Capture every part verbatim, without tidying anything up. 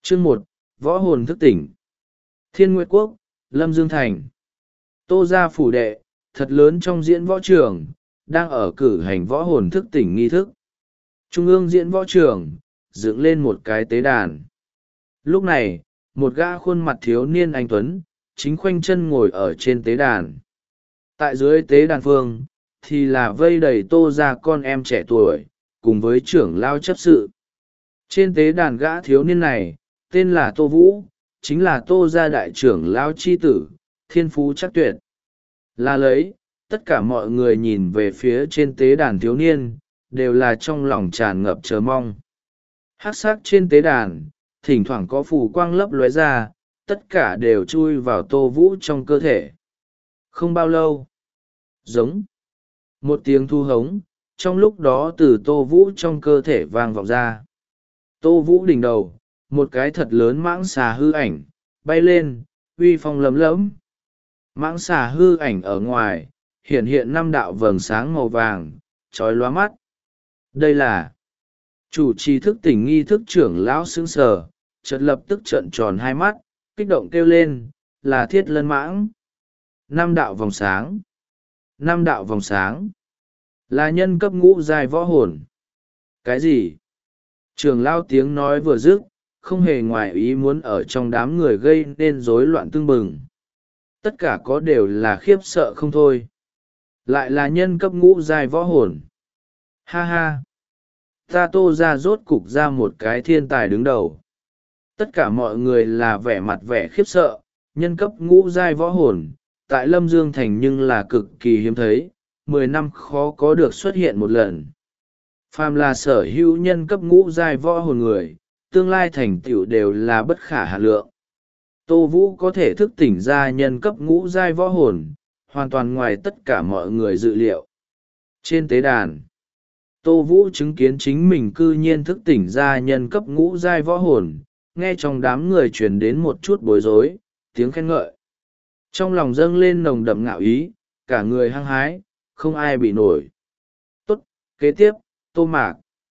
Chương một, võ hồn thức tỉnh. Thiên Nguyệt Quốc, Lâm Dương Thành. Tô gia phủ đệ, thật lớn trong diễn võ trường, đang ở cử hành võ hồn thức tỉnh nghi thức. Trung ương diễn võ trường, dựng lên một cái tế đàn. Lúc này, một gã khuôn mặt thiếu niên anh tuấn, chính khoanh chân ngồi ở trên tế đàn. Tại dưới tế đàn phương, thì là vây đầy Tô gia con em trẻ tuổi, cùng với trưởng lao chấp sự. Trên tế đàn gã thiếu niên này, tên là Tô Vũ, chính là Tô gia đại trưởng lao chi tử, thiên phú chắc tuyệt. Là lấy, tất cả mọi người nhìn về phía trên tế đàn thiếu niên, đều là trong lòng tràn ngập chờ mong. Hắc sắc trên tế đàn, thỉnh thoảng có phù quang lấp lóe ra, tất cả đều chui vào Tô Vũ trong cơ thể. Không bao lâu, giống một tiếng thu hống, trong lúc đó từ Tô Vũ trong cơ thể vang vọng ra. Tô Vũ đỉnh đầu, một cái thật lớn mãng xà hư ảnh, bay lên, uy phong lấm lẫm. Mãng xà hư ảnh ở ngoài, hiện hiện năm đạo vầng sáng màu vàng, trói lóa mắt. Đây là chủ trì thức tỉnh nghi thức trưởng lão sững sờ, chợt lập tức trợn tròn hai mắt, kích động kêu lên, là Thiết Lân Mãng. Năm đạo vòng sáng. Năm đạo vòng sáng. Là nhân cấp ngũ giai võ hồn. Cái gì? Trưởng lão tiếng nói vừa dứt, không hề ngoài ý muốn ở trong đám người gây nên rối loạn tưng bừng. Tất cả có đều là khiếp sợ không thôi. Lại là nhân cấp ngũ giai võ hồn. Ha ha! Ta Tô ra rốt cục ra một cái thiên tài đứng đầu. Tất cả mọi người là vẻ mặt vẻ khiếp sợ, nhân cấp ngũ giai võ hồn, tại Lâm Dương Thành nhưng là cực kỳ hiếm thấy, mười năm khó có được xuất hiện một lần. Phàm là sở hữu nhân cấp ngũ giai võ hồn người, tương lai thành tựu đều là bất khả hạn lượng. Tô Vũ có thể thức tỉnh ra nhân cấp ngũ giai võ hồn, hoàn toàn ngoài tất cả mọi người dự liệu. Trên tế đàn, Tô Vũ chứng kiến chính mình cư nhiên thức tỉnh ra nhân cấp ngũ giai võ hồn, nghe trong đám người truyền đến một chút bối rối, tiếng khen ngợi. Trong lòng dâng lên nồng đậm ngạo ý, cả người hăng hái, không ai bị nổi. Tốt, kế tiếp, Tô Mạc.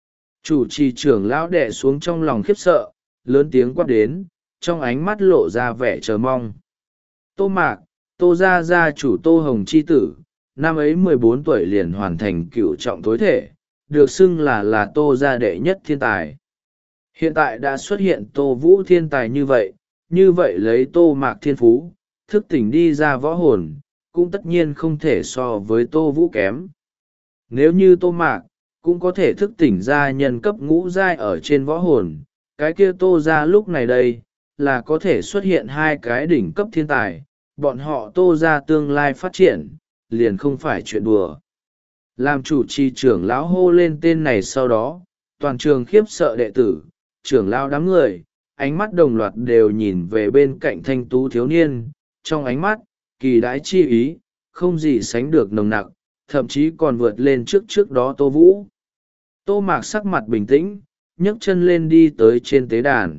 Chủ trì trưởng lão đè xuống trong lòng khiếp sợ, lớn tiếng quát đến, trong ánh mắt lộ ra vẻ chờ mong. Tô Mạc, Tô gia gia chủ Tô Hồng chi tử, năm ấy mười bốn tuổi liền hoàn thành cửu trọng tối thể, được xưng là là Tô gia đệ nhất thiên tài. Hiện tại đã xuất hiện Tô Vũ thiên tài như vậy, như vậy lấy Tô Mạc thiên phú, thức tỉnh đi ra võ hồn, cũng tất nhiên không thể so với Tô Vũ kém. Nếu như Tô Mạc, cũng có thể thức tỉnh ra nhân cấp ngũ giai ở trên võ hồn, cái kia Tô gia lúc này đây, là có thể xuất hiện hai cái đỉnh cấp thiên tài, bọn họ Tô gia tương lai phát triển, liền không phải chuyện đùa. Làm chủ trì trưởng lão hô lên tên này sau đó, toàn trường khiếp sợ đệ tử, trưởng lão đám người, ánh mắt đồng loạt đều nhìn về bên cạnh thanh tú thiếu niên, trong ánh mắt, kỳ đãi chi ý, không gì sánh được nồng nặc, thậm chí còn vượt lên trước trước đó Tô Vũ. Tô Mạc sắc mặt bình tĩnh, nhấc chân lên đi tới trên tế đàn.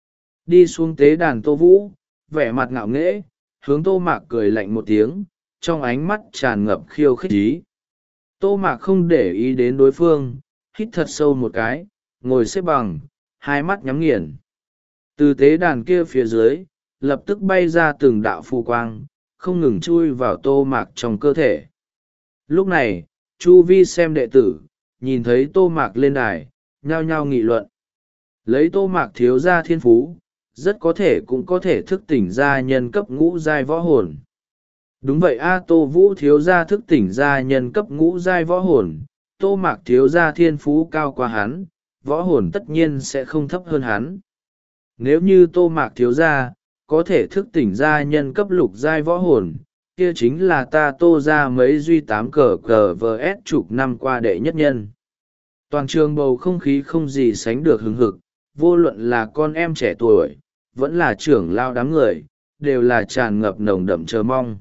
Đi xuống tế đàn Tô Vũ, vẻ mặt ngạo nghễ, hướng Tô Mạc cười lạnh một tiếng, trong ánh mắt tràn ngập khiêu khích ý. Tô Mạc không để ý đến đối phương, hít thật sâu một cái, ngồi xếp bằng, hai mắt nhắm nghiền. Từ tế đàn kia phía dưới, lập tức bay ra từng đạo phù quang, không ngừng chui vào Tô Mạc trong cơ thể. Lúc này, chu vi xem đệ tử, nhìn thấy Tô Mạc lên đài, nhao nhao nghị luận. Lấy Tô Mạc thiếu ra thiên phú, rất có thể cũng có thể thức tỉnh ra nhân cấp ngũ giai võ hồn. Đúng vậy a, Tô Vũ thiếu ra thức tỉnh ra nhân cấp ngũ giai võ hồn, Tô Mạc thiếu ra thiên phú cao qua hắn, võ hồn tất nhiên sẽ không thấp hơn hắn. Nếu như Tô Mạc thiếu ra, có thể thức tỉnh ra nhân cấp lục giai võ hồn, kia chính là ta Tô ra mấy duy tám cờ cờ vs chục năm qua đệ nhất nhân. Toàn trường bầu không khí không gì sánh được hứng hực, vô luận là con em trẻ tuổi, vẫn là trưởng lao đám người, đều là tràn ngập nồng đậm chờ mong.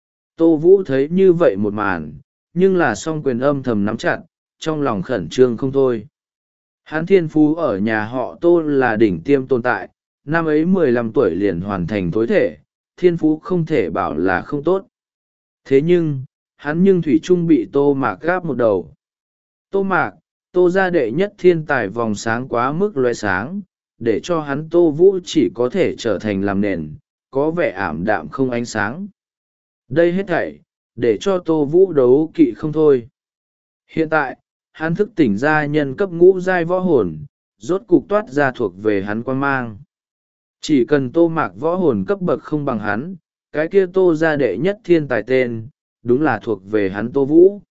Tô Vũ thấy như vậy một màn, nhưng là song quyền âm thầm nắm chặt, trong lòng khẩn trương không thôi. Hán thiên phú ở nhà họ Tô là đỉnh tiêm tồn tại, năm ấy mười lăm tuổi liền hoàn thành tối thể, thiên phú không thể bảo là không tốt. Thế nhưng, hắn nhưng thủy chung bị Tô Mạc gáp một đầu. Tô Mạc, Tô gia đệ nhất thiên tài vòng sáng quá mức loe sáng, để cho hắn Tô Vũ chỉ có thể trở thành làm nền, có vẻ ảm đạm không ánh sáng. Đây hết thảy để cho Tô Vũ đấu kỵ không thôi. Hiện tại, hắn thức tỉnh ra nhân cấp ngũ giai võ hồn, rốt cục toát ra thuộc về hắn quan mang. Chỉ cần Tô Mạc võ hồn cấp bậc không bằng hắn, cái kia Tô gia đệ nhất thiên tài tên, đúng là thuộc về hắn Tô Vũ.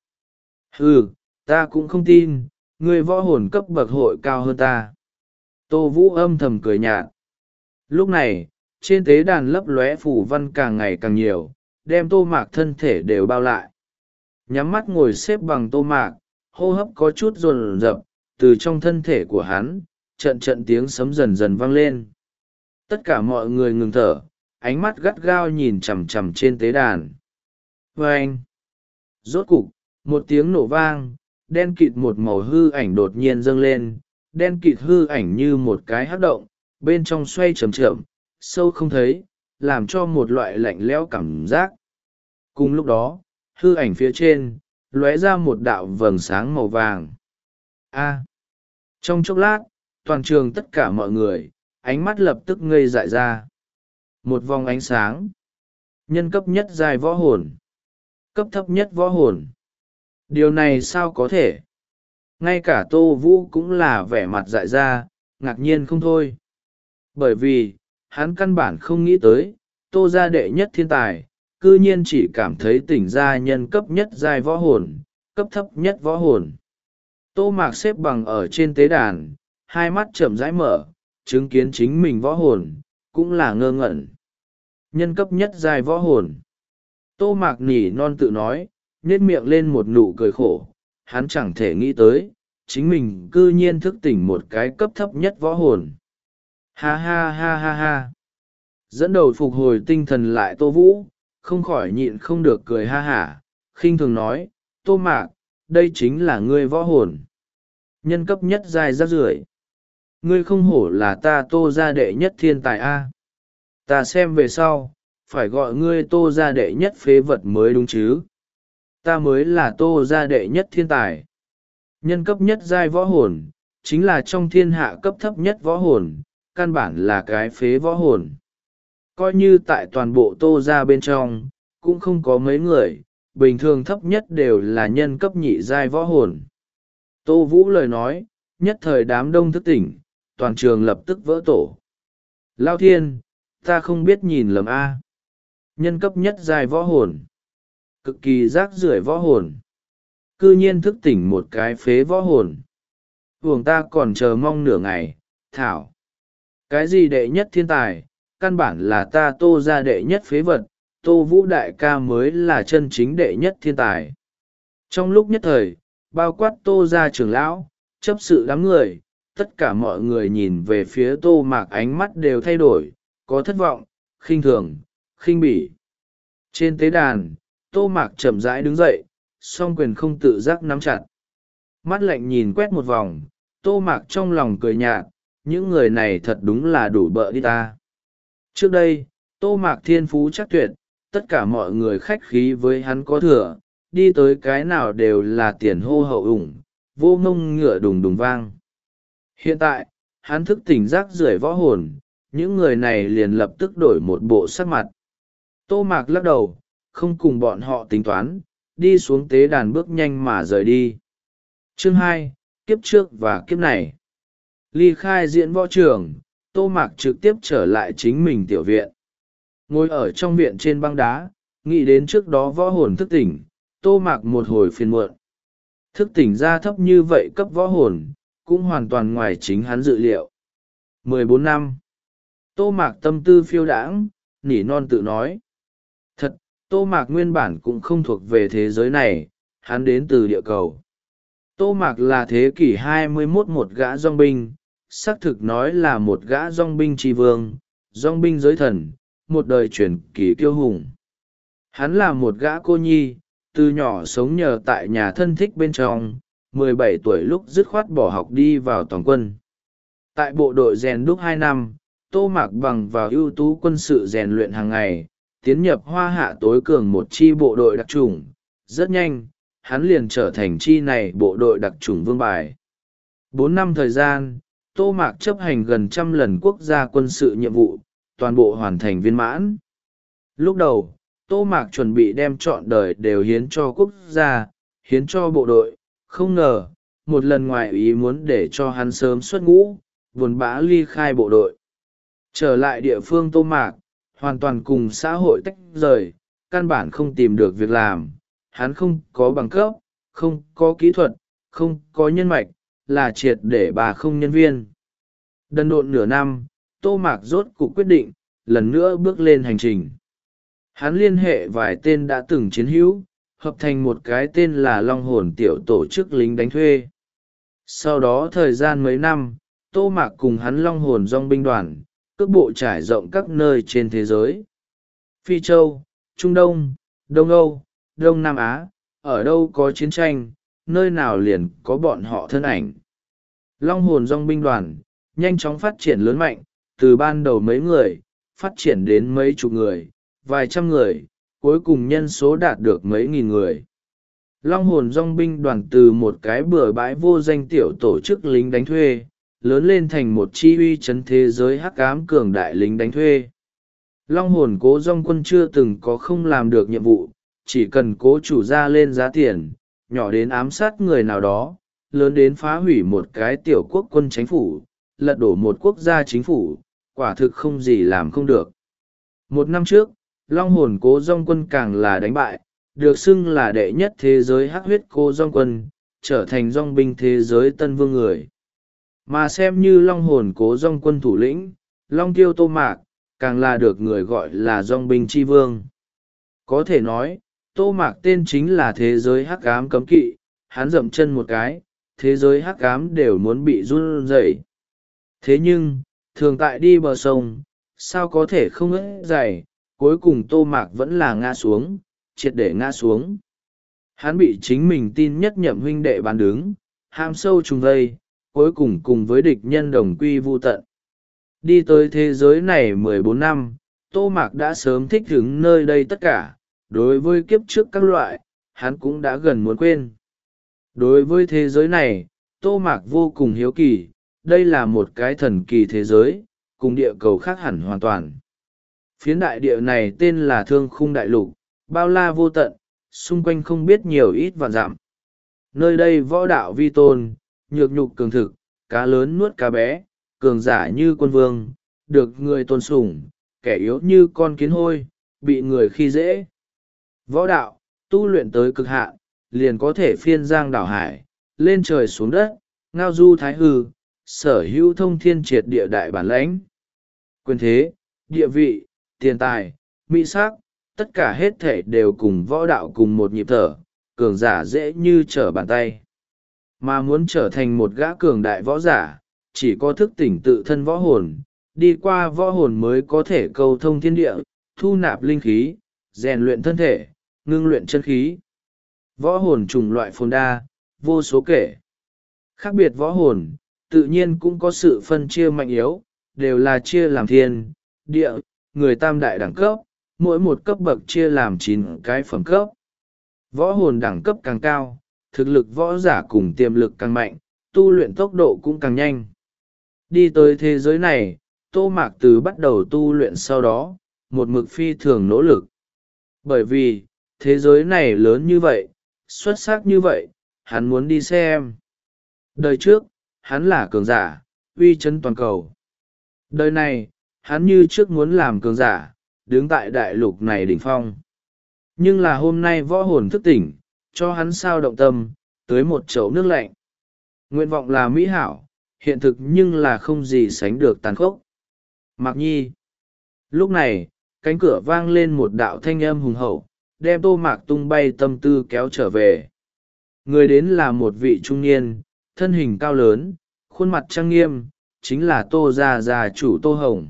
Ừ, ta cũng không tin, người võ hồn cấp bậc hội cao hơn ta. Tô Vũ âm thầm cười nhạt. Lúc này, trên tế đàn lấp lóe phù văn càng ngày càng nhiều, đem Tô Mạc thân thể đều bao lại. Nhắm mắt ngồi xếp bằng Tô Mạc, hô hấp có chút dồn dập, từ trong thân thể của hắn, trận trận tiếng sấm dần dần vang lên. Tất cả mọi người ngừng thở, ánh mắt gắt gao nhìn chằm chằm trên tế đàn. Vâng! Rốt cục, một tiếng nổ vang, đen kịt một màu hư ảnh đột nhiên dâng lên, đen kịt hư ảnh như một cái hắc động, bên trong xoay chậm chậm, sâu không thấy, làm cho một loại lạnh lẽo cảm giác. Cùng lúc đó, hư ảnh phía trên, lóe ra một đạo vầng sáng màu vàng. A! Trong chốc lát, toàn trường tất cả mọi người, ánh mắt lập tức ngây dại ra. Một vòng ánh sáng. Nhân cấp nhất giai võ hồn. Cấp thấp nhất võ hồn. Điều này sao có thể? Ngay cả Tô Vũ cũng là vẻ mặt dại ra, ngạc nhiên không thôi. Bởi vì, hắn căn bản không nghĩ tới, Tô gia đệ nhất thiên tài, cư nhiên chỉ cảm thấy tỉnh ra nhân cấp nhất giai võ hồn, cấp thấp nhất võ hồn. Tô Mạc xếp bằng ở trên tế đàn, hai mắt chậm rãi mở, chứng kiến chính mình võ hồn, cũng là ngơ ngẩn. Nhân cấp nhất giai võ hồn. Tô Mạc nỉ non tự nói, nhếch miệng lên một nụ cười khổ, hắn chẳng thể nghĩ tới, chính mình cư nhiên thức tỉnh một cái cấp thấp nhất võ hồn. Ha ha ha ha ha. Dẫn đầu phục hồi tinh thần lại Tô Vũ, không khỏi nhịn không được cười ha hả, khinh thường nói, Tô Mạc, đây chính là ngươi võ hồn. Nhân cấp nhất giai rác rưởi. Ngươi không hổ là ta Tô gia đệ nhất thiên tài a. Ta xem về sau, phải gọi ngươi Tô gia đệ nhất phế vật mới đúng chứ. Ta mới là Tô gia đệ nhất thiên tài. Nhân cấp nhất giai võ hồn, chính là trong thiên hạ cấp thấp nhất võ hồn, căn bản là cái phế võ hồn. Coi như tại toàn bộ Tô gia bên trong, cũng không có mấy người, bình thường thấp nhất đều là nhân cấp nhị giai võ hồn. Tô Vũ lời nói, nhất thời đám đông thức tỉnh, toàn trường lập tức vỡ tổ. Lao thiên, ta không biết nhìn lầm A. Nhân cấp nhất giai võ hồn. Cực kỳ rác rưởi võ hồn. Cư nhiên thức tỉnh một cái phế võ hồn. Vùng ta còn chờ mong nửa ngày, thảo. Cái gì đệ nhất thiên tài, căn bản là ta Tô gia đệ nhất phế vật, Tô Vũ đại ca mới là chân chính đệ nhất thiên tài. Trong lúc nhất thời, bao quát Tô gia trưởng lão, chấp sự đám người, tất cả mọi người nhìn về phía Tô Mạc ánh mắt đều thay đổi, có thất vọng, khinh thường, khinh bỉ. Trên tế đàn, Tô Mạc chậm rãi đứng dậy, song quyền không tự giác nắm chặt. Mắt lạnh nhìn quét một vòng, Tô Mạc trong lòng cười nhạt, những người này thật đúng là đủ bợ đi ta. Trước đây, Tô Mạc thiên phú chắc tuyệt, tất cả mọi người khách khí với hắn có thừa, đi tới cái nào đều là tiền hô hậu ủng, vô ngông ngựa đùng đùng vang. Hiện tại, hắn thức tỉnh giác rưởi võ hồn, những người này liền lập tức đổi một bộ sắc mặt. Tô Mạc lắc đầu, không cùng bọn họ tính toán, đi xuống tế đàn bước nhanh mà rời đi. Chương hai, kiếp trước và kiếp này. Ly khai diễn võ trường, Tô Mạc trực tiếp trở lại chính mình tiểu viện. Ngồi ở trong viện trên băng đá, nghĩ đến trước đó võ hồn thức tỉnh, Tô Mạc một hồi phiền muộn. Thức tỉnh ra thấp như vậy cấp võ hồn, cũng hoàn toàn ngoài chính hắn dự liệu. mười bốn năm. Tô Mạc tâm tư phiêu đãng, nỉ non tự nói. Thật, Tô Mạc nguyên bản cũng không thuộc về thế giới này, hắn đến từ địa cầu. Tô Mạc là thế kỷ hai mươi mốt một gã dong binh, xác thực nói là một gã dong binh tri vương, dong binh giới thần, một đời truyền kỳ kiêu hùng. Hắn là một gã cô nhi, từ nhỏ sống nhờ tại nhà thân thích bên trong, mười bảy tuổi lúc dứt khoát bỏ học đi vào toàn quân. Tại bộ đội rèn đúc hai năm, Tô Mạc bằng vào ưu tú quân sự rèn luyện hàng ngày, tiến nhập hoa hạ tối cường một chi bộ đội đặc chủng. Rất nhanh, hắn liền trở thành chi này bộ đội đặc chủng vương bài. Bốn năm thời gian, Tô Mạc chấp hành gần trăm lần quốc gia quân sự nhiệm vụ, toàn bộ hoàn thành viên mãn. Lúc đầu, Tô Mạc chuẩn bị đem trọn đời đều hiến cho quốc gia, hiến cho bộ đội, không ngờ, một lần ngoài ý muốn để cho hắn sớm xuất ngũ, buồn bã ly khai bộ đội. Trở lại địa phương Tô Mạc, hoàn toàn cùng xã hội tách rời, căn bản không tìm được việc làm, hắn không có bằng cấp, không có kỹ thuật, không có nhân mạch, là triệt để bà không nhân viên. Đần độn nửa năm, Tô Mạc rốt cuộc quyết định, lần nữa bước lên hành trình. Hắn liên hệ vài tên đã từng chiến hữu, hợp thành một cái tên là Long Hồn tiểu tổ chức lính đánh thuê. Sau đó thời gian mấy năm, Tô Mạc cùng hắn Long Hồn dong binh đoàn, cước bộ trải rộng các nơi trên thế giới. Phi Châu, Trung Đông, Đông Âu, Đông Nam Á, ở đâu có chiến tranh, nơi nào liền có bọn họ thân ảnh. Long Hồn dong binh đoàn, nhanh chóng phát triển lớn mạnh, từ ban đầu mấy người, phát triển đến mấy chục người, vài trăm người, cuối cùng nhân số đạt được mấy nghìn người. Long Hồn dong binh đoàn từ một cái bừa bãi vô danh tiểu tổ chức lính đánh thuê, lớn lên thành một chi uy chấn thế giới hắc ám cường đại lính đánh thuê. Long Hồn cố dong quân chưa từng có không làm được nhiệm vụ, chỉ cần cố chủ ra lên giá tiền, nhỏ đến ám sát người nào đó, lớn đến phá hủy một cái tiểu quốc quân chính phủ, lật đổ một quốc gia chính phủ, quả thực không gì làm không được. Một năm trước, Long Hồn cố dong quân càng là đánh bại, được xưng là đệ nhất thế giới hắc huyết cố dong quân, trở thành dong binh thế giới tân vương người. Mà xem như Long Hồn cố dong quân thủ lĩnh, Long Tiêu Tô Mạc, càng là được người gọi là dong binh tri vương. Có thể nói, Tô Mạc tên chính là thế giới hắc ám cấm kỵ, hắn dậm chân một cái, thế giới hắc ám đều muốn bị run rẩy. Thế nhưng, thường tại đi bờ sông, sao có thể không ướt dày, cuối cùng Tô Mạc vẫn là ngã xuống, triệt để ngã xuống. Hắn bị chính mình tin nhất nhậm huynh đệ bán đứng, ham sâu trùng vây, cuối cùng cùng với địch nhân đồng quy vu tận. Đi tới thế giới này mười bốn năm, Tô Mạc đã sớm thích ứng nơi đây tất cả, đối với kiếp trước các loại, hắn cũng đã gần muốn quên. Đối với thế giới này, Tô Mạc vô cùng hiếu kỳ, đây là một cái thần kỳ thế giới, cùng địa cầu khác hẳn hoàn toàn. Phiến đại địa này tên là Thương Khung Đại Lục, bao la vô tận, xung quanh không biết nhiều ít vạn dặm. Nơi đây võ đạo vi tôn, nhược nhục cường thực, cá lớn nuốt cá bé, cường giả như quân vương, được người tôn sùng, kẻ yếu như con kiến hôi, bị người khi dễ. Võ đạo, tu luyện tới cực hạn, liền có thể phiên giang đảo hải, lên trời xuống đất, ngao du thái hư, sở hữu thông thiên triệt địa đại bản lãnh. Quyền thế, địa vị, tiền tài, mỹ sắc, tất cả hết thể đều cùng võ đạo cùng một nhịp thở, cường giả dễ như trở bàn tay. Mà muốn trở thành một gã cường đại võ giả, chỉ có thức tỉnh tự thân võ hồn, đi qua võ hồn mới có thể cầu thông thiên địa, thu nạp linh khí, rèn luyện thân thể, ngưng luyện chân khí. Võ hồn chủng loại phồn đa, vô số kể. Khác biệt võ hồn, tự nhiên cũng có sự phân chia mạnh yếu, đều là chia làm thiên, địa, người tam đại đẳng cấp, mỗi một cấp bậc chia làm chín cái phẩm cấp. Võ hồn đẳng cấp càng cao, thực lực võ giả cùng tiềm lực càng mạnh, tu luyện tốc độ cũng càng nhanh. Đi tới thế giới này, Tô Mạc từ bắt đầu tu luyện sau đó, một mực phi thường nỗ lực. Bởi vì, thế giới này lớn như vậy, xuất sắc như vậy, hắn muốn đi xem. Đời trước, hắn là cường giả, uy chấn toàn cầu. Đời này, hắn như trước muốn làm cường giả, đứng tại đại lục này đỉnh phong. Nhưng là hôm nay võ hồn thức tỉnh, cho hắn sao động tâm, tới một chậu nước lạnh. Nguyện vọng là mỹ hảo, hiện thực nhưng là không gì sánh được tàn khốc. Mạc Nhi. Lúc này, cánh cửa vang lên một đạo thanh âm hùng hậu, đem Tô Mạc tung bay tâm tư kéo trở về. Người đến là một vị trung niên, thân hình cao lớn, khuôn mặt trang nghiêm, chính là Tô gia gia chủ Tô Hồng.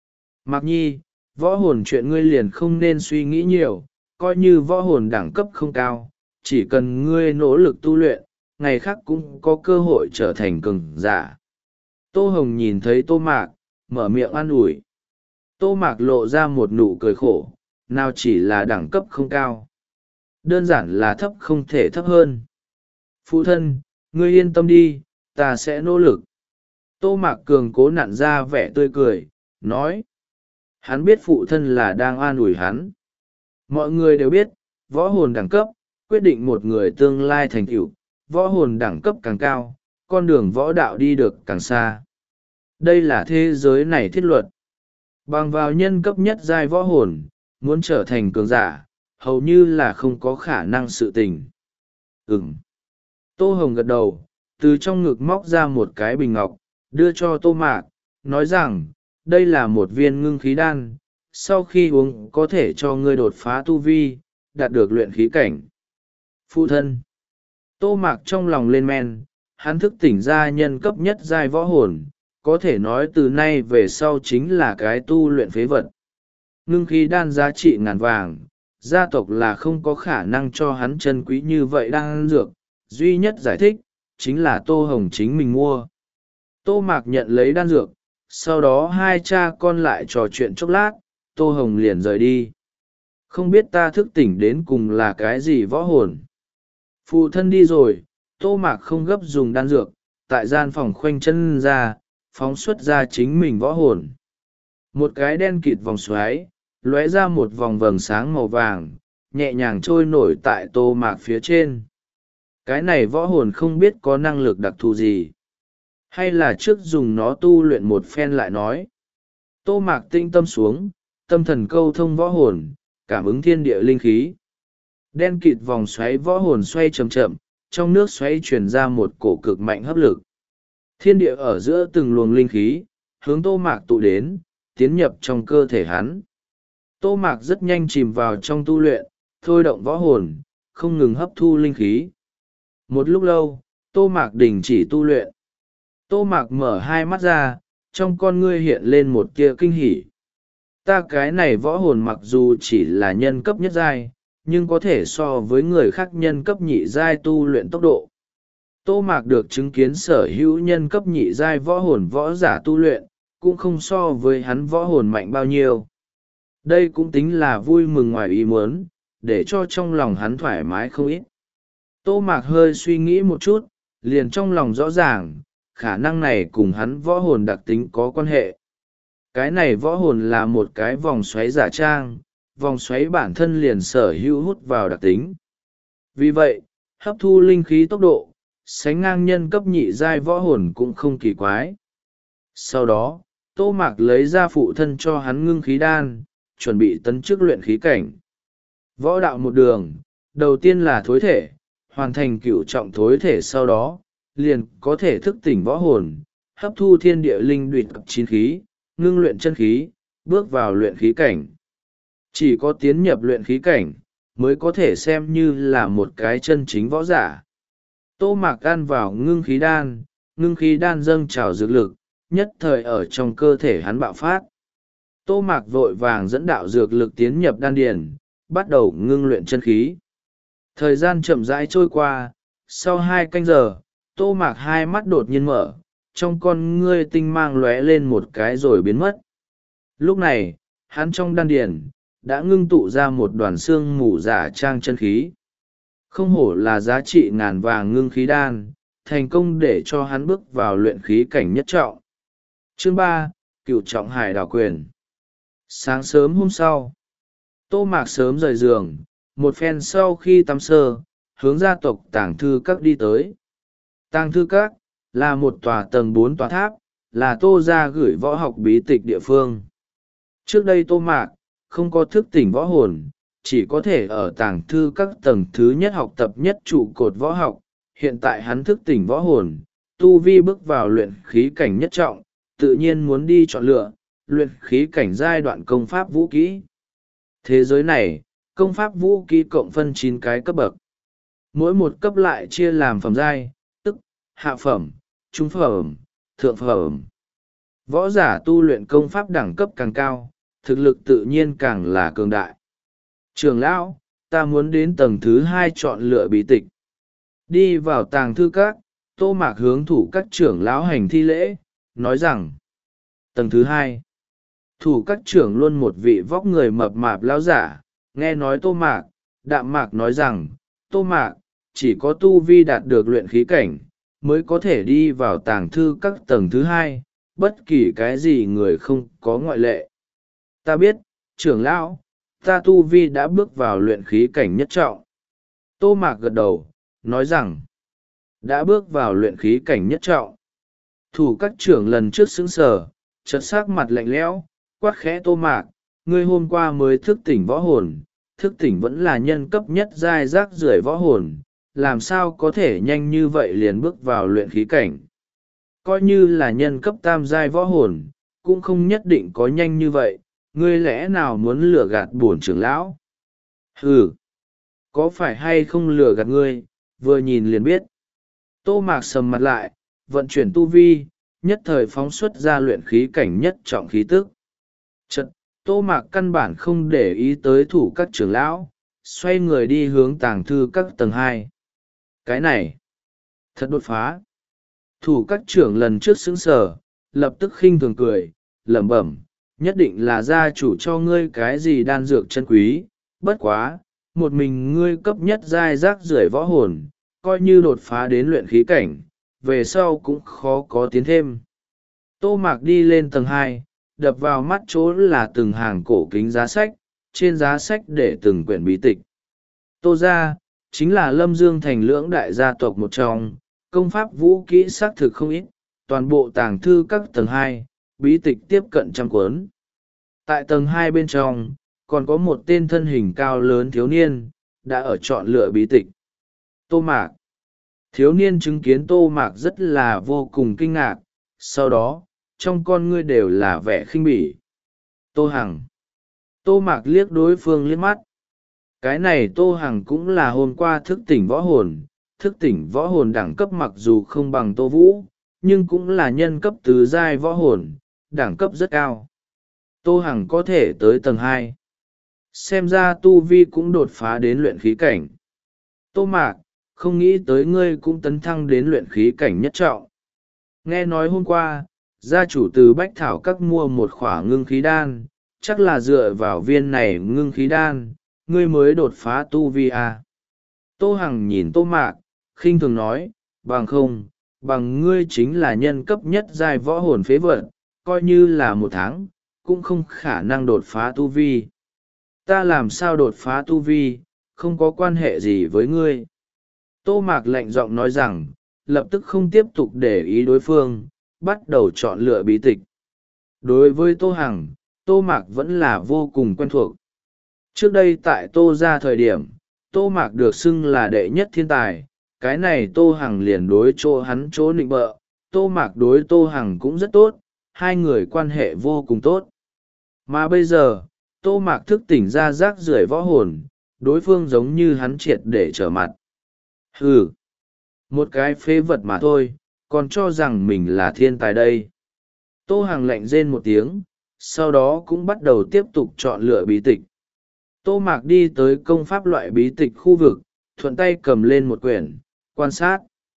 Mạc Nhi, võ hồn chuyện ngươi liền không nên suy nghĩ nhiều, coi như võ hồn đẳng cấp không cao, chỉ cần ngươi nỗ lực tu luyện, ngày khác cũng có cơ hội trở thành cường giả. Tô Hồng nhìn thấy Tô Mạc, mở miệng an ủi. Tô Mạc lộ ra một nụ cười khổ, nào chỉ là đẳng cấp không cao. Đơn giản là thấp không thể thấp hơn. Phụ thân, ngươi yên tâm đi, ta sẽ nỗ lực. Tô Mạc Cường cố nặn ra vẻ tươi cười, nói. Hắn biết phụ thân là đang an ủi hắn. Mọi người đều biết, võ hồn đẳng cấp, quyết định một người tương lai thành tựu, võ hồn đẳng cấp càng cao, con đường võ đạo đi được càng xa. Đây là thế giới này thiết luật. Bằng vào nhân cấp nhất giai võ hồn, muốn trở thành cường giả, hầu như là không có khả năng sự tình. Ừm. Tô Hồng gật đầu, từ trong ngực móc ra một cái bình ngọc, đưa cho Tô Mạc, nói rằng, đây là một viên ngưng khí đan, sau khi uống có thể cho ngươi đột phá tu vi, đạt được luyện khí cảnh. Phụ thân. Tô Mạc trong lòng lên men, hắn thức tỉnh ra nhân cấp nhất giai võ hồn, có thể nói từ nay về sau chính là cái tu luyện phế vật. Ngưng khí đan giá trị ngàn vàng, gia tộc là không có khả năng cho hắn chân quý như vậy đan dược, duy nhất giải thích, chính là Tô Hồng chính mình mua. Tô Mạc nhận lấy đan dược, sau đó hai cha con lại trò chuyện chốc lát, Tô Hồng liền rời đi. Không biết ta thức tỉnh đến cùng là cái gì võ hồn. Phụ thân đi rồi, Tô Mạc không gấp dùng đan dược, tại gian phòng khoanh chân ra, phóng xuất ra chính mình võ hồn. Một cái đen kịt vòng xoáy, lóe ra một vòng vầng sáng màu vàng, nhẹ nhàng trôi nổi tại Tô Mạc phía trên. Cái này võ hồn không biết có năng lực đặc thù gì. Hay là trước dùng nó tu luyện một phen lại nói. Tô Mạc tinh tâm xuống, tâm thần câu thông võ hồn, cảm ứng thiên địa linh khí. Đen kịt vòng xoáy võ hồn xoay chậm chậm, trong nước xoáy truyền ra một cổ cực mạnh hấp lực. Thiên địa ở giữa từng luồng linh khí, hướng Tô Mạc tụ đến, tiến nhập trong cơ thể hắn. Tô Mạc rất nhanh chìm vào trong tu luyện, thôi động võ hồn, không ngừng hấp thu linh khí. Một lúc lâu, Tô Mạc đình chỉ tu luyện. Tô Mạc mở hai mắt ra, trong con ngươi hiện lên một tia kinh hỉ. Ta cái này võ hồn mặc dù chỉ là nhân cấp nhất giai, nhưng có thể so với người khác nhân cấp nhị giai tu luyện tốc độ. Tô Mạc được chứng kiến sở hữu nhân cấp nhị giai võ hồn võ giả tu luyện, cũng không so với hắn võ hồn mạnh bao nhiêu. Đây cũng tính là vui mừng ngoài ý muốn, để cho trong lòng hắn thoải mái không ít. Tô Mạc hơi suy nghĩ một chút, liền trong lòng rõ ràng, khả năng này cùng hắn võ hồn đặc tính có quan hệ. Cái này võ hồn là một cái vòng xoáy giả trang, vòng xoáy bản thân liền sở hữu hút vào đặc tính. Vì vậy, hấp thu linh khí tốc độ, sánh ngang nhân cấp nhị giai võ hồn cũng không kỳ quái. Sau đó, Tô Mạc lấy ra phụ thân cho hắn ngưng khí đan, chuẩn bị tấn chức luyện khí cảnh. Võ đạo một đường, đầu tiên là thối thể, hoàn thành cửu trọng thối thể sau đó, liền có thể thức tỉnh võ hồn, hấp thu thiên địa linh đuyệt chín khí, ngưng luyện chân khí, bước vào luyện khí cảnh. Chỉ có tiến nhập luyện khí cảnh, mới có thể xem như là một cái chân chính võ giả. Tô Mạc ăn vào ngưng khí đan, ngưng khí đan dâng trào dược lực, nhất thời ở trong cơ thể hắn bạo phát. Tô Mạc vội vàng dẫn đạo dược lực tiến nhập đan điền, bắt đầu ngưng luyện chân khí. Thời gian chậm rãi trôi qua, sau hai canh giờ, Tô Mạc hai mắt đột nhiên mở, trong con ngươi tinh mang lóe lên một cái rồi biến mất. Lúc này, hắn trong đan điền đã ngưng tụ ra một đoàn xương mù giả trang chân khí. Không hổ là giá trị ngàn vàng ngưng khí đan, thành công để cho hắn bước vào luyện khí cảnh nhất trọng. Chương ba, Cửu trọng hải đảo quyền. Sáng sớm hôm sau, Tô Mạc sớm rời giường, một phen sau khi tắm sơ, hướng gia tộc Tàng Thư Các đi tới. Tàng Thư Các là một tòa tầng bốn tòa tháp, là Tô gia gửi võ học bí tịch địa phương. Trước đây Tô Mạc không có thức tỉnh võ hồn, chỉ có thể ở Tàng Thư Các tầng thứ nhất học tập nhất trụ cột võ học. Hiện tại hắn thức tỉnh võ hồn, tu vi bước vào luyện khí cảnh nhất trọng, tự nhiên muốn đi chọn lựa, luyện khí cảnh giai đoạn công pháp vũ kỹ. Thế giới này, công pháp vũ kỹ cộng phân chín cái cấp bậc. Mỗi một cấp lại chia làm phẩm giai, tức hạ phẩm, trung phẩm, thượng phẩm. Võ giả tu luyện công pháp đẳng cấp càng cao, thực lực tự nhiên càng là cường đại. Trường lão, ta muốn đến tầng thứ hai chọn lựa bí tịch. Đi vào Tàng Thư Các, Tô Mạc hướng thủ các trưởng lão hành thi lễ, nói rằng, tầng thứ hai, thủ các trưởng luôn một vị vóc người mập mạp lão giả, nghe nói Tô Mạc, đạm mạc nói rằng, Tô Mạc, chỉ có tu vi đạt được luyện khí cảnh, mới có thể đi vào tàng thư các tầng thứ hai, bất kỳ cái gì người không có ngoại lệ. Ta biết, trưởng lão, ta tu vi đã bước vào luyện khí cảnh nhất trọng. Tô Mạc gật đầu, nói rằng, đã bước vào luyện khí cảnh nhất trọng. Thủ các trưởng lần trước sững sờ, chợt sắc mặt lạnh lẽo, quát khẽ Tô Mạc, ngươi hôm qua mới thức tỉnh võ hồn, thức tỉnh vẫn là nhân cấp nhất giai rác rưởi võ hồn, làm sao có thể nhanh như vậy liền bước vào luyện khí cảnh. Coi như là nhân cấp tam giai võ hồn, cũng không nhất định có nhanh như vậy, ngươi lẽ nào muốn lừa gạt bổn trưởng lão? Ừ, có phải hay không lừa gạt ngươi, vừa nhìn liền biết. Tô Mạc sầm mặt lại, vận chuyển tu vi, nhất thời phóng xuất ra luyện khí cảnh nhất trọng khí tức. Chật, Tô Mạc căn bản không để ý tới thủ các trưởng lão, xoay người đi hướng tàng thư các tầng hai. Cái này, thật đột phá. Thủ các trưởng lần trước sững sờ, lập tức khinh thường cười, lẩm bẩm, nhất định là gia chủ cho ngươi cái gì đan dược chân quý, bất quá, một mình ngươi cấp nhất giai rác rưởi võ hồn, coi như đột phá đến luyện khí cảnh, về sau cũng khó có tiến thêm. Tô Mạc đi lên tầng hai, đập vào mắt chỗ là từng hàng cổ kính giá sách, trên giá sách để từng quyển bí tịch. Tô gia chính là Lâm Dương thành lưỡng đại gia tộc một trong, công pháp vũ kỹ xác thực không ít, toàn bộ tàng thư các tầng hai, bí tịch tiếp cận trăm cuốn. Tại tầng hai bên trong, còn có một tên thân hình cao lớn thiếu niên, đã ở chọn lựa bí tịch. Tô Mạc. Thiếu niên chứng kiến Tô Mạc rất là vô cùng kinh ngạc, sau đó, trong con ngươi đều là vẻ khinh bỉ. Tô Hằng. Tô Mạc liếc đối phương liếc mắt. Cái này Tô Hằng cũng là hôm qua thức tỉnh võ hồn, thức tỉnh võ hồn đẳng cấp mặc dù không bằng Tô Vũ, nhưng cũng là nhân cấp tứ giai võ hồn, đẳng cấp rất cao. Tô Hằng có thể tới tầng hai. Xem ra tu vi cũng đột phá đến luyện khí cảnh. Tô Mạc, không nghĩ tới ngươi cũng tấn thăng đến luyện khí cảnh nhất trọng. Nghe nói hôm qua, gia chủ từ Bách Thảo Các mua một khỏa ngưng khí đan, chắc là dựa vào viên này ngưng khí đan, ngươi mới đột phá tu vi à. Tô Hằng nhìn Tô Mạc, khinh thường nói, bằng không, bằng ngươi chính là nhân cấp nhất giai võ hồn phế vật, coi như là một tháng, cũng không khả năng đột phá tu vi. Ta làm sao đột phá tu vi, không có quan hệ gì với ngươi. Tô Mạc lạnh giọng nói rằng, lập tức không tiếp tục để ý đối phương, bắt đầu chọn lựa bí tịch. Đối với Tô Hằng, Tô Mạc vẫn là vô cùng quen thuộc. Trước đây tại Tô gia thời điểm, Tô Mạc được xưng là đệ nhất thiên tài, cái này Tô Hằng liền đối chỗ hắn chỗ nịnh bợ, Tô Mạc đối Tô Hằng cũng rất tốt, hai người quan hệ vô cùng tốt. Mà bây giờ, Tô Mạc thức tỉnh ra rác rưởi võ hồn, đối phương giống như hắn triệt để trở mặt. Hừ, một cái phế vật mà thôi, còn cho rằng mình là thiên tài đây. Tô Hằng lạnh rên một tiếng, sau đó cũng bắt đầu tiếp tục chọn lựa bí tịch. Tô Mạc đi tới công pháp loại bí tịch khu vực, thuận tay cầm lên một quyển, quan sát.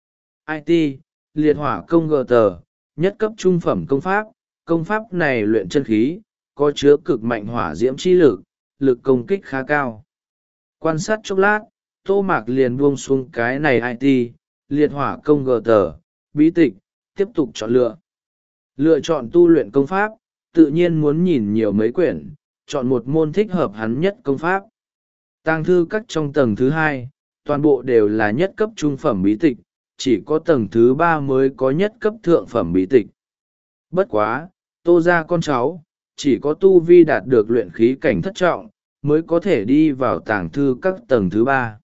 i tê, liệt hỏa công gờ tờ, nhất cấp trung phẩm công pháp, công pháp này luyện chân khí, có chứa cực mạnh hỏa diễm chi lực, lực công kích khá cao. Quan sát chốc lát, Tô Mạc liền buông xuống cái này i tê, liệt hỏa công gờ tờ, bí tịch, tiếp tục chọn lựa. Lựa chọn tu luyện công pháp, tự nhiên muốn nhìn nhiều mấy quyển, chọn một môn thích hợp hắn nhất công pháp. Tàng thư các trong tầng thứ hai, toàn bộ đều là nhất cấp trung phẩm bí tịch, chỉ có tầng thứ ba mới có nhất cấp thượng phẩm bí tịch. Bất quá, Tô gia con cháu, chỉ có tu vi đạt được luyện khí cảnh thất trọng, mới có thể đi vào tàng thư các tầng thứ ba.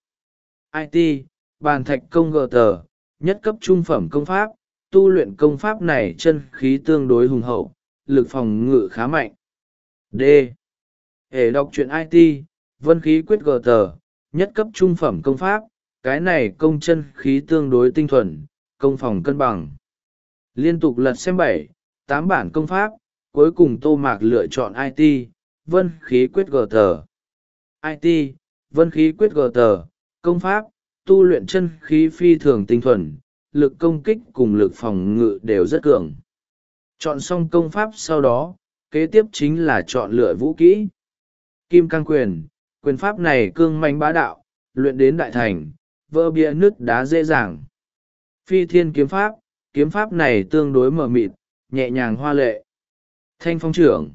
i tê, bàn thạch công gờ tờ, nhất cấp trung phẩm công pháp, tu luyện công pháp này chân khí tương đối hùng hậu, lực phòng ngự khá mạnh. D. Hệ đọc truyện i tê, vân khí quyết gờ tờ, nhất cấp trung phẩm công pháp, cái này công chân khí tương đối tinh thuần, công phòng cân bằng. Liên tục lật xem bảy, tám bản công pháp, cuối cùng Tô Mạc lựa chọn i tê, vân khí quyết gờ tờ. i tê, vân khí quyết gờ tờ, công pháp, tu luyện chân khí phi thường tinh thuần, lực công kích cùng lực phòng ngự đều rất cường. Chọn xong công pháp sau đó, kế tiếp chính là chọn lựa vũ kỹ. Kim cang quyền, quyền pháp này cương mãnh bá đạo, luyện đến đại thành, vỡ bia nứt đá dễ dàng. Phi thiên kiếm pháp, kiếm pháp này tương đối mờ mịt, nhẹ nhàng hoa lệ. Thanh phong trưởng,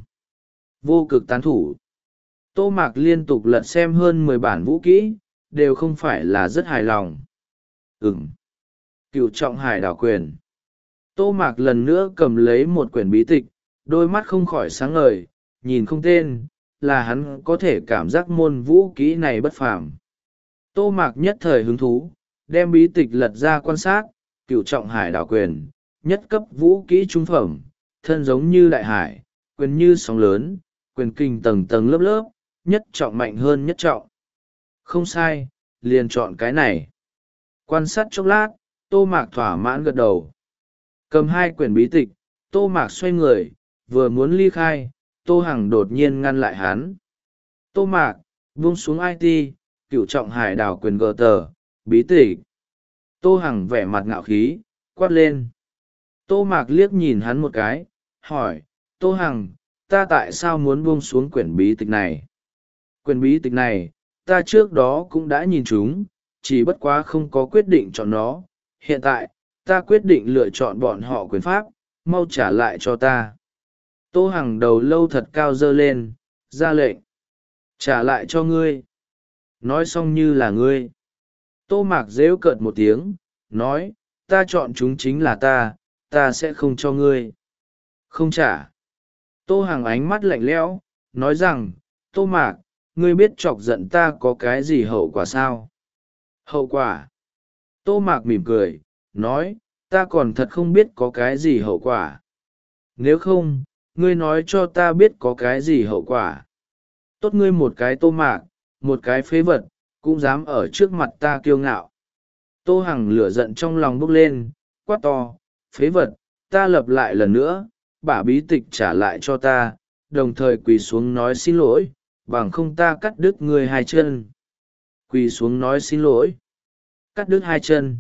vô cực tán thủ. Tô Mạc liên tục lật xem hơn mười bản vũ kỹ, đều không phải là rất hài lòng. Ừm. Cựu trọng hải đảo quyền. Tô Mạc lần nữa cầm lấy một quyển bí tịch, đôi mắt không khỏi sáng ngời, nhìn không tên, là hắn có thể cảm giác môn vũ kỹ này bất phàm. Tô Mạc nhất thời hứng thú, đem bí tịch lật ra quan sát, cựu trọng hải đảo quyền, nhất cấp vũ kỹ trung phẩm, thân giống như đại hải, quyền như sóng lớn, quyền kinh tầng tầng lớp lớp, nhất trọng mạnh hơn nhất trọng. Không sai, liền chọn cái này. Quan sát chốc lát, Tô Mạc thỏa mãn gật đầu. Cầm hai quyển bí tịch, Tô Mạc xoay người, vừa muốn ly khai, Tô Hằng đột nhiên ngăn lại hắn. Tô Mạc, buông xuống i tê, cựu trọng hải đảo quyền gờ tờ, bí tịch. Tô Hằng vẻ mặt ngạo khí, quát lên. Tô Mạc liếc nhìn hắn một cái, hỏi, Tô Hằng, ta tại sao muốn buông xuống quyển bí tịch này? Quyển bí tịch này, ta trước đó cũng đã nhìn chúng, chỉ bất quá không có quyết định chọn nó. Hiện tại, ta quyết định lựa chọn bọn họ quyền pháp, mau trả lại cho ta. Tô Hằng đầu lâu thật cao dơ lên, ra lệnh. Trả lại cho ngươi. Nói xong như là ngươi. Tô Mạc rêu cợt một tiếng, nói, ta chọn chúng chính là ta, ta sẽ không cho ngươi. Không trả. Tô Hằng ánh mắt lạnh lẽo, nói rằng, Tô Mạc, ngươi biết chọc giận ta có cái gì hậu quả sao? Hậu quả? Tô Mạc mỉm cười, nói, ta còn thật không biết có cái gì hậu quả. Nếu không, ngươi nói cho ta biết có cái gì hậu quả. Tốt ngươi một cái Tô Mạc, một cái phế vật, cũng dám ở trước mặt ta kiêu ngạo. Tô Hằng lửa giận trong lòng bốc lên, quát to, phế vật, ta lặp lại lần nữa, bả bí tịch trả lại cho ta, đồng thời quỳ xuống nói xin lỗi, bằng không ta cắt đứt ngươi hai chân. Quỳ xuống nói xin lỗi, cắt đứt hai chân.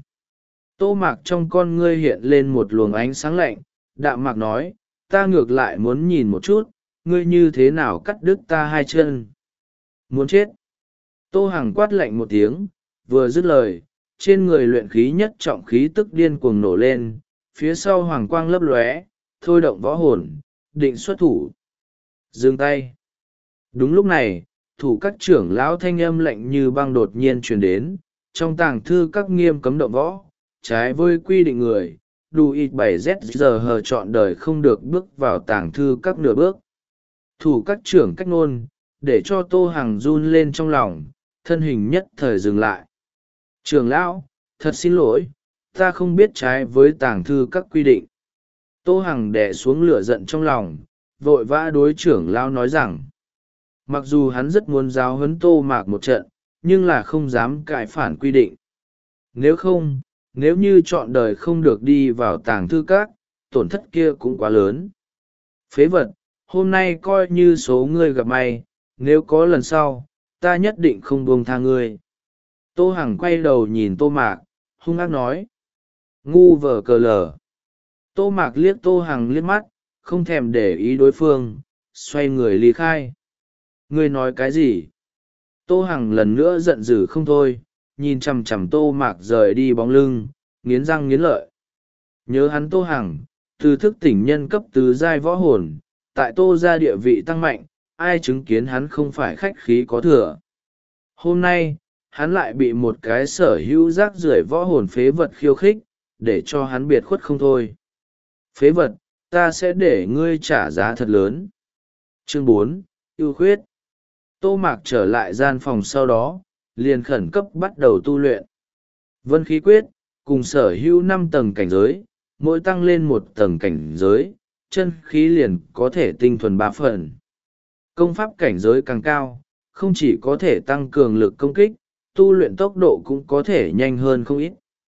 Tô Mạc trong con ngươi hiện lên một luồng ánh sáng lạnh, đạm mạc nói, ta ngược lại muốn nhìn một chút, ngươi như thế nào cắt đứt ta hai chân. Muốn chết. Tô Hằng quát lạnh một tiếng, vừa dứt lời, trên người luyện khí nhất trọng khí tức điên cuồng nổ lên, phía sau hoàng quang lấp lóe, thôi động võ hồn, định xuất thủ. Dừng tay. Đúng lúc này, thủ các trưởng lão thanh âm lạnh như băng đột nhiên truyền đến, trong tàng thư các nghiêm cấm động võ, trái với quy định người, đủ ít bảy z giờ hờ chọn đời không được bước vào tàng thư các nửa bước. Thủ các trưởng cách nôn, để cho Tô Hằng run lên trong lòng, thân hình nhất thời dừng lại. Trưởng lão, thật xin lỗi, ta không biết trái với tàng thư các quy định. Tô Hằng đè xuống lửa giận trong lòng, vội vã đối trưởng lão nói rằng, mặc dù hắn rất muốn giáo huấn Tô Mạc một trận, nhưng là không dám cãi phản quy định. Nếu không, nếu như chọn đời không được đi vào tàng thư các, tổn thất kia cũng quá lớn. Phế vật, hôm nay coi như số ngươi gặp may, nếu có lần sau, ta nhất định không buông tha ngươi. Tô Hằng quay đầu nhìn Tô Mạc, hung ác nói. Ngu vờ cờ lờ. Tô Mạc liếc Tô Hằng liếc mắt, không thèm để ý đối phương, xoay người ly khai. Ngươi nói cái gì? Tô Hằng lần nữa giận dữ không thôi, nhìn chằm chằm Tô Mạc rời đi bóng lưng, nghiến răng nghiến lợi. Nhớ hắn Tô Hằng, từ thức tỉnh nhân cấp tứ giai võ hồn, tại Tô gia địa vị tăng mạnh, ai chứng kiến hắn không phải khách khí có thừa. Hôm nay, hắn lại bị một cái sở hữu rác rưởi võ hồn phế vật khiêu khích, để cho hắn biệt khuất không thôi. Phế vật, ta sẽ để ngươi trả giá thật lớn. Chương bốn, ưu khuyết. Tô Mạc trở lại gian phòng sau đó, liền khẩn cấp bắt đầu tu luyện. Vân khí quyết, cùng sở hữu năm tầng cảnh giới, mỗi tăng lên một tầng cảnh giới, chân khí liền có thể tinh thuần ba phần. Công pháp cảnh giới càng cao, không chỉ có thể tăng cường lực công kích, tu luyện tốc độ cũng có thể nhanh hơn không ít.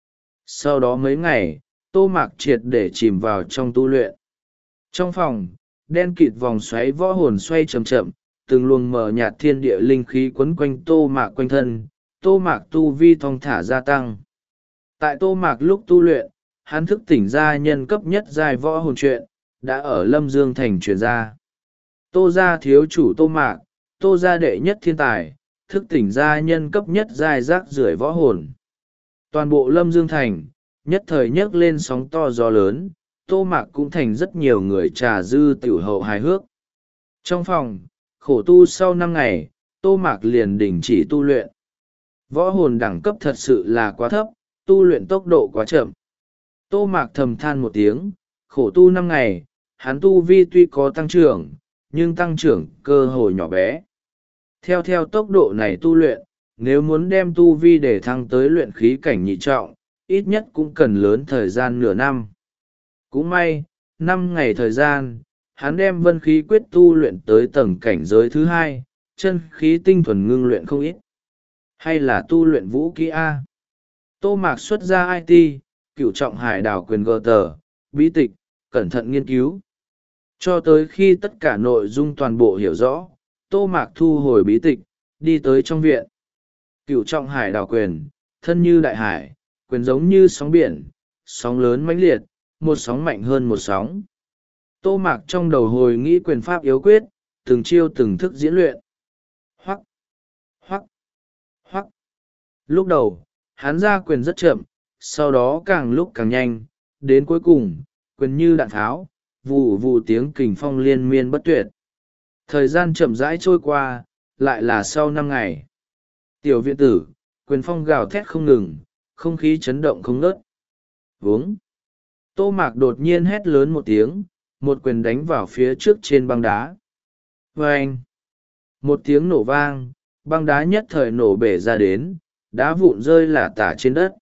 Sau đó mấy ngày, Tô Mạc triệt để chìm vào trong tu luyện. Trong phòng, đen kịt vòng xoáy võ hồn xoay chậm chậm, từng luồng mờ nhạt thiên địa linh khí quấn quanh Tô Mạc quanh thân, Tô Mạc tu vi thong thả gia tăng. Tại Tô Mạc lúc tu luyện, hắn thức tỉnh ra nhân cấp nhất giai võ hồn chuyện, đã ở Lâm Dương Thành truyền ra. Tô gia thiếu chủ Tô Mạc, Tô gia đệ nhất thiên tài, thức tỉnh ra nhân cấp nhất giai rác rưởi võ hồn. Toàn bộ Lâm Dương Thành, nhất thời nhấc lên sóng to gió lớn. Tô Mạc cũng thành rất nhiều người trà dư tiểu hậu hài hước. Trong phòng khổ tu sau năm ngày, Tô Mạc liền đình chỉ tu luyện. Võ hồn đẳng cấp thật sự là quá thấp, tu luyện tốc độ quá chậm. Tô Mạc thầm than một tiếng, khổ tu năm ngày, hắn tu vi tuy có tăng trưởng, nhưng tăng trưởng cơ hội nhỏ bé. Theo theo tốc độ này tu luyện, nếu muốn đem tu vi để thăng tới luyện khí cảnh nhị trọng, ít nhất cũng cần lớn thời gian nửa năm. Cũng may, năm ngày thời gian, hắn đem vân khí quyết tu luyện tới tầng cảnh giới thứ hai, chân khí tinh thuần ngưng luyện không ít. Hay là tu luyện vũ kỹ A. Tô Mạc xuất ra i tê, cửu trọng hải đảo quyền gờ tờ, bí tịch, cẩn thận nghiên cứu. Cho tới khi tất cả nội dung toàn bộ hiểu rõ, Tô Mạc thu hồi bí tịch, đi tới trong viện. Cửu trọng hải đảo quyền, thân như đại hải, quyền giống như sóng biển, sóng lớn mãnh liệt, một sóng mạnh hơn một sóng. Tô Mạc trong đầu hồi nghĩ quyền pháp yếu quyết, từng chiêu từng thức diễn luyện. Hoắc, hoắc, hoắc. Lúc đầu, hắn ra quyền rất chậm, sau đó càng lúc càng nhanh, đến cuối cùng, quyền như đạn tháo, vù vù tiếng kình phong liên miên bất tuyệt. Thời gian chậm rãi trôi qua, lại là sau năm ngày. Tiểu viện tử, quyền phong gào thét không ngừng, không khí chấn động không ngớt. Vướng. Tô Mạc đột nhiên hét lớn một tiếng, một quyền đánh vào phía trước trên băng đá. Vâng! Một tiếng nổ vang, băng đá nhất thời nổ bể ra đến, đá vụn rơi lả tả trên đất.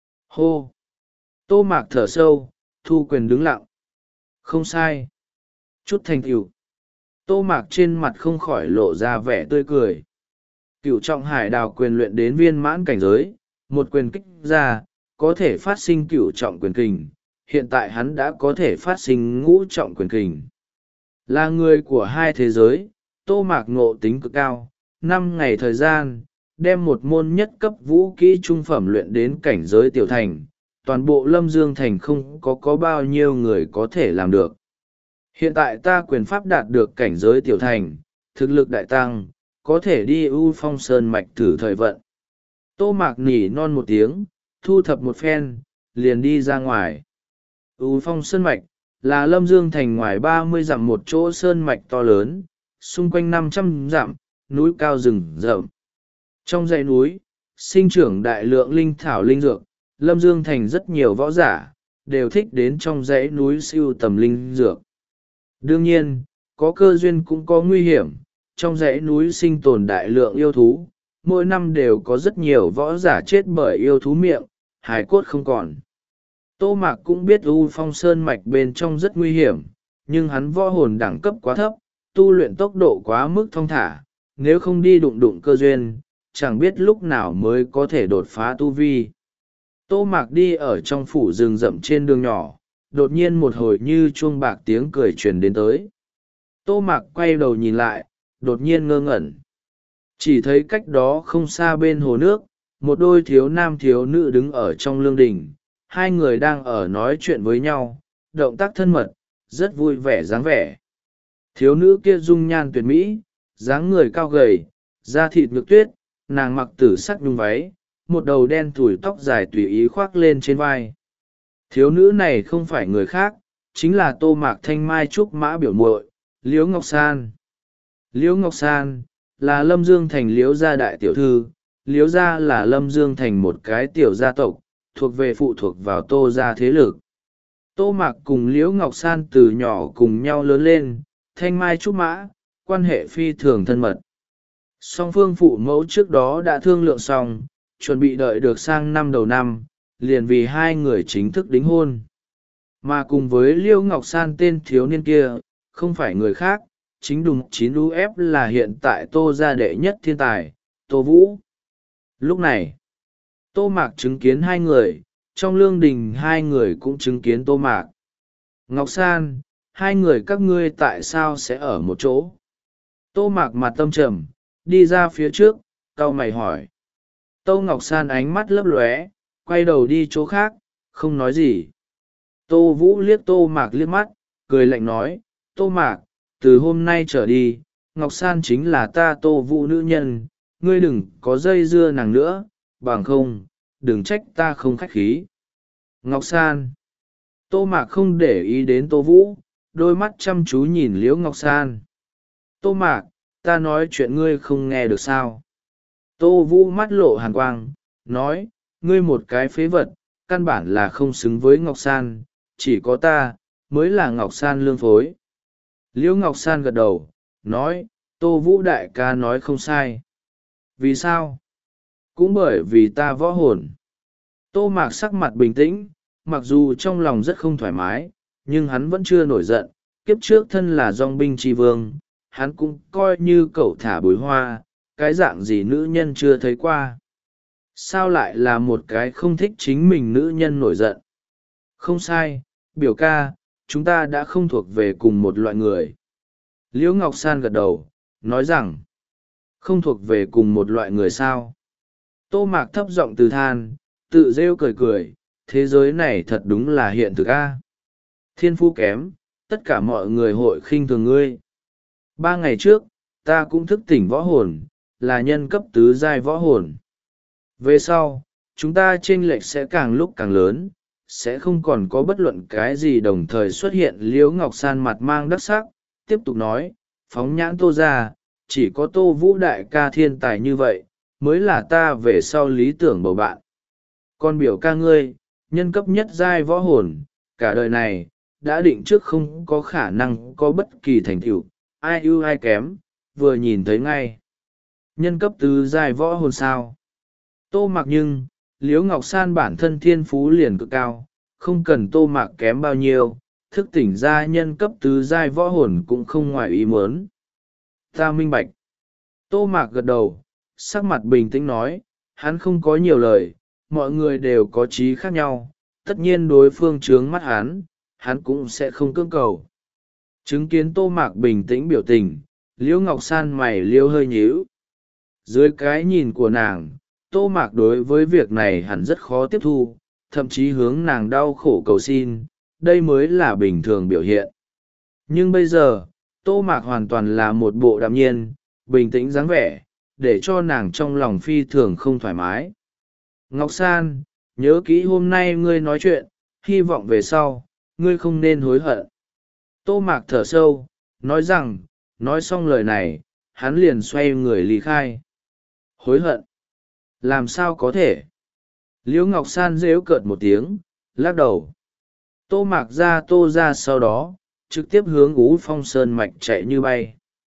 Hô! Tô Mạc thở sâu, thu quyền đứng lặng. Không sai. Chút thành tựu. Tô Mạc trên mặt không khỏi lộ ra vẻ tươi cười. Cửu trọng hải đào quyền luyện đến viên mãn cảnh giới, một quyền kích ra, có thể phát sinh cửu trọng quyền kình. Hiện tại hắn đã có thể phát sinh ngũ trọng quyền kình. Là người của hai thế giới, Tô Mạc ngộ tính cực cao, năm ngày thời gian, đem một môn nhất cấp vũ kỹ trung phẩm luyện đến cảnh giới tiểu thành, toàn bộ Lâm Dương Thành không có có bao nhiêu người có thể làm được. Hiện tại ta quyền pháp đạt được cảnh giới tiểu thành, thực lực đại tăng, có thể đi U Phong Sơn Mạch thử thời vận. Tô Mạc nỉ non một tiếng, thu thập một phen, liền đi ra ngoài. U Phong Sơn Mạch là Lâm Dương Thành ngoài ba mươi dặm một chỗ sơn mạch to lớn, xung quanh năm trăm dặm, núi cao rừng rậm. Trong dãy núi, sinh trưởng đại lượng linh thảo linh dược, Lâm Dương Thành rất nhiều võ giả, đều thích đến trong dãy núi siêu tầm linh dược. Đương nhiên, có cơ duyên cũng có nguy hiểm, trong dãy núi sinh tồn đại lượng yêu thú, mỗi năm đều có rất nhiều võ giả chết bởi yêu thú miệng, hài cốt không còn. Tô Mạc cũng biết U Phong Sơn Mạch bên trong rất nguy hiểm, nhưng hắn võ hồn đẳng cấp quá thấp, tu luyện tốc độ quá mức thong thả, nếu không đi đụng đụng cơ duyên, chẳng biết lúc nào mới có thể đột phá tu vi. Tô Mạc đi ở trong phủ rừng rậm trên đường nhỏ, đột nhiên một hồi như chuông bạc tiếng cười truyền đến tới. Tô Mạc quay đầu nhìn lại, đột nhiên ngơ ngẩn. Chỉ thấy cách đó không xa bên hồ nước, một đôi thiếu nam thiếu nữ đứng ở trong lương đình, hai người đang ở nói chuyện với nhau, động tác thân mật, rất vui vẻ dáng vẻ. Thiếu nữ kia dung nhan tuyệt mỹ, dáng người cao gầy, da thịt nhược tuyết, nàng mặc tử sắc nhung váy, một đầu đen thủi tóc dài tùy ý khoác lên trên vai. Thiếu nữ này không phải người khác, chính là Tô Mạc Thanh Mai Trúc Mã biểu muội, Liễu Ngọc San. Liễu Ngọc San là Lâm Dương Thành Liễu gia đại tiểu thư, Liễu gia là Lâm Dương Thành một cái tiểu gia tộc, thuộc về phụ thuộc vào Tô gia thế lực. Tô Mạc cùng Liễu Ngọc San từ nhỏ cùng nhau lớn lên, Thanh Mai Trúc Mã, quan hệ phi thường thân mật. Song phương phụ mẫu trước đó đã thương lượng xong, chuẩn bị đợi được sang năm đầu năm, liền vì hai người chính thức đính hôn. Mà cùng với Liễu Ngọc San tên thiếu niên kia, không phải người khác, chính đúng chín u ép là hiện tại Tô gia đệ nhất thiên tài, Tô Vũ. Lúc này, Tô Mạc chứng kiến hai người, trong lương đình hai người cũng chứng kiến Tô Mạc. Ngọc San, hai người các ngươi tại sao sẽ ở một chỗ? Tô Mạc mặt tâm trầm, đi ra phía trước, cau mày hỏi. Tô Ngọc San ánh mắt lấp lóe, quay đầu đi chỗ khác, không nói gì. Tô Vũ liếc Tô Mạc liếc mắt, cười lạnh nói, Tô Mạc, từ hôm nay trở đi, Ngọc San chính là ta Tô Vũ nữ nhân, ngươi đừng có dây dưa nàng nữa, bằng không, đừng trách ta không khách khí. Ngọc San. Tô Mạc không để ý đến Tô Vũ, đôi mắt chăm chú nhìn Liễu Ngọc San. Tô Mạc, ta nói chuyện ngươi không nghe được sao? Tô Vũ mắt lộ hàn quang, nói, ngươi một cái phế vật, căn bản là không xứng với Ngọc San, chỉ có ta, mới là Ngọc San lương phối. Liễu Ngọc San gật đầu, nói, Tô Vũ đại ca nói không sai. Vì sao? Cũng bởi vì ta võ hồn. Tô Mạc sắc mặt bình tĩnh, mặc dù trong lòng rất không thoải mái, nhưng hắn vẫn chưa nổi giận. Kiếp trước thân là dòng binh tri vương, hắn cũng coi như cậu thả bùi hoa, cái dạng gì nữ nhân chưa thấy qua. Sao lại là một cái không thích chính mình nữ nhân nổi giận? Không sai, biểu ca, chúng ta đã không thuộc về cùng một loại người. Liễu Ngọc San gật đầu, nói rằng, không thuộc về cùng một loại người sao? Tô Mạc thấp giọng từ than, tự rêu cười cười, thế giới này thật đúng là hiện thực a. Thiên phú kém, tất cả mọi người hội khinh thường ngươi. Ba ngày trước, ta cũng thức tỉnh võ hồn, là nhân cấp tứ giai võ hồn. Về sau, chúng ta chênh lệch sẽ càng lúc càng lớn, sẽ không còn có bất luận cái gì đồng thời xuất hiện. Liễu Ngọc San mặt mang đắc sắc, tiếp tục nói, phóng nhãn Tô ra, chỉ có Tô Vũ đại ca thiên tài như vậy, mới là ta về sau lý tưởng bầu bạn. Còn biểu ca ngươi, nhân cấp nhất giai võ hồn, cả đời này, đã định trước không có khả năng có bất kỳ thành tựu, ai ưu ai kém, vừa nhìn thấy ngay. Nhân cấp tứ giai võ hồn sao? Tô Mạc nhưng, Liễu Ngọc San bản thân thiên phú liền cực cao, không cần Tô Mạc kém bao nhiêu, thức tỉnh ra nhân cấp tứ giai võ hồn cũng không ngoài ý muốn. Ta minh bạch. Tô Mạc gật đầu, sắc mặt bình tĩnh nói, hắn không có nhiều lời, mọi người đều có trí khác nhau, tất nhiên đối phương trướng mắt hắn, hắn cũng sẽ không cưỡng cầu. Chứng kiến Tô Mạc bình tĩnh biểu tình, Liễu Ngọc San mày liêu hơi nhíu. Dưới cái nhìn của nàng, Tô Mạc đối với việc này hẳn rất khó tiếp thu, thậm chí hướng nàng đau khổ cầu xin, đây mới là bình thường biểu hiện. Nhưng bây giờ, Tô Mạc hoàn toàn là một bộ đạm nhiên, bình tĩnh dáng vẻ, để cho nàng trong lòng phi thường không thoải mái. Ngọc San, nhớ kỹ hôm nay ngươi nói chuyện, hy vọng về sau, ngươi không nên hối hận. Tô Mạc thở sâu, nói rằng, nói xong lời này, hắn liền xoay người ly khai. Hối hận? Làm sao có thể? Liễu Ngọc San rếu cợt một tiếng, lắc đầu. Tô Mạc ra tô ra sau đó, trực tiếp hướng Ú Phong Sơn Mạch chạy như bay.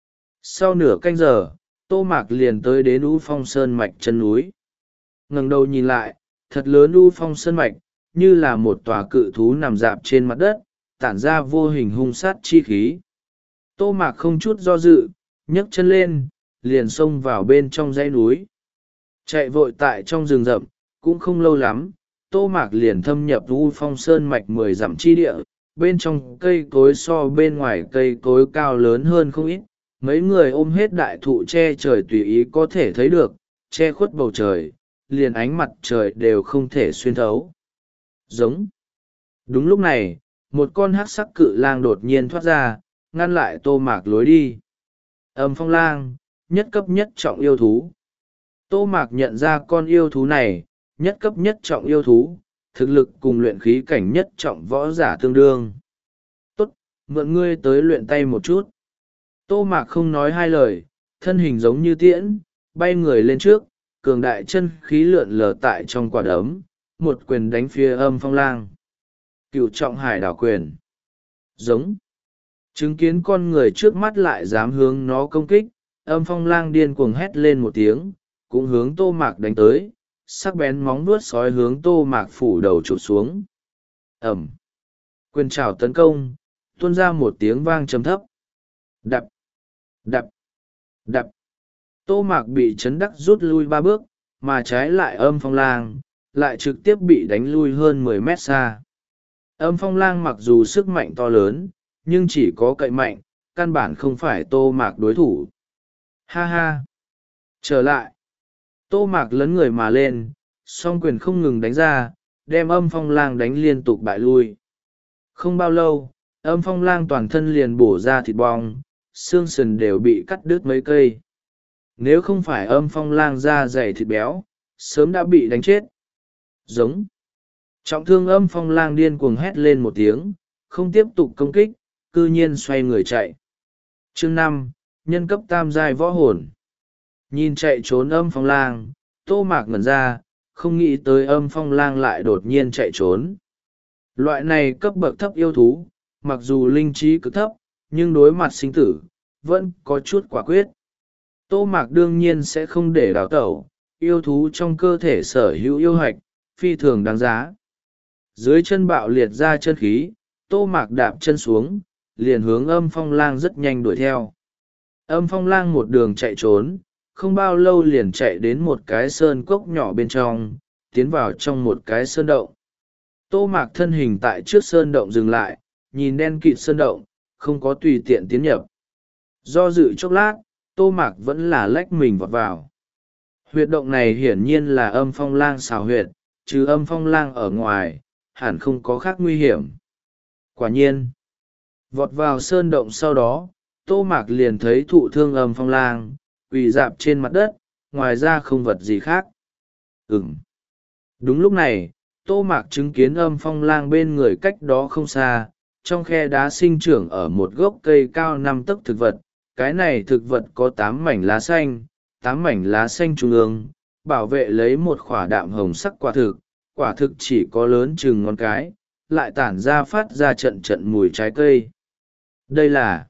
Sau nửa canh giờ, Tô Mạc liền tới đến Ú Phong Sơn Mạch chân núi. Ngẩng đầu nhìn lại, thật lớn Ú Phong Sơn Mạch, như là một tòa cự thú nằm dạp trên mặt đất, tản ra vô hình hung sát chi khí. Tô Mạc không chút do dự, nhấc chân lên, liền xông vào bên trong dãy núi. Chạy vội tại trong rừng rậm, cũng không lâu lắm, Tô Mạc liền thâm nhập U Phong Sơn Mạch mười dặm chi địa, bên trong cây cối so bên ngoài cây cối cao lớn hơn không ít, mấy người ôm hết đại thụ che trời tùy ý có thể thấy được, che khuất bầu trời, liền ánh mặt trời đều không thể xuyên thấu. Giống. Đúng lúc này, một con hắc sắc cự lang đột nhiên thoát ra, ngăn lại Tô Mạc lối đi. Âm phong lang, nhất cấp nhất trọng yêu thú. Tô Mạc nhận ra con yêu thú này, nhất cấp nhất trọng yêu thú, thực lực cùng luyện khí cảnh nhất trọng võ giả tương đương. Tốt, mượn ngươi tới luyện tay một chút. Tô Mạc không nói hai lời, thân hình giống như tiễn, bay người lên trước, cường đại chân khí lượn lờ tại trong quả đấm, một quyền đánh phía âm phong lang. Cựu trọng hải đảo quyền. Giống. Chứng kiến con người trước mắt lại dám hướng nó công kích, âm phong lang điên cuồng hét lên một tiếng, cũng hướng Tô Mạc đánh tới, sắc bén móng vuốt sói hướng Tô Mạc phủ đầu chụp xuống. Ẩm. Quyền trảo tấn công, tuôn ra một tiếng vang trầm thấp. Đập. Đập. Đập. Tô Mạc bị chấn đắc rút lui ba bước, mà trái lại âm phong lang, lại trực tiếp bị đánh lui hơn mười mét xa. Âm phong lang mặc dù sức mạnh to lớn, nhưng chỉ có cậy mạnh, căn bản không phải Tô Mạc đối thủ. Ha ha! Trở lại! Tô Mạc lấn người mà lên, song quyền không ngừng đánh ra, đem âm phong lang đánh liên tục bại lui. Không bao lâu, âm phong lang toàn thân liền bổ ra thịt bong, xương sườn đều bị cắt đứt mấy cây. Nếu không phải âm phong lang da dày thịt béo, sớm đã bị đánh chết. Giống. Trọng thương Âm Phong Lang điên cuồng hét lên một tiếng, không tiếp tục công kích, cư nhiên xoay người chạy. Chương năm, nhân cấp tam giai võ hồn. Nhìn chạy trốn Âm Phong Lang, Tô Mạc ngẩn ra, không nghĩ tới Âm Phong Lang lại đột nhiên chạy trốn. Loại này cấp bậc thấp yêu thú, mặc dù linh trí cực thấp, nhưng đối mặt sinh tử, vẫn có chút quả quyết. Tô Mạc đương nhiên sẽ không để đào tẩu, yêu thú trong cơ thể sở hữu yêu hạch, phi thường đáng giá. Dưới chân bạo liệt ra chân khí, Tô Mạc đạp chân xuống, liền hướng Âm Phong Lang rất nhanh đuổi theo. Âm Phong Lang một đường chạy trốn, không bao lâu liền chạy đến một cái sơn cốc nhỏ bên trong, tiến vào trong một cái sơn động. Tô Mạc thân hình tại trước sơn động dừng lại, nhìn đen kịt sơn động, không có tùy tiện tiến nhập. Do dự chốc lát, Tô Mạc vẫn là lách mình vọt vào. Huyệt động này hiển nhiên là Âm Phong Lang xào huyệt, trừ Âm Phong Lang ở ngoài, hẳn không có khác nguy hiểm. Quả nhiên, vọt vào sơn động sau đó, Tô Mạc liền thấy thụ thương Âm Phong Lang, quỳ rạp trên mặt đất, ngoài ra không vật gì khác. Ừm. Đúng lúc này, Tô Mạc chứng kiến Âm Phong Lang bên người cách đó không xa, trong khe đá sinh trưởng ở một gốc cây cao năm tấc thực vật. Cái này thực vật có tám mảnh lá xanh, tám mảnh lá xanh trung ương, bảo vệ lấy một khỏa đạm hồng sắc quả thực, quả thực chỉ có lớn chừng ngón cái, lại tản ra phát ra trận trận mùi trái cây. Đây là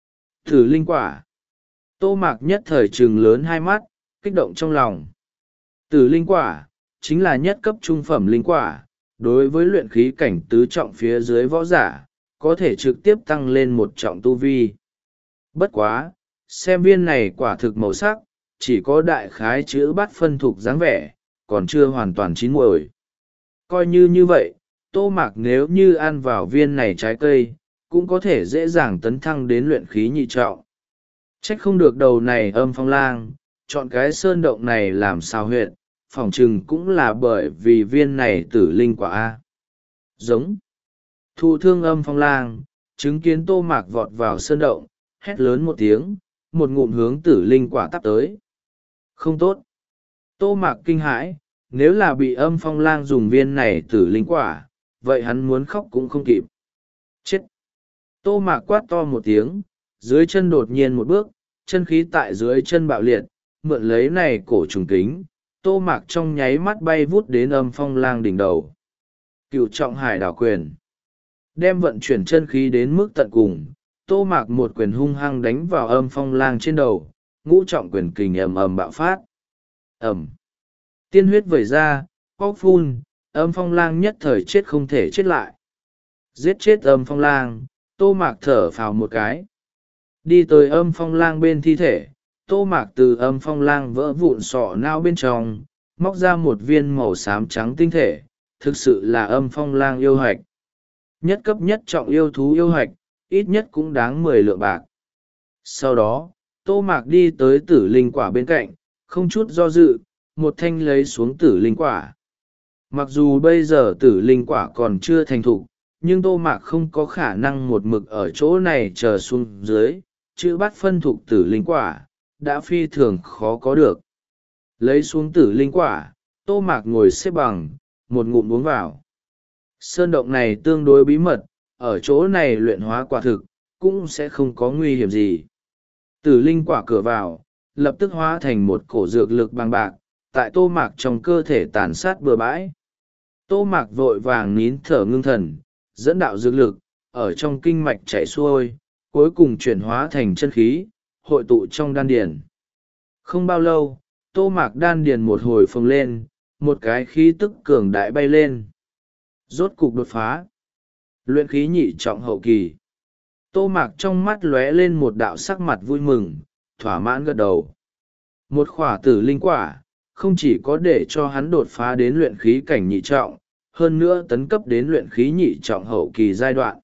Tử linh quả. Tô Mạc nhất thời trừng lớn hai mắt, kích động trong lòng. Tử linh quả, chính là nhất cấp trung phẩm linh quả, đối với luyện khí cảnh tứ trọng phía dưới võ giả, có thể trực tiếp tăng lên một trọng tu vi. Bất quá, xem viên này quả thực màu sắc, chỉ có đại khái chữ bát phân thục dáng vẻ, còn chưa hoàn toàn chín muồi. Coi như như vậy, Tô Mạc nếu như ăn vào viên này trái cây, cũng có thể dễ dàng tấn thăng đến luyện khí nhị trọng. Trách không được đầu này Âm Phong Lang, chọn cái sơn động này làm sao huyệt, phỏng chừng cũng là bởi vì viên này tử linh quả A. Giống. Thụ thương Âm Phong Lang, chứng kiến Tô Mạc vọt vào sơn động, hét lớn một tiếng, một ngụm hướng tử linh quả tắp tới. Không tốt. Tô Mạc kinh hãi, nếu là bị Âm Phong Lang dùng viên này tử linh quả, vậy hắn muốn khóc cũng không kịp. Chết. Tô Mạc quát to một tiếng, dưới chân đột nhiên một bước, chân khí tại dưới chân bạo liệt, mượn lấy này cổ trùng kính, Tô Mạc trong nháy mắt bay vút đến Âm Phong Lang đỉnh đầu. Cựu trọng hải đảo quyền. Đem vận chuyển chân khí đến mức tận cùng, Tô Mạc một quyền hung hăng đánh vào Âm Phong Lang trên đầu, ngũ trọng quyền kình ầm ầm bạo phát. Ầm. Tiên huyết vẩy ra, cóc phun, Âm Phong Lang nhất thời chết không thể chết lại. Giết chết Âm Phong Lang, Tô Mạc thở phào một cái. Đi tới Âm Phong Lang bên thi thể, Tô Mạc từ Âm Phong Lang vỡ vụn sọ não bên trong, móc ra một viên màu xám trắng tinh thể, thực sự là Âm Phong Lang yêu hạch. Nhất cấp nhất trọng yêu thú yêu hạch, ít nhất cũng đáng mười lượng bạc. Sau đó, Tô Mạc đi tới tử linh quả bên cạnh, không chút do dự, một thanh lấy xuống tử linh quả. Mặc dù bây giờ tử linh quả còn chưa thành thục, nhưng Tô Mạc không có khả năng một mực ở chỗ này chờ xuống dưới, chữ bắt phân thục tử linh quả, đã phi thường khó có được. Lấy xuống tử linh quả, Tô Mạc ngồi xếp bằng, một ngụm uống vào. Sơn động này tương đối bí mật, ở chỗ này luyện hóa quả thực, cũng sẽ không có nguy hiểm gì. Tử linh quả cửa vào, lập tức hóa thành một cổ dược lực bằng bạc, tại Tô Mạc trong cơ thể tàn sát bừa bãi. Tô Mạc vội vàng nín thở ngưng thần, dẫn đạo dược lực, ở trong kinh mạch chảy xuôi, cuối cùng chuyển hóa thành chân khí, hội tụ trong đan điền. Không bao lâu, Tô Mạc đan điền một hồi phồng lên, một cái khí tức cường đại bay lên. Rốt cục đột phá. Luyện khí nhị trọng hậu kỳ. Tô Mạc trong mắt lóe lên một đạo sắc mặt vui mừng, thỏa mãn gật đầu. Một khỏa tử linh quả, không chỉ có để cho hắn đột phá đến luyện khí cảnh nhị trọng, hơn nữa tấn cấp đến luyện khí nhị trọng hậu kỳ giai đoạn.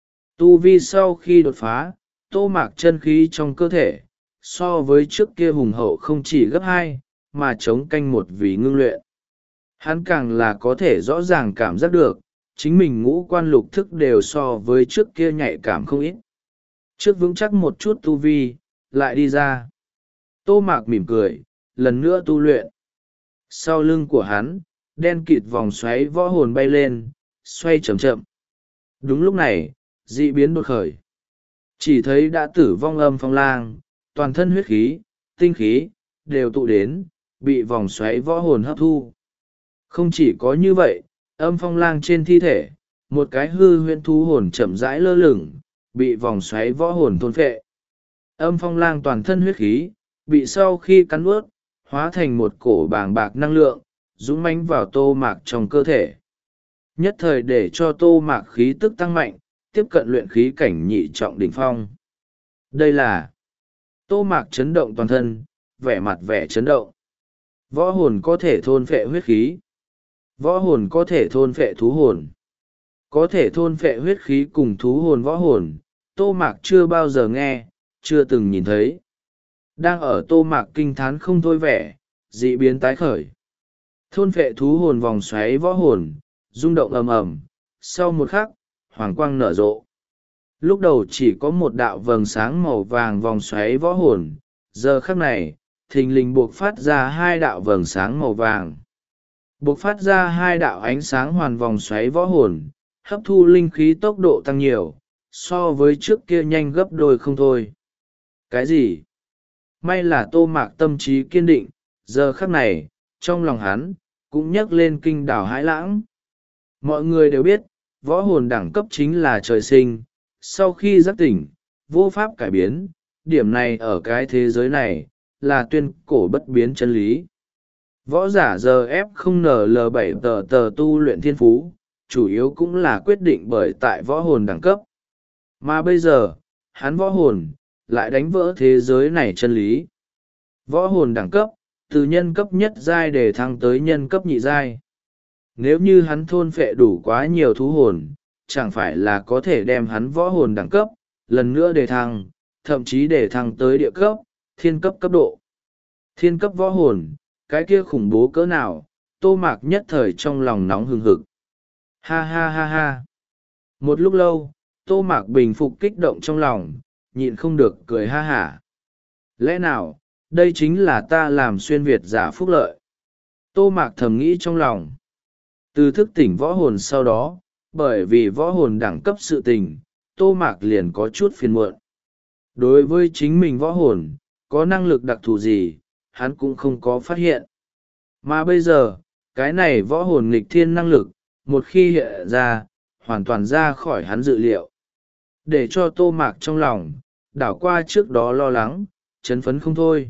Tu vi sau khi đột phá, Tô Mạc chân khí trong cơ thể, so với trước kia hùng hậu không chỉ gấp hai, mà chống canh một vì ngưng luyện. Hắn càng là có thể rõ ràng cảm giác được, chính mình ngũ quan lục thức đều so với trước kia nhạy cảm không ít. Trước vững chắc một chút tu vi, lại đi ra. Tô Mạc mỉm cười, lần nữa tu luyện. Sau lưng của hắn, đen kịt vòng xoáy võ hồn bay lên, xoay chậm chậm. Đúng lúc này, dị biến đột khởi. Chỉ thấy đã tử vong Âm Phong Lang, toàn thân huyết khí, tinh khí, đều tụ đến, bị vòng xoáy võ hồn hấp thu. Không chỉ có như vậy, Âm Phong Lang trên thi thể, một cái hư huyễn thú hồn chậm rãi lơ lửng, bị vòng xoáy võ hồn thôn phệ. Âm Phong Lang toàn thân huyết khí, bị sau khi cắn ướt, hóa thành một cổ bàng bạc năng lượng, dũng mãnh vào Tô Mạc trong cơ thể. Nhất thời để cho Tô Mạc khí tức tăng mạnh, tiếp cận luyện khí cảnh nhị trọng đỉnh phong. Đây là Tô Mạc chấn động toàn thân, vẻ mặt vẻ chấn động. Võ hồn có thể thôn phệ huyết khí. Võ hồn có thể thôn phệ thú hồn. Có thể thôn phệ huyết khí cùng thú hồn võ hồn, Tô Mạc chưa bao giờ nghe, chưa từng nhìn thấy. Đang ở Tô Mạc kinh thán không thôi vẻ, dị biến tái khởi. Thôn phệ thú hồn vòng xoáy võ hồn, rung động ầm ầm, sau một khắc, hoàng quang nở rộ. Lúc đầu chỉ có một đạo vầng sáng màu vàng vòng xoáy võ hồn, giờ khắc này, thình lình buộc phát ra hai đạo vầng sáng màu vàng. Buộc phát ra hai đạo ánh sáng hoàn vòng xoáy võ hồn, hấp thu linh khí tốc độ tăng nhiều, so với trước kia nhanh gấp đôi không thôi. Cái gì? May là Tô Mạc tâm trí kiên định, giờ khắc này, trong lòng hắn, cũng nhấc lên kinh đảo hãi lãng. Mọi người đều biết, võ hồn đẳng cấp chính là trời sinh, sau khi giác tỉnh, vô pháp cải biến, điểm này ở cái thế giới này, là tuyên cổ bất biến chân lý. Võ giả giờ ép không N L bảy tờ tờ tu luyện thiên phú, chủ yếu cũng là quyết định bởi tại võ hồn đẳng cấp. Mà bây giờ, hắn võ hồn, lại đánh vỡ thế giới này chân lý. Võ hồn đẳng cấp, từ nhân cấp nhất giai để thăng tới nhân cấp nhị giai. Nếu như hắn thôn phệ đủ quá nhiều thú hồn, chẳng phải là có thể đem hắn võ hồn đẳng cấp, lần nữa đề thăng, thậm chí đề thăng tới địa cấp, thiên cấp cấp độ. Thiên cấp võ hồn, cái kia khủng bố cỡ nào, Tô Mạc nhất thời trong lòng nóng hừng hực. Ha ha ha ha. Một lúc lâu, Tô Mạc bình phục kích động trong lòng, nhịn không được cười ha hả. Lẽ nào, đây chính là ta làm xuyên Việt giả phúc lợi. Tô Mạc thầm nghĩ trong lòng. Từ thức tỉnh võ hồn sau đó, bởi vì võ hồn đẳng cấp sự tình, Tô Mạc liền có chút phiền muộn. Đối với chính mình võ hồn, có năng lực đặc thù gì, hắn cũng không có phát hiện. Mà bây giờ, cái này võ hồn nghịch thiên năng lực, một khi hiện ra, hoàn toàn ra khỏi hắn dự liệu. Để cho Tô Mạc trong lòng, đảo qua trước đó lo lắng, chấn phấn không thôi.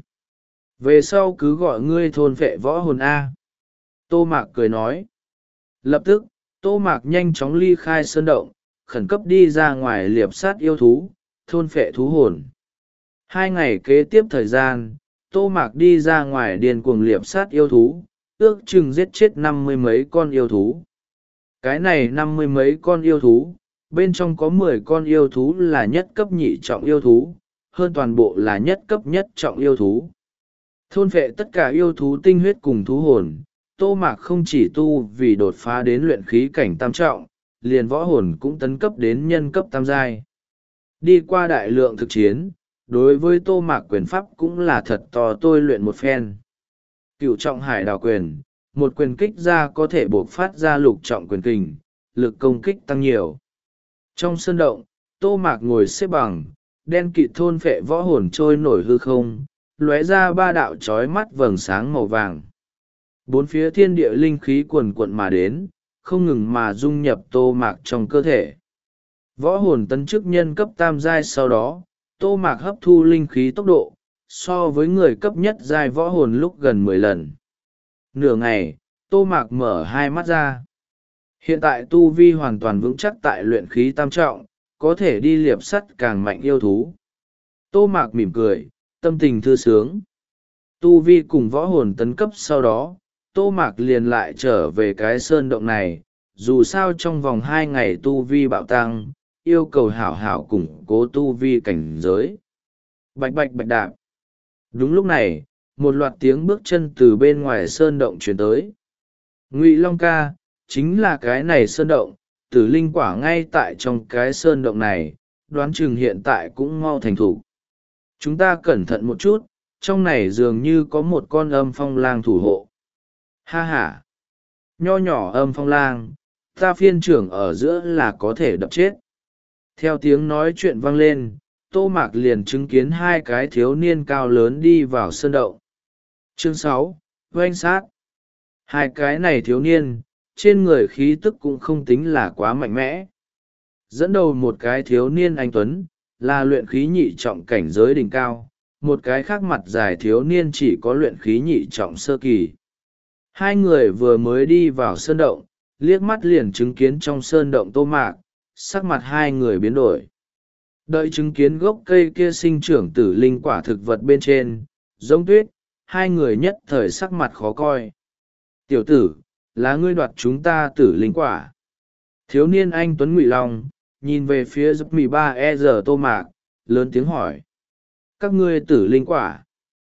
Về sau cứ gọi ngươi thôn vệ võ hồn A. Tô Mạc cười nói. Lập tức, Tô Mạc nhanh chóng ly khai sơn động, khẩn cấp đi ra ngoài liệp sát yêu thú, thôn phệ thú hồn. Hai ngày kế tiếp thời gian, Tô Mạc đi ra ngoài điên cuồng liệp sát yêu thú, ước chừng giết chết năm mươi mấy con yêu thú. Cái này năm mươi mấy con yêu thú, bên trong có mười con yêu thú là nhất cấp nhị trọng yêu thú, hơn toàn bộ là nhất cấp nhất trọng yêu thú. Thôn phệ tất cả yêu thú tinh huyết cùng thú hồn, Tô Mạc không chỉ tu vì đột phá đến luyện khí cảnh tam trọng, liền võ hồn cũng tấn cấp đến nhân cấp tam giai. Đi qua đại lượng thực chiến, đối với Tô Mạc quyền pháp cũng là thật to tôi luyện một phen. Cựu trọng hải đào quyền, một quyền kích ra có thể bộc phát ra lục trọng quyền kình, lực công kích tăng nhiều. Trong sân động, Tô Mạc ngồi xếp bằng, đen kịt thôn phệ võ hồn trôi nổi hư không, lóe ra ba đạo chói mắt vầng sáng màu vàng. Bốn phía thiên địa linh khí cuồn cuộn mà đến, không ngừng mà dung nhập Tô Mạc trong cơ thể. Võ hồn tấn chức nhân cấp tam giai sau đó, Tô Mạc hấp thu linh khí tốc độ, so với người cấp nhất giai võ hồn lúc gần mười lần. Nửa ngày, Tô Mạc mở hai mắt ra. Hiện tại tu vi hoàn toàn vững chắc tại luyện khí tam trọng, có thể đi liệp sắt càng mạnh yêu thú. Tô Mạc mỉm cười, tâm tình thư sướng. Tu vi cùng võ hồn tấn cấp sau đó, Tô Mạc liền lại trở về cái sơn động này, dù sao trong vòng hai ngày tu vi bạo tăng, yêu cầu hảo hảo củng cố tu vi cảnh giới. Bạch bạch bạch đạp. Đúng lúc này, một loạt tiếng bước chân từ bên ngoài sơn động truyền tới. Ngụy Long ca, chính là cái này sơn động, tử linh quả ngay tại trong cái sơn động này, đoán chừng hiện tại cũng mau thành thủ. Chúng ta cẩn thận một chút, trong này dường như có một con âm phong lang thủ hộ. Ha ha! Nho nhỏ âm phong lang, ta phiên trưởng ở giữa là có thể đập chết. Theo tiếng nói chuyện vang lên, Tô Mạc liền chứng kiến hai cái thiếu niên cao lớn đi vào sơn động. Chương sáu, oanh sát. Hai cái này thiếu niên, trên người khí tức cũng không tính là quá mạnh mẽ. Dẫn đầu một cái thiếu niên anh tuấn, là luyện khí nhị trọng cảnh giới đỉnh cao, một cái khác mặt dài thiếu niên chỉ có luyện khí nhị trọng sơ kỳ. Hai người vừa mới đi vào sơn động, liếc mắt liền chứng kiến trong sơn động Tô Mạc, sắc mặt hai người biến đổi. Đợi chứng kiến gốc cây kia sinh trưởng tử linh quả thực vật bên trên, giống tuyết, hai người nhất thời sắc mặt khó coi. Tiểu tử, là ngươi đoạt chúng ta tử linh quả. Thiếu niên anh Tuấn Ngụy Long, nhìn về phía giúp mì ba e giờ Tô Mạc, lớn tiếng hỏi. Các ngươi tử linh quả.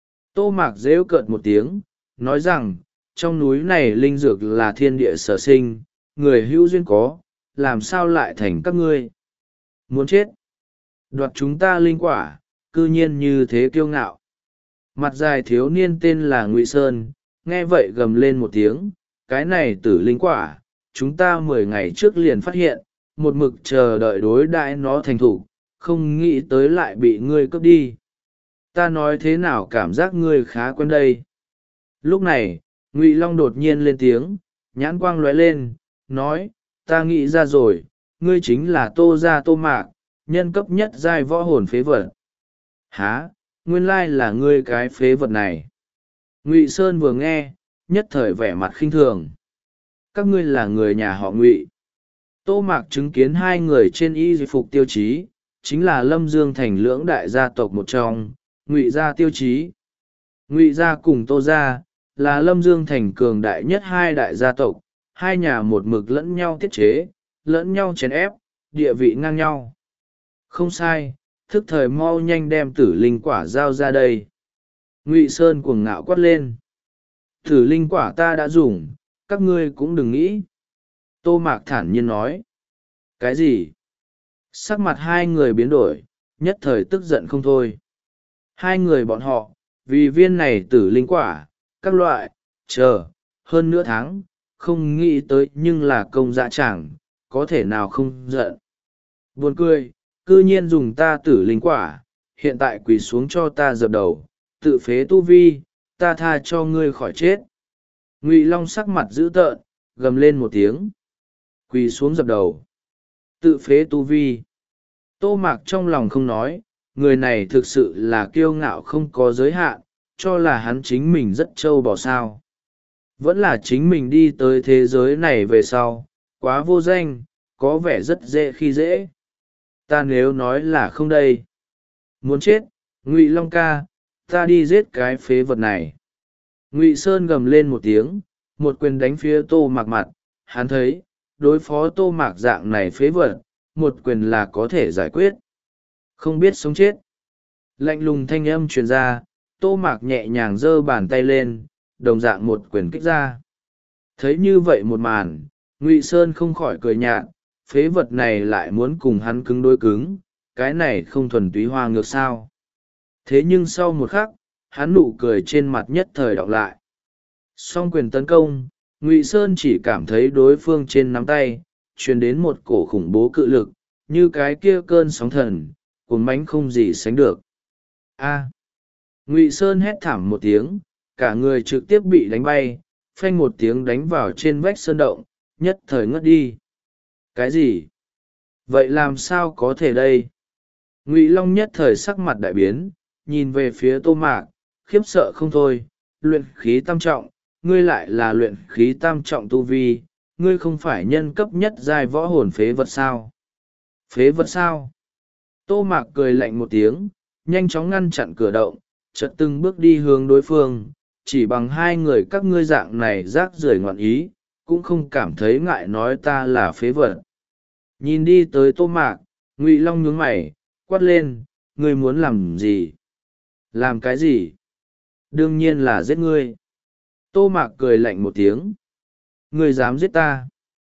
Tô Mạc rêu cợt một tiếng, nói rằng, trong núi này linh dược là thiên địa sở sinh, người hữu duyên có, làm sao lại thành các ngươi? Muốn chết. Đoạt chúng ta linh quả, cư nhiên như thế kiêu ngạo. Mặt dài thiếu niên tên là Ngụy Sơn, nghe vậy gầm lên một tiếng, cái này tử linh quả, chúng ta mười ngày trước liền phát hiện, một mực chờ đợi đối đãi nó thành thủ, không nghĩ tới lại bị ngươi cướp đi. Ta nói thế nào cảm giác ngươi khá quen đây. Lúc này, Ngụy Long đột nhiên lên tiếng, nhãn quang lóe lên, nói, ta nghĩ ra rồi, ngươi chính là Tô Gia Tô Mạc, nhân cấp nhất giai võ hồn phế vật. Hả, nguyên lai là ngươi cái phế vật này. Ngụy Sơn vừa nghe, nhất thời vẻ mặt khinh thường. Các ngươi là người nhà họ Ngụy. Tô Mạc chứng kiến hai người trên y phục tiêu chí, chính là Lâm Dương Thành lưỡng đại gia tộc một trong, Ngụy gia tiêu chí. Ngụy gia cùng Tô gia, là Lâm Dương Thành cường đại nhất hai đại gia tộc, hai nhà một mực lẫn nhau tiết chế, lẫn nhau chèn ép, địa vị ngang nhau. Không sai, thức thời mau nhanh đem tử linh quả giao ra đây. Ngụy Sơn cuồng ngạo quát lên. Tử linh quả ta đã dùng, các ngươi cũng đừng nghĩ. Tô Mạc thản nhiên nói. Cái gì? Sắc mặt hai người biến đổi, nhất thời tức giận không thôi. Hai người bọn họ, vì viên này tử linh quả, các loại, chờ, hơn nửa tháng, không nghĩ tới nhưng là công dạ chẳng, có thể nào không giận. Buồn cười, cư nhiên dùng ta tử linh quả, hiện tại quỳ xuống cho ta dập đầu, tự phế tu vi, ta tha cho ngươi khỏi chết. Ngụy Long sắc mặt dữ tợn, gầm lên một tiếng. Quỳ xuống dập đầu. Tự phế tu vi. Tô Mạc trong lòng không nói, người này thực sự là kiêu ngạo không có giới hạn, cho là hắn chính mình rất trâu bò sao. Vẫn là chính mình đi tới thế giới này về sau, quá vô danh, có vẻ rất dễ khi dễ. Ta nếu nói là không đây. Muốn chết, Ngụy Long ca, ta đi giết cái phế vật này. Ngụy Sơn gầm lên một tiếng, một quyền đánh phía Tô Mạc mặt, hắn thấy, đối phó Tô Mạc dạng này phế vật, một quyền là có thể giải quyết. Không biết sống chết. Lạnh lùng thanh âm truyền ra, Tô Mạc nhẹ nhàng giơ bàn tay lên, đồng dạng một quyền kích ra. Thấy như vậy một màn, Ngụy Sơn không khỏi cười nhạt, phế vật này lại muốn cùng hắn cứng đối cứng, cái này không thuần túy hoa ngược sao. Thế nhưng sau một khắc, hắn nụ cười trên mặt nhất thời đọc lại. Song quyền tấn công, Ngụy Sơn chỉ cảm thấy đối phương trên nắm tay, truyền đến một cổ khủng bố cự lực, như cái kia cơn sóng thần, cuốn mánh không gì sánh được. A! Ngụy Sơn hét thảm một tiếng, cả người trực tiếp bị đánh bay, phanh một tiếng đánh vào trên vách sơn động, nhất thời ngất đi. Cái gì? Vậy làm sao có thể đây? Ngụy Long nhất thời sắc mặt đại biến, nhìn về phía Tô Mạc, khiếp sợ không thôi, luyện khí tam trọng, ngươi lại là luyện khí tam trọng tu vi, ngươi không phải nhân cấp nhất giai võ hồn phế vật sao? Phế vật sao? Tô Mạc cười lạnh một tiếng, nhanh chóng ngăn chặn cửa động, chợt từng bước đi hướng đối phương, chỉ bằng hai người các ngươi dạng này rác rưởi ngoạn ý, cũng không cảm thấy ngại nói ta là phế vật. Nhìn đi tới Tô Mạc, Ngụy Long nhướng mày, quát lên, ngươi muốn làm gì? Làm cái gì? Đương nhiên là giết ngươi. Tô Mạc cười lạnh một tiếng. Ngươi dám giết ta?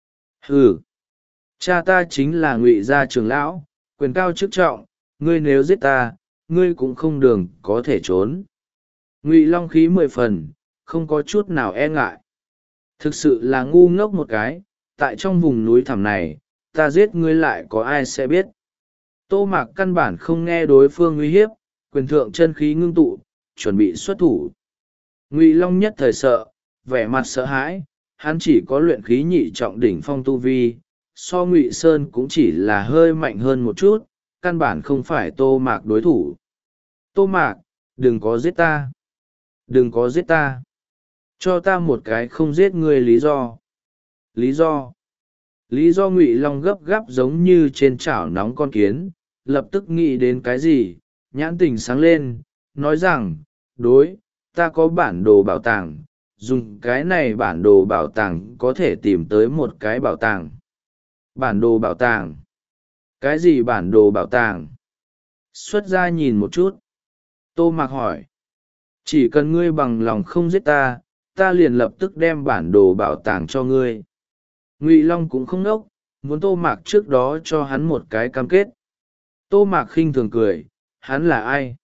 Hừ! Cha ta chính là Ngụy gia trưởng lão, quyền cao chức trọng, ngươi nếu giết ta, ngươi cũng không đường có thể trốn. Ngụy Long khí mười phần, không có chút nào e ngại. Thực sự là ngu ngốc một cái, tại trong vùng núi thẳm này, ta giết ngươi lại có ai sẽ biết. Tô Mạc căn bản không nghe đối phương uy hiếp, quyền thượng chân khí ngưng tụ, chuẩn bị xuất thủ. Ngụy Long nhất thời sợ, vẻ mặt sợ hãi, hắn chỉ có luyện khí nhị trọng đỉnh phong tu vi, so Ngụy Sơn cũng chỉ là hơi mạnh hơn một chút, căn bản không phải Tô Mạc đối thủ. Tô Mạc, đừng có giết ta. Đừng có giết ta. Cho ta một cái không giết ngươi lý do. Lý do. Lý do Ngụy Long gấp gáp giống như trên chảo nóng con kiến, lập tức nghĩ đến cái gì, nhãn tình sáng lên, nói rằng, đối, ta có bản đồ bảo tàng, dùng cái này bản đồ bảo tàng có thể tìm tới một cái bảo tàng. Bản đồ bảo tàng? Cái gì bản đồ bảo tàng? Xuất ra nhìn một chút. Tô Mạc hỏi. Chỉ cần ngươi bằng lòng không giết ta, ta liền lập tức đem bản đồ bảo tàng cho ngươi. Ngụy Long cũng không nốc, muốn Tô Mạc trước đó cho hắn một cái cam kết. Tô Mạc khinh thường cười, hắn là ai?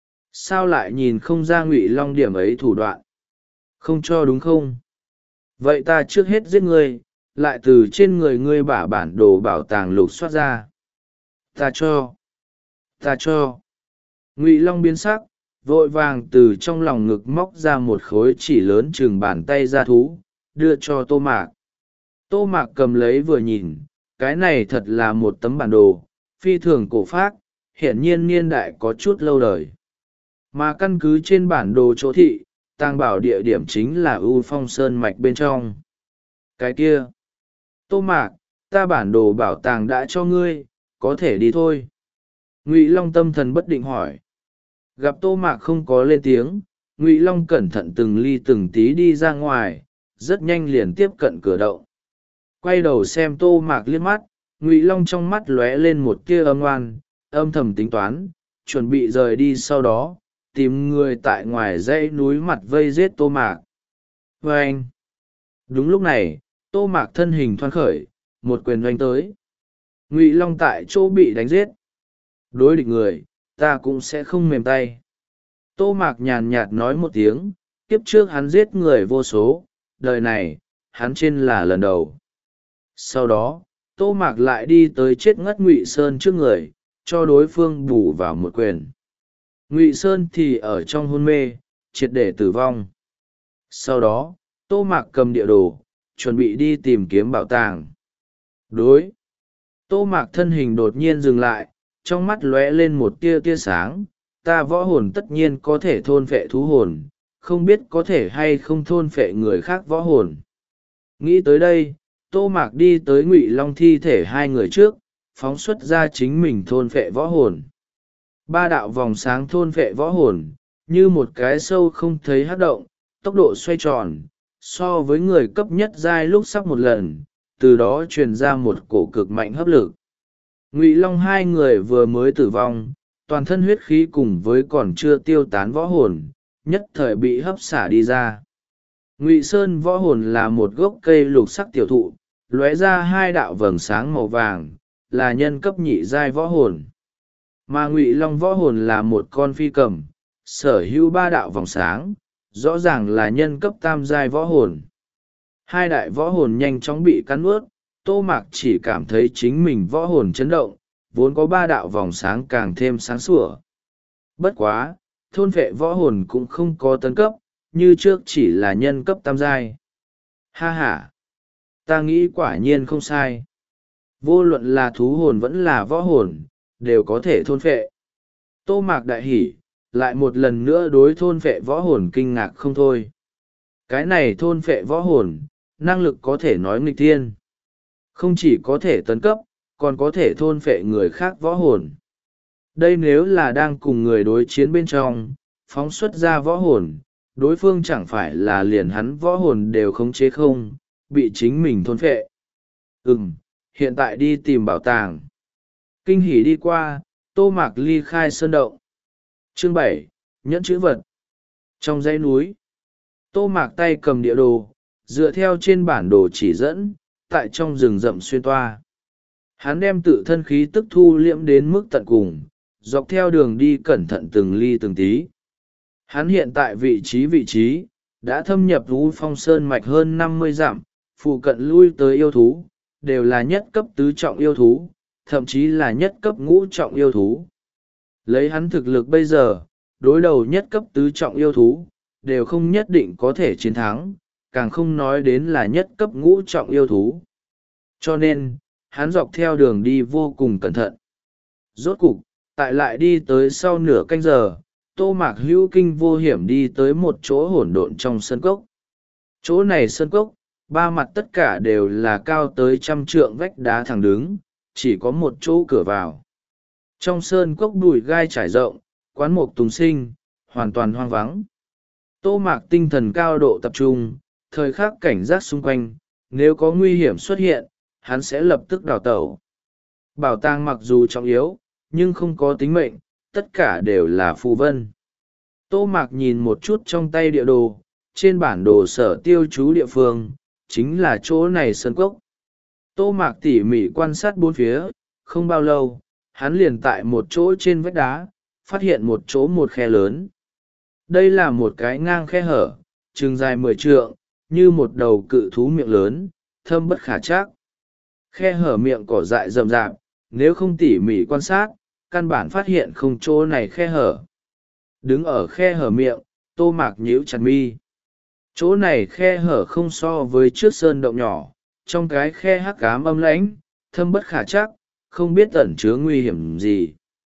Sao lại nhìn không ra Ngụy Long điểm ấy thủ đoạn? Không cho đúng không? Vậy ta trước hết giết ngươi, lại từ trên người ngươi bả bản đồ bảo tàng lục soát ra. Ta cho. Ta cho. Ngụy Long biến sắc, vội vàng từ trong lòng ngực móc ra một khối chỉ lớn chừng bàn tay ra thú, đưa cho Tô Mạc. Tô Mạc cầm lấy vừa nhìn, cái này thật là một tấm bản đồ, phi thường cổ phác, hiển nhiên niên đại có chút lâu đời. Mà căn cứ trên bản đồ chỗ thị, tàng bảo địa điểm chính là U Phong Sơn Mạch bên trong. Cái kia. Tô Mạc, ta bản đồ bảo tàng đã cho ngươi, có thể đi thôi. Ngụy Long tâm thần bất định hỏi. Gặp Tô Mạc không có lên tiếng, Ngụy Long cẩn thận từng ly từng tí đi ra ngoài, rất nhanh liền tiếp cận cửa động. Quay đầu xem Tô Mạc liếc mắt, Ngụy Long trong mắt lóe lên một tia âm oan, âm thầm tính toán, chuẩn bị rời đi sau đó, tìm người tại ngoài dãy núi mặt vây giết Tô Mạc. Và anh. Đúng lúc này, Tô Mạc thân hình thoăn khởi, một quyền oanh tới. Ngụy Long tại chỗ bị đánh giết. Đối địch người, ta cũng sẽ không mềm tay. Tô Mạc nhàn nhạt nói một tiếng, kiếp trước hắn giết người vô số, đời này, hắn trên là lần đầu. Sau đó, Tô Mạc lại đi tới chết ngất Ngụy Sơn trước người, cho đối phương bù vào một quyền. Ngụy Sơn thì ở trong hôn mê, triệt để tử vong. Sau đó, Tô Mạc cầm địa đồ, chuẩn bị đi tìm kiếm bảo tàng. Đối. Tô Mạc thân hình đột nhiên dừng lại, trong mắt lóe lên một tia tia sáng, ta võ hồn tất nhiên có thể thôn phệ thú hồn, không biết có thể hay không thôn phệ người khác võ hồn. Nghĩ tới đây, Tô Mạc đi tới Ngụy Long thi thể hai người trước, phóng xuất ra chính mình thôn phệ võ hồn. Ba đạo vòng sáng thôn phệ võ hồn, như một cái sâu không thấy hắc động, tốc độ xoay tròn, so với người cấp nhất giai lúc sắp một lần, từ đó truyền ra một cổ cực mạnh hấp lực. Ngụy Long hai người vừa mới tử vong, toàn thân huyết khí cùng với còn chưa tiêu tán võ hồn, nhất thời bị hấp xả đi ra. Ngụy Sơn võ hồn là một gốc cây lục sắc tiểu thụ, lóe ra hai đạo vầng sáng màu vàng, là nhân cấp nhị giai võ hồn. Mà Ngụy Long võ hồn là một con phi cầm, sở hữu ba đạo vòng sáng, rõ ràng là nhân cấp tam giai võ hồn. Hai đại võ hồn nhanh chóng bị cắn nuốt, Tô Mạc chỉ cảm thấy chính mình võ hồn chấn động, vốn có ba đạo vòng sáng càng thêm sáng sủa. Bất quá, thôn phệ võ hồn cũng không có tấn cấp, như trước chỉ là nhân cấp tam giai. Ha ha! Ta nghĩ quả nhiên không sai. Vô luận là thú hồn vẫn là võ hồn, đều có thể thôn phệ. Tô Mạc đại hỉ, lại một lần nữa đối thôn phệ võ hồn kinh ngạc không thôi. Cái này thôn phệ võ hồn, năng lực có thể nói nghịch thiên. Không chỉ có thể tấn cấp, còn có thể thôn phệ người khác võ hồn. Đây nếu là đang cùng người đối chiến bên trong, phóng xuất ra võ hồn, đối phương chẳng phải là liền hắn võ hồn đều khống chế không, bị chính mình thôn phệ. Ừm, hiện tại đi tìm bảo tàng. Kinh hỉ đi qua, Tô Mạc ly khai sơn động. Chương bảy, nhẫn chữ vật. Trong dãy núi, Tô Mạc tay cầm địa đồ, dựa theo trên bản đồ chỉ dẫn, tại trong rừng rậm xuyên toa. Hắn đem tự thân khí tức thu liễm đến mức tận cùng, dọc theo đường đi cẩn thận từng ly từng tí. Hắn hiện tại vị trí vị trí, đã thâm nhập U Phong Sơn mạch hơn năm mươi dặm, phụ cận lui tới yêu thú, đều là nhất cấp tứ trọng yêu thú, thậm chí là nhất cấp ngũ trọng yêu thú. Lấy hắn thực lực bây giờ, đối đầu nhất cấp tứ trọng yêu thú, đều không nhất định có thể chiến thắng, càng không nói đến là nhất cấp ngũ trọng yêu thú. Cho nên, hắn dọc theo đường đi vô cùng cẩn thận. Rốt cục, tại lại đi tới sau nửa canh giờ, Tô Mạc hữu kinh vô hiểm đi tới một chỗ hỗn độn trong sân cốc. Chỗ này sân cốc, ba mặt tất cả đều là cao tới trăm trượng vách đá thẳng đứng, chỉ có một chỗ cửa vào. Trong sơn cốc bụi gai trải rộng, quán mục tùng sinh, hoàn toàn hoang vắng. Tô Mạc tinh thần cao độ tập trung, thời khắc cảnh giác xung quanh, nếu có nguy hiểm xuất hiện, hắn sẽ lập tức đào tẩu. Bảo tàng mặc dù trọng yếu, nhưng không có tính mệnh, tất cả đều là phù vân. Tô Mạc nhìn một chút trong tay địa đồ, trên bản đồ sở tiêu trú địa phương, chính là chỗ này sơn cốc. Tô Mạc tỉ mỉ quan sát bốn phía, không bao lâu, hắn liền tại một chỗ trên vách đá, phát hiện một chỗ một khe lớn. Đây là một cái ngang khe hở, chừng dài mười trượng, như một đầu cự thú miệng lớn, thâm bất khả trắc. Khe hở miệng cỏ dại rậm rạp, nếu không tỉ mỉ quan sát, căn bản phát hiện không chỗ này khe hở. Đứng ở khe hở miệng, Tô Mạc nhíu chặt mi. Chỗ này khe hở không so với trước sơn động nhỏ, trong cái khe hắc ám âm lãnh, thâm bất khả trắc, không biết ẩn chứa nguy hiểm gì.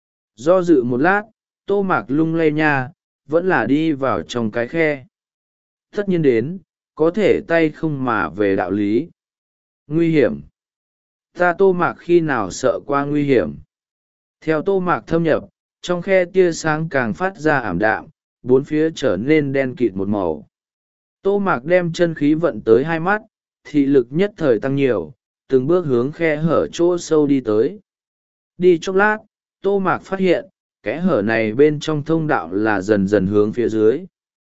Do dự một lát, Tô Mạc lung lay nha, vẫn là đi vào trong cái khe. Tất nhiên đến, có thể tay không mà về đạo lý. Nguy hiểm. Ta Tô Mạc khi nào sợ qua nguy hiểm. Theo Tô Mạc thâm nhập, trong khe tia sáng càng phát ra ảm đạm, bốn phía trở nên đen kịt một màu. Tô Mạc đem chân khí vận tới hai mắt, thị lực nhất thời tăng nhiều, từng bước hướng khe hở chỗ sâu đi tới. Đi chốc lát, Tô Mạc phát hiện, kẽ hở này bên trong thông đạo là dần dần hướng phía dưới.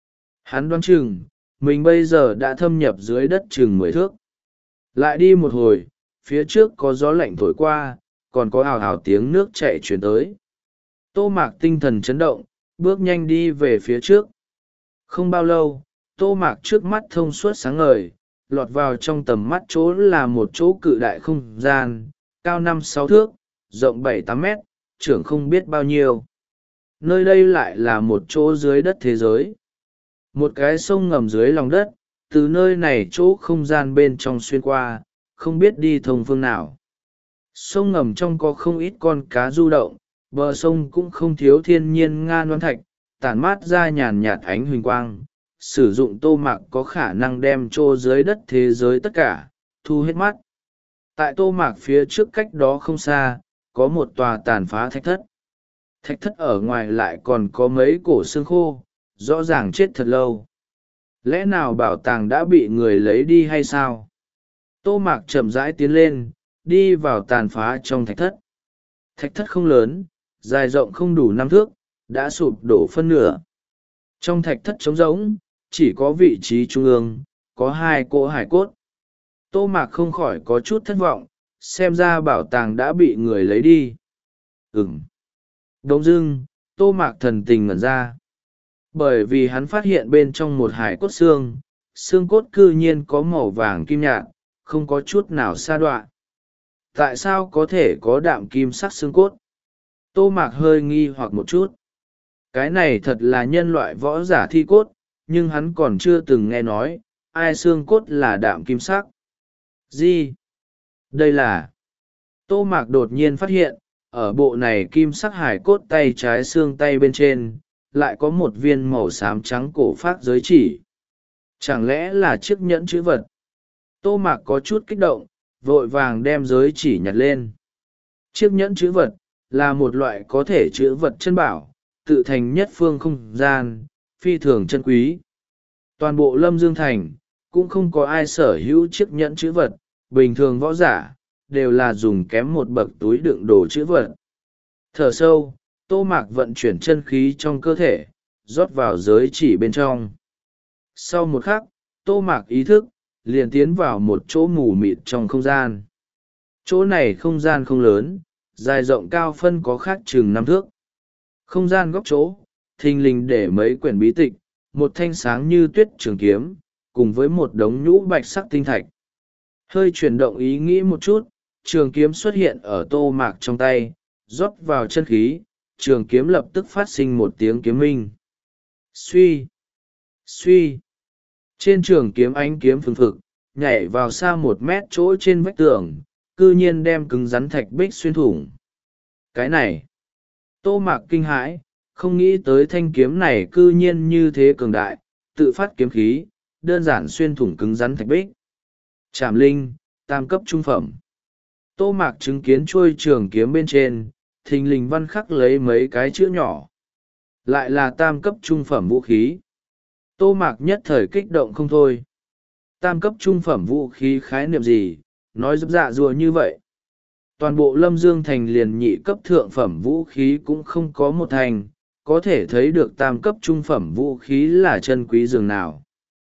Hắn đoán chừng, mình bây giờ đã thâm nhập dưới đất chừng mười thước. Lại đi một hồi, phía trước có gió lạnh thổi qua, còn có hào hào tiếng nước chảy chuyển tới. Tô Mạc tinh thần chấn động, bước nhanh đi về phía trước. Không bao lâu, Tô Mạc trước mắt thông suốt sáng ngời, lọt vào trong tầm mắt chỗ là một chỗ cự đại không gian, cao năm sáu thước, rộng bảy tám mét, trưởng không biết bao nhiêu. Nơi đây lại là một chỗ dưới đất thế giới. Một cái sông ngầm dưới lòng đất, từ nơi này chỗ không gian bên trong xuyên qua, không biết đi thông phương nào. Sông ngầm trong có không ít con cá du động, bờ sông cũng không thiếu thiên nhiên nga loan thạch, tản mát ra nhàn nhạt ánh huỳnh quang. Sử dụng Tô Mạc có khả năng đem trô dưới đất thế giới tất cả, thu hết mắt. Tại Tô Mạc phía trước cách đó không xa, có một tòa tàn phá thạch thất. Thạch thất ở ngoài lại còn có mấy cổ xương khô, rõ ràng chết thật lâu. Lẽ nào bảo tàng đã bị người lấy đi hay sao? Tô Mạc chậm rãi tiến lên, đi vào tàn phá trong thạch thất. Thạch thất không lớn, dài rộng không đủ năm thước, đã sụp đổ phân nửa. Trong thạch thất trống rỗng, chỉ có vị trí trung ương, có hai cỗ hải cốt. Tô Mạc không khỏi có chút thất vọng, xem ra bảo tàng đã bị người lấy đi. Ừm. Đông dưng, Tô Mạc thần tình ngẩn ra. Bởi vì hắn phát hiện bên trong một hải cốt xương, xương cốt cư nhiên có màu vàng kim nhạt, không có chút nào sa đọa. Tại sao có thể có đạm kim sắc xương cốt? Tô Mạc hơi nghi hoặc một chút. Cái này thật là nhân loại võ giả thi cốt, nhưng hắn còn chưa từng nghe nói, ai xương cốt là đạm kim sắc. Gì? Đây là... Tô Mạc đột nhiên phát hiện, ở bộ này kim sắc hải cốt tay trái xương tay bên trên, lại có một viên màu xám trắng cổ phát giới chỉ. Chẳng lẽ là chiếc nhẫn chữ vật? Tô Mạc có chút kích động, vội vàng đem giới chỉ nhặt lên. Chiếc nhẫn chữ vật, là một loại có thể chữ vật chân bảo, tự thành nhất phương không gian, phi thường chân quý. Toàn bộ Lâm Dương Thành, cũng không có ai sở hữu chiếc nhẫn chữ vật, bình thường võ giả, đều là dùng kém một bậc túi đựng đồ chữ vật. Thở sâu, Tô Mạc vận chuyển chân khí trong cơ thể, rót vào giới chỉ bên trong. Sau một khắc, Tô Mạc ý thức, liền tiến vào một chỗ mù mịt trong không gian. Chỗ này không gian không lớn, dài rộng cao phân có khác chừng năm thước. Không gian góc chỗ, thình lình để mấy quyển bí tịch, một thanh sáng như tuyết trường kiếm cùng với một đống nhũ bạch sắc tinh thạch. Hơi chuyển động ý nghĩ một chút, trường kiếm xuất hiện ở Tô Mạc trong tay, rót vào chân khí, trường kiếm lập tức phát sinh một tiếng kiếm minh. Suy! Suy! Trên trường kiếm ánh kiếm phừng phực, nhảy vào xa một mét chỗ trên vách tường, cư nhiên đem cứng rắn thạch bích xuyên thủng. Cái này! Tô Mạc kinh hãi, không nghĩ tới thanh kiếm này cư nhiên như thế cường đại, tự phát kiếm khí, đơn giản xuyên thủng cứng rắn thạch bích. Trảm linh, tam cấp trung phẩm. Tô Mạc chứng kiến chuôi trường kiếm bên trên, thình lình văn khắc lấy mấy cái chữ nhỏ. Lại là tam cấp trung phẩm vũ khí. Tô Mạc nhất thời kích động không thôi. Tam cấp trung phẩm vũ khí khái niệm gì, nói dấp dạ rùa như vậy. Toàn bộ Lâm Dương Thành liền nhị cấp thượng phẩm vũ khí cũng không có một thành, có thể thấy được tam cấp trung phẩm vũ khí là chân quý dường nào.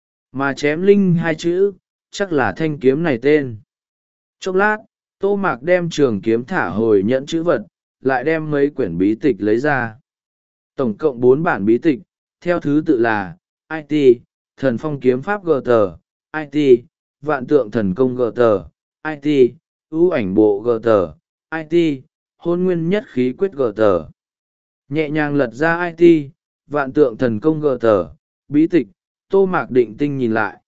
Mà chém linh hai chữ, chắc là thanh kiếm này tên. Chốc lát, Tô Mạc đem trường kiếm thả hồi nhẫn chữ vật, lại đem mấy quyển bí tịch lấy ra. Tổng cộng bốn bản bí tịch, theo thứ tự là i tê, Thần Phong Kiếm Pháp gờ tờ, i tê, Vạn Tượng Thần Công gờ tờ, i tê, Ưu Ảnh Bộ gờ tờ, i tê, Hôn Nguyên Nhất Khí Quyết gờ tờ. Nhẹ nhàng lật ra i tê, Vạn Tượng Thần Công gờ tờ, bí tịch, Tô Mạc định tinh nhìn lại.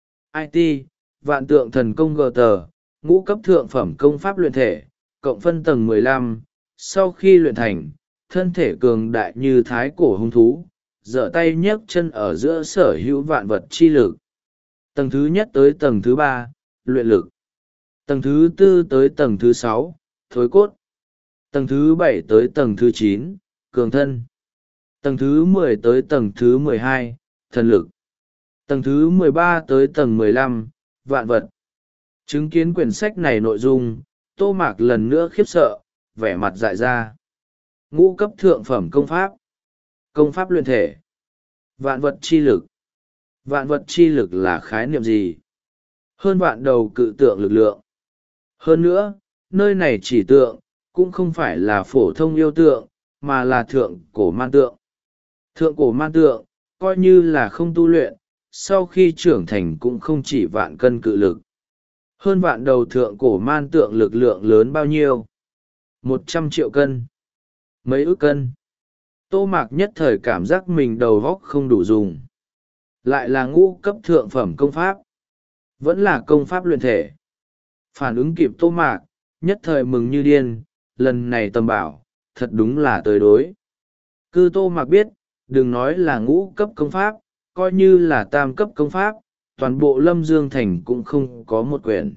i tê, Vạn Tượng Thần Công gờ tờ, ngũ cấp thượng phẩm công pháp luyện thể, cộng phân tầng mười lăm, sau khi luyện thành, thân thể cường đại như thái cổ hung thú, giở tay nhấc chân ở giữa sở hữu vạn vật chi lực. Tầng thứ nhất tới tầng thứ ba, luyện lực. Tầng thứ tư tới tầng thứ sáu, thối cốt. Tầng thứ bảy tới tầng thứ chín, cường thân. Tầng thứ mười tới tầng thứ mười hai, thần lực. Tầng thứ mười ba tới tầng mười lăm, vạn vật. Chứng kiến quyển sách này nội dung, Tô Mạc lần nữa khiếp sợ, vẻ mặt dại ra. Ngũ cấp thượng phẩm công pháp. Công pháp luyện thể. Vạn vật chi lực. Vạn vật chi lực là khái niệm gì? Hơn vạn đầu cự tượng lực lượng. Hơn nữa, nơi này chỉ tượng, cũng không phải là phổ thông yêu tượng, mà là thượng cổ man tượng. Thượng cổ man tượng, coi như là không tu luyện, sau khi trưởng thành cũng không chỉ vạn cân cự lực. Hơn vạn đầu thượng cổ man tượng lực lượng lớn bao nhiêu? Một trăm triệu cân. Mấy ức cân. Tô Mạc nhất thời cảm giác mình đầu óc không đủ dùng. Lại là ngũ cấp thượng phẩm công pháp. Vẫn là công pháp luyện thể. Phản ứng kịp Tô Mạc, nhất thời mừng như điên, lần này tầm bảo, thật đúng là tới đối. Cư Tô Mạc biết, đừng nói là ngũ cấp công pháp, coi như là tam cấp công pháp, toàn bộ Lâm Dương Thành cũng không có một quyển.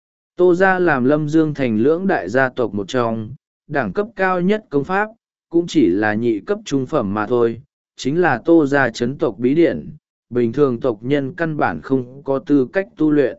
Tô gia làm Lâm Dương Thành lưỡng đại gia tộc một trong, đẳng cấp cao nhất công pháp, cũng chỉ là nhị cấp trung phẩm mà thôi, chính là Tô gia chấn tộc bí điển, bình thường tộc nhân căn bản không có tư cách tu luyện.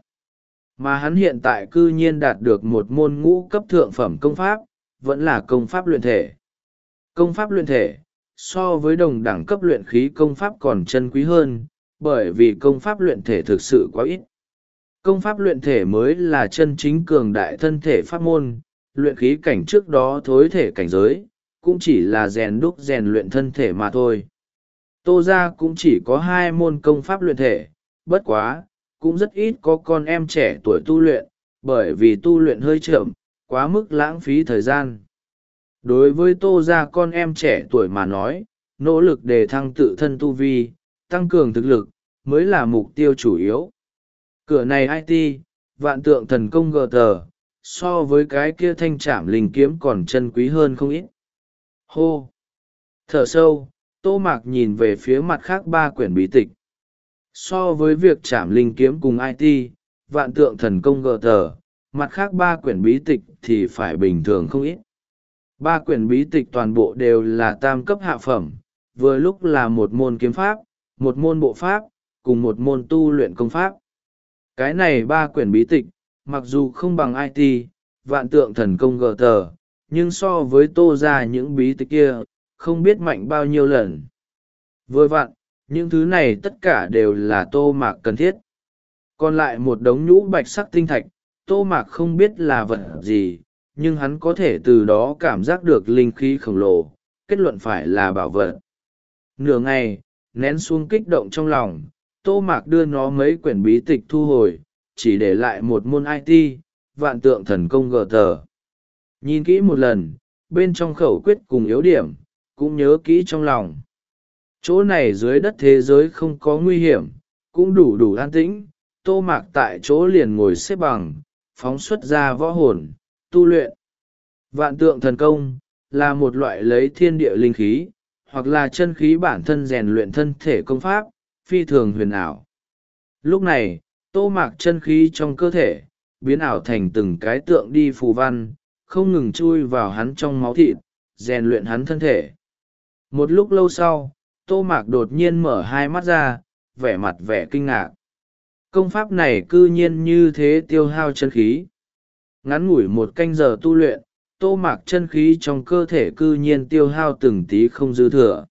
Mà hắn hiện tại cư nhiên đạt được một môn ngũ cấp thượng phẩm công pháp, vẫn là công pháp luyện thể. Công pháp luyện thể, so với đồng đẳng cấp luyện khí công pháp còn chân quý hơn, bởi vì công pháp luyện thể thực sự quá ít. Công pháp luyện thể mới là chân chính cường đại thân thể pháp môn, luyện khí cảnh trước đó thối thể cảnh giới, cũng chỉ là rèn đúc rèn luyện thân thể mà thôi. Tô gia cũng chỉ có hai môn công pháp luyện thể, bất quá, cũng rất ít có con em trẻ tuổi tu luyện, bởi vì tu luyện hơi chậm, quá mức lãng phí thời gian. Đối với Tô gia con em trẻ tuổi mà nói, nỗ lực đề thăng tự thân tu vi, tăng cường thực lực, mới là mục tiêu chủ yếu. Cửa này i tê, Vạn Tượng Thần Công gờ tờ, so với cái kia thanh trảm linh kiếm còn chân quý hơn không ít. Hô! Thở sâu, Tô Mạc nhìn về phía mặt khác ba quyển bí tịch. So với việc trảm linh kiếm cùng i tê, Vạn Tượng Thần Công gờ tờ, mặt khác ba quyển bí tịch thì phải bình thường không ít. Ba quyển bí tịch toàn bộ đều là tam cấp hạ phẩm, vừa lúc là một môn kiếm pháp, một môn bộ pháp, cùng một môn tu luyện công pháp. Cái này ba quyển bí tịch, mặc dù không bằng i tê, Vạn Tượng Thần Công gờ tờ, nhưng so với Tô gia những bí tịch kia, không biết mạnh bao nhiêu lần. Vừa vặn, những thứ này tất cả đều là Tô Mạc cần thiết. Còn lại một đống nhũ bạch sắc tinh thạch, Tô Mạc không biết là vật gì, nhưng hắn có thể từ đó cảm giác được linh khí khổng lồ, kết luận phải là bảo vật. Nửa ngày, nén xuống kích động trong lòng, Tô Mạc đưa nó mấy quyển bí tịch thu hồi, chỉ để lại một môn i tê, vạn tượng thần công gờ tờ. Nhìn kỹ một lần, bên trong khẩu quyết cùng yếu điểm, cũng nhớ kỹ trong lòng. Chỗ này dưới đất thế giới không có nguy hiểm, cũng đủ đủ an tĩnh. Tô Mạc tại chỗ liền ngồi xếp bằng, phóng xuất ra võ hồn, tu luyện. Vạn tượng thần công, là một loại lấy thiên địa linh khí, hoặc là chân khí bản thân rèn luyện thân thể công pháp, phi thường huyền ảo. Lúc này, Tô Mạc chân khí trong cơ thể, biến ảo thành từng cái tượng đi phù văn, không ngừng chui vào hắn trong máu thịt, rèn luyện hắn thân thể. Một lúc lâu sau, Tô Mạc đột nhiên mở hai mắt ra, vẻ mặt vẻ kinh ngạc. Công pháp này cư nhiên như thế tiêu hao chân khí. Ngắn ngủi một canh giờ tu luyện, Tô Mạc chân khí trong cơ thể cư nhiên tiêu hao từng tí không dư thừa.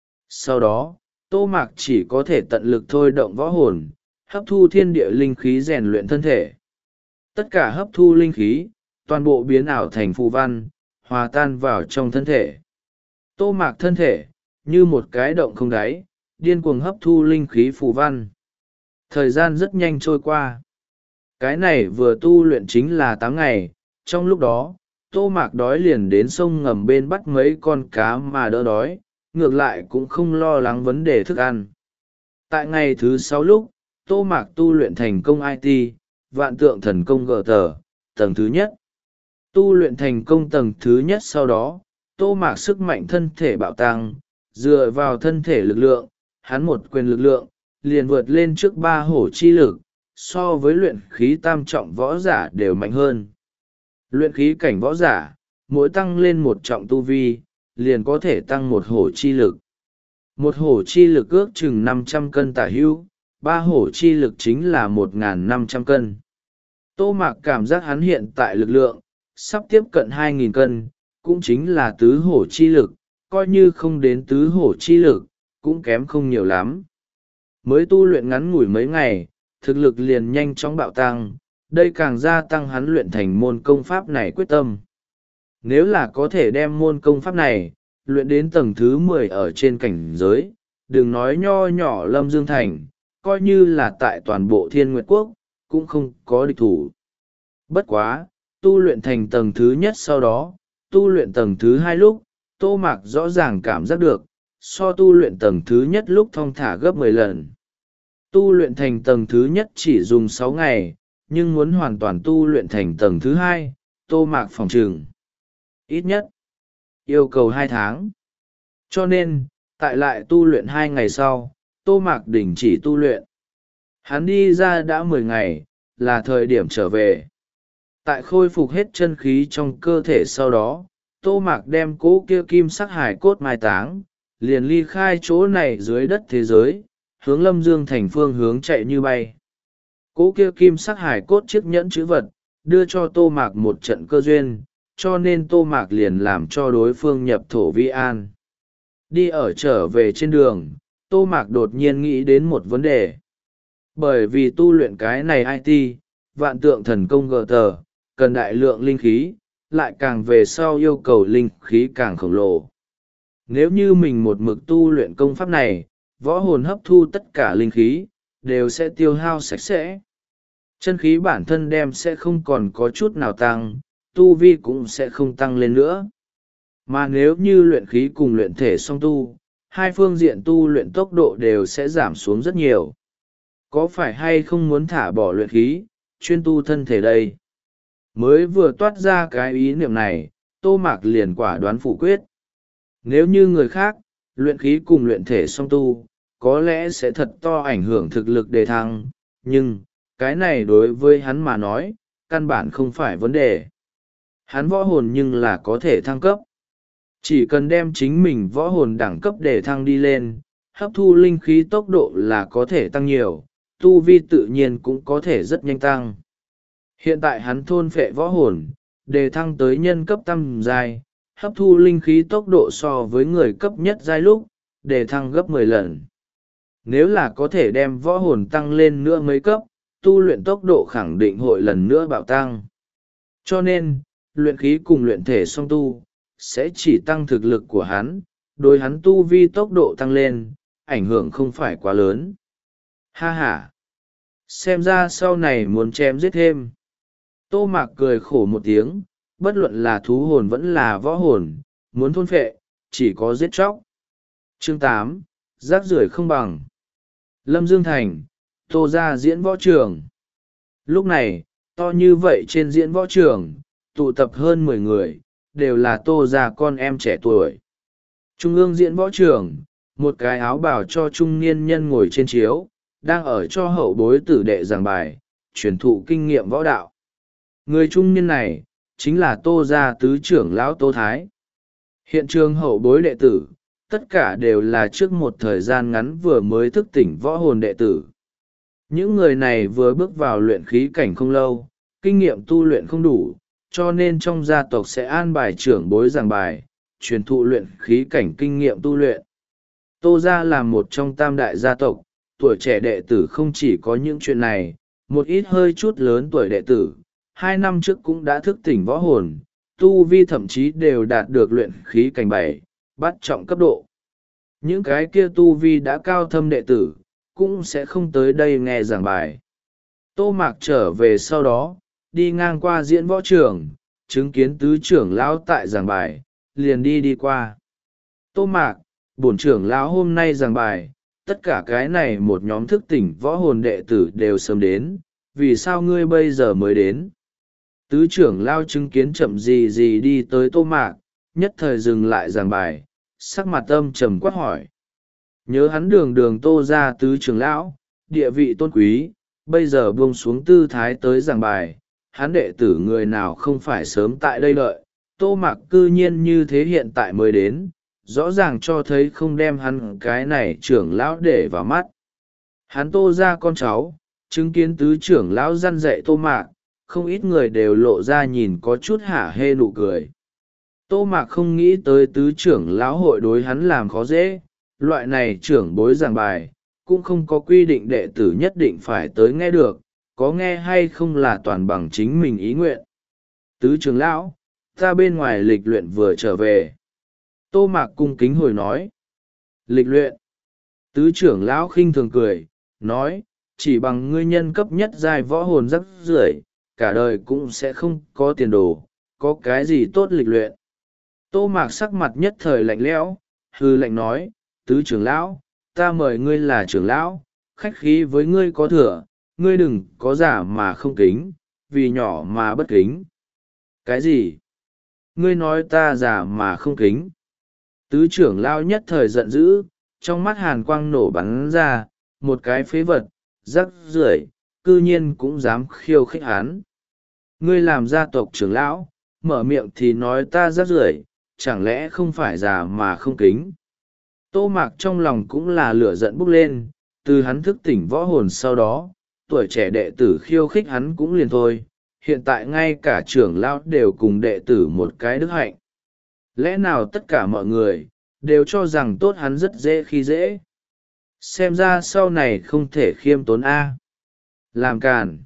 Sau đó, Tô Mạc chỉ có thể tận lực thôi động võ hồn, hấp thu thiên địa linh khí rèn luyện thân thể. Tất cả hấp thu linh khí, toàn bộ biến ảo thành phù văn, hòa tan vào trong thân thể. Tô Mạc thân thể, như một cái động không đáy, điên cuồng hấp thu linh khí phù văn. Thời gian rất nhanh trôi qua. Cái này vừa tu luyện chính là tám ngày, trong lúc đó, Tô Mạc đói liền đến sông ngầm bên bắt mấy con cá mà đỡ đói, ngược lại cũng không lo lắng vấn đề thức ăn. Tại ngày thứ sáu lúc, Tô Mạc tu luyện thành công i tê, vạn tượng thần công gờ tờ, tầng thứ nhất. Tu luyện thành công tầng thứ nhất sau đó, Tô Mạc sức mạnh thân thể bạo tăng, dựa vào thân thể lực lượng, hắn một quyền lực lượng, liền vượt lên trước ba hổ chi lực, so với luyện khí tam trọng võ giả đều mạnh hơn. Luyện khí cảnh võ giả, mỗi tăng lên một trọng tu vi, liền có thể tăng một hổ chi lực. Một hổ chi lực ước chừng năm trăm cân tả hữu, ba hổ chi lực chính là một nghìn năm trăm cân. Tô Mạc cảm giác hắn hiện tại lực lượng, sắp tiếp cận hai nghìn cân, cũng chính là tứ hổ chi lực, coi như không đến tứ hổ chi lực, cũng kém không nhiều lắm. Mới tu luyện ngắn ngủi mấy ngày, thực lực liền nhanh chóng bạo tăng, đây càng gia tăng hắn luyện thành môn công pháp này quyết tâm. Nếu là có thể đem môn công pháp này, luyện đến tầng thứ mười ở trên cảnh giới, đừng nói nho nhỏ Lâm Dương Thành, coi như là tại toàn bộ Thiên Nguyệt Quốc, cũng không có địch thủ. Bất quá, tu luyện thành tầng thứ nhất sau đó, tu luyện tầng thứ hai lúc, Tô Mạc rõ ràng cảm giác được, so tu luyện tầng thứ nhất lúc thong thả gấp mười lần. Tu luyện thành tầng thứ nhất chỉ dùng sáu ngày, nhưng muốn hoàn toàn tu luyện thành tầng thứ hai, Tô Mạc phòng trừng. Ít nhất, yêu cầu hai tháng. Cho nên, tại lại tu luyện hai ngày sau, Tô Mạc đình chỉ tu luyện. Hắn đi ra đã mười ngày, là thời điểm trở về. Tại khôi phục hết chân khí trong cơ thể sau đó, Tô Mạc đem cố kia kim sắc hải cốt mai táng, liền ly khai chỗ này dưới đất thế giới, hướng Lâm Dương Thành phương hướng chạy như bay. Cố kia kim sắc hải cốt chiếc nhẫn chữ vật, đưa cho Tô Mạc một trận cơ duyên, cho nên Tô Mạc liền làm cho đối phương nhập thổ vi an. Đi ở trở về trên đường, Tô Mạc đột nhiên nghĩ đến một vấn đề. Bởi vì tu luyện cái này i tê, vạn tượng thần công gờ tờ, cần đại lượng linh khí, lại càng về sau yêu cầu linh khí càng khổng lồ. Nếu như mình một mực tu luyện công pháp này, võ hồn hấp thu tất cả linh khí, đều sẽ tiêu hao sạch sẽ. Chân khí bản thân đem sẽ không còn có chút nào tăng, tu vi cũng sẽ không tăng lên nữa. Mà nếu như luyện khí cùng luyện thể song tu, hai phương diện tu luyện tốc độ đều sẽ giảm xuống rất nhiều. Có phải hay không muốn thả bỏ luyện khí, chuyên tu thân thể đây? Mới vừa toát ra cái ý niệm này, Tô Mạc liền quả đoán phủ quyết. Nếu như người khác, luyện khí cùng luyện thể song tu, có lẽ sẽ thật to ảnh hưởng thực lực đề thăng, nhưng, cái này đối với hắn mà nói, căn bản không phải vấn đề. Hắn võ hồn nhưng là có thể thăng cấp. Chỉ cần đem chính mình võ hồn đẳng cấp để thăng đi lên, hấp thu linh khí tốc độ là có thể tăng nhiều, tu vi tự nhiên cũng có thể rất nhanh tăng. Hiện tại hắn thôn phệ võ hồn, đề thăng tới nhân cấp tam giai, hấp thu linh khí tốc độ so với người cấp nhất giai lúc, đề thăng gấp mười lần. Nếu là có thể đem võ hồn tăng lên nữa mấy cấp, tu luyện tốc độ khẳng định hội lần nữa bạo tăng. Cho nên, luyện khí cùng luyện thể song tu, sẽ chỉ tăng thực lực của hắn, đối hắn tu vi tốc độ tăng lên, ảnh hưởng không phải quá lớn. Ha ha, xem ra sau này muốn chém giết thêm. Tô Mạc cười khổ một tiếng, bất luận là thú hồn vẫn là võ hồn, muốn thôn phệ, chỉ có giết chóc. Chương tám, rác rưởi không bằng. Lâm Dương Thành, Tô ra diễn võ trường. Lúc này, to như vậy trên diễn võ trường, tụ tập hơn mười người, đều là Tô ra con em trẻ tuổi. Trung ương diễn võ trường, một cái áo bào cho trung niên nhân ngồi trên chiếu, đang ở cho hậu bối tử đệ giảng bài, truyền thụ kinh nghiệm võ đạo. Người trung niên này, chính là Tô gia tứ trưởng lão Tô Thái. Hiện trường hậu bối đệ tử, tất cả đều là trước một thời gian ngắn vừa mới thức tỉnh võ hồn đệ tử. Những người này vừa bước vào luyện khí cảnh không lâu, kinh nghiệm tu luyện không đủ, cho nên trong gia tộc sẽ an bài trưởng bối giảng bài, truyền thụ luyện khí cảnh kinh nghiệm tu luyện. Tô gia là một trong tam đại gia tộc, tuổi trẻ đệ tử không chỉ có những chuyện này, một ít hơi chút lớn tuổi đệ tử, hai năm trước cũng đã thức tỉnh võ hồn, tu vi thậm chí đều đạt được luyện khí cảnh bảy, bắt trọng cấp độ. Những cái kia tu vi đã cao thâm đệ tử, cũng sẽ không tới đây nghe giảng bài. Tô Mạc trở về sau đó, đi ngang qua diễn võ trường, chứng kiến tứ trưởng lão tại giảng bài, liền đi đi qua. Tô Mạc, bổn trưởng lão hôm nay giảng bài, tất cả cái này một nhóm thức tỉnh võ hồn đệ tử đều sớm đến, vì sao ngươi bây giờ mới đến? Tứ trưởng lão chứng kiến chậm gì gì đi tới Tô Mạc, nhất thời dừng lại giảng bài, sắc mặt âm trầm quát hỏi. Nhớ hắn đường đường Tô ra tứ trưởng lão, địa vị tôn quý, bây giờ buông xuống tư thái tới giảng bài, hắn đệ tử người nào không phải sớm tại đây đợi, Tô Mạc cư nhiên như thế hiện tại mới đến, rõ ràng cho thấy không đem hắn cái này trưởng lão để vào mắt. Hắn Tô ra con cháu, chứng kiến tứ trưởng lão răn dạy Tô Mạc, không ít người đều lộ ra nhìn có chút hả hê nụ cười. Tô Mạc không nghĩ tới tứ trưởng lão hội đối hắn làm khó dễ, loại này trưởng bối giảng bài, cũng không có quy định đệ tử nhất định phải tới nghe được, có nghe hay không là toàn bằng chính mình ý nguyện. Tứ trưởng lão, ta bên ngoài lịch luyện vừa trở về. Tô Mạc cung kính hồi nói. Lịch luyện. Tứ trưởng lão khinh thường cười, nói, chỉ bằng ngươi nhân cấp nhất giai võ hồn rắc rưởi, cả đời cũng sẽ không có tiền đồ, có cái gì tốt lịch luyện. Tô Mạc sắc mặt nhất thời lạnh lẽo, hư lạnh nói, tứ trưởng lão, ta mời ngươi là trưởng lão, khách khí với ngươi có thừa, ngươi đừng có giả mà không kính, vì nhỏ mà bất kính. Cái gì? Ngươi nói ta giả mà không kính. Tứ trưởng lão nhất thời giận dữ, trong mắt hàn quang nổ bắn ra, một cái phế vật, rắc rưởi, cư nhiên cũng dám khiêu khích hắn. Ngươi làm gia tộc trưởng lão, mở miệng thì nói ta rắc rưởi, chẳng lẽ không phải già mà không kính. Tô Mạc trong lòng cũng là lửa giận bốc lên, từ hắn thức tỉnh võ hồn sau đó, tuổi trẻ đệ tử khiêu khích hắn cũng liền thôi, hiện tại ngay cả trưởng lão đều cùng đệ tử một cái đức hạnh. Lẽ nào tất cả mọi người, đều cho rằng tốt hắn rất dễ khi dễ. Xem ra sau này không thể khiêm tốn A. Làm càn.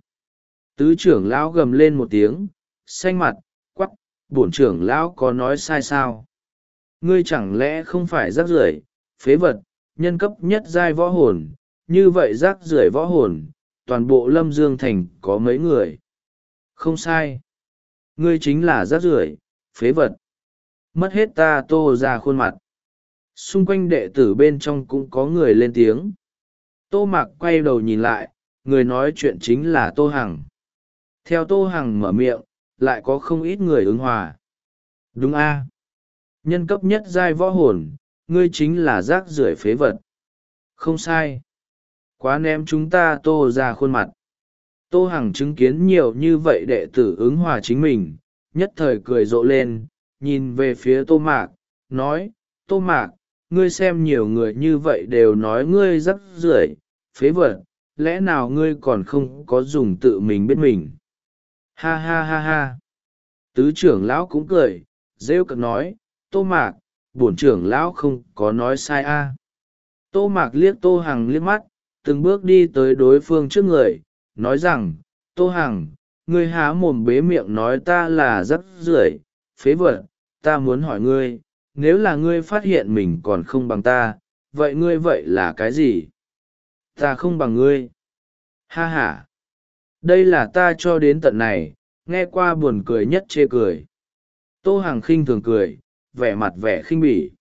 Tứ trưởng lão gầm lên một tiếng, xanh mặt, quắc, bổn trưởng lão có nói sai sao? Ngươi chẳng lẽ không phải rác rưởi, phế vật, nhân cấp nhất giai võ hồn, như vậy rác rưởi võ hồn, toàn bộ Lâm Dương Thành có mấy người? Không sai. Ngươi chính là rác rưởi, phế vật. Mất hết ta Tô ra khuôn mặt. Xung quanh đệ tử bên trong cũng có người lên tiếng. Tô Mạc quay đầu nhìn lại, người nói chuyện chính là Tô Hằng. Theo Tô Hằng mở miệng, lại có không ít người ứng hòa. Đúng a, nhân cấp nhất giai võ hồn, ngươi chính là rác rưởi phế vật. Không sai. Quá ném chúng ta Tô ra khuôn mặt. Tô Hằng chứng kiến nhiều như vậy đệ tử ứng hòa chính mình, nhất thời cười rộ lên, nhìn về phía Tô Mạc, nói, Tô Mạc, ngươi xem nhiều người như vậy đều nói ngươi rắc rưởi, phế vật, lẽ nào ngươi còn không có dùng tự mình biết mình? Ha ha ha ha. Tứ trưởng lão cũng cười, rêu cợt nói, Tô Mạc, bổn trưởng lão không có nói sai a. Tô Mạc liếc Tô Hằng liếc mắt, từng bước đi tới đối phương trước người, nói rằng, Tô Hằng, ngươi há mồm bế miệng nói ta là rắc rưởi, phế vật, ta muốn hỏi ngươi, nếu là ngươi phát hiện mình còn không bằng ta, vậy ngươi vậy là cái gì? Ta không bằng ngươi. Ha ha, đây là ta cho đến tận này nghe qua buồn cười nhất chê cười. Tô Hằng khinh thường cười, vẻ mặt vẻ khinh bỉ.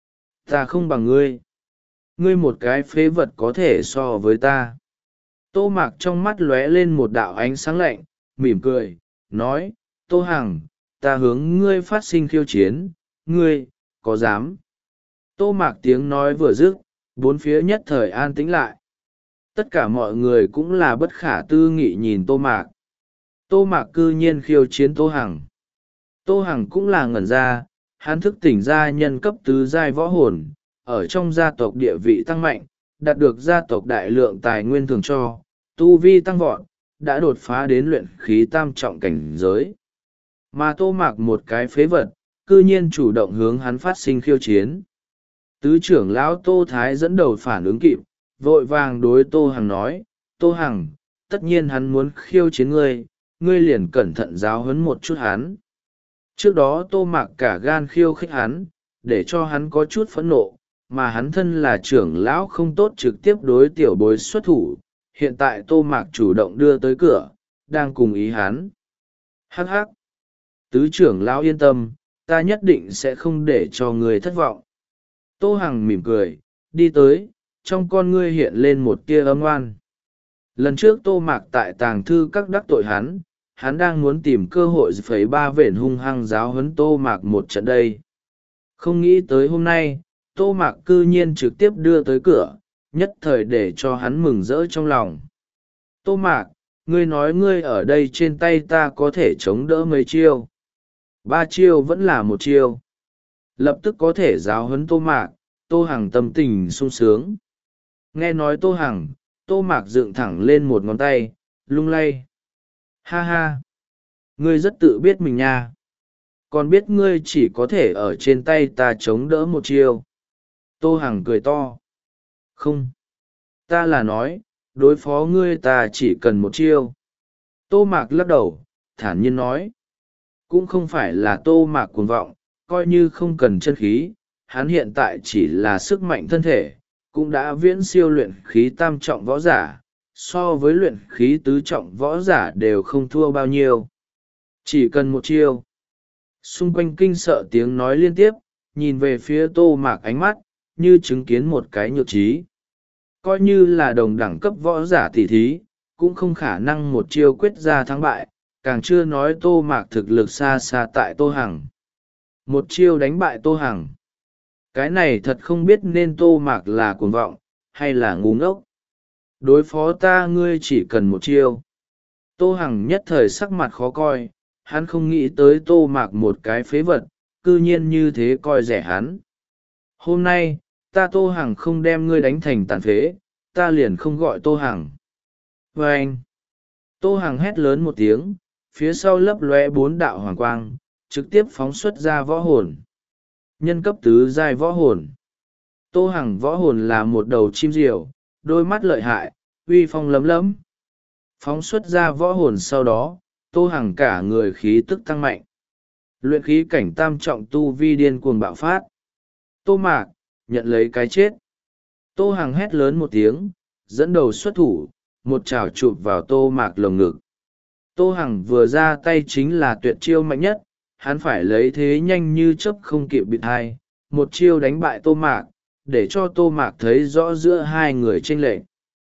Ta không bằng ngươi. Ngươi một cái phế vật có thể so với ta. Tô Mạc trong mắt lóe lên một đạo ánh sáng lạnh, mỉm cười, nói, Tô Hằng, ta hướng ngươi phát sinh khiêu chiến, ngươi, có dám? Tô Mạc tiếng nói vừa dứt, bốn phía nhất thời an tĩnh lại. Tất cả mọi người cũng là bất khả tư nghị nhìn Tô Mạc. Tô Mạc cư nhiên khiêu chiến Tô Hằng. Tô Hằng cũng là ngẩn ra, hắn thức tỉnh ra nhân cấp tứ giai võ hồn, ở trong gia tộc địa vị tăng mạnh, đạt được gia tộc đại lượng tài nguyên thường cho, tu vi tăng vọt, đã đột phá đến luyện khí tam trọng cảnh giới. Mà Tô Mạc một cái phế vật, cư nhiên chủ động hướng hắn phát sinh khiêu chiến. Tứ trưởng lão Tô Thái dẫn đầu phản ứng kịp, vội vàng đối Tô Hằng nói, Tô Hằng, tất nhiên hắn muốn khiêu chiến ngươi, ngươi liền cẩn thận giáo huấn một chút hắn. Trước đó Tô Mạc cả gan khiêu khích hắn, để cho hắn có chút phẫn nộ, mà hắn thân là trưởng lão không tốt trực tiếp đối tiểu bối xuất thủ. Hiện tại Tô Mạc chủ động đưa tới cửa, đang cùng ý hắn. Hắc hắc. Tứ trưởng lão yên tâm, ta nhất định sẽ không để cho người thất vọng. Tô Hằng mỉm cười, đi tới, trong con ngươi hiện lên một tia âm oan. Lần trước Tô Mạc tại tàng thư các đắc tội hắn, hắn đang muốn tìm cơ hội phẩy ba vện hung hăng giáo huấn Tô Mạc một trận đây. Không nghĩ tới hôm nay, Tô Mạc cư nhiên trực tiếp đưa tới cửa, nhất thời để cho hắn mừng rỡ trong lòng. Tô Mạc, ngươi nói ngươi ở đây trên tay ta có thể chống đỡ mấy chiêu. Ba chiêu vẫn là một chiêu. Lập tức có thể giáo huấn Tô Mạc, Tô Hằng tâm tình sung sướng. Nghe nói Tô Hằng, Tô Mạc dựng thẳng lên một ngón tay, lung lay. Ha ha! Ngươi rất tự biết mình nha. Còn biết ngươi chỉ có thể ở trên tay ta chống đỡ một chiêu. Tô Hằng cười to. Không. Ta là nói, đối phó ngươi ta chỉ cần một chiêu. Tô Mạc lắc đầu, thản nhiên nói. Cũng không phải là Tô Mạc cuồng vọng, coi như không cần chân khí, hắn hiện tại chỉ là sức mạnh thân thể, cũng đã viễn siêu luyện khí tam trọng võ giả, so với luyện khí tứ trọng võ giả đều không thua bao nhiêu. Chỉ cần một chiêu. Xung quanh kinh sợ tiếng nói liên tiếp, nhìn về phía Tô Mạc ánh mắt, như chứng kiến một cái nhược trí. Coi như là đồng đẳng cấp võ giả tỷ thí, cũng không khả năng một chiêu quyết ra thắng bại, càng chưa nói Tô Mạc thực lực xa xa tại Tô Hằng. Một chiêu đánh bại Tô Hằng. Cái này thật không biết nên Tô Mạc là cuồng vọng, hay là ngu ngốc. Đối phó ta ngươi chỉ cần một chiêu. Tô Hằng nhất thời sắc mặt khó coi, hắn không nghĩ tới Tô Mạc một cái phế vật, cư nhiên như thế coi rẻ hắn. Hôm nay, ta Tô Hằng không đem ngươi đánh thành tàn phế, ta liền không gọi Tô Hằng. Và anh, Tô Hằng hét lớn một tiếng, phía sau lấp lóe bốn đạo hoàng quang, trực tiếp phóng xuất ra võ hồn. Nhân cấp tứ giai võ hồn. Tô Hằng võ hồn là một đầu chim diều, đôi mắt lợi hại, uy phong lấm lấm. Phóng xuất ra võ hồn sau đó, Tô Hằng cả người khí tức tăng mạnh. Luyện khí cảnh tam trọng tu vi điên cuồng bạo phát. Tô Mạc, nhận lấy cái chết. Tô Hằng hét lớn một tiếng, dẫn đầu xuất thủ, một chảo chụp vào Tô Mạc lồng ngực. Tô Hằng vừa ra tay chính là tuyệt chiêu mạnh nhất, hắn phải lấy thế nhanh như chớp không kịp bịt hai, một chiêu đánh bại Tô Mạc, để cho Tô Mạc thấy rõ giữa hai người chênh lệch.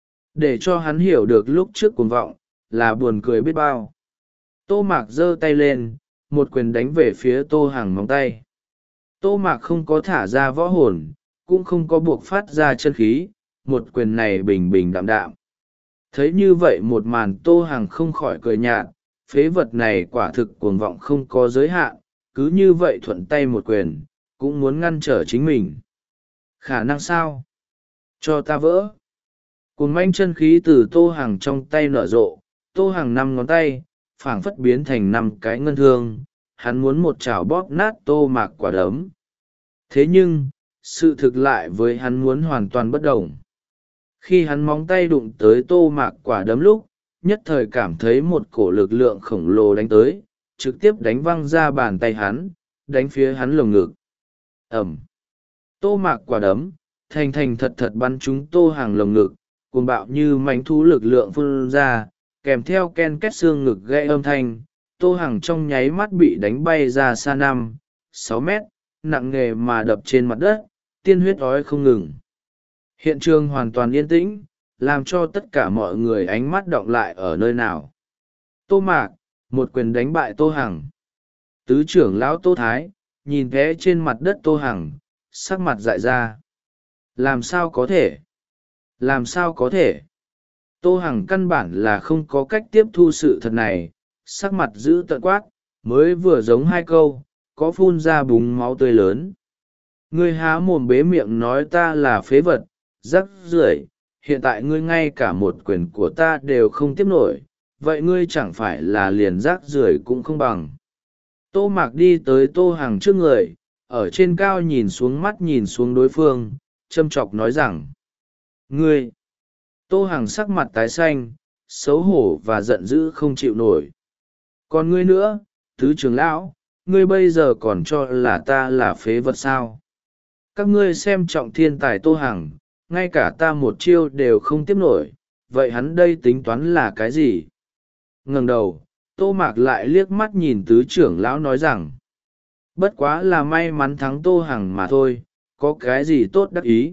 Để cho hắn hiểu được lúc trước cuồng vọng, là buồn cười biết bao. Tô Mạc giơ tay lên, một quyền đánh về phía Tô Hằng móng tay. Tô Mạc không có thả ra võ hồn, cũng không có buộc phát ra chân khí, một quyền này bình bình đạm đạm. Thấy như vậy một màn Tô Hằng không khỏi cười nhạt, phế vật này quả thực cuồng vọng không có giới hạn, cứ như vậy thuận tay một quyền, cũng muốn ngăn trở chính mình. Khả năng sao? Cho ta vỡ. Cuồng manh chân khí từ Tô Hằng trong tay nở rộ, Tô Hằng năm ngón tay, phảng phất biến thành năm cái ngân thương, hắn muốn một chảo bóp nát Tô Mạc quả đấm. Thế nhưng, sự thực lại với hắn muốn hoàn toàn bất đồng. Khi hắn móng tay đụng tới Tô Mạc quả đấm lúc, nhất thời cảm thấy một cổ lực lượng khổng lồ đánh tới, trực tiếp đánh văng ra bàn tay hắn, đánh phía hắn lồng ngực. Ẩm. Tô Mạc quả đấm, thành thành thật thật bắn trúng Tô Hàng lồng ngực, cuồng bạo như mánh thú lực lượng phun ra, kèm theo ken két xương ngực gãy âm thanh. Tô Hàng trong nháy mắt bị đánh bay ra xa năm sáu mét, nặng nề mà đập trên mặt đất, tiên huyết ói không ngừng. Hiện trường hoàn toàn yên tĩnh, làm cho tất cả mọi người ánh mắt đọng lại ở nơi nào. Tô Mạc, một quyền đánh bại Tô Hằng. Tứ trưởng lão Tô Thái, nhìn thế trên mặt đất Tô Hằng, sắc mặt dại ra. Làm sao có thể? Làm sao có thể? Tô Hằng căn bản là không có cách tiếp thu sự thật này, sắc mặt giữ tợn quát, mới vừa giống hai câu, có phun ra búng máu tươi lớn. Ngươi há mồm bế miệng nói ta là phế vật, rắc rưởi, hiện tại ngươi ngay cả một quyền của ta đều không tiếp nổi, vậy ngươi chẳng phải là liền rác rưởi cũng không bằng. Tô Mạc đi tới Tô Hằng trước người, ở trên cao nhìn xuống mắt nhìn xuống đối phương, châm chọc nói rằng: Ngươi! Tô Hằng sắc mặt tái xanh, xấu hổ và giận dữ không chịu nổi. Còn ngươi nữa, tứ trưởng lão, ngươi bây giờ còn cho là ta là phế vật sao? Các ngươi xem trọng thiên tài Tô Hằng, ngay cả ta một chiêu đều không tiếp nổi, vậy hắn đây tính toán là cái gì? Ngẩng đầu, Tô Mạc lại liếc mắt nhìn tứ trưởng lão nói rằng: Bất quá là may mắn thắng Tô Hằng mà thôi, có cái gì tốt đắc ý?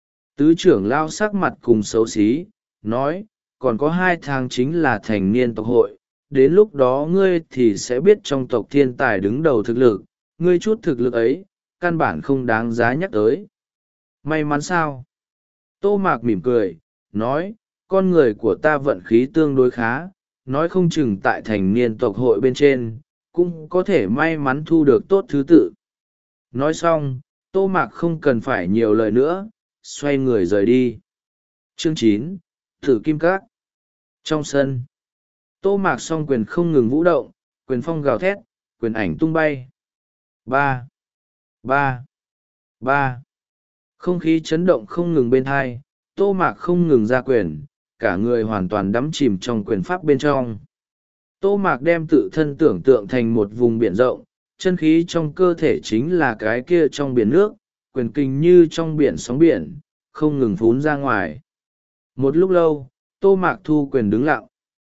Tứ trưởng lão sắc mặt cùng xấu xí, nói: Còn có hai tháng chính là thành niên tộc hội, đến lúc đó ngươi thì sẽ biết trong tộc thiên tài đứng đầu thực lực, ngươi chút thực lực ấy, căn bản không đáng giá nhắc tới. May mắn sao? Tô Mạc mỉm cười, nói: Con người của ta vận khí tương đối khá, nói không chừng tại thành niên tộc hội bên trên, cũng có thể may mắn thu được tốt thứ tự. Nói xong, Tô Mạc không cần phải nhiều lời nữa, xoay người rời đi. Chương chín, Thử Kim Các. Trong sân, Tô Mạc song quyền không ngừng vũ động, quyền phong gào thét, quyền ảnh tung bay. Ba, ba, ba. Không khí chấn động không ngừng bên hai, Tô Mạc không ngừng ra quyền, cả người hoàn toàn đắm chìm trong quyền pháp bên trong. Tô Mạc đem tự thân tưởng tượng thành một vùng biển rộng, chân khí trong cơ thể chính là cái kia trong biển nước, quyền kinh như trong biển sóng biển, không ngừng phún ra ngoài. Một lúc lâu, Tô Mạc thu quyền đứng lặng.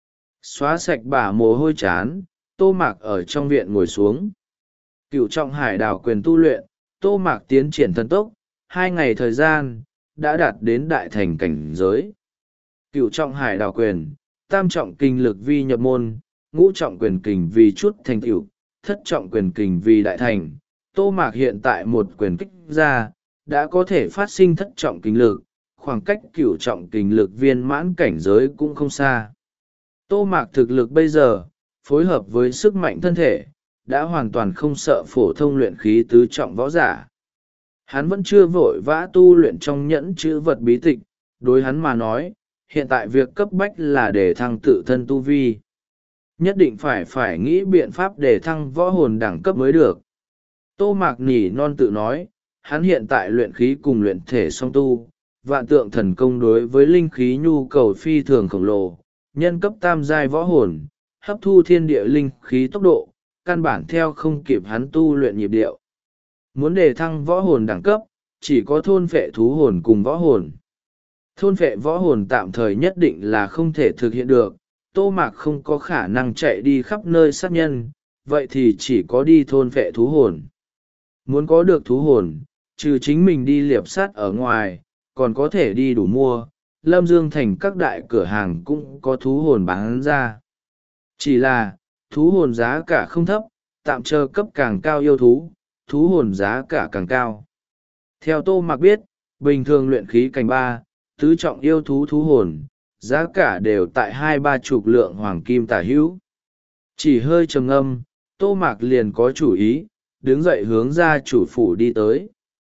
Xóa sạch bả mồ hôi chán, Tô Mạc ở trong viện ngồi xuống. Cửu trọng hải đảo quyền tu luyện, Tô Mạc tiến triển thần tốc, hai ngày thời gian, đã đạt đến đại thành cảnh giới. Cửu trọng hải đảo quyền, tam trọng kinh lực vi nhập môn, ngũ trọng quyền kình vì chút thành tựu, thất trọng quyền kình vì đại thành. Tô Mạc hiện tại một quyền kích ra, đã có thể phát sinh thất trọng kinh lực, khoảng cách cửu trọng kinh lực viên mãn cảnh giới cũng không xa. Tô Mạc thực lực bây giờ, phối hợp với sức mạnh thân thể, đã hoàn toàn không sợ phổ thông luyện khí tứ trọng võ giả. Hắn vẫn chưa vội vã tu luyện trong nhẫn chữ vật bí tịch, đối hắn mà nói, hiện tại việc cấp bách là để thăng tự thân tu vi. Nhất định phải phải nghĩ biện pháp để thăng võ hồn đẳng cấp mới được. Tô Mạc nỉ non tự nói, hắn hiện tại luyện khí cùng luyện thể song tu, vạn tượng thần công đối với linh khí nhu cầu phi thường khổng lồ, nhân cấp tam giai võ hồn, hấp thu thiên địa linh khí tốc độ, căn bản theo không kịp hắn tu luyện nhịp điệu. Muốn đề thăng võ hồn đẳng cấp, chỉ có thôn phệ thú hồn cùng võ hồn. Thôn phệ võ hồn tạm thời nhất định là không thể thực hiện được, Tô Mạc không có khả năng chạy đi khắp nơi sát nhân, vậy thì chỉ có đi thôn phệ thú hồn. Muốn có được thú hồn, trừ chính mình đi liệp sát ở ngoài, còn có thể đi đủ mua, Lâm Dương thành các đại cửa hàng cũng có thú hồn bán ra. Chỉ là, thú hồn giá cả không thấp, tạm chờ cấp càng cao yêu thú, thú hồn giá cả càng cao. Theo Tô Mạc biết, bình thường luyện khí cảnh ba, tứ trọng yêu thú thú hồn, giá cả đều tại hai ba chục lượng hoàng kim tả hữu. Chỉ hơi trầm ngâm, Tô Mạc liền có chủ ý, đứng dậy hướng ra chủ phủ đi tới.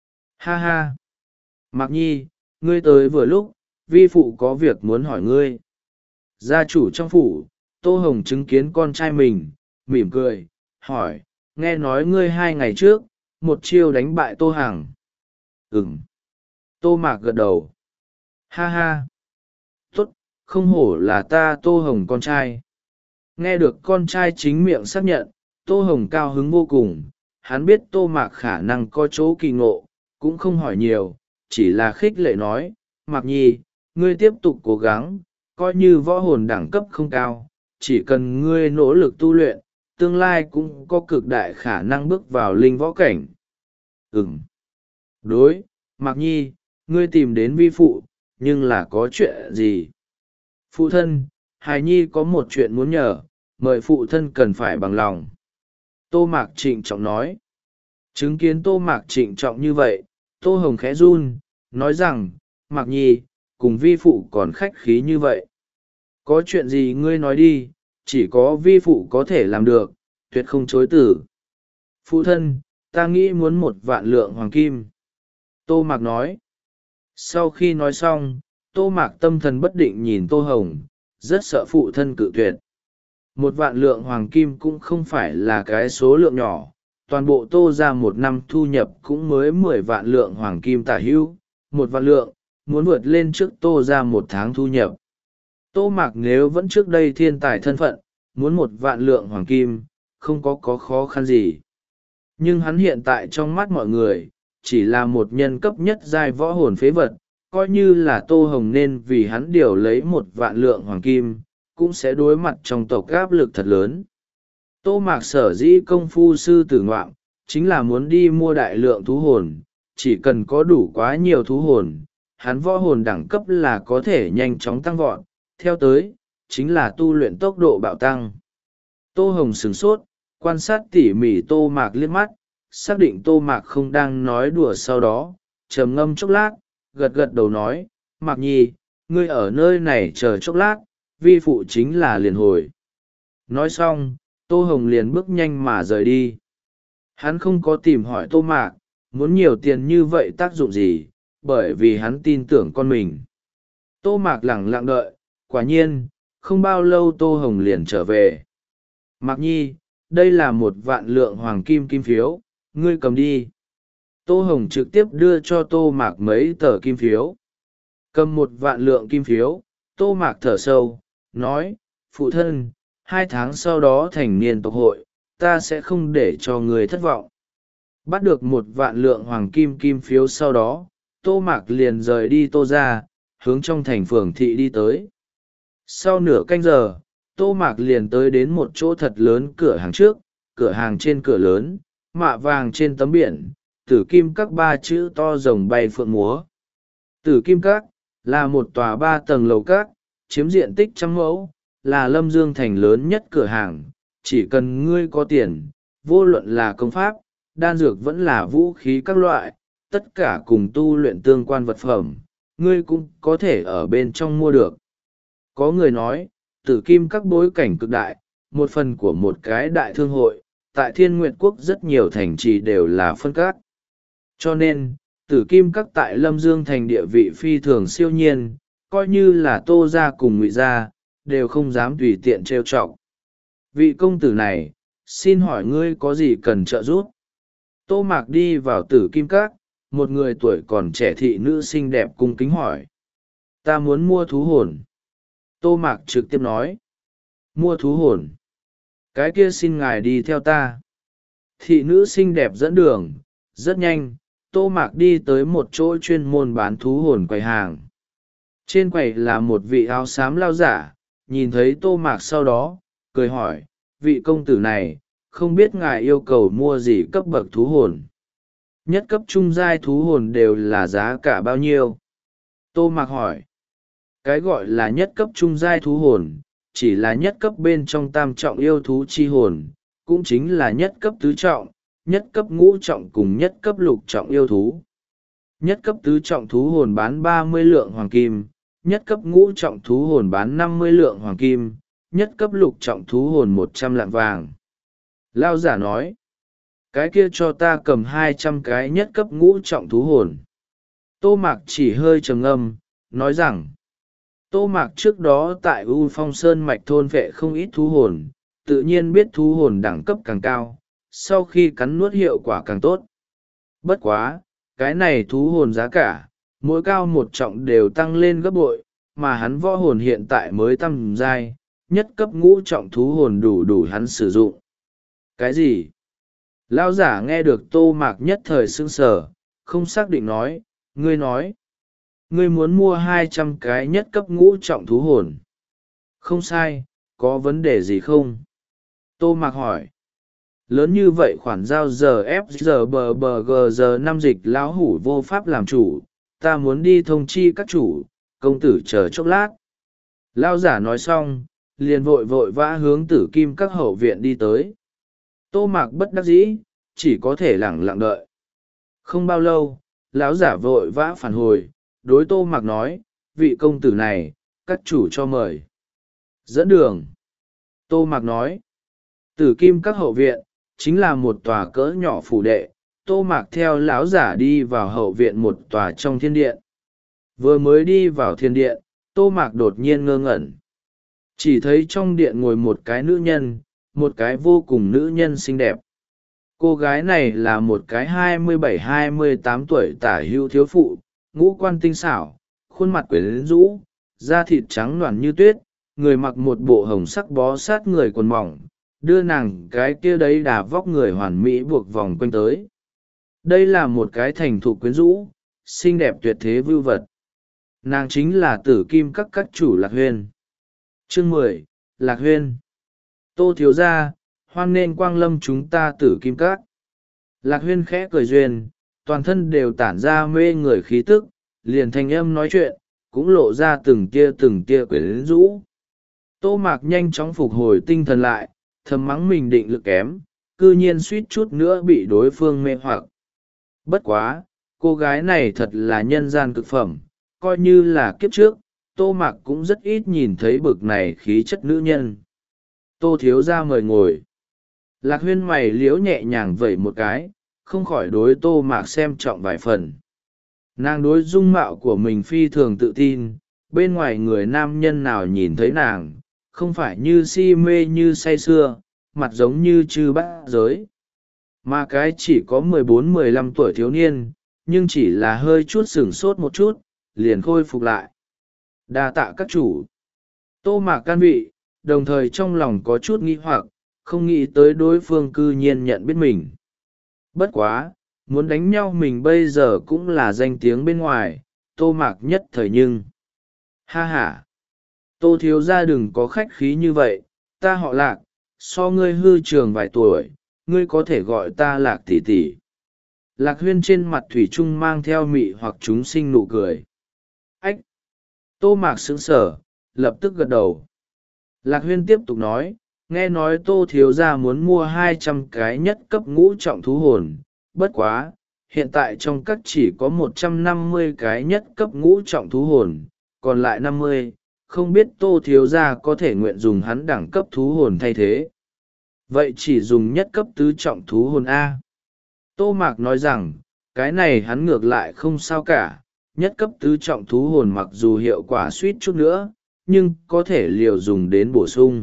Ha ha! Mạc Nhi, ngươi tới vừa lúc, vi phụ có việc muốn hỏi ngươi. Gia chủ trong phủ, Tô Hồng chứng kiến con trai mình, mỉm cười, hỏi, nghe nói ngươi hai ngày trước, một chiêu đánh bại Tô Hằng. Ừm. Tô Mạc gật đầu. Ha ha. Tốt, không hổ là ta Tô Hồng con trai. Nghe được con trai chính miệng xác nhận, Tô Hồng cao hứng vô cùng, hắn biết Tô Mạc khả năng có chỗ kỳ ngộ, cũng không hỏi nhiều, chỉ là khích lệ nói, Mạc Nhi, ngươi tiếp tục cố gắng, coi như võ hồn đẳng cấp không cao, chỉ cần ngươi nỗ lực tu luyện, tương lai cũng có cực đại khả năng bước vào linh võ cảnh. Ừm. Đối, Mạc Nhi, ngươi tìm đến vi phụ, nhưng là có chuyện gì? Phụ thân, hài nhi có một chuyện muốn nhờ, mời phụ thân cần phải bằng lòng. Tô Mạc trịnh trọng nói. Chứng kiến Tô Mạc trịnh trọng như vậy, Tô Hồng khẽ run, nói rằng, Mạc Nhi, cùng vi phụ còn khách khí như vậy. Có chuyện gì ngươi nói đi, chỉ có vi phụ có thể làm được, tuyệt không chối từ. Phụ thân, ta nghĩ muốn một vạn lượng hoàng kim. Tô Mạc nói. Sau khi nói xong, Tô Mạc tâm thần bất định nhìn Tô Hồng, rất sợ phụ thân cự tuyệt. Một vạn lượng hoàng kim cũng không phải là cái số lượng nhỏ, toàn bộ Tô ra một năm thu nhập cũng mới mười vạn lượng hoàng kim tả hữu, một vạn lượng, muốn vượt lên trước Tô ra một tháng thu nhập. Tô Mạc nếu vẫn trước đây thiên tài thân phận, muốn một vạn lượng hoàng kim, không có có khó khăn gì. Nhưng hắn hiện tại trong mắt mọi người, chỉ là một nhân cấp nhất giai võ hồn phế vật, coi như là Tô Hồng nên vì hắn điều lấy một vạn lượng hoàng kim, cũng sẽ đối mặt trong tộc áp lực thật lớn. Tô Mạc sở dĩ công phu sư tử ngoạm, chính là muốn đi mua đại lượng thú hồn, chỉ cần có đủ quá nhiều thú hồn, hắn võ hồn đẳng cấp là có thể nhanh chóng tăng vọt, theo tới, chính là tu luyện tốc độ bạo tăng. Tô Hồng sửng sốt, quan sát tỉ mỉ Tô Mạc liếc mắt, xác định Tô Mạc không đang nói đùa, sau đó trầm ngâm chốc lát, gật gật đầu nói, Mạc Nhi, ngươi ở nơi này chờ chốc lát, vi phụ chính là liền hồi. Nói xong, Tô Hồng liền bước nhanh mà rời đi. Hắn không có tìm hỏi Tô Mạc, muốn nhiều tiền như vậy tác dụng gì, bởi vì hắn tin tưởng con mình. Tô Mạc lẳng lặng đợi, quả nhiên, không bao lâu Tô Hồng liền trở về. Mạc Nhi, đây là một vạn lượng hoàng kim kim phiếu, ngươi cầm đi. Tô Hồng trực tiếp đưa cho Tô Mạc mấy tờ kim phiếu. Cầm một vạn lượng kim phiếu, Tô Mạc thở sâu, nói, phụ thân, hai tháng sau đó thành niên tộc hội, ta sẽ không để cho người thất vọng. Bắt được một vạn lượng hoàng kim kim phiếu sau đó, Tô Mạc liền rời đi Tô ra, hướng trong thành phường thị đi tới. Sau nửa canh giờ, Tô Mạc liền tới đến một chỗ thật lớn cửa hàng trước, cửa hàng trên cửa lớn, mạ vàng trên tấm biển, Tử Kim Các ba chữ to rồng bay phượng múa. Tử Kim Các là một tòa ba tầng lầu các, chiếm diện tích trăm mẫu, là Lâm Dương thành lớn nhất cửa hàng. Chỉ cần ngươi có tiền, vô luận là công pháp, đan dược vẫn là vũ khí các loại, tất cả cùng tu luyện tương quan vật phẩm, ngươi cũng có thể ở bên trong mua được. Có người nói, Tử Kim Các bối cảnh cực đại, một phần của một cái đại thương hội, tại Thiên Nguyệt Quốc rất nhiều thành trì đều là phân các. Cho nên, Tử Kim Các tại Lâm Dương thành địa vị phi thường siêu nhiên, coi như là Tô gia cùng Ngụy gia, đều không dám tùy tiện trêu chọc. Vị công tử này, xin hỏi ngươi có gì cần trợ giúp? Tô Mạc đi vào Tử Kim Các, một người tuổi còn trẻ thị nữ xinh đẹp cung kính hỏi. Ta muốn mua thú hồn. Tô Mạc trực tiếp nói. Mua thú hồn. Cái kia xin ngài đi theo ta. Thị nữ xinh đẹp dẫn đường, rất nhanh, Tô Mạc đi tới một chỗ chuyên môn bán thú hồn quầy hàng. Trên quầy là một vị áo xám lao giả, nhìn thấy Tô Mạc sau đó, cười hỏi, vị công tử này, không biết ngài yêu cầu mua gì cấp bậc thú hồn. Nhất cấp trung giai thú hồn đều là giá cả bao nhiêu? Tô Mạc hỏi. Cái gọi là nhất cấp trung giai thú hồn, chỉ là nhất cấp bên trong tam trọng yêu thú chi hồn, cũng chính là nhất cấp tứ trọng, nhất cấp ngũ trọng cùng nhất cấp lục trọng yêu thú. Nhất cấp tứ trọng thú hồn bán ba mươi lượng hoàng kim, nhất cấp ngũ trọng thú hồn bán năm mươi lượng hoàng kim, nhất cấp lục trọng thú hồn một trăm lạng vàng. Lao giả nói, cái kia cho ta cầm hai trăm cái nhất cấp ngũ trọng thú hồn. Tô Mạc chỉ hơi trầm ngâm, nói rằng, Tô Mạc trước đó tại U Phong Sơn mạch thôn vệ không ít thú hồn, tự nhiên biết thú hồn đẳng cấp càng cao, sau khi cắn nuốt hiệu quả càng tốt. Bất quá, cái này thú hồn giá cả, mỗi cao một trọng đều tăng lên gấp bội, mà hắn võ hồn hiện tại mới tăng giai, nhất cấp ngũ trọng thú hồn đủ đủ hắn sử dụng. Cái gì? Lão giả nghe được Tô Mạc nhất thời sững sờ, không xác định nói, Ngươi nói, ngươi muốn mua hai trăm cái nhất cấp ngũ trọng thú hồn. Không sai, có vấn đề gì không? Tô Mạc hỏi. Lớn như vậy khoản giao giờ ép giờ bờ bờ g giờ năm dịch lão hủ vô pháp làm chủ, ta muốn đi thông chi các chủ, công tử chờ chốc lát. Lão giả nói xong, liền vội vội vã hướng Tử Kim các hậu viện đi tới. Tô Mạc bất đắc dĩ, chỉ có thể lẳng lặng đợi. Không bao lâu, lão giả vội vã phản hồi, đối Tô Mạc nói, vị công tử này, các chủ cho mời. Dẫn đường. Tô Mạc nói, Tử Kim các hậu viện, chính là một tòa cỡ nhỏ phủ đệ. Tô Mạc theo lão giả đi vào hậu viện một tòa trong thiên điện. Vừa mới đi vào thiên điện, Tô Mạc đột nhiên ngơ ngẩn. Chỉ thấy trong điện ngồi một cái nữ nhân, một cái vô cùng nữ nhân xinh đẹp. Cô gái này là một cái hai mươi bảy hai mươi tám tuổi tả hữu thiếu phụ, ngũ quan tinh xảo, khuôn mặt quyến rũ, da thịt trắng loản như tuyết, người mặc một bộ hồng sắc bó sát người quần mỏng, đưa nàng cái kia đấy đà vóc người hoàn mỹ buộc vòng quanh tới. Đây là một cái thành thục quyến rũ, xinh đẹp tuyệt thế vưu vật. Nàng chính là Tử Kim các các chủ Lạc Huyên. Chương mười, Lạc Huyên. Tô thiếu gia, hoan nên quang lâm chúng ta Tử Kim các. Lạc Huyên khẽ cười duyên, toàn thân đều tản ra mê người khí tức, liền thanh âm nói chuyện, cũng lộ ra từng tia từng tia quyến rũ. Tô Mạc nhanh chóng phục hồi tinh thần lại, thầm mắng mình định lực kém, cư nhiên suýt chút nữa bị đối phương mê hoặc. Bất quá, cô gái này thật là nhân gian cực phẩm, coi như là kiếp trước, Tô Mạc cũng rất ít nhìn thấy bực này khí chất nữ nhân. Tô thiếu gia mời ngồi. Lạc Huyên mày liếu nhẹ nhàng vẩy một cái, không khỏi đối Tô Mạc xem trọng vài phần. Nàng đối dung mạo của mình phi thường tự tin, bên ngoài người nam nhân nào nhìn thấy nàng, không phải như si mê như say sưa, mặt giống như chư bát giới. Mà cái chỉ có mười bốn mười lăm tuổi thiếu niên, nhưng chỉ là hơi chút sửng sốt một chút, liền khôi phục lại. Đa tạ các chủ. Tô Mạc can vị, đồng thời trong lòng có chút nghi hoặc, không nghĩ tới đối phương cư nhiên nhận biết mình. Bất quá, muốn đánh nhau mình bây giờ cũng là danh tiếng bên ngoài, Tô Mạc nhất thời nhưng. Ha ha! Tô thiếu gia đừng có khách khí như vậy, ta họ Lạc, so ngươi hư trường vài tuổi, ngươi có thể gọi ta Lạc tỷ tỷ. Lạc Huyên trên mặt thủy chung mang theo mị hoặc chúng sinh nụ cười. Ách! Tô Mạc sững sở, lập tức gật đầu. Lạc Huyên tiếp tục nói, nghe nói Tô thiếu gia muốn mua hai trăm cái nhất cấp ngũ trọng thú hồn, bất quá, hiện tại trong các chỉ có một trăm năm mươi cái nhất cấp ngũ trọng thú hồn, còn lại năm mươi, không biết Tô thiếu gia có thể nguyện dùng hắn đẳng cấp thú hồn thay thế. Vậy chỉ dùng nhất cấp tứ trọng thú hồn A. Tô Mạc nói rằng, cái này hắn ngược lại không sao cả, nhất cấp tứ trọng thú hồn mặc dù hiệu quả suýt chút nữa, nhưng có thể liều dùng đến bổ sung.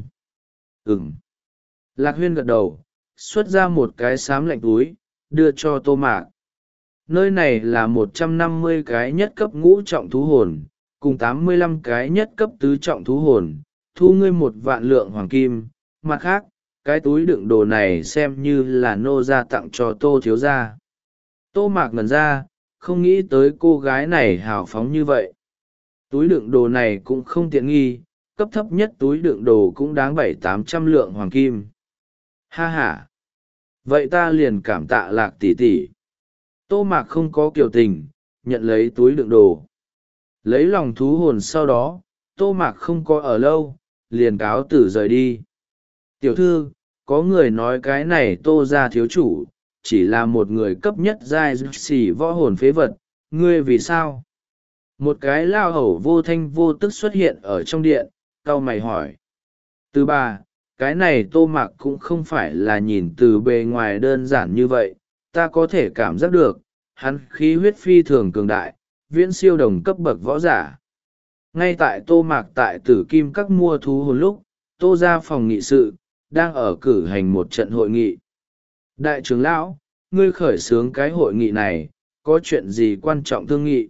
Ừm. Lạc Huyên gật đầu, xuất ra một cái xám lạnh túi, đưa cho Tô Mạc. Nơi này là một trăm năm mươi cái nhất cấp ngũ trọng thú hồn, cùng tám mươi lăm cái nhất cấp tứ trọng thú hồn, thu ngươi một vạn lượng hoàng kim. Mặt khác, cái túi đựng đồ này xem như là nô gia tặng cho Tô thiếu gia. Tô Mạc ngẩn ra, không nghĩ tới cô gái này hào phóng như vậy. Túi đựng đồ này cũng không tiện nghi, cấp thấp nhất túi đựng đồ cũng đáng bảy tám trăm lượng hoàng kim. Ha ha! Vậy ta liền cảm tạ Lạc tỷ tỷ. Tô Mạc không có kiều tình, nhận lấy túi đựng đồ. Lấy lòng thú hồn sau đó, Tô Mạc không có ở lâu, liền cáo tử rời đi. Tiểu thư, có người nói cái này Tô gia thiếu chủ, chỉ là một người cấp nhất giai xỉ võ hồn phế vật, ngươi vì sao? Một cái lao hầu vô thanh vô tức xuất hiện ở trong điện, cau mày hỏi. Từ bà, cái này Tô Mạc cũng không phải là nhìn từ bề ngoài đơn giản như vậy, ta có thể cảm giác được, hắn khí huyết phi thường cường đại, viễn siêu đồng cấp bậc võ giả. Ngay tại Tô Mạc tại Tử Kim các mua thú hồn lúc, Tô ra phòng nghị sự, đang ở cử hành một trận hội nghị. Đại trưởng lão, ngươi khởi xướng cái hội nghị này, có chuyện gì quan trọng thương nghị?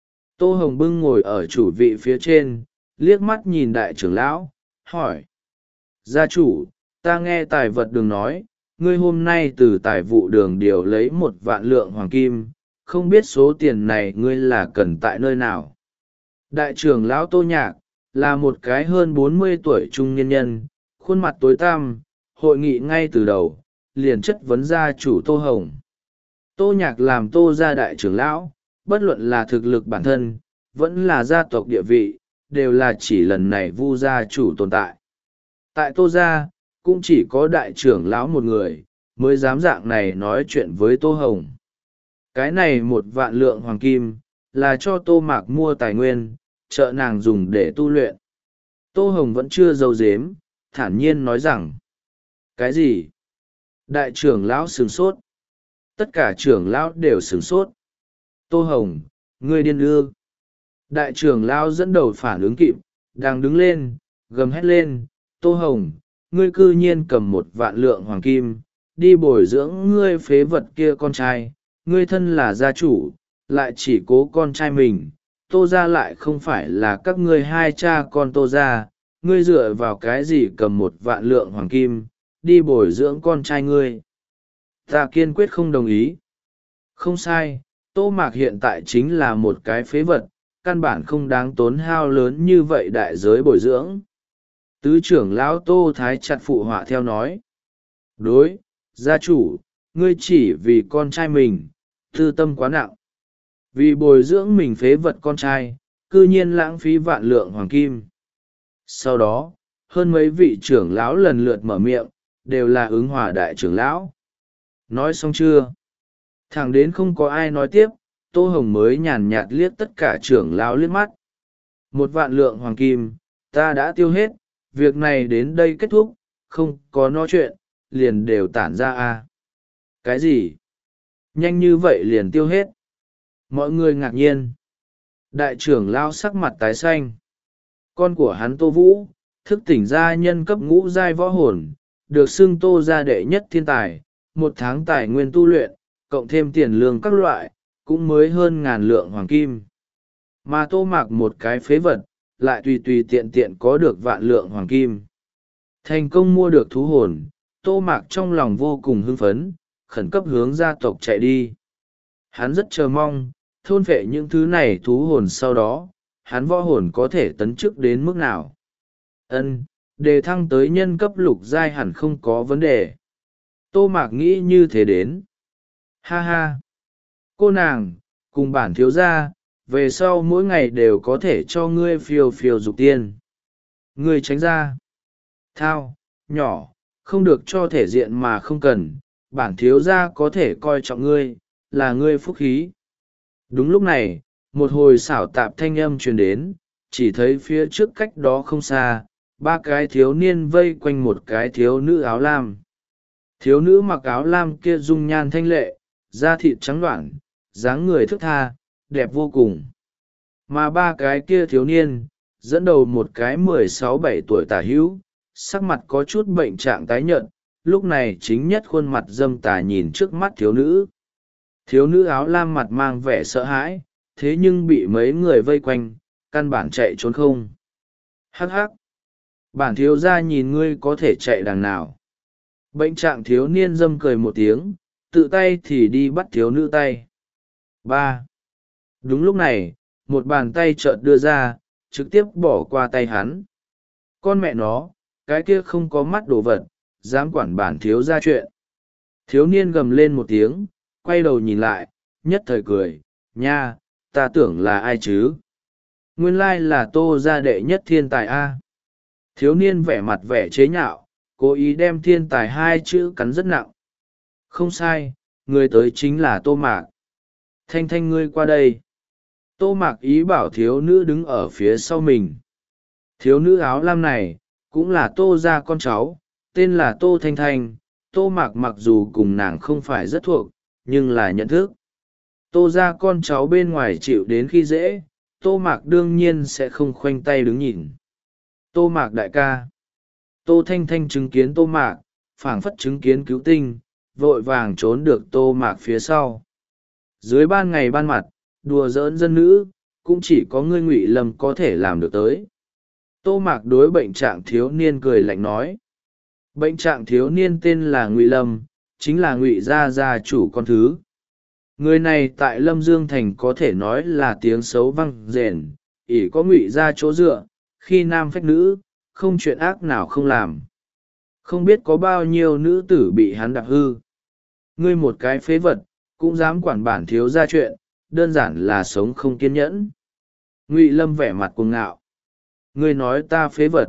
Tô Hồng Bưng ngồi ở chủ vị phía trên, liếc mắt nhìn đại trưởng lão, hỏi. Gia chủ, ta nghe tài vật đường nói, ngươi hôm nay từ tài vụ đường điều lấy một vạn lượng hoàng kim, không biết số tiền này ngươi là cần tại nơi nào. Đại trưởng lão Tô Nhạc là một cái hơn bốn mươi tuổi trung niên nhân, khuôn mặt tối tăm, hội nghị ngay từ đầu liền chất vấn gia chủ Tô Hồng. Tô Nhạc làm Tô gia đại trưởng lão, bất luận là thực lực bản thân vẫn là gia tộc địa vị, đều là chỉ lần này Vu gia chủ tồn tại. Tại Tô gia cũng chỉ có đại trưởng lão một người mới dám dạng này nói chuyện với Tô Hồng. Cái này một vạn lượng hoàng kim là cho Tô Mạc mua tài nguyên trợ nàng dùng để tu luyện. Tô Hồng vẫn chưa giấu giếm, thản nhiên nói rằng: cái gì? Đại trưởng lão sửng sốt. Tất cả trưởng lão đều sửng sốt. Tô Hồng, ngươi điên ư? Đại trưởng lão dẫn đầu phản ứng kịp, đang đứng lên, gầm hét lên: Tô Hồng, ngươi cư nhiên cầm một vạn lượng hoàng kim, đi bồi dưỡng ngươi phế vật kia con trai, ngươi thân là gia chủ, lại chỉ cố con trai mình, Tô gia lại không phải là các ngươi hai cha con Tô gia, ngươi dựa vào cái gì cầm một vạn lượng hoàng kim, đi bồi dưỡng con trai ngươi? Ta kiên quyết không đồng ý. Không sai, Tô Mạc hiện tại chính là một cái phế vật, căn bản không đáng tốn hao lớn như vậy đại giới bồi dưỡng. Tứ trưởng lão Tô Thái chặt phụ họa theo nói: đối, gia chủ, ngươi chỉ vì con trai mình, tư tâm quá nặng. Vì bồi dưỡng mình phế vật con trai, cư nhiên lãng phí vạn lượng hoàng kim. Sau đó, hơn mấy vị trưởng lão lần lượt mở miệng, đều là ứng hòa đại trưởng lão. Nói xong chưa? Thẳng đến không có ai nói tiếp, Tô Hồng mới nhàn nhạt liếc tất cả trưởng lão liếc mắt. Một vạn lượng hoàng kim, ta đã tiêu hết, việc này đến đây kết thúc, không có nói chuyện, liền đều tản ra à. Cái gì? Nhanh như vậy liền tiêu hết? Mọi người ngạc nhiên. Đại trưởng lão sắc mặt tái xanh. Con của hắn Tô Vũ, thức tỉnh gia nhân cấp ngũ giai võ hồn, được xưng Tô gia đệ nhất thiên tài, một tháng tài nguyên tu luyện, cộng thêm tiền lương các loại, cũng mới hơn ngàn lượng hoàng kim. Mà Tô Mạc một cái phế vật, lại tùy tùy tiện tiện có được vạn lượng hoàng kim. Thành công mua được thú hồn, Tô Mạc trong lòng vô cùng hưng phấn, khẩn cấp hướng gia tộc chạy đi. Hắn rất chờ mong, thôn phệ những thứ này thú hồn sau đó, hắn võ hồn có thể tấn chức đến mức nào. Ân, đề thăng tới nhân cấp lục giai hẳn không có vấn đề. Tô Mạc nghĩ như thế đến. Ha ha! Cô nàng, cùng bản thiếu gia, về sau mỗi ngày đều có thể cho ngươi phiêu phiêu dục tiên. Ngươi tránh ra. Thao, nhỏ, không được cho thể diện mà không cần, bản thiếu gia có thể coi trọng ngươi, là ngươi phúc khí. Đúng lúc này, một hồi xảo tạp thanh âm truyền đến, chỉ thấy phía trước cách đó không xa, ba cái thiếu niên vây quanh một cái thiếu nữ áo lam. Thiếu nữ mặc áo lam kia dung nhan thanh lệ, da thịt trắng đoản, dáng người thướt tha, đẹp vô cùng. Mà ba cái kia thiếu niên, dẫn đầu một cái mười sáu bảy tuổi tả hữu, sắc mặt có chút bệnh trạng tái nhợt, lúc này chính nhất khuôn mặt dâm tà nhìn trước mắt thiếu nữ. Thiếu nữ áo lam mặt mang vẻ sợ hãi, thế nhưng bị mấy người vây quanh, căn bản chạy trốn không. Hắc hắc! Bản thiếu gia nhìn ngươi có thể chạy đằng nào. Bệnh trạng thiếu niên dâm cười một tiếng, tự tay thì đi bắt thiếu nữ tay. Ba. Đúng lúc này, một bàn tay chợt đưa ra, trực tiếp bỏ qua tay hắn. Con mẹ nó, cái kia không có mắt đồ vật, dám quản bản thiếu gia chuyện. Thiếu niên gầm lên một tiếng, quay đầu nhìn lại, nhất thời cười, nha, ta tưởng là ai chứ? Nguyên lai là Tô gia đệ nhất thiên tài A. Thiếu niên vẻ mặt vẻ chế nhạo, cố ý đem thiên tài hai chữ cắn rất nặng. Không sai, người tới chính là Tô Mạc. Thanh Thanh ngươi qua đây. Tô Mạc ý bảo thiếu nữ đứng ở phía sau mình. Thiếu nữ áo lam này, cũng là Tô gia con cháu, tên là Tô Thanh Thanh. Tô Mạc mặc dù cùng nàng không phải rất thuộc, nhưng là nhận thức. Tô gia con cháu bên ngoài chịu đến khi dễ, Tô Mạc đương nhiên sẽ không khoanh tay đứng nhìn. Tô Mạc đại ca. Tô Thanh Thanh chứng kiến Tô Mạc, phảng phất chứng kiến cứu tinh, vội vàng trốn được Tô Mạc phía sau. Dưới ban ngày ban mặt, đùa giỡn dân nữ, cũng chỉ có ngươi Ngụy Lâm có thể làm được tới. Tô Mạc đối bệnh trạng thiếu niên cười lạnh nói. Bệnh trạng thiếu niên tên là Ngụy Lâm, chính là Ngụy gia gia chủ con thứ. Người này tại Lâm Dương Thành có thể nói là tiếng xấu văng rền, ỷ có ngụy ra chỗ dựa, khi nam phách nữ, không chuyện ác nào không làm. Không biết có bao nhiêu nữ tử bị hắn đạp hư. Ngươi một cái phế vật, cũng dám quản bản thiếu ra chuyện, đơn giản là sống không kiên nhẫn. Ngụy Lâm vẻ mặt cuồng ngạo. Ngươi nói ta phế vật.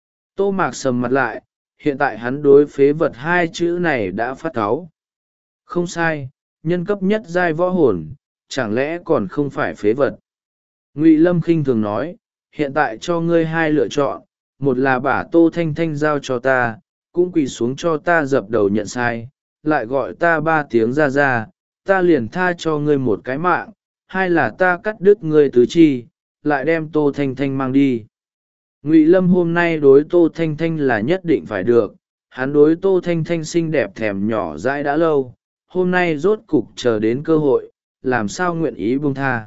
Tô Mạc sầm mặt lại, hiện tại hắn đối phế vật hai chữ này đã phát cáu. Không sai, nhân cấp nhất giai võ hồn, chẳng lẽ còn không phải phế vật. Ngụy Lâm khinh thường nói, hiện tại cho ngươi hai lựa chọn, một là bả Tô Thanh Thanh giao cho ta, cũng quỳ xuống cho ta dập đầu nhận sai, lại gọi ta ba tiếng ra ra, ta liền tha cho ngươi một cái mạng, hai là ta cắt đứt ngươi tứ chi, lại đem Tô Thanh Thanh mang đi. Ngụy Lâm hôm nay đối Tô Thanh Thanh là nhất định phải được, hắn đối Tô Thanh Thanh xinh đẹp thèm nhỏ dãi đã lâu, hôm nay rốt cục chờ đến cơ hội, làm sao nguyện ý buông tha.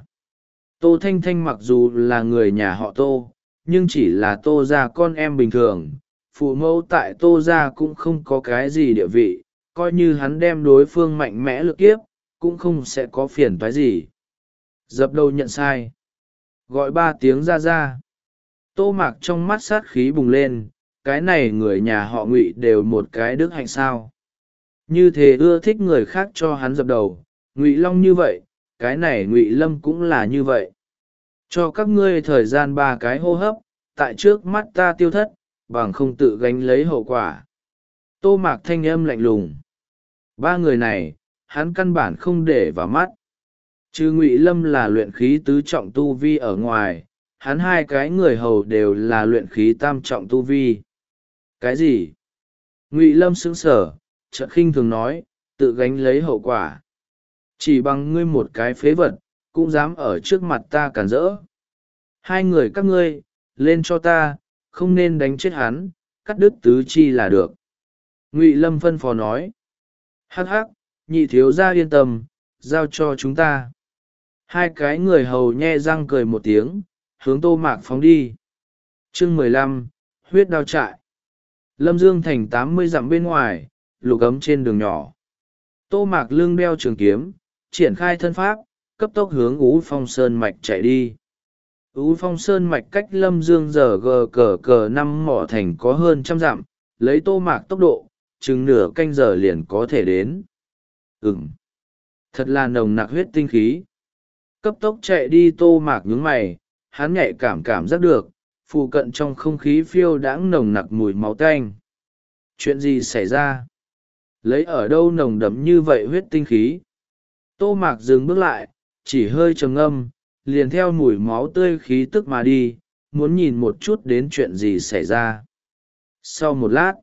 Tô Thanh Thanh mặc dù là người nhà họ Tô, nhưng chỉ là Tô gia con em bình thường, phụ mẫu tại Tô gia cũng không có cái gì địa vị, coi như hắn đem đối phương mạnh mẽ lực kiếp, cũng không sẽ có phiền toái gì. Dập đầu nhận sai, gọi ba tiếng ra ra. Tô Mạc trong mắt sát khí bùng lên, cái này người nhà họ Ngụy đều một cái đức hạnh sao. Như thế ưa thích người khác cho hắn dập đầu, Ngụy Long như vậy, cái này Ngụy Lâm cũng là như vậy. Cho các ngươi thời gian ba cái hô hấp, tại trước mắt ta tiêu thất, bằng không tự gánh lấy hậu quả. Tô Mạc thanh âm lạnh lùng. Ba người này, hắn căn bản không để vào mắt. Chứ Ngụy Lâm là luyện khí tứ trọng tu vi ở ngoài, hắn hai cái người hầu đều là luyện khí tam trọng tu vi. Cái gì? Ngụy Lâm sững sờ, chợt khinh thường nói, tự gánh lấy hậu quả. Chỉ bằng ngươi một cái phế vật, cũng dám ở trước mặt ta cản rỡ. Hai người các ngươi, lên cho ta, không nên đánh chết hắn, cắt đứt tứ chi là được. Ngụy Lâm phân phó nói. Hắc hắc, nhị thiếu gia yên tâm, giao cho chúng ta. Hai cái người hầu nhe răng cười một tiếng, hướng Tô Mạc phóng đi. Chương mười lăm, huyết đao trại. Lâm Dương Thành tám mươi dặm bên ngoài, lục ấm trên đường nhỏ. Tô Mạc lưng đeo trường kiếm, triển khai thân pháp, cấp tốc hướng Ú Phong Sơn Mạch chạy đi. Ú Phong Sơn Mạch cách Lâm Dương giờ gờ cờ cờ năm mỏ thành có hơn trăm dặm, lấy Tô Mạc tốc độ, chừng nửa canh giờ liền có thể đến. Ừm, thật là nồng nặc huyết tinh khí. Cấp tốc chạy đi Tô Mạc nhướng mày, hắn nhạy cảm cảm giác được, phụ cận trong không khí phiêu đãng nồng nặc mùi máu tanh. Chuyện gì xảy ra? Lấy ở đâu nồng đậm như vậy huyết tinh khí? Tô Mạc dừng bước lại, chỉ hơi trầm ngâm, liền theo mùi máu tươi khí tức mà đi, muốn nhìn một chút đến chuyện gì xảy ra. Sau một lát,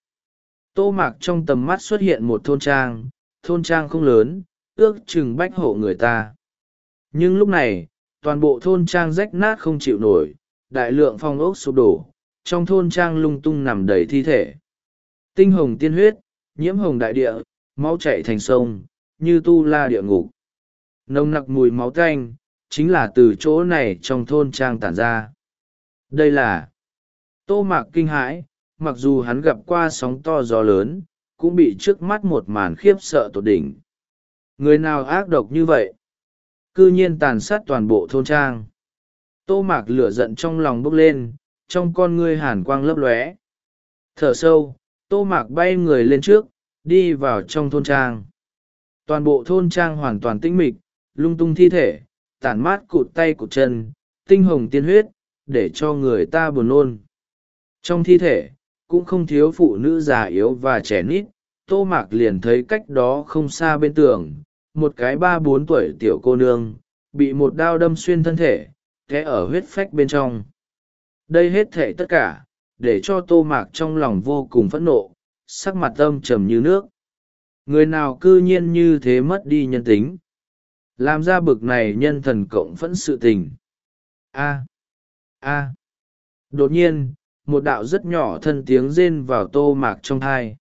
Tô Mạc trong tầm mắt xuất hiện một thôn trang, thôn trang không lớn, ước chừng bách hộ người ta. Nhưng lúc này, toàn bộ thôn trang rách nát không chịu nổi, đại lượng phong ốc sụp đổ, trong thôn trang lung tung nằm đầy thi thể. Tinh hồng tiên huyết, nhiễm hồng đại địa, máu chảy thành sông, như tu la địa ngục. Nồng nặc mùi máu tanh, chính là từ chỗ này trong thôn trang tản ra. Đây là Tô Mạc kinh hãi, mặc dù hắn gặp qua sóng to gió lớn, cũng bị trước mắt một màn khiếp sợ tột đỉnh. Người nào ác độc như vậy? Cư nhiên tàn sát toàn bộ thôn trang. Tô Mạc lửa giận trong lòng bốc lên, trong con ngươi hàn quang lấp lóe. Thở sâu, Tô Mạc bay người lên trước, đi vào trong thôn trang. Toàn bộ thôn trang hoàn toàn tĩnh mịch, lung tung thi thể, tản mát cụt tay cụt chân, tinh hồng tiên huyết, để cho người ta buồn nôn. Trong thi thể, cũng không thiếu phụ nữ già yếu và trẻ nít, Tô Mạc liền thấy cách đó không xa bên tường, một cái ba bốn tuổi tiểu cô nương, bị một đao đâm xuyên thân thể, té ở huyết phách bên trong. Đây hết thể tất cả, để cho Tô Mạc trong lòng vô cùng phẫn nộ, sắc mặt âm trầm như nước. Người nào cư nhiên như thế mất đi nhân tính, làm ra bực này nhân thần cộng phẫn sự tình. A. A. Đột nhiên, một đạo rất nhỏ thân tiếng rên vào Tô Mạc trong thai.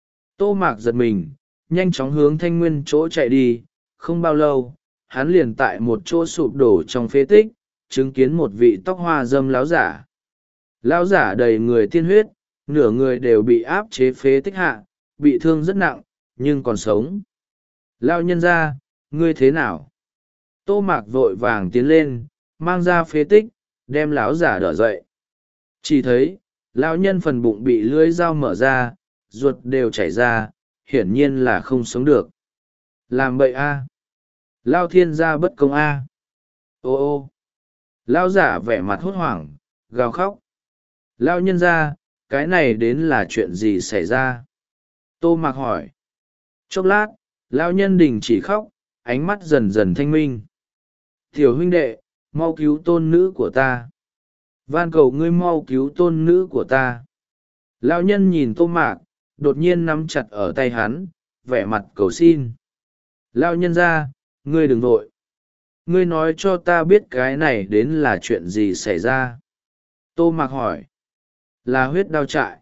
Tô Mạc giật mình, nhanh chóng hướng thanh nguyên chỗ chạy đi, không bao lâu, hắn liền tại một chỗ sụp đổ trong phế tích, chứng kiến một vị tóc hoa dâm láo giả. Lão giả đầy người tiên huyết, nửa người đều bị áp chế phế tích hạ, bị thương rất nặng, nhưng còn sống. Lão nhân ra, ngươi thế nào? Tô Mạc vội vàng tiến lên, mang ra phế tích, đem lão giả đỡ dậy. Chỉ thấy, lão nhân phần bụng bị lưỡi dao mở ra, ruột đều chảy ra, hiển nhiên là không sống được. Làm bậy a! Lao thiên gia bất công a! Ô ô! Lão giả vẻ mặt hốt hoảng, gào khóc. Lão nhân gia, cái này đến là chuyện gì xảy ra? Tô Mạc hỏi. Chốc lát, lão nhân đình chỉ khóc, ánh mắt dần dần thanh minh. Tiểu huynh đệ, mau cứu tôn nữ của ta. Van cầu ngươi mau cứu tôn nữ của ta. Lão nhân nhìn Tô Mạc, đột nhiên nắm chặt ở tay hắn, vẻ mặt cầu xin. Lão nhân ra, ngươi đừng vội. Ngươi nói cho ta biết cái này đến là chuyện gì xảy ra. Tô Mạc hỏi. Là huyết đao trại.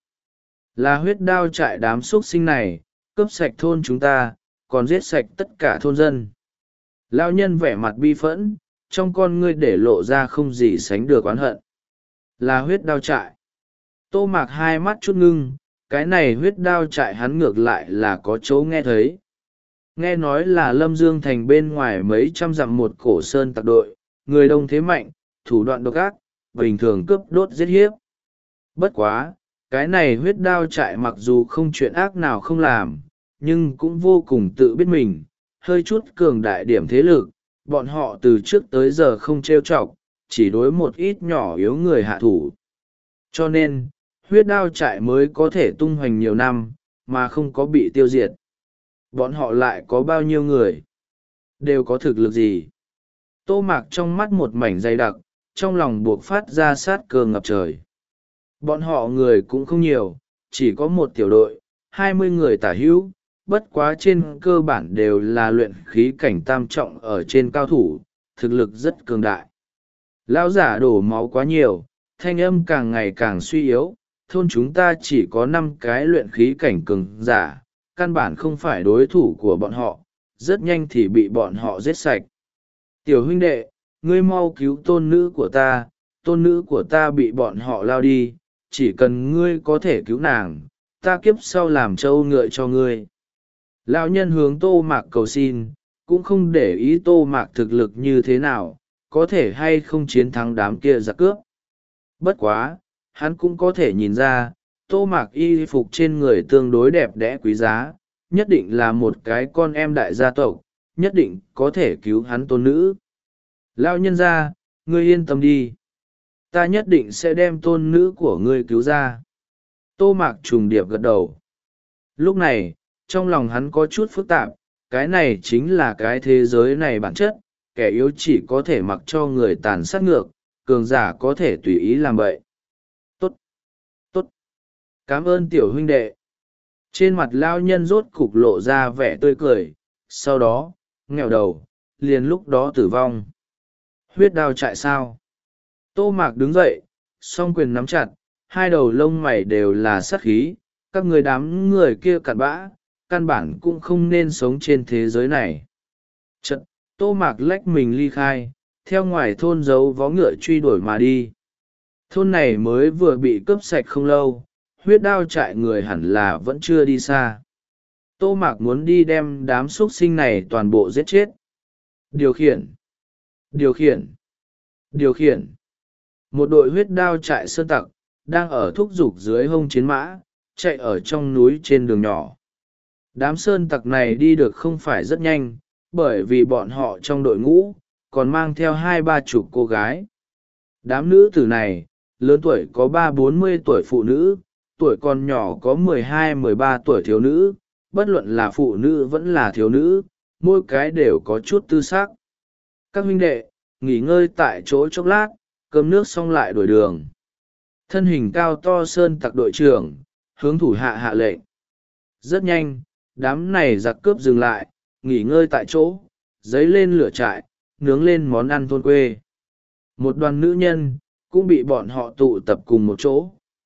Là huyết đao trại đám xuất sinh này, cướp sạch thôn chúng ta, còn giết sạch tất cả thôn dân. Lão nhân vẻ mặt bi phẫn, trong con ngươi để lộ ra không gì sánh được oán hận. Là huyết đao trại. Tô Mạc hai mắt chút ngưng, cái này huyết đao trại hắn ngược lại là có chỗ nghe thấy. Nghe nói là Lâm Dương Thành bên ngoài mấy trăm dặm một cổ sơn tặc đội, người đông thế mạnh, thủ đoạn độc ác, bình thường cướp đốt giết hiếp. Bất quá, cái này huyết đao trại mặc dù không chuyện ác nào không làm, nhưng cũng vô cùng tự biết mình, hơi chút cường đại điểm thế lực, bọn họ từ trước tới giờ không trêu chọc, chỉ đối một ít nhỏ yếu người hạ thủ. Cho nên, huyết đao trại mới có thể tung hoành nhiều năm, mà không có bị tiêu diệt. Bọn họ lại có bao nhiêu người? Đều có thực lực gì? Tô Mạc trong mắt một mảnh dày đặc, trong lòng buộc phát ra sát cơ ngập trời. Bọn họ người cũng không nhiều, chỉ có một tiểu đội, hai mươi người tả hữu, bất quá trên cơ bản đều là luyện khí cảnh tam trọng ở trên cao thủ, thực lực rất cường đại. Lão giả đổ máu quá nhiều, thanh âm càng ngày càng suy yếu, thôn chúng ta chỉ có năm cái luyện khí cảnh cường giả, căn bản không phải đối thủ của bọn họ, rất nhanh thì bị bọn họ giết sạch. Tiểu huynh đệ, ngươi mau cứu tôn nữ của ta, tôn nữ của ta bị bọn họ lao đi, chỉ cần ngươi có thể cứu nàng, ta kiếp sau làm trâu ngựa cho ngươi. Lão nhân hướng Tô Mạc cầu xin, cũng không để ý Tô Mạc thực lực như thế nào, có thể hay không chiến thắng đám kia giặc cướp. Bất quá, hắn cũng có thể nhìn ra, Tô Mạc y phục trên người tương đối đẹp đẽ quý giá, nhất định là một cái con em đại gia tộc, nhất định có thể cứu hắn tôn nữ. Lão nhân gia, ngươi yên tâm đi. Ta nhất định sẽ đem tôn nữ của ngươi cứu ra. Tô Mạc trùng điệp gật đầu. Lúc này, trong lòng hắn có chút phức tạp, cái này chính là cái thế giới này bản chất, kẻ yếu chỉ có thể mặc cho người tàn sát ngược, cường giả có thể tùy ý làm bậy. Tốt, tốt, cảm ơn tiểu huynh đệ. Trên mặt lao nhân rốt cục lộ ra vẻ tươi cười, sau đó, nghèo đầu, liền lúc đó tử vong. Huyết đao trại sao? Tô Mạc đứng dậy, song quyền nắm chặt, hai đầu lông mày đều là sát khí, các người đám người kia cặn bã, căn bản cũng không nên sống trên thế giới này. Chật, Tô Mạc lách mình ly khai, theo ngoài thôn giấu vó ngựa truy đuổi mà đi. Thôn này mới vừa bị cướp sạch không lâu, huyết đao trại người hẳn là vẫn chưa đi xa. Tô Mạc muốn đi đem đám xuất sinh này toàn bộ giết chết. Điều khiển, điều khiển, điều khiển. Một đội huyết đao trại sơn tặc, đang ở thúc giục dưới hông chiến mã, chạy ở trong núi trên đường nhỏ. Đám sơn tặc này đi được không phải rất nhanh, bởi vì bọn họ trong đội ngũ, còn mang theo hai ba chục cô gái. Đám nữ tử này, lớn tuổi có ba bốn mươi tuổi phụ nữ, tuổi còn nhỏ có mười hai mười ba tuổi thiếu nữ, bất luận là phụ nữ vẫn là thiếu nữ, mỗi cái đều có chút tư sắc. Các huynh đệ, nghỉ ngơi tại chỗ chốc lát, cơm nước xong lại đổi đường. Thân hình cao to sơn tặc đội trưởng, hướng thủ hạ hạ lệnh. Rất nhanh, đám này giặc cướp dừng lại, nghỉ ngơi tại chỗ, giấy lên lửa trại, nướng lên món ăn thôn quê. Một đoàn nữ nhân, cũng bị bọn họ tụ tập cùng một chỗ.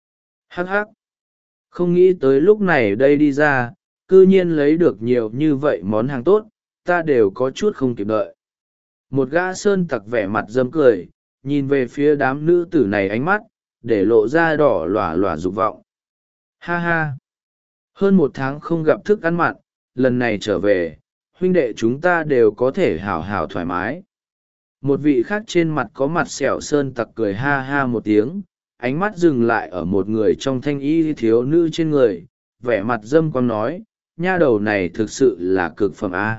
Hắc hắc. Không nghĩ tới lúc này đây đi ra, cư nhiên lấy được nhiều như vậy món hàng tốt, ta đều có chút không kịp đợi. Một gã sơn tặc vẻ mặt dâm cười, nhìn về phía đám nữ tử này ánh mắt, để lộ ra đỏ lòa lòa dục vọng. Ha ha! Hơn một tháng không gặp thức ăn mặn, lần này trở về, huynh đệ chúng ta đều có thể hảo hảo thoải mái. Một vị khác trên mặt có mặt sẹo sơn tặc cười ha ha một tiếng, ánh mắt dừng lại ở một người trong thanh y thiếu nữ trên người, vẻ mặt dâm quang nói, nha đầu này thực sự là cực phẩm a.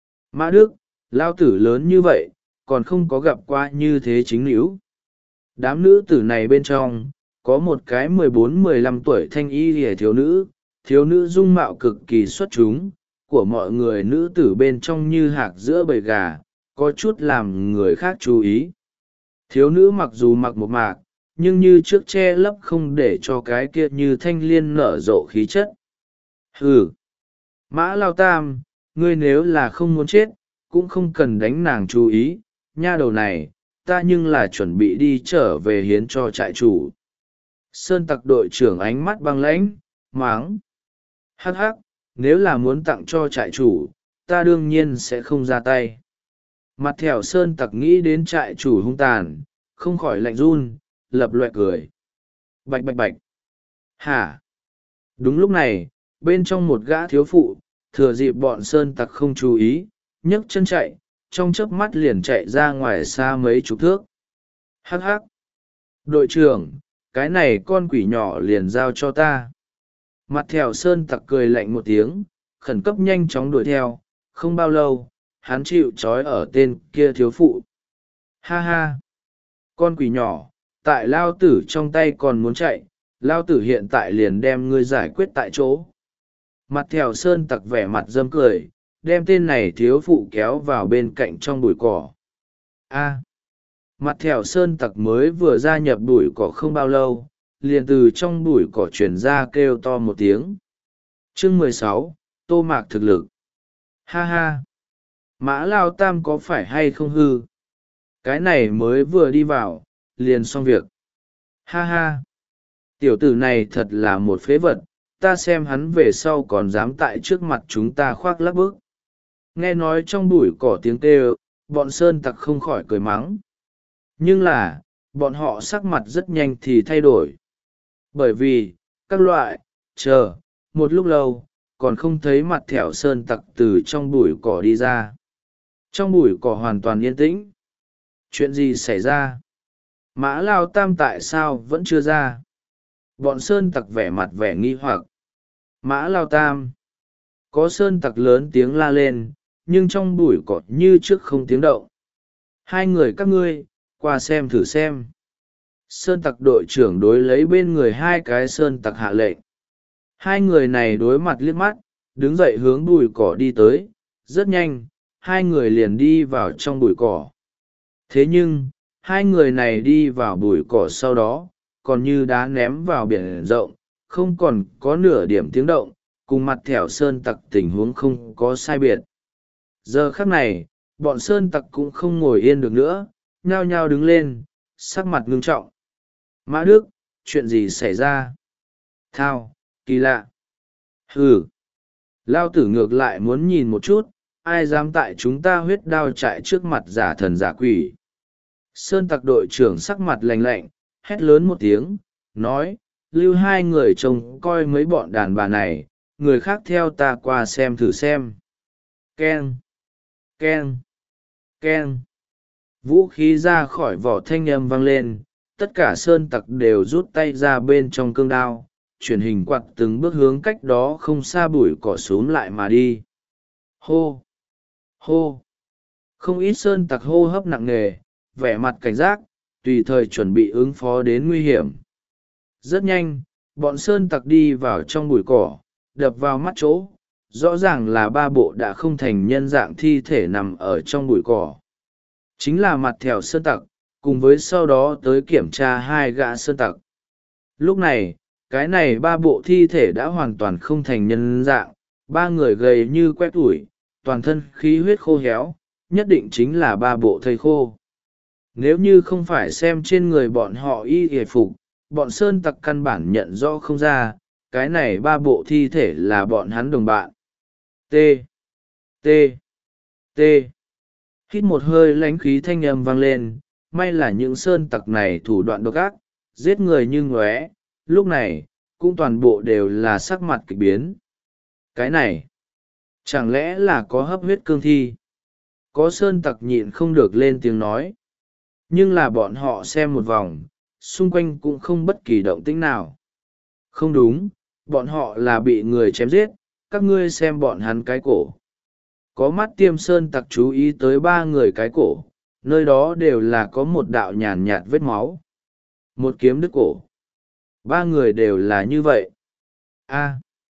Mã Đức, lao tử lớn như vậy, còn không có gặp qua như thế chính nữ. Đám nữ tử này bên trong, có một cái mười bốn mười lăm tuổi thanh y hề thiếu nữ, thiếu nữ dung mạo cực kỳ xuất chúng, của mọi người nữ tử bên trong như hạc giữa bầy gà, có chút làm người khác chú ý. Thiếu nữ mặc dù mặc một mạc, nhưng như trước che lấp không để cho cái kia như thanh liên nở rộ khí chất. Hừ! Mã Lao Tam, ngươi nếu là không muốn chết, cũng không cần đánh nàng chú ý, nha đầu này, ta nhưng là chuẩn bị đi trở về hiến cho trại chủ. Sơn tặc đội trưởng ánh mắt băng lãnh, máng. Hắc hắc, nếu là muốn tặng cho trại chủ, ta đương nhiên sẽ không ra tay. Mặt thẻo sơn tặc nghĩ đến trại chủ hung tàn, không khỏi lạnh run, lập loẹ cười. Bạch bạch bạch. Hả? Đúng lúc này, bên trong một gã thiếu phụ, thừa dịp bọn sơn tặc không chú ý, nhấc chân chạy, trong chớp mắt liền chạy ra ngoài xa mấy chục thước. Hắc hắc. Đội trưởng, cái này con quỷ nhỏ liền giao cho ta. Mặt thẻo sơn tặc cười lạnh một tiếng, khẩn cấp nhanh chóng đuổi theo, không bao lâu, hắn chịu trói ở tên kia thiếu phụ. Ha ha! Con quỷ nhỏ, tại lao tử trong tay còn muốn chạy, lao tử hiện tại liền đem ngươi giải quyết tại chỗ. Mặt thẻo sơn tặc vẻ mặt dâm cười, đem tên này thiếu phụ kéo vào bên cạnh trong bụi cỏ. A! Mặt thẻo sơn tặc mới vừa gia nhập bụi cỏ không bao lâu, liền từ trong bụi cỏ chuyển ra kêu to một tiếng. Chương mười sáu, Tô Mạc thực lực. Ha ha! Mã Lao Tam có phải hay không hư? Cái này mới vừa đi vào, liền xong việc. Ha ha! Tiểu tử này thật là một phế vật, ta xem hắn về sau còn dám tại trước mặt chúng ta khoác lác bức. Nghe nói trong bụi cỏ tiếng kêu, bọn sơn tặc không khỏi cười mắng. Nhưng là, bọn họ sắc mặt rất nhanh thì thay đổi. Bởi vì, các loại, chờ, một lúc lâu, còn không thấy mặt thẻo sơn tặc từ trong bụi cỏ đi ra. Trong bụi cỏ hoàn toàn yên tĩnh. Chuyện gì xảy ra? Mã Lao Tam tại sao vẫn chưa ra? Bọn sơn tặc vẻ mặt vẻ nghi hoặc. Mã Lao Tam. Có sơn tặc lớn tiếng la lên, nhưng trong bụi cỏ như trước không tiếng động. Hai người các ngươi, qua xem thử xem. Sơn tặc đội trưởng đối lấy bên người hai cái sơn tặc hạ lệnh. Hai người này đối mặt liếc mắt, đứng dậy hướng bụi cỏ đi tới, rất nhanh, hai người liền đi vào trong bụi cỏ. Thế nhưng, hai người này đi vào bụi cỏ sau đó, còn như đá ném vào biển rộng, không còn có nửa điểm tiếng động, cùng mặt thẻo sơn tặc tình huống không có sai biệt. Giờ khắc này, bọn sơn tặc cũng không ngồi yên được nữa, nhao nhao đứng lên, sắc mặt ngưng trọng. Mã Đức, chuyện gì xảy ra? Thao, kỳ lạ. Hừ. Lao tử ngược lại muốn nhìn một chút, ai dám tại chúng ta huyết đao trại trước mặt giả thần giả quỷ. Sơn tặc đội trưởng sắc mặt lạnh lạnh, hét lớn một tiếng, nói, lưu hai người trông coi mấy bọn đàn bà này, người khác theo ta qua xem thử xem. Keng, keng, keng. Vũ khí ra khỏi vỏ thanh âm vang lên, tất cả sơn tặc đều rút tay ra bên trong cương đao, chuyển hình quạt từng bước hướng cách đó không xa bụi cỏ xúm lại mà đi. Hô! Hô! Không ít sơn tặc hô hấp nặng nề, vẻ mặt cảnh giác, tùy thời chuẩn bị ứng phó đến nguy hiểm. Rất nhanh, bọn sơn tặc đi vào trong bụi cỏ, đập vào mắt chỗ, rõ ràng là ba bộ đã không thành nhân dạng thi thể nằm ở trong bụi cỏ. Chính là mặt thẻo sơn tặc, cùng với sau đó tới kiểm tra hai gã sơn tặc. Lúc này, cái này ba bộ thi thể đã hoàn toàn không thành nhân dạng, ba người gầy như que tuổi, toàn thân khí huyết khô héo, nhất định chính là ba bộ thây khô. Nếu như không phải xem trên người bọn họ y hề phục, bọn sơn tặc căn bản nhận rõ không ra, cái này ba bộ thi thể là bọn hắn đồng bạn. T. T. T. Hít một hơi lánh khí thanh âm vang lên, may là những sơn tặc này thủ đoạn độc ác, giết người như ngóe, lúc này, cũng toàn bộ đều là sắc mặt kịch biến. Cái này, Chẳng lẽ là có hấp huyết cương thi? Có sơn tặc nhịn không được lên tiếng nói. Nhưng là bọn họ xem một vòng, xung quanh cũng không bất kỳ động tĩnh nào. Không đúng, bọn họ là bị người chém giết, các ngươi xem bọn hắn cái cổ. Có mắt tiêm sơn tặc chú ý tới ba người cái cổ, nơi đó đều là có một đạo nhàn nhạt vết máu. Một kiếm đứt cổ. Ba người đều là như vậy. A.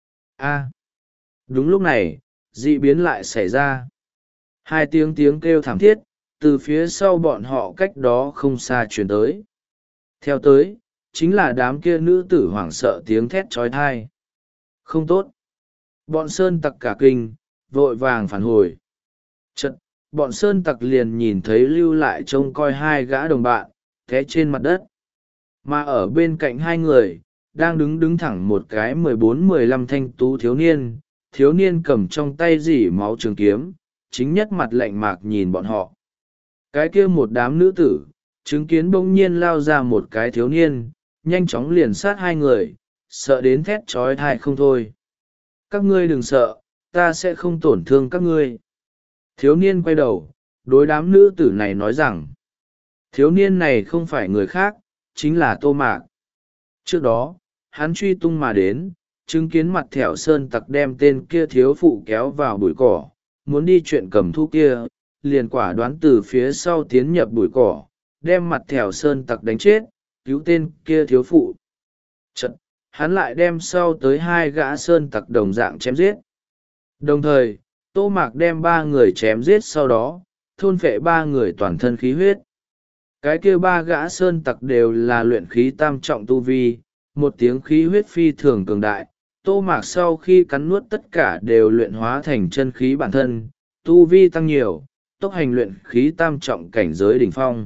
A. Đúng lúc này, dị biến lại xảy ra. Hai tiếng tiếng kêu thảm thiết, từ phía sau bọn họ cách đó không xa truyền tới. Theo tới, chính là đám kia nữ tử hoảng sợ tiếng thét trói thai. Không tốt. Bọn sơn tặc cả kinh, vội vàng phản hồi. Chật, bọn sơn tặc liền nhìn thấy lưu lại trông coi hai gã đồng bạn, té trên mặt đất. Mà ở bên cạnh hai người, đang đứng đứng thẳng một cái mười bốn mười lăm thanh tú thiếu niên, thiếu niên cầm trong tay dỉ máu trường kiếm, chính nhất mặt lạnh mạc nhìn bọn họ. Cái kia một đám nữ tử, chứng kiến bỗng nhiên lao ra một cái thiếu niên, nhanh chóng liền sát hai người, sợ đến thét trói thai không thôi. Các ngươi đừng sợ, ta sẽ không tổn thương các ngươi. Thiếu niên quay đầu, đối đám nữ tử này nói rằng, thiếu niên này không phải người khác, chính là Tô Mạc. Trước đó, hắn truy tung mà đến, chứng kiến mặt thẻo sơn tặc đem tên kia thiếu phụ kéo vào bụi cỏ, muốn đi chuyện cầm thu kia, liền quả đoán từ phía sau tiến nhập bụi cỏ, đem mặt thẻo sơn tặc đánh chết, cứu tên kia thiếu phụ. Chật, hắn lại đem sau tới hai gã sơn tặc đồng dạng chém giết. Đồng thời, Tô Mạc đem ba người chém giết sau đó, thôn phệ ba người toàn thân khí huyết. Cái kia ba gã sơn tặc đều là luyện khí tam trọng tu vi, một tiếng khí huyết phi thường cường đại. Tô Mạc sau khi cắn nuốt tất cả đều luyện hóa thành chân khí bản thân, tu vi tăng nhiều, tốc hành luyện khí tam trọng cảnh giới đỉnh phong.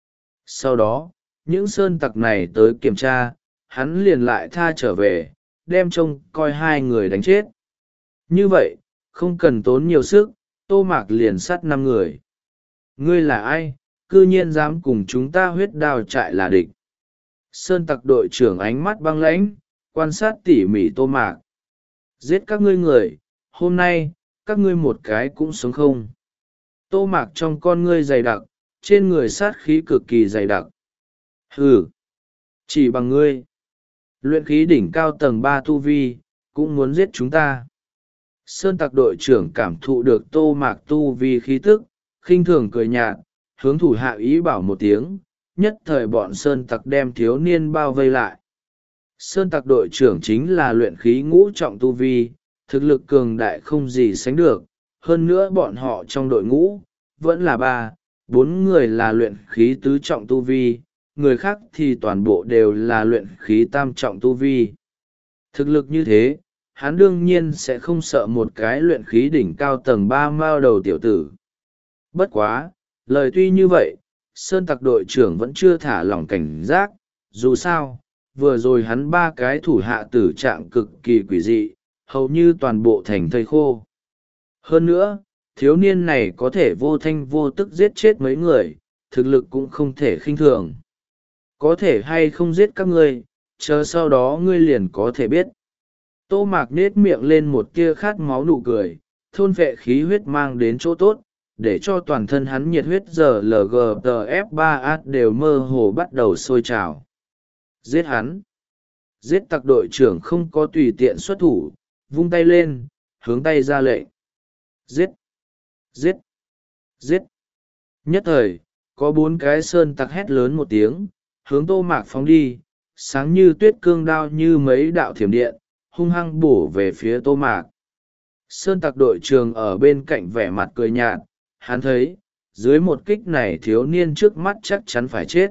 Sau đó, những sơn tặc này tới kiểm tra, hắn liền lại tha trở về, đem trông coi hai người đánh chết. Như vậy, không cần tốn nhiều sức, Tô Mạc liền sát năm người. Ngươi là ai, cư nhiên dám cùng chúng ta huyết đao trại là địch? Sơn tặc đội trưởng ánh mắt băng lãnh, quan sát tỉ mỉ Tô Mạc. Giết các ngươi người, hôm nay, các ngươi một cái cũng sống không. Tô Mạc trong con ngươi dày đặc, trên người sát khí cực kỳ dày đặc. Hừ, chỉ bằng ngươi. Luyện khí đỉnh cao tầng ba tu vi, cũng muốn giết chúng ta. Sơn tặc đội trưởng cảm thụ được Tô Mạc tu vi khí tức, khinh thường cười nhạt, hướng thủ hạ ý bảo một tiếng, nhất thời bọn sơn tặc đem thiếu niên bao vây lại. Sơn tặc đội trưởng chính là luyện khí ngũ trọng tu vi, thực lực cường đại không gì sánh được, hơn nữa bọn họ trong đội ngũ, vẫn là ba, bốn người là luyện khí tứ trọng tu vi, người khác thì toàn bộ đều là luyện khí tam trọng tu vi. Thực lực như thế, hắn đương nhiên sẽ không sợ một cái luyện khí đỉnh cao tầng ba mao đầu tiểu tử. Bất quá, lời tuy như vậy, sơn tặc đội trưởng vẫn chưa thả lỏng cảnh giác, dù sao, vừa rồi hắn ba cái thủ hạ tử trạng cực kỳ quỷ dị, hầu như toàn bộ thành thây khô. Hơn nữa, thiếu niên này có thể vô thanh vô tức giết chết mấy người, thực lực cũng không thể khinh thường. Có thể hay không giết các ngươi, chờ sau đó ngươi liền có thể biết. Tô Mạc nết miệng lên một tia khát máu nụ cười, thôn vệ khí huyết mang đến chỗ tốt, để cho toàn thân hắn nhiệt huyết giờ lờ gờ tờ ép ba a đều mơ hồ bắt đầu sôi trào. Giết hắn. Giết tặc đội trưởng không có tùy tiện xuất thủ, vung tay lên, hướng tay ra lệnh. Giết. Giết. Giết. Nhất thời, có bốn cái sơn tặc hét lớn một tiếng, hướng Tô Mạc phóng đi, sáng như tuyết cương đao như mấy đạo thiểm điện, hung hăng bổ về phía Tô Mạc. Sơn tặc đội trưởng ở bên cạnh vẻ mặt cười nhạt, hắn thấy, dưới một kích này thiếu niên trước mắt chắc chắn phải chết.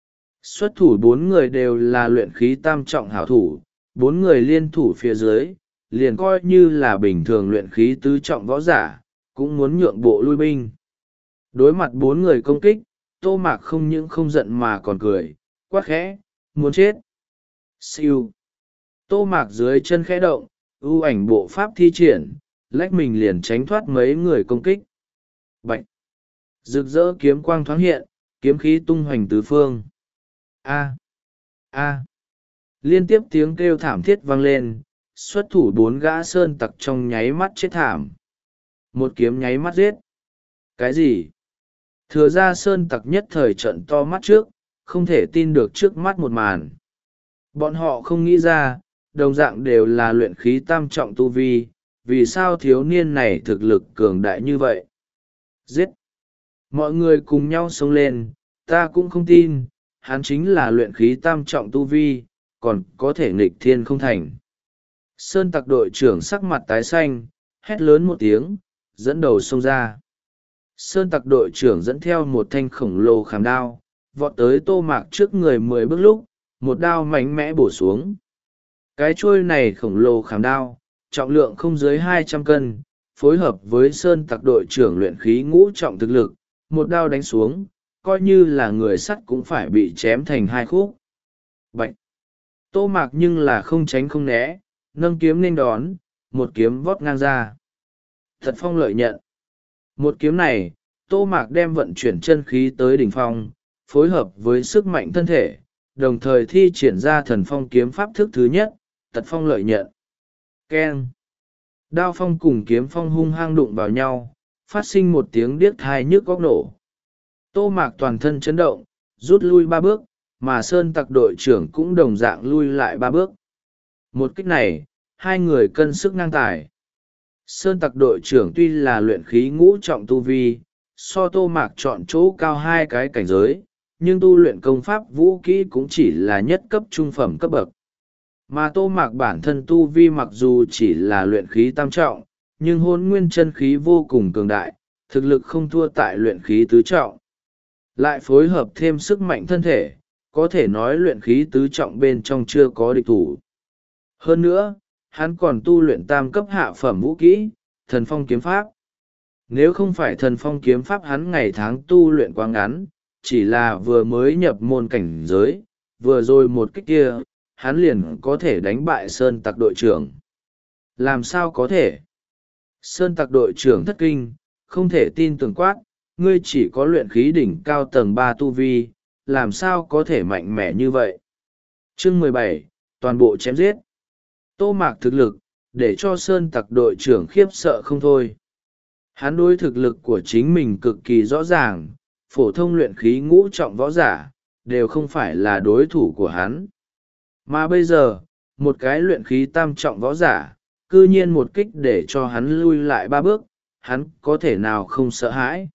Xuất thủ bốn người đều là luyện khí tam trọng hảo thủ, bốn người liên thủ phía dưới, liền coi như là bình thường luyện khí tứ trọng võ giả, cũng muốn nhượng bộ lui binh. Đối mặt bốn người công kích, Tô Mạc không những không giận mà còn cười, quát khẽ, muốn chết. Siêu. Tô Mạc dưới chân khẽ động, ưu ảnh bộ pháp thi triển, lách mình liền tránh thoát mấy người công kích. Bạch. Rực rỡ kiếm quang thoáng hiện, kiếm khí tung hoành tứ phương. A. A. Liên tiếp tiếng kêu thảm thiết vang lên, xuất thủ bốn gã sơn tặc trong nháy mắt chết thảm. một kiếm nháy mắt giết. Cái gì? Thừa ra sơn tặc nhất thời trận to mắt trước, không thể tin được trước mắt một màn. Bọn họ không nghĩ ra, đồng dạng đều là luyện khí tam trọng tu vi, vì sao thiếu niên này thực lực cường đại như vậy? Giết! Mọi người cùng nhau xông lên, ta cũng không tin, hắn chính là luyện khí tam trọng tu vi, còn có thể nghịch thiên không thành. Sơn tặc đội trưởng sắc mặt tái xanh, hét lớn một tiếng, dẫn đầu xông ra. Sơn tặc đội trưởng dẫn theo một thanh khổng lồ khảm đao, vọt tới Tô Mạc trước người mười bước lúc, một đao mạnh mẽ bổ xuống. Cái chuôi này khổng lồ khảm đao, trọng lượng không dưới hai trăm cân, phối hợp với sơn tặc đội trưởng luyện khí ngũ trọng thực lực, một đao đánh xuống, coi như là người sắt cũng phải bị chém thành hai khúc. Bạch! Tô Mạc nhưng là không tránh không né, nâng kiếm nên đón, một kiếm vót ngang ra. Thật phong lợi nhận. Một kiếm này, Tô Mạc đem vận chuyển chân khí tới đỉnh phong, phối hợp với sức mạnh thân thể, đồng thời thi triển ra thần phong kiếm pháp thức thứ nhất, tật phong lợi nhận. Keng! Đao phong cùng kiếm phong hung hăng đụng vào nhau, phát sinh một tiếng điếc thai nhức góc nổ. Tô Mạc toàn thân chấn động, rút lui ba bước, mà sơn tặc đội trưởng cũng đồng dạng lui lại ba bước. Một kích này, hai người cân sức ngang tài. Sơn tặc đội trưởng tuy là luyện khí ngũ trọng tu vi, so Tô Mạc chọn chỗ cao hai cái cảnh giới, nhưng tu luyện công pháp vũ kỹ cũng chỉ là nhất cấp trung phẩm cấp bậc. Mà Tô Mạc bản thân tu vi mặc dù chỉ là luyện khí tam trọng, nhưng hôn nguyên chân khí vô cùng cường đại, thực lực không thua tại luyện khí tứ trọng. Lại phối hợp thêm sức mạnh thân thể, có thể nói luyện khí tứ trọng bên trong chưa có địch thủ. Hơn nữa, hắn còn tu luyện tam cấp hạ phẩm vũ kỹ, thần phong kiếm pháp. Nếu không phải thần phong kiếm pháp hắn ngày tháng tu luyện quá ngắn, chỉ là vừa mới nhập môn cảnh giới, vừa rồi một cách kia, hắn liền có thể đánh bại sơn tặc đội trưởng. Làm sao có thể? Sơn tặc đội trưởng thất kinh, không thể tin tưởng quát, ngươi chỉ có luyện khí đỉnh cao tầng ba tu vi, làm sao có thể mạnh mẽ như vậy? Chương mười bảy, toàn bộ chém giết. Tô Mạc thực lực, để cho sơn tặc đội trưởng khiếp sợ không thôi. Hắn đối thực lực của chính mình cực kỳ rõ ràng, phổ thông luyện khí ngũ trọng võ giả, đều không phải là đối thủ của hắn. Mà bây giờ, một cái luyện khí tam trọng võ giả, cư nhiên một kích để cho hắn lui lại ba bước, hắn có thể nào không sợ hãi.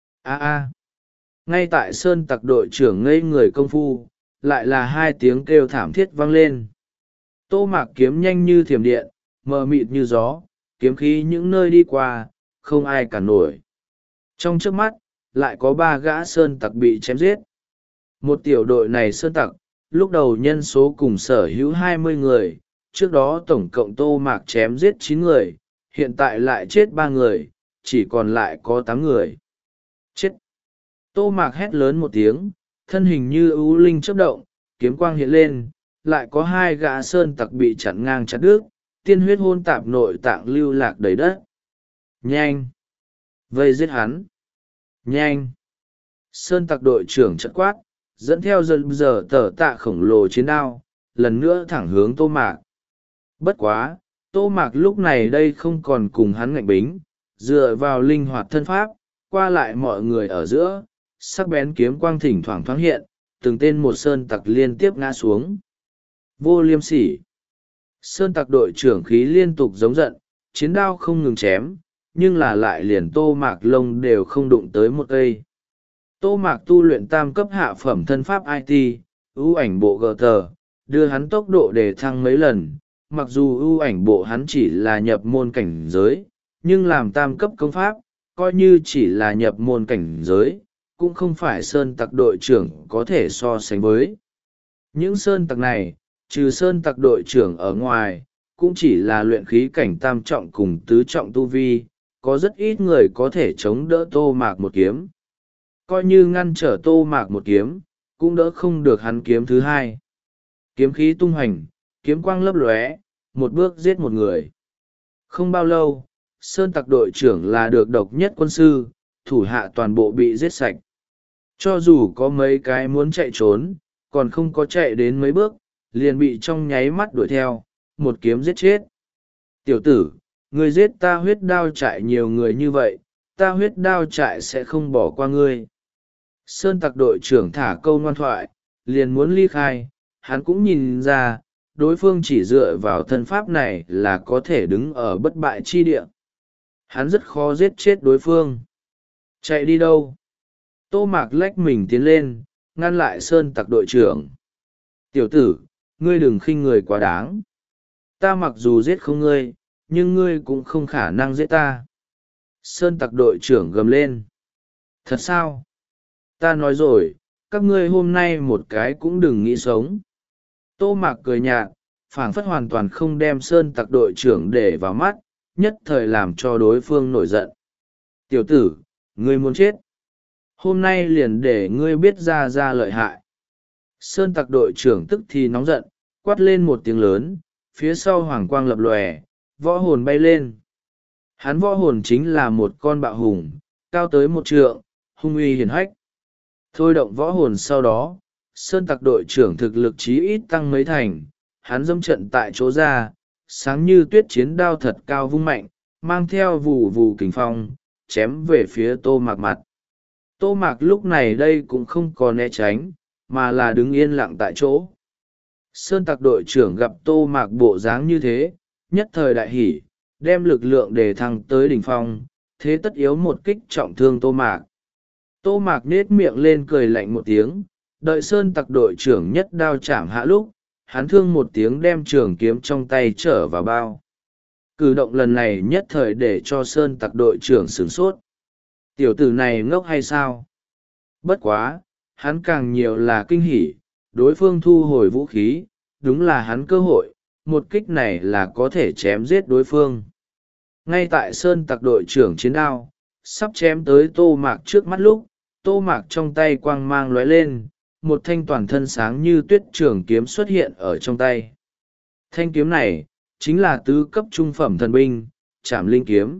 A a. Ngay tại sơn tặc đội trưởng ngây người công phu, lại là hai tiếng kêu thảm thiết vang lên. Tô Mạc kiếm nhanh như thiểm điện, mờ mịt như gió, kiếm khí những nơi đi qua, không ai cản nổi. Trong trước mắt, lại có ba gã sơn tặc bị chém giết. Một tiểu đội này sơn tặc, lúc đầu nhân số cùng sở hữu hai mươi người, trước đó tổng cộng Tô Mạc chém giết chín người, hiện tại lại chết ba người, chỉ còn lại có tám người. Chết! Tô Mạc hét lớn một tiếng, thân hình như ưu linh chớp động, kiếm quang hiện lên, lại có hai gã sơn tặc bị chặn ngang chặt đứt, tiên huyết hôn tạp nội tạng lưu lạc đầy đất. Nhanh! Vây giết hắn! Nhanh! Sơn tặc đội trưởng chợt quát, dẫn theo dần giờ tờ tạ khổng lồ chiến đao, lần nữa thẳng hướng Tô Mạc. Bất quá, Tô Mạc lúc này đây không còn cùng hắn ngạnh bính, dựa vào linh hoạt thân pháp, qua lại mọi người ở giữa, sắc bén kiếm quang thỉnh thoảng thoáng hiện, từng tên một sơn tặc liên tiếp ngã xuống. Vô liêm sỉ! Sơn tặc đội trưởng khí liên tục giống giận, chiến đao không ngừng chém, nhưng là lại liền Tô Mạc lông đều không đụng tới một cây. Tô Mạc tu luyện tam cấp hạ phẩm thân pháp i tê, ưu ảnh bộ gờ tờ, đưa hắn tốc độ để thăng mấy lần, mặc dù ưu ảnh bộ hắn chỉ là nhập môn cảnh giới, nhưng làm tam cấp công pháp, coi như chỉ là nhập môn cảnh giới, cũng không phải sơn tặc đội trưởng có thể so sánh với. Những sơn tặc này, trừ sơn tặc đội trưởng ở ngoài, cũng chỉ là luyện khí cảnh tam trọng cùng tứ trọng tu vi, có rất ít người có thể chống đỡ Tô Mạc một kiếm. Coi như ngăn trở Tô Mạc một kiếm, cũng đỡ không được hắn kiếm thứ hai. Kiếm khí tung hành, kiếm quang lấp lóe, một bước giết một người. Không bao lâu, sơn tặc đội trưởng là được độc nhất quân sư, thủ hạ toàn bộ bị giết sạch. Cho dù có mấy cái muốn chạy trốn, còn không có chạy đến mấy bước, liền bị trong nháy mắt đuổi theo, một kiếm giết chết. Tiểu tử, ngươi giết ta huyết đao trại nhiều người như vậy, ta huyết đao trại sẽ không bỏ qua ngươi. Sơn tặc đội trưởng thả câu ngoan thoại, liền muốn ly khai. Hắn cũng nhìn ra, đối phương chỉ dựa vào thân pháp này là có thể đứng ở bất bại chi địa. Hắn rất khó giết chết đối phương. Chạy đi đâu? Tô Mạc lách mình tiến lên, ngăn lại sơn tặc đội trưởng. Tiểu tử, ngươi đừng khinh người quá đáng. Ta mặc dù giết không ngươi, nhưng ngươi cũng không khả năng giết ta. Sơn tặc đội trưởng gầm lên. Thật sao? Ta nói rồi, các ngươi hôm nay một cái cũng đừng nghĩ sống. Tô Mạc cười nhạt, phảng phất hoàn toàn không đem sơn tặc đội trưởng để vào mắt, nhất thời làm cho đối phương nổi giận. Tiểu tử, ngươi muốn chết. Hôm nay liền để ngươi biết ra ra lợi hại. Sơn tặc đội trưởng tức thì nóng giận, quát lên một tiếng lớn, phía sau hoàng quang lập lòe, võ hồn bay lên. Hắn võ hồn chính là một con bạo hùng, cao tới một trượng, hung uy hiển hách. Thôi động võ hồn sau đó, sơn tặc đội trưởng thực lực chí ít tăng mấy thành, hắn dâm trận tại chỗ ra, sáng như tuyết chiến đao thật cao vung mạnh, mang theo vù vù kình phong, chém về phía Tô Mạc mặt. Tô Mạc lúc này đây cũng không còn né tránh, mà là đứng yên lặng tại chỗ. Sơn tặc đội trưởng gặp Tô Mạc bộ dáng như thế, nhất thời đại hỉ, đem lực lượng đề thăng tới đỉnh phong, thế tất yếu một kích trọng thương Tô Mạc. Tô Mạc nết miệng lên cười lạnh một tiếng, đợi sơn tặc đội trưởng nhất đao chạm hạ lúc, hắn thương một tiếng đem trường kiếm trong tay trở vào bao. Cử động lần này nhất thời để cho sơn tặc đội trưởng sửng sốt. Tiểu tử này ngốc hay sao? Bất quá, hắn càng nhiều là kinh hỉ, đối phương thu hồi vũ khí, đúng là hắn cơ hội, một kích này là có thể chém giết đối phương. Ngay tại sơn tặc đội trưởng chiến đao, sắp chém tới Tô Mạc trước mắt lúc, Tô Mạc trong tay quang mang lóe lên, một thanh toàn thân sáng như tuyết trường kiếm xuất hiện ở trong tay. Thanh kiếm này, chính là tứ cấp trung phẩm thần binh, Trảm Linh Kiếm.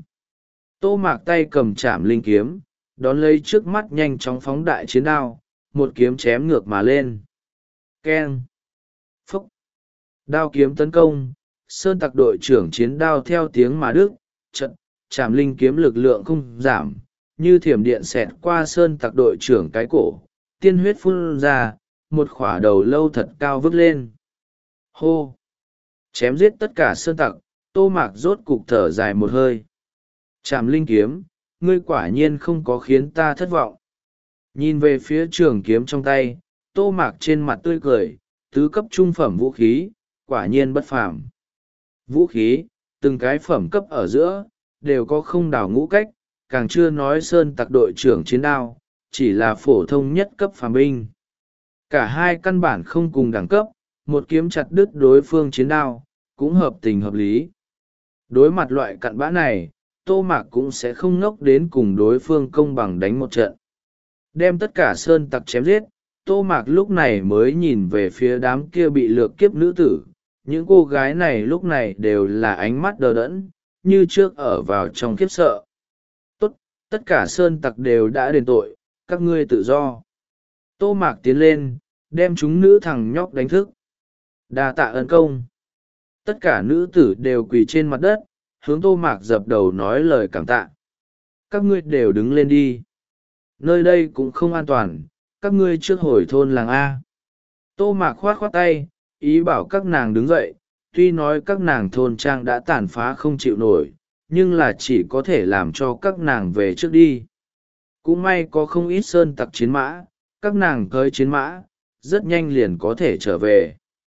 Tô Mạc tay cầm Trảm Linh Kiếm, đón lấy trước mắt nhanh chóng phóng đại chiến đao, một kiếm chém ngược mà lên. Keng! Phúc! Đao kiếm tấn công, sơn tặc đội trưởng chiến đao theo tiếng mà đức, trận, Trảm Linh Kiếm lực lượng không giảm, như thiểm điện xẹt qua sơn tặc đội trưởng cái cổ, tiên huyết phun ra, một khỏa đầu lâu thật cao vứt lên. Hô! Chém giết tất cả sơn tặc, Tô Mạc rốt cục thở dài một hơi. Trảm Linh Kiếm, ngươi quả nhiên không có khiến ta thất vọng. Nhìn về phía trường kiếm trong tay, Tô Mạc trên mặt tươi cười, tứ cấp trung phẩm vũ khí, quả nhiên bất phàm. Vũ khí, từng cái phẩm cấp ở giữa, đều có không đảo ngũ cách, càng chưa nói sơn tặc đội trưởng chiến đao, chỉ là phổ thông nhất cấp phàm binh. Cả hai căn bản không cùng đẳng cấp, một kiếm chặt đứt đối phương chiến đao, cũng hợp tình hợp lý. Đối mặt loại cặn bã này, Tô Mạc cũng sẽ không ngốc đến cùng đối phương công bằng đánh một trận. Đem tất cả sơn tặc chém giết, Tô Mạc lúc này mới nhìn về phía đám kia bị lược kiếp nữ tử. Những cô gái này lúc này đều là ánh mắt đờ đẫn, như trước ở vào trong khiếp sợ. Tốt, tất cả sơn tặc đều đã đền tội, các ngươi tự do. Tô Mạc tiến lên, đem chúng nữ thằng nhóc đánh thức. Đa tạ ân công. Tất cả nữ tử đều quỳ trên mặt đất, hướng Tô Mạc dập đầu nói lời cảm tạ. Các ngươi đều đứng lên đi. Nơi đây cũng không an toàn, các ngươi trước hồi thôn làng A. Tô Mạc khoát khoát tay, ý bảo các nàng đứng dậy, tuy nói các nàng thôn trang đã tàn phá không chịu nổi, nhưng là chỉ có thể làm cho các nàng về trước đi. Cũng may có không ít sơn tặc chiến mã, các nàng cưỡi chiến mã, rất nhanh liền có thể trở về.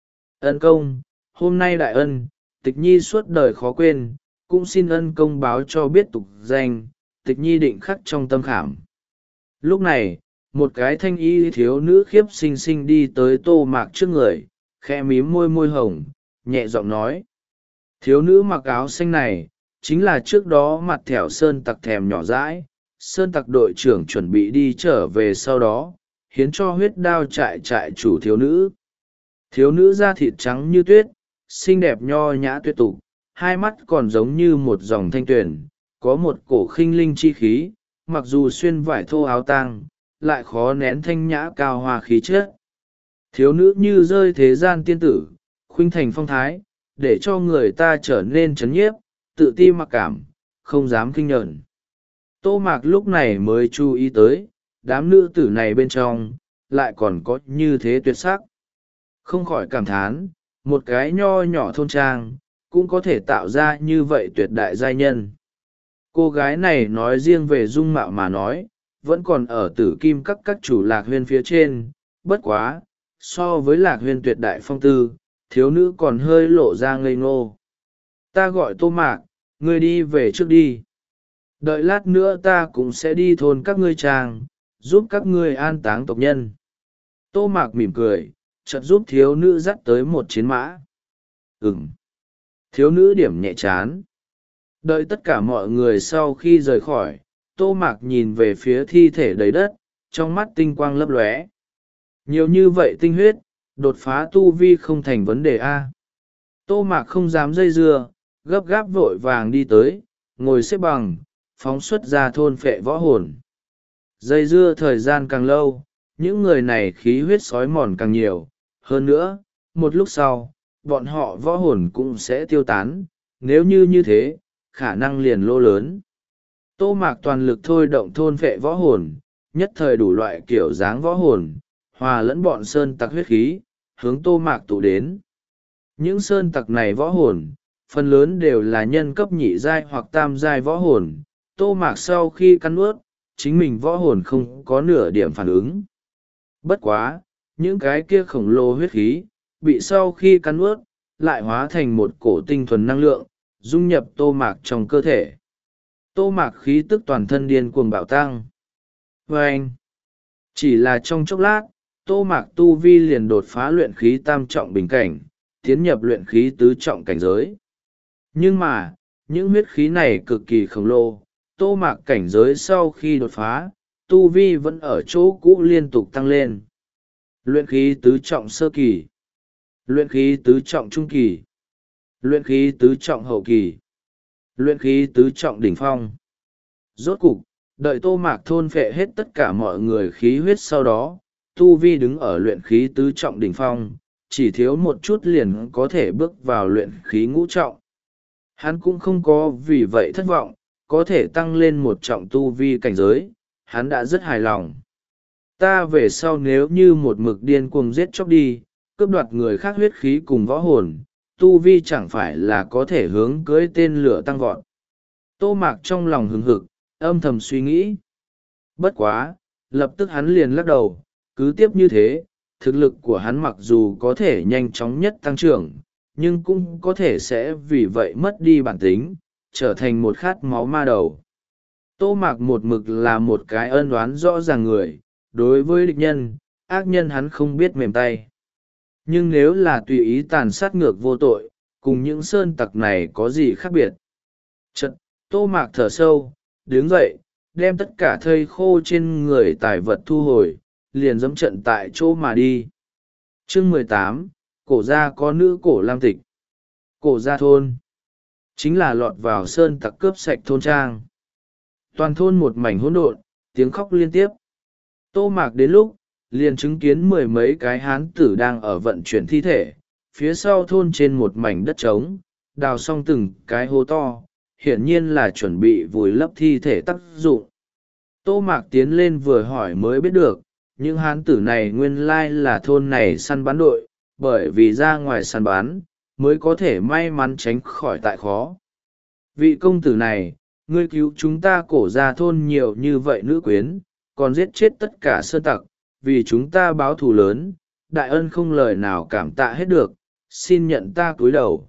Ân công, hôm nay đại ân, Tịch Nhi suốt đời khó quên, cũng xin ân công báo cho biết tục danh, Tịch Nhi định khắc trong tâm khảm. Lúc này, một cái thanh y thiếu nữ khiếp xinh xinh đi tới Tô Mạc trước người, khẽ mím môi môi hồng, nhẹ giọng nói. Thiếu nữ mặc áo xanh này, chính là trước đó mặt thẻo sơn tặc thèm nhỏ dãi, sơn tặc đội trưởng chuẩn bị đi trở về sau đó, hiến cho huyết đao trại trại chủ thiếu nữ. Thiếu nữ da thịt trắng như tuyết, xinh đẹp nho nhã tuyệt tục, hai mắt còn giống như một dòng thanh tuyền, có một cổ khinh linh chi khí, mặc dù xuyên vải thô áo tang, lại khó nén thanh nhã cao hoa khí chất. Thiếu nữ như rơi thế gian tiên tử, khuynh thành phong thái, để cho người ta trở nên chấn nhiếp, tự ti mặc cảm, không dám khinh nhợn. Tô Mạc lúc này mới chú ý tới, đám nữ tử này bên trong, lại còn có như thế tuyệt sắc. Không khỏi cảm thán, một cái nho nhỏ thôn trang, cũng có thể tạo ra như vậy tuyệt đại giai nhân. Cô gái này nói riêng về dung mạo mà nói, vẫn còn ở tử kim các các chủ Lạc Huyên phía trên, bất quá, so với Lạc Huyên tuyệt đại phong tư, thiếu nữ còn hơi lộ ra ngây ngô. Ta gọi Tô Mạc, ngươi đi về trước đi. Đợi lát nữa ta cũng sẽ đi thôn các ngươi trang, giúp các ngươi an táng tộc nhân. Tô Mạc mỉm cười, chợt giúp thiếu nữ dắt tới một chiến mã. Ừm. Thiếu nữ điểm nhẹ chán. Đợi tất cả mọi người sau khi rời khỏi, Tô Mạc nhìn về phía thi thể đầy đất, trong mắt tinh quang lấp lóe. Nhiều như vậy tinh huyết, đột phá tu vi không thành vấn đề a. Tô Mạc không dám dây dưa, gấp gáp vội vàng đi tới, ngồi xếp bằng, phóng xuất ra thôn phệ võ hồn. Dây dưa thời gian càng lâu, những người này khí huyết sói mòn càng nhiều. Hơn nữa, một lúc sau, bọn họ võ hồn cũng sẽ tiêu tán, nếu như như thế, khả năng liền lô lớn. Tô Mạc toàn lực thôi động thôn phệ võ hồn, nhất thời đủ loại kiểu dáng võ hồn, hòa lẫn bọn sơn tặc huyết khí, hướng Tô Mạc tụ đến. Những sơn tặc này võ hồn, phần lớn đều là nhân cấp nhị giai hoặc tam giai võ hồn. Tô Mạc sau khi cắn nuốt, chính mình võ hồn không có nửa điểm phản ứng. Bất quá, những cái kia khổng lồ huyết khí, bị sau khi cắn nuốt, lại hóa thành một cổ tinh thuần năng lượng, dung nhập Tô Mạc trong cơ thể. Tô Mạc khí tức toàn thân điên cuồng bạo tăng. Và anh, chỉ là trong chốc lát, Tô Mạc tu vi liền đột phá luyện khí tam trọng bình cảnh, tiến nhập luyện khí tứ trọng cảnh giới. Nhưng mà, những huyết khí này cực kỳ khổng lồ, Tô Mạc cảnh giới sau khi đột phá, tu vi vẫn ở chỗ cũ liên tục tăng lên. Luyện khí tứ trọng sơ kỳ, luyện khí tứ trọng trung kỳ, luyện khí tứ trọng hậu kỳ, luyện khí tứ trọng đỉnh phong. Rốt cục, đợi Tô Mạc thôn phệ hết tất cả mọi người khí huyết sau đó, tu vi đứng ở luyện khí tứ trọng đỉnh phong, chỉ thiếu một chút liền có thể bước vào luyện khí ngũ trọng. Hắn cũng không có vì vậy thất vọng, có thể tăng lên một trọng tu vi cảnh giới, hắn đã rất hài lòng. Ta về sau nếu như một mực điên cuồng giết chóc đi, cướp đoạt người khác huyết khí cùng võ hồn, tu vi chẳng phải là có thể hướng cưới tên lửa tăng vọt. Tô Mạc trong lòng hừng hực, âm thầm suy nghĩ. Bất quá, lập tức hắn liền lắc đầu, cứ tiếp như thế, thực lực của hắn mặc dù có thể nhanh chóng nhất tăng trưởng, nhưng cũng có thể sẽ vì vậy mất đi bản tính, trở thành một khát máu ma đầu. Tô Mạc một mực là một cái ân oán rõ ràng người, đối với địch nhân, ác nhân hắn không biết mềm tay. Nhưng nếu là tùy ý tàn sát ngược vô tội, cùng những sơn tặc này có gì khác biệt? Chật, Tô Mạc thở sâu, đứng dậy, đem tất cả thây khô trên người tài vật thu hồi, liền dẫm trận tại chỗ mà đi. Chương mười tám, cổ gia có nữ cổ lam tịch. Cổ gia thôn, chính là lọt vào sơn tặc cướp sạch thôn trang. Toàn thôn một mảnh hỗn độn, tiếng khóc liên tiếp. Tô Mạc đến lúc, liền chứng kiến mười mấy cái hán tử đang ở vận chuyển thi thể, phía sau thôn trên một mảnh đất trống, đào xong từng cái hố to, hiển nhiên là chuẩn bị vùi lấp thi thể tác dụng. Tô Mạc tiến lên vừa hỏi mới biết được, những hán tử này nguyên lai là thôn này săn bắn đội, bởi vì ra ngoài săn bắn, mới có thể may mắn tránh khỏi tại khó. Vị công tử này, ngươi cứu chúng ta cổ ra thôn nhiều như vậy nữ quyến, còn giết chết tất cả sơn tặc, vì chúng ta báo thù lớn, đại ân không lời nào cảm tạ hết được, xin nhận ta cúi đầu.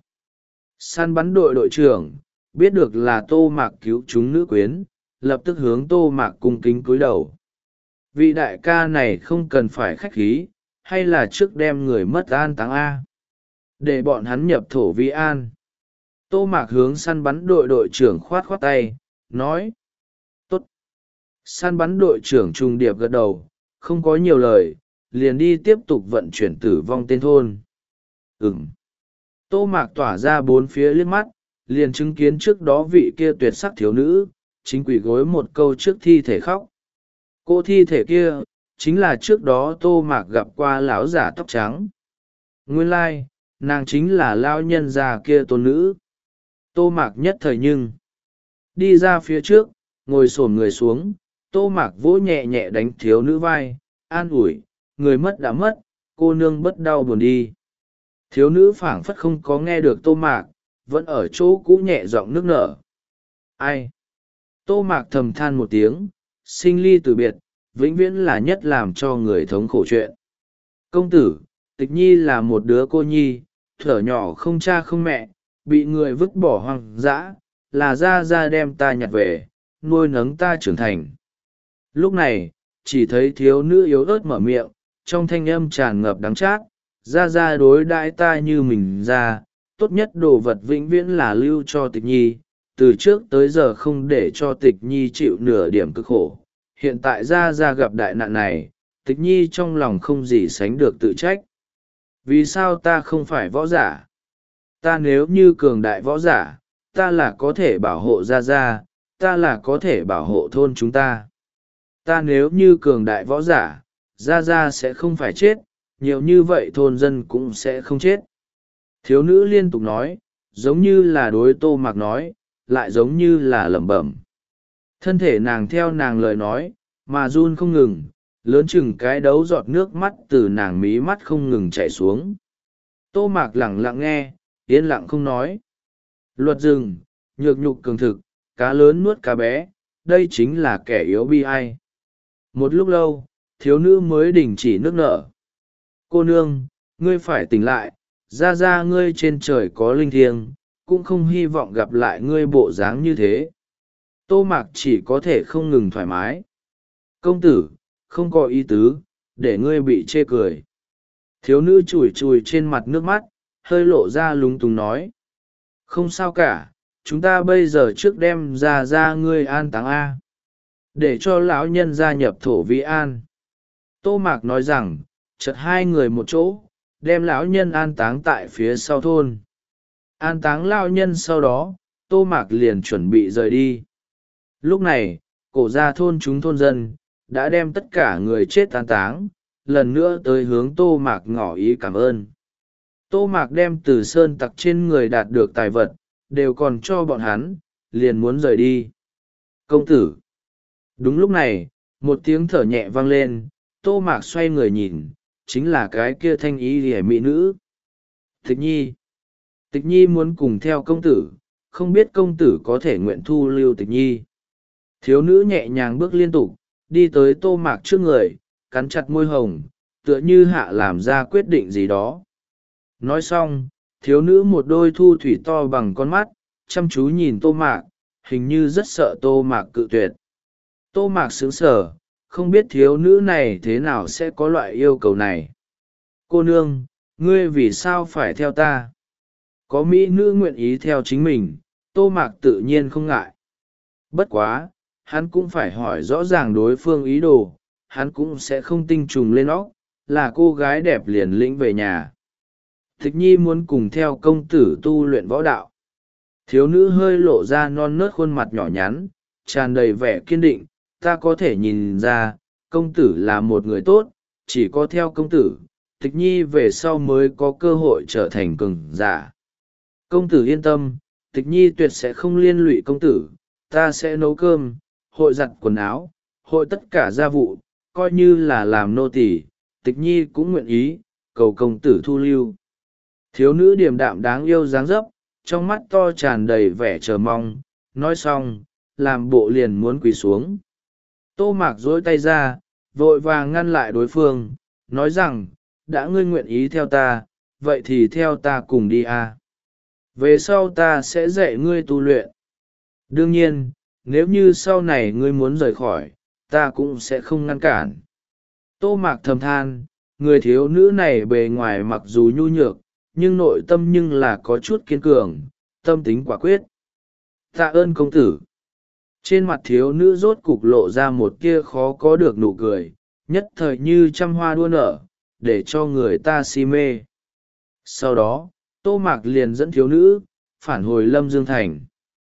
Săn bắn đội đội trưởng, biết được là Tô Mạc cứu chúng nữ quyến, lập tức hướng Tô Mạc cung kính cúi đầu. Vị đại ca này không cần phải khách khí, hay là trước đem người mất an táng A, để bọn hắn nhập thổ vi an. Tô Mạc hướng săn bắn đội đội trưởng khoát khoát tay, nói. Tốt. Săn bắn đội trưởng trùng điệp gật đầu, không có nhiều lời, liền đi tiếp tục vận chuyển tử vong tên thôn. Ừm. Tô Mạc tỏa ra bốn phía liếc mắt, liền chứng kiến trước đó vị kia tuyệt sắc thiếu nữ, chính quỷ gối một câu trước thi thể khóc. Cô thi thể kia, chính là trước đó Tô Mạc gặp qua lão giả tóc trắng. Nguyên lai, nàng chính là lao nhân già kia tôn nữ. Tô Mạc nhất thời nhưng đi ra phía trước, ngồi xổm người xuống. Tô Mạc vỗ nhẹ nhẹ đánh thiếu nữ vai, an ủi, người mất đã mất, cô nương bất đau buồn đi. Thiếu nữ phảng phất không có nghe được Tô Mạc, vẫn ở chỗ cũ nhẹ giọng nước nở. Ai? Tô Mạc thầm than một tiếng, sinh ly từ biệt, vĩnh viễn là nhất làm cho người thống khổ chuyện. Công tử, Tịch Nhi là một đứa cô nhi, thuở nhỏ không cha không mẹ, bị người vứt bỏ hoang dã, là ra ra đem ta nhặt về, nuôi nấng ta trưởng thành. Lúc này, chỉ thấy thiếu nữ yếu ớt mở miệng, trong thanh âm tràn ngập đắng chát, ra ra đối đãi ta như mình ra, tốt nhất đồ vật vĩnh viễn là lưu cho Tịch Nhi, từ trước tới giờ không để cho Tịch Nhi chịu nửa điểm cực khổ. Hiện tại ra ra gặp đại nạn này, Tịch Nhi trong lòng không gì sánh được tự trách. Vì sao ta không phải võ giả? Ta nếu như cường đại võ giả, ta là có thể bảo hộ ra ra, ta là có thể bảo hộ thôn chúng ta. Ta nếu như cường đại võ giả, ra ra sẽ không phải chết, nhiều như vậy thôn dân cũng sẽ không chết. Thiếu nữ liên tục nói, giống như là đối Tô Mạc nói, lại giống như là lẩm bẩm. Thân thể nàng theo nàng lời nói, mà run không ngừng, lớn chừng cái đấu giọt nước mắt từ nàng mí mắt không ngừng chảy xuống. Tô Mạc lẳng lặng nghe, yên lặng không nói. Luật rừng, nhược nhục cường thực, cá lớn nuốt cá bé, đây chính là kẻ yếu bi ai. Một lúc lâu, thiếu nữ mới đình chỉ nước nở. Cô nương, ngươi phải tỉnh lại, ra ra ngươi trên trời có linh thiêng, cũng không hy vọng gặp lại ngươi bộ dáng như thế. Tô Mạc chỉ có thể không ngừng thoải mái. Công tử, không có ý tứ, để ngươi bị chê cười. Thiếu nữ chùi chùi trên mặt nước mắt, hơi lộ ra lúng túng nói. Không sao cả, chúng ta bây giờ trước đem ra ra ngươi an táng A. Để cho lão nhân gia nhập thổ vi an. Tô Mạc nói rằng, chợt hai người một chỗ, đem lão nhân an táng tại phía sau thôn. An táng lão nhân sau đó, Tô Mạc liền chuẩn bị rời đi. Lúc này, cổ gia thôn chúng thôn dân, đã đem tất cả người chết an táng, lần nữa tới hướng Tô Mạc ngỏ ý cảm ơn. Tô Mạc đem từ sơn tặc trên người đạt được tài vật, đều còn cho bọn hắn, liền muốn rời đi. Công tử! Đúng lúc này, một tiếng thở nhẹ vang lên, Tô Mạc xoay người nhìn, chính là cái kia thanh ý hề mỹ nữ. Tịch Nhi! Tịch Nhi muốn cùng theo công tử, không biết công tử có thể nguyện thu lưu Tịch Nhi. Thiếu nữ nhẹ nhàng bước liên tục, đi tới Tô Mạc trước người, cắn chặt môi hồng, tựa như hạ làm ra quyết định gì đó. Nói xong, thiếu nữ một đôi thu thủy to bằng con mắt, chăm chú nhìn Tô Mạc, hình như rất sợ Tô Mạc cự tuyệt. Tô Mạc sững sờ, không biết thiếu nữ này thế nào sẽ có loại yêu cầu này. Cô nương, ngươi vì sao phải theo ta? Có mỹ nữ nguyện ý theo chính mình, Tô Mạc tự nhiên không ngại. Bất quá, hắn cũng phải hỏi rõ ràng đối phương ý đồ, hắn cũng sẽ không tinh trùng lên óc, là cô gái đẹp liền lĩnh về nhà. Tịch Nhi muốn cùng theo công tử tu luyện võ đạo. Thiếu nữ hơi lộ ra non nớt khuôn mặt nhỏ nhắn, tràn đầy vẻ kiên định, ta có thể nhìn ra, công tử là một người tốt, chỉ có theo công tử, Tịch Nhi về sau mới có cơ hội trở thành cường giả. Công tử yên tâm, Tịch Nhi tuyệt sẽ không liên lụy công tử, ta sẽ nấu cơm, hội giặt quần áo, hội tất cả gia vụ, coi như là làm nô tỳ, Tịch Nhi cũng nguyện ý, cầu công tử thu lưu. Thiếu nữ điềm đạm đáng yêu dáng dấp, trong mắt to tràn đầy vẻ chờ mong, nói xong, làm bộ liền muốn quỳ xuống. Tô Mạc dỗi tay ra, vội vàng ngăn lại đối phương, nói rằng, đã ngươi nguyện ý theo ta, vậy thì theo ta cùng đi à. Về sau ta sẽ dạy ngươi tu luyện. Đương nhiên, nếu như sau này ngươi muốn rời khỏi, ta cũng sẽ không ngăn cản. Tô Mạc thầm than, người thiếu nữ này bề ngoài mặc dù nhu nhược, nhưng nội tâm nhưng là có chút kiên cường, tâm tính quả quyết. Tạ ơn công tử. Trên mặt thiếu nữ rốt cục lộ ra một tia khó có được nụ cười, nhất thời như trăm hoa đua nở, để cho người ta si mê. Sau đó, Tô Mạc liền dẫn thiếu nữ, phản hồi Lâm Dương Thành.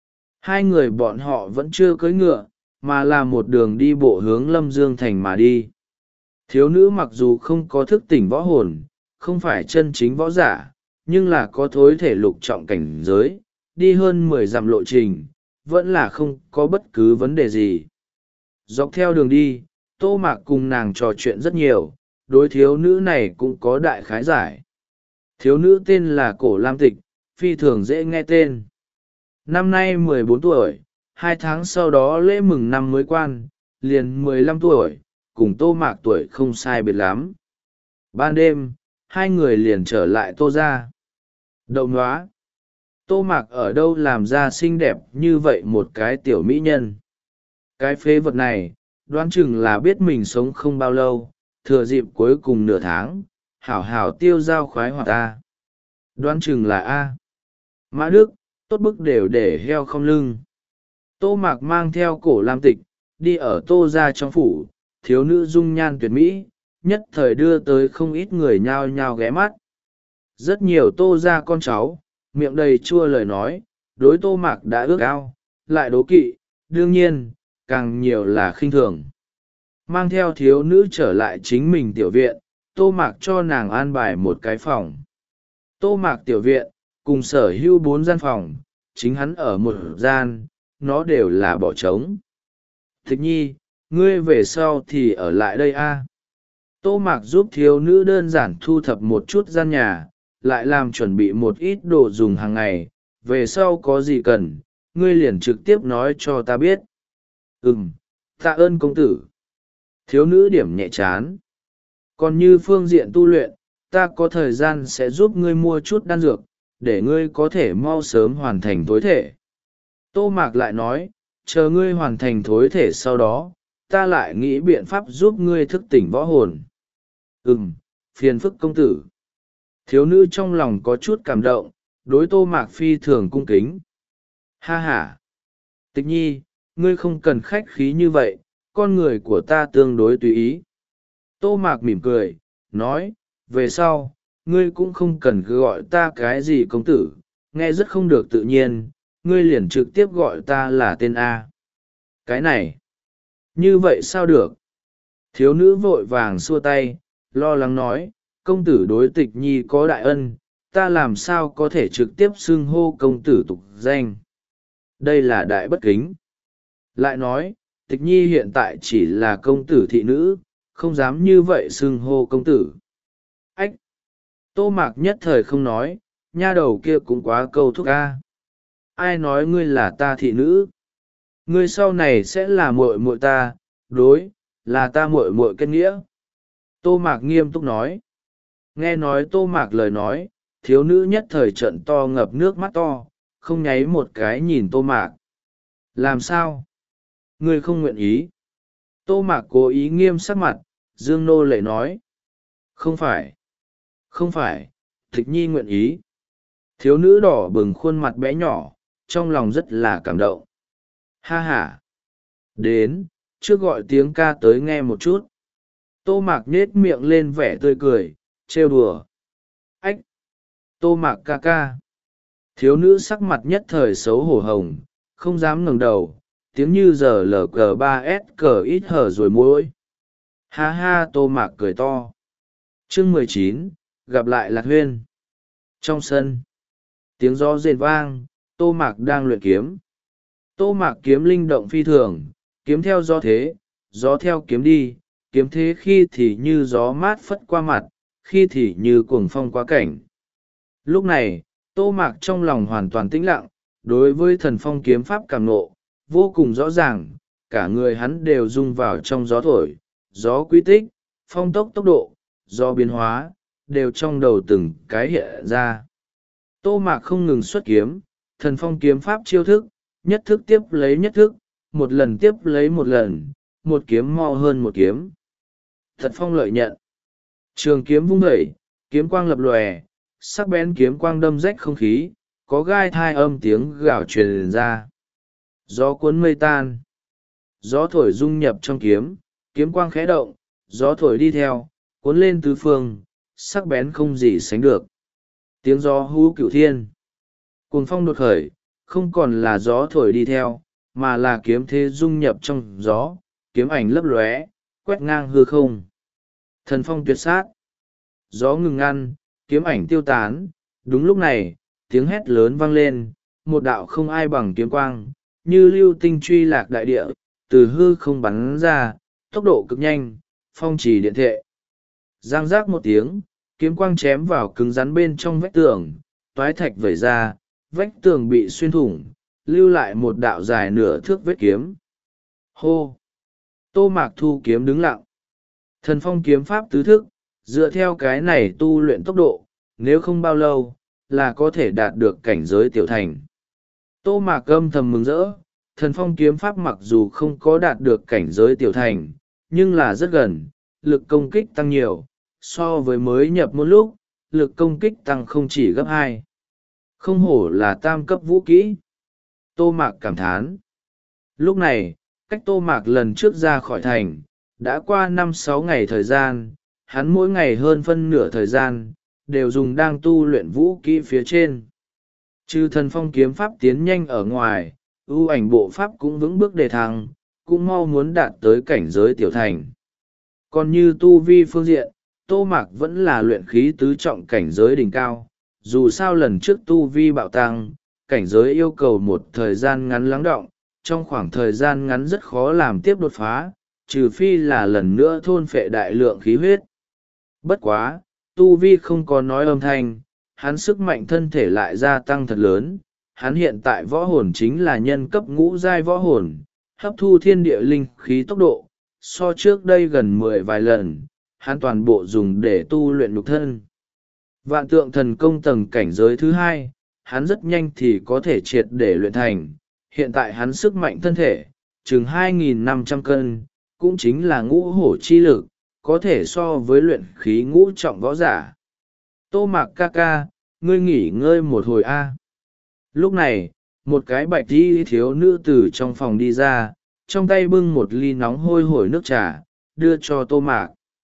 Hai người bọn họ vẫn chưa cưỡi ngựa, mà là một đường đi bộ hướng Lâm Dương Thành mà đi. Thiếu nữ mặc dù không có thức tỉnh võ hồn, không phải chân chính võ giả, nhưng là có thối thể lục trọng cảnh giới, đi hơn mười dặm lộ trình vẫn là không có bất cứ vấn đề gì. Dọc theo đường đi, Tô Mạc cùng nàng trò chuyện rất nhiều, đối thiếu nữ này cũng có đại khái giải. Thiếu nữ tên là Cổ Lam Tịch, phi thường dễ nghe tên. Năm nay mười bốn tuổi, hai tháng sau đó lễ mừng năm mới quan, liền mười lăm tuổi, cùng Tô Mạc tuổi không sai biệt lắm. Ban đêm, hai người liền trở lại Tô ra. Đậu nóa! Tô Mạc ở đâu làm ra xinh đẹp như vậy một cái tiểu mỹ nhân. Cái phế vật này, đoán chừng là biết mình sống không bao lâu, thừa dịp cuối cùng nửa tháng, hảo hảo tiêu dao khoái hoạt ta. Đoán chừng là A. Mã Đức, tốt bức đều để heo không lưng. Tô Mạc mang theo Cổ Lam Tịch, đi ở Tô ra trong phủ, thiếu nữ dung nhan tuyệt mỹ, nhất thời đưa tới không ít người nhao nhao ghé mắt. Rất nhiều Tô ra con cháu, miệng đầy chua lời nói, đối Tô Mạc đã ước ao, lại đố kỵ, đương nhiên, càng nhiều là khinh thường. Mang theo thiếu nữ trở lại chính mình tiểu viện, Tô Mạc cho nàng an bài một cái phòng. Tô Mạc tiểu viện, cùng sở hữu bốn gian phòng, chính hắn ở một gian, nó đều là bỏ trống. Tịch nhi, ngươi về sau thì ở lại đây a. Tô Mạc giúp thiếu nữ đơn giản thu thập một chút gian nhà, lại làm chuẩn bị một ít đồ dùng hàng ngày, về sau có gì cần, ngươi liền trực tiếp nói cho ta biết. Ừm, tạ ơn công tử. Thiếu nữ điểm nhẹ chán. Còn như phương diện tu luyện, ta có thời gian sẽ giúp ngươi mua chút đan dược, để ngươi có thể mau sớm hoàn thành thối thể. Tô Mạc lại nói, chờ ngươi hoàn thành thối thể sau đó, ta lại nghĩ biện pháp giúp ngươi thức tỉnh võ hồn. Ừm, phiền phức công tử. Thiếu nữ trong lòng có chút cảm động, đối Tô Mạc phi thường cung kính. Ha ha! Tịch nhi, ngươi không cần khách khí như vậy, con người của ta tương đối tùy ý. Tô Mạc mỉm cười, nói, về sau, ngươi cũng không cần cứ gọi ta cái gì công tử, nghe rất không được tự nhiên, ngươi liền trực tiếp gọi ta là tên A. Cái này, như vậy sao được? Thiếu nữ vội vàng xua tay, lo lắng nói, công tử đối Tịch nhi có đại ân, ta làm sao có thể trực tiếp xưng hô công tử tục danh. Đây là đại bất kính. Lại nói, Tịch nhi hiện tại chỉ là công tử thị nữ, không dám như vậy xưng hô công tử. Ách! Tô Mạc nhất thời không nói, nha đầu kia cũng quá câu thúc ca. Ai nói ngươi là ta thị nữ? Ngươi sau này sẽ là muội muội ta, đối, là ta muội muội kết nghĩa. Tô Mạc nghiêm túc nói. Nghe nói Tô Mạc lời nói, thiếu nữ nhất thời trận to ngập nước mắt to, không nháy một cái nhìn Tô Mạc. Làm sao? Ngươi không nguyện ý. Tô Mạc cố ý nghiêm sắc mặt, Dương Nô lệ nói. Không phải. Không phải, Tịch nhi nguyện ý. Thiếu nữ đỏ bừng khuôn mặt bé nhỏ, trong lòng rất là cảm động. Ha ha. Đến, trước gọi tiếng ca tới nghe một chút. Tô Mạc nhết miệng lên vẻ tươi cười, trêu đùa. Ách! Tô Mạc ca ca. Thiếu nữ sắc mặt nhất thời xấu hổ hồng, không dám ngẩng đầu, tiếng như giờ lờ cờ ba s cờ ít hở rồi môi. Ha ha. Tô Mạc cười to. Chương mười chín, gặp lại Lạc Huyên. Trong sân, tiếng gió rền vang, Tô Mạc đang luyện kiếm. Tô Mạc kiếm linh động phi thường, kiếm theo gió thế, gió theo kiếm đi, kiếm thế khi thì như gió mát phất qua mặt, khi thì như cuồng phong qua cảnh. Lúc này, Tô Mạc trong lòng hoàn toàn tĩnh lặng, đối với thần phong kiếm pháp cảm ngộ, vô cùng rõ ràng, cả người hắn đều rung vào trong gió thổi, gió quy tích, phong tốc tốc độ, gió biến hóa, đều trong đầu từng cái hiện ra. Tô Mạc không ngừng xuất kiếm, thần phong kiếm pháp chiêu thức, nhất thức tiếp lấy nhất thức, một lần tiếp lấy một lần, một kiếm mo hơn một kiếm. Thật phong lợi nhận. Trường kiếm vung đẩy, kiếm quang lập lòe, sắc bén kiếm quang đâm rách không khí, có gai thai âm tiếng gào truyền ra. Gió cuốn mây tan. Gió thổi dung nhập trong kiếm, kiếm quang khẽ động, gió thổi đi theo, cuốn lên tứ phương, sắc bén không gì sánh được. Tiếng gió hú cửu thiên. Cuồng phong đột khởi, không còn là gió thổi đi theo, mà là kiếm thế dung nhập trong gió, kiếm ảnh lấp lóe, quét ngang hư không. Thần phong tuyệt sát. Gió ngừng ngăn, kiếm ảnh tiêu tán, đúng lúc này, tiếng hét lớn vang lên, một đạo không ai bằng kiếm quang, như lưu tinh truy lạc đại địa, từ hư không bắn ra, tốc độ cực nhanh, phong trì điện thệ. Giang giác một tiếng, kiếm quang chém vào cứng rắn bên trong vách tường, toái thạch vẩy ra, vách tường bị xuyên thủng, lưu lại một đạo dài nửa thước vết kiếm. Hô! Tô Mạc thu kiếm đứng lặng. Thần phong kiếm pháp tứ thức, dựa theo cái này tu luyện tốc độ, nếu không bao lâu, là có thể đạt được cảnh giới tiểu thành. Tô Mạc âm thầm mừng rỡ, thần phong kiếm pháp mặc dù không có đạt được cảnh giới tiểu thành, nhưng là rất gần, lực công kích tăng nhiều, so với mới nhập một lúc, lực công kích tăng không chỉ gấp hai. Không hổ là tam cấp vũ kỹ. Tô Mạc cảm thán. Lúc này, cách Tô Mạc lần trước ra khỏi thành, đã qua năm sáu ngày thời gian, hắn mỗi ngày hơn phân nửa thời gian, đều dùng đang tu luyện vũ kỹ phía trên. Trừ thần phong kiếm pháp tiến nhanh ở ngoài, ưu ảnh bộ pháp cũng vững bước đề thăng, cũng mau muốn đạt tới cảnh giới tiểu thành. Còn như tu vi phương diện, Tô Mạc vẫn là luyện khí tứ trọng cảnh giới đỉnh cao, dù sao lần trước tu vi bạo tăng, cảnh giới yêu cầu một thời gian ngắn lắng đọng, trong khoảng thời gian ngắn rất khó làm tiếp đột phá, trừ phi là lần nữa thôn phệ đại lượng khí huyết. Bất quá, tu vi không có nói âm thanh, hắn sức mạnh thân thể lại gia tăng thật lớn, hắn hiện tại võ hồn chính là nhân cấp ngũ giai võ hồn, hấp thu thiên địa linh khí tốc độ, so trước đây gần mười vài lần, hắn toàn bộ dùng để tu luyện nhục thân. Vạn tượng thần công tầng cảnh giới thứ hai, hắn rất nhanh thì có thể triệt để luyện thành, hiện tại hắn sức mạnh thân thể, chừng hai nghìn năm trăm cân, cũng chính là ngũ hổ chi lực, có thể so với luyện khí ngũ trọng võ giả. Tô Mạc ca ca, ngươi nghỉ ngơi một hồi a. Lúc này, một cái bạch y thiếu nữ từ trong phòng đi ra, trong tay bưng một ly nóng hôi hổi nước trà, đưa cho Tô Mạc.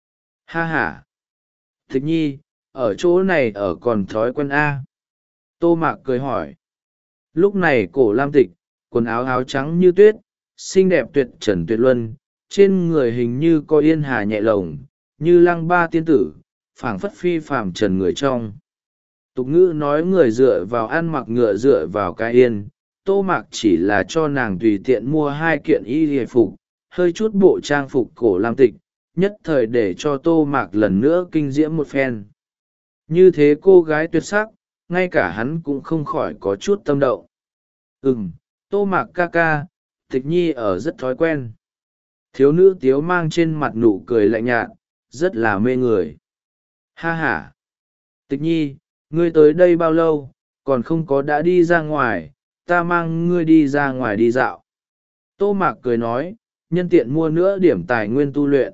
Ha ha! Tịch nhi, ở chỗ này ở còn thói quen a. Tô Mạc cười hỏi. Lúc này cổ lam tịch, quần áo áo trắng như tuyết, xinh đẹp tuyệt trần tuyệt luân, trên người hình như có yên hà nhẹ lồng, như lăng ba tiên tử, phảng phất phi phàm trần người trong. Tục ngữ nói người dựa vào ăn mặc ngựa dựa vào cái yên, Tô Mạc chỉ là cho nàng tùy tiện mua hai kiện y hề phục, hơi chút bộ trang phục cổ lam tịch, nhất thời để cho Tô Mạc lần nữa kinh diễm một phen. Như thế cô gái tuyệt sắc, ngay cả hắn cũng không khỏi có chút tâm động. Ừm, Tô Mạc ca ca, Tịch nhi ở rất thói quen. Thiếu nữ tiếu mang trên mặt nụ cười lạnh nhạt, rất là mê người. Ha ha! Tịch nhi, ngươi tới đây bao lâu, còn không có đã đi ra ngoài, ta mang ngươi đi ra ngoài đi dạo. Tô Mạc cười nói, nhân tiện mua nữa điểm tài nguyên tu luyện.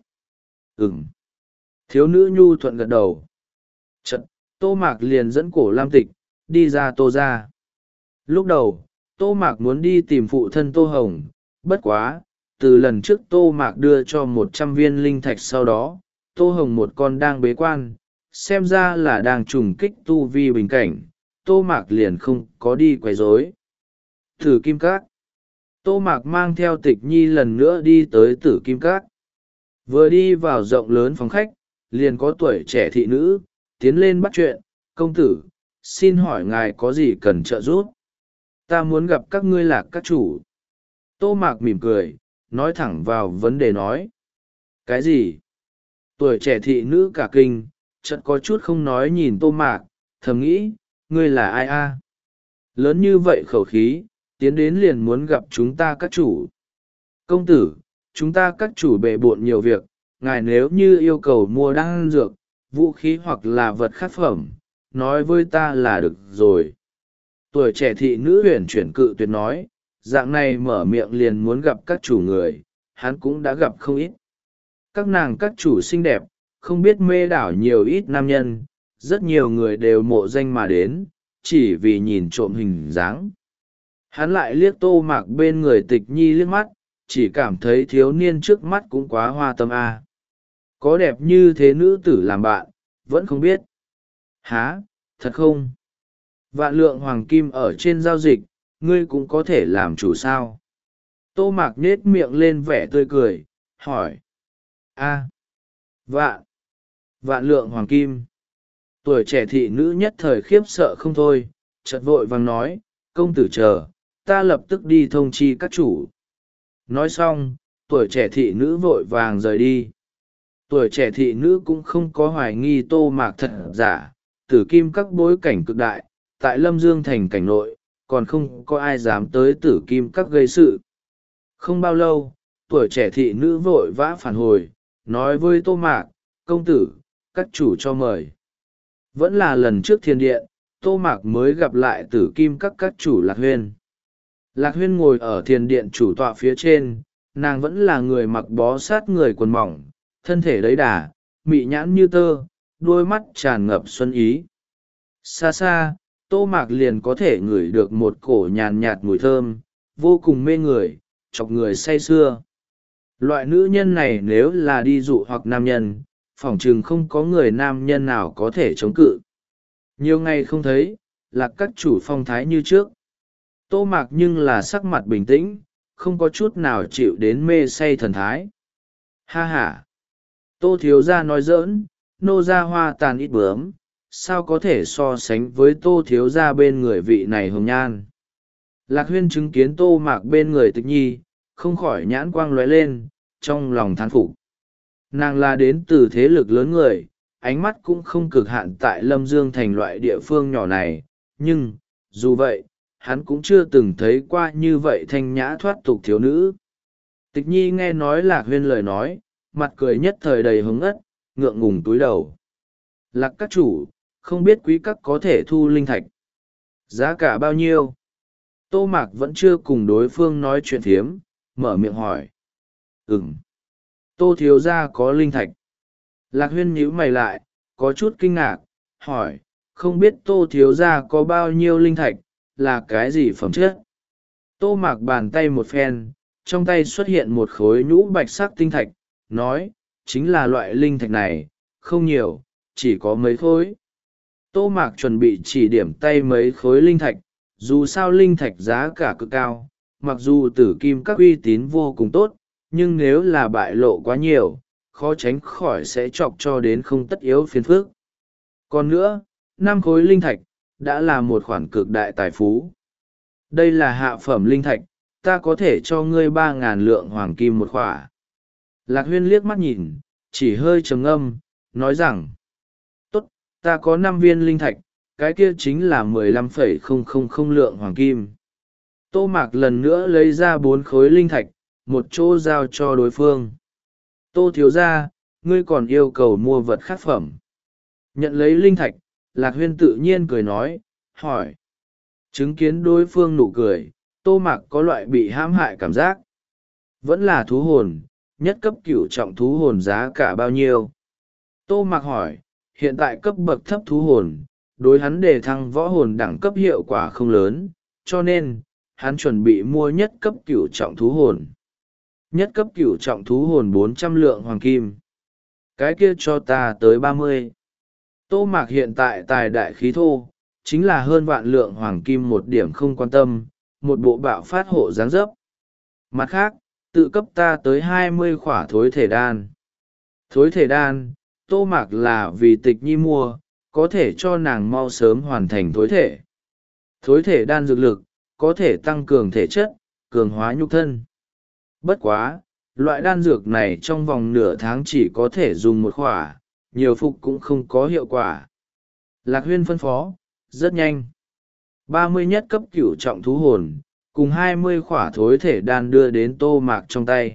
Ừm. Thiếu nữ nhu thuận gật đầu. Chật, Tô Mạc liền dẫn cổ lam tịch, đi ra Tô ra. Lúc đầu, Tô Mạc muốn đi tìm phụ thân Tô Hồng, bất quá, từ lần trước Tô Mạc đưa cho một trăm viên linh thạch sau đó, Tô Hồng một con đang bế quan, xem ra là đang trùng kích tu vi bình cảnh, Tô Mạc liền không có đi quấy rối. Tử Kim Các. Tô Mạc mang theo Tịch nhi lần nữa đi tới Tử Kim Các. Vừa đi vào rộng lớn phòng khách, liền có tuổi trẻ thị nữ, tiến lên bắt chuyện, công tử, xin hỏi ngài có gì cần trợ giúp? Ta muốn gặp các ngươi lạc các chủ. Tô Mạc mỉm cười, nói thẳng vào vấn đề nói. Cái gì? Tuổi trẻ thị nữ cả kinh, chợt có chút không nói nhìn Tô Mạc, thầm nghĩ, ngươi là ai a? Lớn như vậy khẩu khí, tiến đến liền muốn gặp chúng ta các chủ. Công tử, chúng ta các chủ bệ bộn nhiều việc, ngài nếu như yêu cầu mua đan dược, vũ khí hoặc là vật khắc phẩm, nói với ta là được rồi. Tuổi trẻ thị nữ huyền chuyển cự tuyệt nói, dạng này mở miệng liền muốn gặp các chủ người, hắn cũng đã gặp không ít. Các nàng các chủ xinh đẹp, không biết mê đảo nhiều ít nam nhân, rất nhiều người đều mộ danh mà đến, chỉ vì nhìn trộm hình dáng. Hắn lại liếc Tô Mạc bên người Tịch nhi liếc mắt, chỉ cảm thấy thiếu niên trước mắt cũng quá hoa tâm a. Có đẹp như thế nữ tử làm bạn, vẫn không biết. Hả, thật không? Vạn lượng hoàng kim ở trên giao dịch, ngươi cũng có thể làm chủ sao? Tô Mạc nết miệng lên vẻ tươi cười, hỏi. A, vạn, vạn lượng hoàng kim. Tuổi trẻ thị nữ nhất thời khiếp sợ không thôi, chợt vội vàng nói, công tử chờ, ta lập tức đi thông chi các chủ. Nói xong, tuổi trẻ thị nữ vội vàng rời đi. Tuổi trẻ thị nữ cũng không có hoài nghi Tô Mạc thật giả, tử kim các bối cảnh cực đại, tại Lâm Dương thành cảnh nội, còn không có ai dám tới tử kim các gây sự. Không bao lâu, tuổi trẻ thị nữ vội vã phản hồi, nói với Tô Mạc, công tử, các chủ cho mời. Vẫn là lần trước thiên điện, Tô Mạc mới gặp lại tử kim các các chủ Lạc Huyên. Lạc Huyên ngồi ở thiền điện chủ tọa phía trên, nàng vẫn là người mặc bó sát người quần mỏng, thân thể đấy đà, mị nhãn như tơ, đôi mắt tràn ngập xuân ý. Xa xa, Tô Mạc liền có thể ngửi được một cổ nhàn nhạt mùi thơm, vô cùng mê người, chọc người say sưa. Loại nữ nhân này nếu là đi dụ hoặc nam nhân, phỏng chừng không có người nam nhân nào có thể chống cự. Nhiều ngày không thấy, Lạc các chủ phong thái như trước. Tô Mạc nhưng là sắc mặt bình tĩnh, không có chút nào chịu đến mê say thần thái. Ha ha! Tô thiếu gia nói giỡn, nô gia hoa tàn ít bướm, sao có thể so sánh với Tô thiếu gia bên người vị này hồng nhan. Lạc Huyên chứng kiến Tô Mạc bên người Tịch Nhi, không khỏi nhãn quang lóe lên, trong lòng thán phục. Nàng là đến từ thế lực lớn người, ánh mắt cũng không cực hạn tại Lâm Dương thành loại địa phương nhỏ này, nhưng, dù vậy, hắn cũng chưa từng thấy qua như vậy thanh nhã thoát tục thiếu nữ. Tịch Nhi nghe nói Lạc Huyên lời nói, mặt cười nhất thời đầy hứng ất, ngượng ngùng túi đầu. Lạc các chủ, không biết quý các có thể thu linh thạch. Giá cả bao nhiêu? Tô Mạc vẫn chưa cùng đối phương nói chuyện thiếm, mở miệng hỏi. Ừm. Tô thiếu gia có linh thạch. Lạc Huyên nhíu mày lại, có chút kinh ngạc, hỏi, không biết Tô thiếu gia có bao nhiêu linh thạch, là cái gì phẩm chất? Tô Mạc bàn tay một phen, trong tay xuất hiện một khối nhũ bạch sắc tinh thạch, nói, chính là loại linh thạch này, không nhiều, chỉ có mấy khối. Tô Mạc chuẩn bị chỉ điểm tay mấy khối linh thạch, dù sao linh thạch giá cả cực cao, mặc dù tử kim các uy tín vô cùng tốt, nhưng nếu là bại lộ quá nhiều, khó tránh khỏi sẽ chọc cho đến không tất yếu phiền phức. Còn nữa, năm khối linh thạch, đã là một khoản cực đại tài phú. Đây là hạ phẩm linh thạch, ta có thể cho ngươi ba ngàn lượng hoàng kim một khỏa. Lạc Huyên liếc mắt nhìn, chỉ hơi trầm ngâm, nói rằng, tốt, ta có năm viên linh thạch, cái kia chính là mười lăm phẩy không không không lượng hoàng kim. Tô Mạc lần nữa lấy ra bốn khối linh thạch, một chỗ giao cho đối phương. Tô thiếu gia, ngươi còn yêu cầu mua vật khác phẩm. Nhận lấy linh thạch, Lạc Huyên tự nhiên cười nói, hỏi. Chứng kiến đối phương nụ cười, Tô Mạc có loại bị hãm hại cảm giác. Vẫn là thú hồn, nhất cấp cửu trọng thú hồn giá cả bao nhiêu? Tô Mạc hỏi, hiện tại cấp bậc thấp thú hồn, đối hắn đề thăng võ hồn đẳng cấp hiệu quả không lớn, cho nên, hắn chuẩn bị mua nhất cấp cửu trọng thú hồn. Nhất cấp cửu trọng thú hồn bốn trăm lượng hoàng kim. Cái kia cho ta tới ba mươi. Tô Mạc hiện tại tài đại khí thô, chính là hơn vạn lượng hoàng kim một điểm không quan tâm, một bộ bạo phát hộ dáng dấp. Mặt khác, tự cấp ta tới hai mươi khỏa thối thể đan. Thối thể đan, Tô Mạc là vì Tịch Nhi mua, có thể cho nàng mau sớm hoàn thành thối thể. Thối thể đan dược lực, có thể tăng cường thể chất, cường hóa nhục thân. Bất quá, loại đan dược này trong vòng nửa tháng chỉ có thể dùng một khỏa, nhiều phục cũng không có hiệu quả. Lạc Huyên phân phó, rất nhanh. ba mươi nhất cấp cửu trọng thú hồn, cùng hai mươi khỏa thối thể đan đưa đến Tô Mạc trong tay.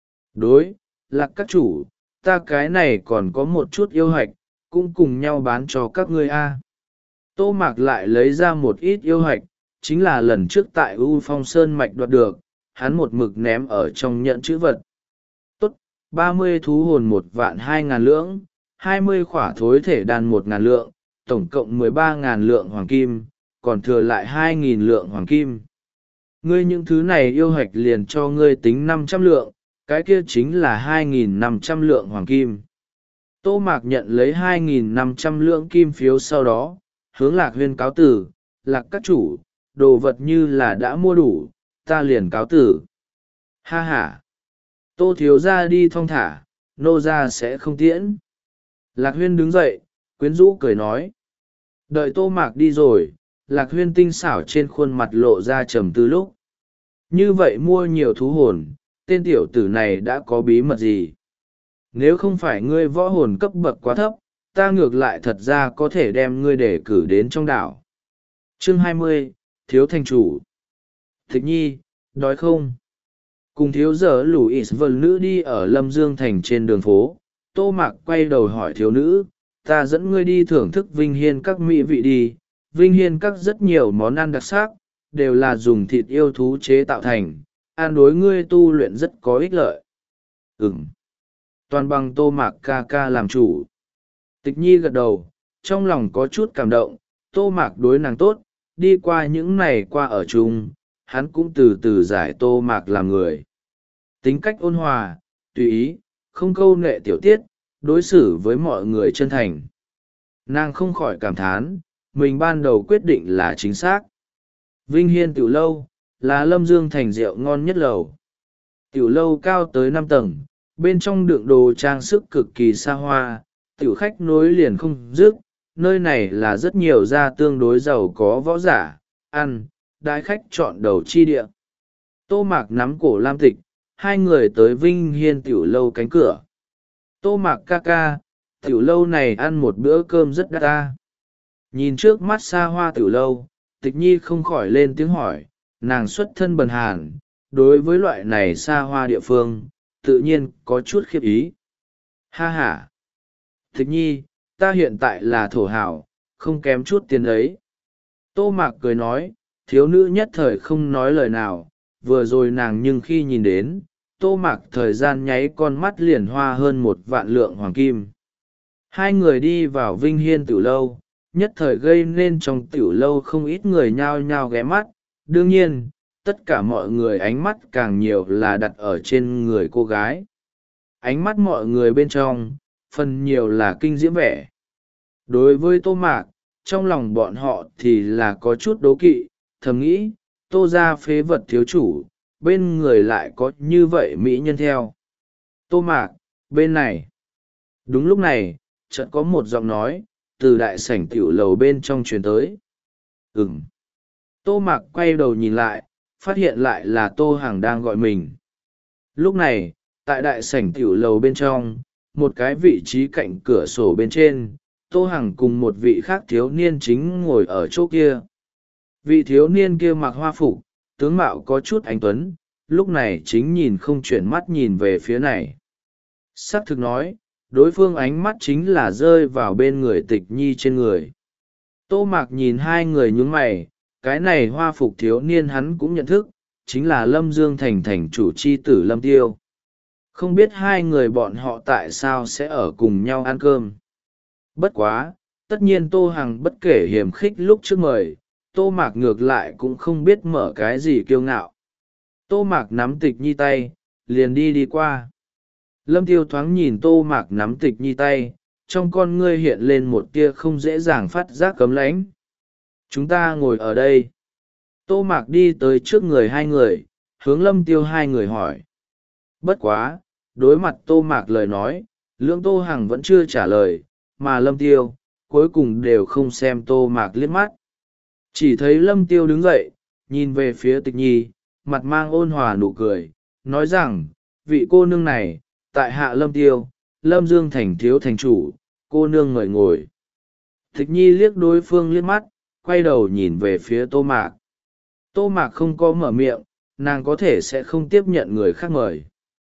Đối, Lạc các chủ, ta cái này còn có một chút yêu hạch, cũng cùng nhau bán cho các ngươi a. Tô Mạc lại lấy ra một ít yêu hạch, chính là lần trước tại U Phong Sơn Mạch đoạt được, hắn một mực ném ở trong nhận chữ vật. Tốt, ba mươi thú hồn một vạn hai ngàn lượng, hai mươi khỏa thối thể đan một ngàn lượng, tổng cộng mười ba ngàn lượng hoàng kim, còn thừa lại hai nghìn lượng hoàng kim. Ngươi những thứ này yêu hạch liền cho ngươi tính năm trăm lượng, cái kia chính là hai nghìn năm trăm lượng hoàng kim. Tô Mạc nhận lấy hai nghìn năm trăm lượng kim phiếu sau đó, hướng Lạc Huyên cáo tử, Lạc các chủ, đồ vật như là đã mua đủ, ta liền cáo tử. Ha ha! Tô thiếu ra đi thong thả, nô ra sẽ không tiễn. Lạc Huyên đứng dậy, quyến rũ cười nói. Đợi Tô Mạc đi rồi, Lạc Huyên tinh xảo trên khuôn mặt lộ ra trầm tư lúc. Như vậy mua nhiều thú hồn, tên tiểu tử này đã có bí mật gì? Nếu không phải ngươi võ hồn cấp bậc quá thấp, ta ngược lại thật ra có thể đem ngươi để cử đến trong đảo. Chương hai mươi, Thiếu thành chủ. Tịch nhi, đói không? Cùng thiếu giờ Louis vân nữ đi ở Lâm Dương Thành trên đường phố, Tô Mạc quay đầu hỏi thiếu nữ, ta dẫn ngươi đi thưởng thức Vinh Hiên các mỹ vị đi. Vinh Hiên các rất nhiều món ăn đặc sắc, đều là dùng thịt yêu thú chế tạo thành, ăn đối ngươi tu luyện rất có ích lợi. Ừm. Toàn bằng Tô Mạc ca ca làm chủ. Tịch nhi gật đầu, trong lòng có chút cảm động, Tô Mạc đối nàng tốt, đi qua những này qua ở chung, hắn cũng từ từ giải Tô Mạc làm người. Tính cách ôn hòa, tùy ý, không câu nệ tiểu tiết, đối xử với mọi người chân thành. Nàng không khỏi cảm thán, mình ban đầu quyết định là chính xác. Vinh Hiên tiểu lâu, là Lâm Dương Thành rượu ngon nhất lầu. Tiểu lâu cao tới năm tầng, bên trong đựng đồ trang sức cực kỳ xa hoa, tiểu khách nối liền không dứt. Nơi này là rất nhiều gia tương đối giàu có võ giả, ăn, đái khách chọn đầu chi địa. Tô Mạc nắm cổ Lam Tịch, hai người tới Vinh Hiên tiểu lâu cánh cửa. Tô Mạc ca ca, tiểu lâu này ăn một bữa cơm rất đắt ta. Nhìn trước mắt xa hoa tiểu lâu, Tịch nhi không khỏi lên tiếng hỏi, nàng xuất thân bần hàn, đối với loại này xa hoa địa phương, tự nhiên có chút khiếp ý. Ha ha! Tịch nhi, ta hiện tại là thổ hảo, không kém chút tiền ấy. Tô Mạc cười nói, thiếu nữ nhất thời không nói lời nào, vừa rồi nàng nhưng khi nhìn đến, Tô Mạc thời gian nháy con mắt liền hoa hơn một vạn lượng hoàng kim. Hai người đi vào Vinh Hiên tiểu lâu, nhất thời gây nên trong tiểu lâu không ít người nhao nhao ghé mắt. Đương nhiên, tất cả mọi người ánh mắt càng nhiều là đặt ở trên người cô gái. Ánh mắt mọi người bên trong, phần nhiều là kinh diễm vẻ. Đối với Tô Mạc, trong lòng bọn họ thì là có chút đố kỵ, thầm nghĩ, Tô gia phế vật thiếu chủ, bên người lại có như vậy mỹ nhân theo. Tô Mạc, bên này. Đúng lúc này, chợt có một giọng nói, từ đại sảnh tiểu lầu bên trong truyền tới. Ừm. Tô Mạc quay đầu nhìn lại, phát hiện lại là Tô Hằng đang gọi mình. Lúc này, tại đại sảnh tiểu lầu bên trong, một cái vị trí cạnh cửa sổ bên trên, Tô Hằng cùng một vị khác thiếu niên chính ngồi ở chỗ kia. Vị thiếu niên kia mặc hoa phục, tướng mạo có chút anh tuấn, lúc này chính nhìn không chuyển mắt nhìn về phía này. Sắc thực nói, đối phương ánh mắt chính là rơi vào bên người Tịch nhi trên người. Tô Mạc nhìn hai người nhướng mày, cái này hoa phục thiếu niên hắn cũng nhận thức, chính là Lâm Dương Thành thành chủ chi tử Lâm Tiêu. Không biết hai người bọn họ tại sao sẽ ở cùng nhau ăn cơm. Bất quá, tất nhiên Tô Hằng bất kể hiềm khích lúc trước mời, Tô Mạc ngược lại cũng không biết mở cái gì kiêu ngạo. Tô Mạc nắm Tịch nhi tay, liền đi đi qua. Lâm Tiêu thoáng nhìn Tô Mạc nắm Tịch nhi tay, trong con ngươi hiện lên một tia không dễ dàng phát giác cấm lãnh. Chúng ta ngồi ở đây. Tô Mạc đi tới trước người hai người, hướng Lâm Tiêu hai người hỏi. Bất quá, đối mặt Tô Mạc lời nói, Lưỡng Tô Hằng vẫn chưa trả lời, mà Lâm Tiêu, cuối cùng đều không xem Tô Mạc liếc mắt. Chỉ thấy Lâm Tiêu đứng dậy, nhìn về phía Tịch nhi, mặt mang ôn hòa nụ cười, nói rằng, vị cô nương này, tại hạ Lâm Tiêu, Lâm Dương Thành thiếu thành chủ, cô nương mời ngồi. Tịch nhi liếc đối phương liếc mắt, quay đầu nhìn về phía Tô Mạc. Tô Mạc không có mở miệng, nàng có thể sẽ không tiếp nhận người khác mời.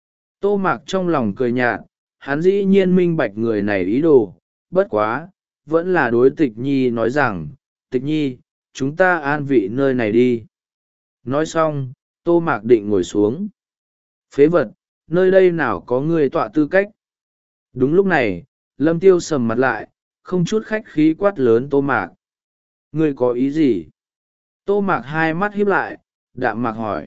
Tô Mạc trong lòng cười nhạt, hắn dĩ nhiên minh bạch người này ý đồ, bất quá, vẫn là đối Tịch nhi nói rằng, Tịch nhi, chúng ta an vị nơi này đi. Nói xong, Tô Mạc định ngồi xuống. Phế vật, nơi đây nào có người tọa tư cách. Đúng lúc này, Lâm Tiêu sầm mặt lại, không chút khách khí quát lớn Tô Mạc. Ngươi có ý gì? Tô Mạc hai mắt híp lại, đạm mạc hỏi.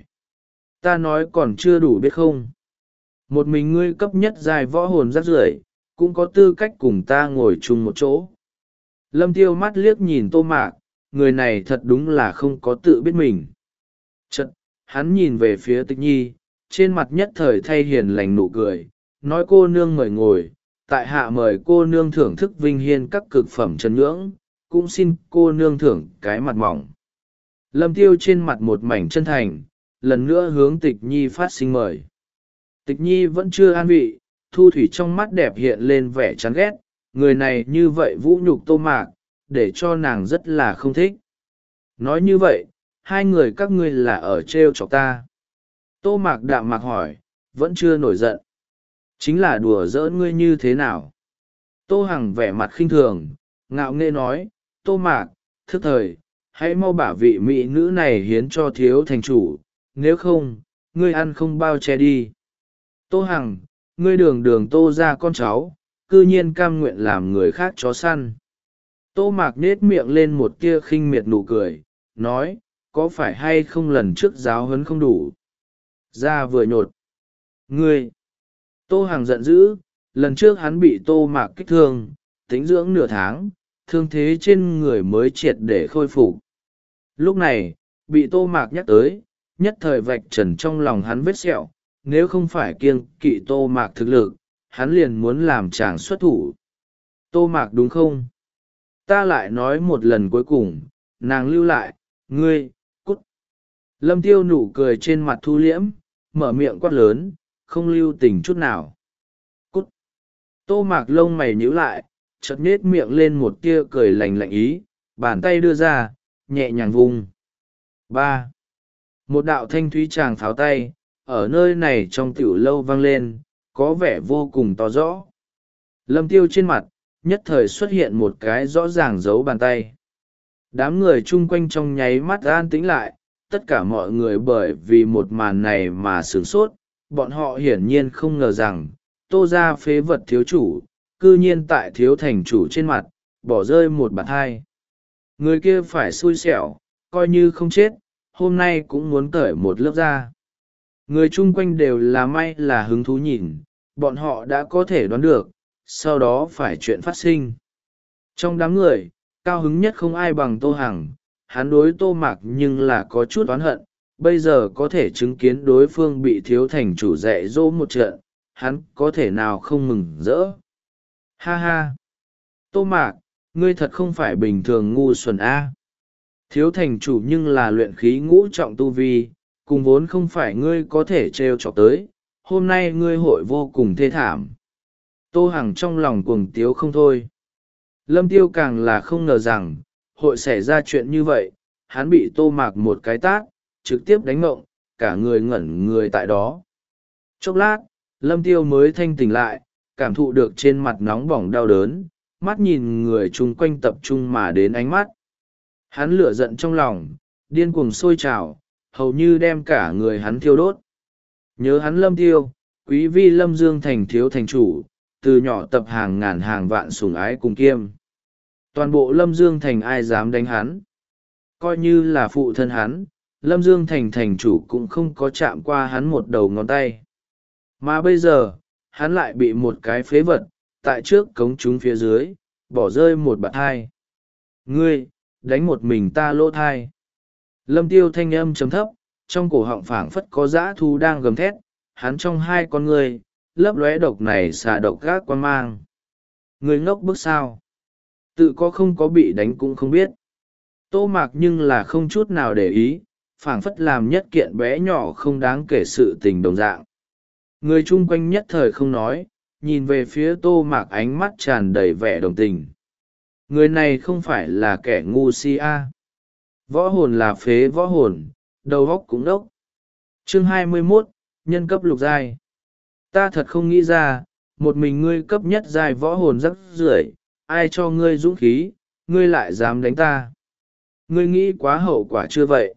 Ta nói còn chưa đủ biết không? Một mình ngươi cấp nhất dài võ hồn rác rưởi, cũng có tư cách cùng ta ngồi chung một chỗ. Lâm Tiêu mắt liếc nhìn Tô Mạc, người này thật đúng là không có tự biết mình. Chật, hắn nhìn về phía Tịch nhi, trên mặt nhất thời thay hiền lành nụ cười, nói cô nương mời ngồi, tại hạ mời cô nương thưởng thức Vinh Hiên các cực phẩm chân nhưỡng, cũng xin cô nương thưởng cái mặt mỏng. Lâm Tiêu trên mặt một mảnh chân thành, lần nữa hướng Tịch Nhi phát sinh mời. Tịch Nhi vẫn chưa an vị, Thu Thủy trong mắt đẹp hiện lên vẻ chán ghét, người này như vậy vũ nhục Tô Mạc, để cho nàng rất là không thích. Nói như vậy, hai người các ngươi là ở trêu chọc ta. Tô Mạc đạm mạc hỏi, vẫn chưa nổi giận. Chính là đùa giỡn ngươi như thế nào? Tô Hằng vẻ mặt khinh thường, ngạo nghễ nói, Tô Mạc, thức thời, hãy mau bả vị mỹ nữ này hiến cho thiếu thành chủ, nếu không, ngươi ăn không bao che đi. Tô Hằng, ngươi đường đường Tô ra con cháu, cư nhiên cam nguyện làm người khác chó săn. Tô Mạc nết miệng lên một tia khinh miệt nụ cười, nói, có phải hay không lần trước giáo huấn không đủ? Ra vừa nhột. Ngươi! Tô Hằng giận dữ, lần trước hắn bị Tô Mạc kích thương, tính dưỡng nửa tháng, thương thế trên người mới triệt để khôi phục. Lúc này, bị Tô Mạc nhắc tới, nhất thời vạch trần trong lòng hắn vết sẹo, nếu không phải kiêng kỵ Tô Mạc thực lực, hắn liền muốn làm chàng xuất thủ. Tô Mạc đúng không? Ta lại nói một lần cuối cùng, nàng lưu lại, ngươi, cút. Lâm Tiêu nụ cười trên mặt thu liễm, mở miệng quát lớn, không lưu tình chút nào. Cút. Tô Mạc lông mày nhíu lại, chợt nết miệng lên một tia cười lạnh lạnh ý, bàn tay đưa ra, nhẹ nhàng vung. Ba. Một đạo thanh thúy tràng pháo tay, ở nơi này trong tiểu lâu vang lên, có vẻ vô cùng to rõ. Lâm Tiêu trên mặt, nhất thời xuất hiện một cái rõ ràng dấu bàn tay. Đám người chung quanh trong nháy mắt an tĩnh lại, tất cả mọi người bởi vì một màn này mà sửng sốt, bọn họ hiển nhiên không ngờ rằng, Tô ra phế vật thiếu chủ, cư nhiên tại thiếu thành chủ trên mặt, bỏ rơi một bàn hai. Người kia phải xui xẻo, coi như không chết, hôm nay cũng muốn cởi một lớp da. Người chung quanh đều là may là hứng thú nhìn, bọn họ đã có thể đoán được, sau đó phải chuyện phát sinh. Trong đám người, cao hứng nhất không ai bằng Tô Hằng, hắn đối Tô Mạc nhưng là có chút oán hận, bây giờ có thể chứng kiến đối phương bị thiếu thành chủ dạy dỗ một trận, hắn có thể nào không mừng rỡ. Ha ha! Tô Mạc, ngươi thật không phải bình thường ngu xuẩn A. Thiếu thành chủ nhưng là luyện khí ngũ trọng tu vi, cùng vốn không phải ngươi có thể trêu chọc tới, hôm nay ngươi hội vô cùng thê thảm. Tô Hằng trong lòng cuồng tiếu không thôi. Lâm Tiêu càng là không ngờ rằng, hội xảy ra chuyện như vậy, hắn bị Tô Mạc một cái tát, trực tiếp đánh ngộng, cả người ngẩn người tại đó. Chốc lát, Lâm Tiêu mới thanh tỉnh lại, cảm thụ được trên mặt nóng bỏng đau đớn, mắt nhìn người chung quanh tập trung mà đến ánh mắt. Hắn lửa giận trong lòng, điên cuồng sôi trào, hầu như đem cả người hắn thiêu đốt. Nhớ hắn Lâm Tiêu, quý vi Lâm Dương thành thiếu thành chủ, từ nhỏ tập hàng ngàn hàng vạn sủng ái cùng kiêm. Toàn bộ Lâm Dương thành ai dám đánh hắn. Coi như là phụ thân hắn, Lâm Dương thành thành chủ cũng không có chạm qua hắn một đầu ngón tay. Mà bây giờ, hắn lại bị một cái phế vật, tại trước cống chúng phía dưới, bỏ rơi một bạt thai. Ngươi, đánh một mình ta lỗ thai. Lâm Tiêu thanh âm chấm thấp, trong cổ họng phảng phất có dã thú đang gầm thét, hắn trong hai con ngươi, lấp lóe độc này xả độc gác quan mang. Ngươi ngốc bức sao? Tự có không có bị đánh cũng không biết. Tô Mạc nhưng là không chút nào để ý, phảng phất làm nhất kiện bé nhỏ không đáng kể sự tình đồng dạng. Người chung quanh nhất thời không nói, nhìn về phía Tô Mạc ánh mắt tràn đầy vẻ đồng tình. Người này không phải là kẻ ngu si a. Võ hồn là phế võ hồn, đầu óc cũng đốc. Chương hai mươi mốt, nhân cấp lục giai. Ta thật không nghĩ ra, một mình ngươi cấp nhất giai võ hồn rắc rưởi, ai cho ngươi dũng khí, ngươi lại dám đánh ta. Ngươi nghĩ quá hậu quả chưa vậy?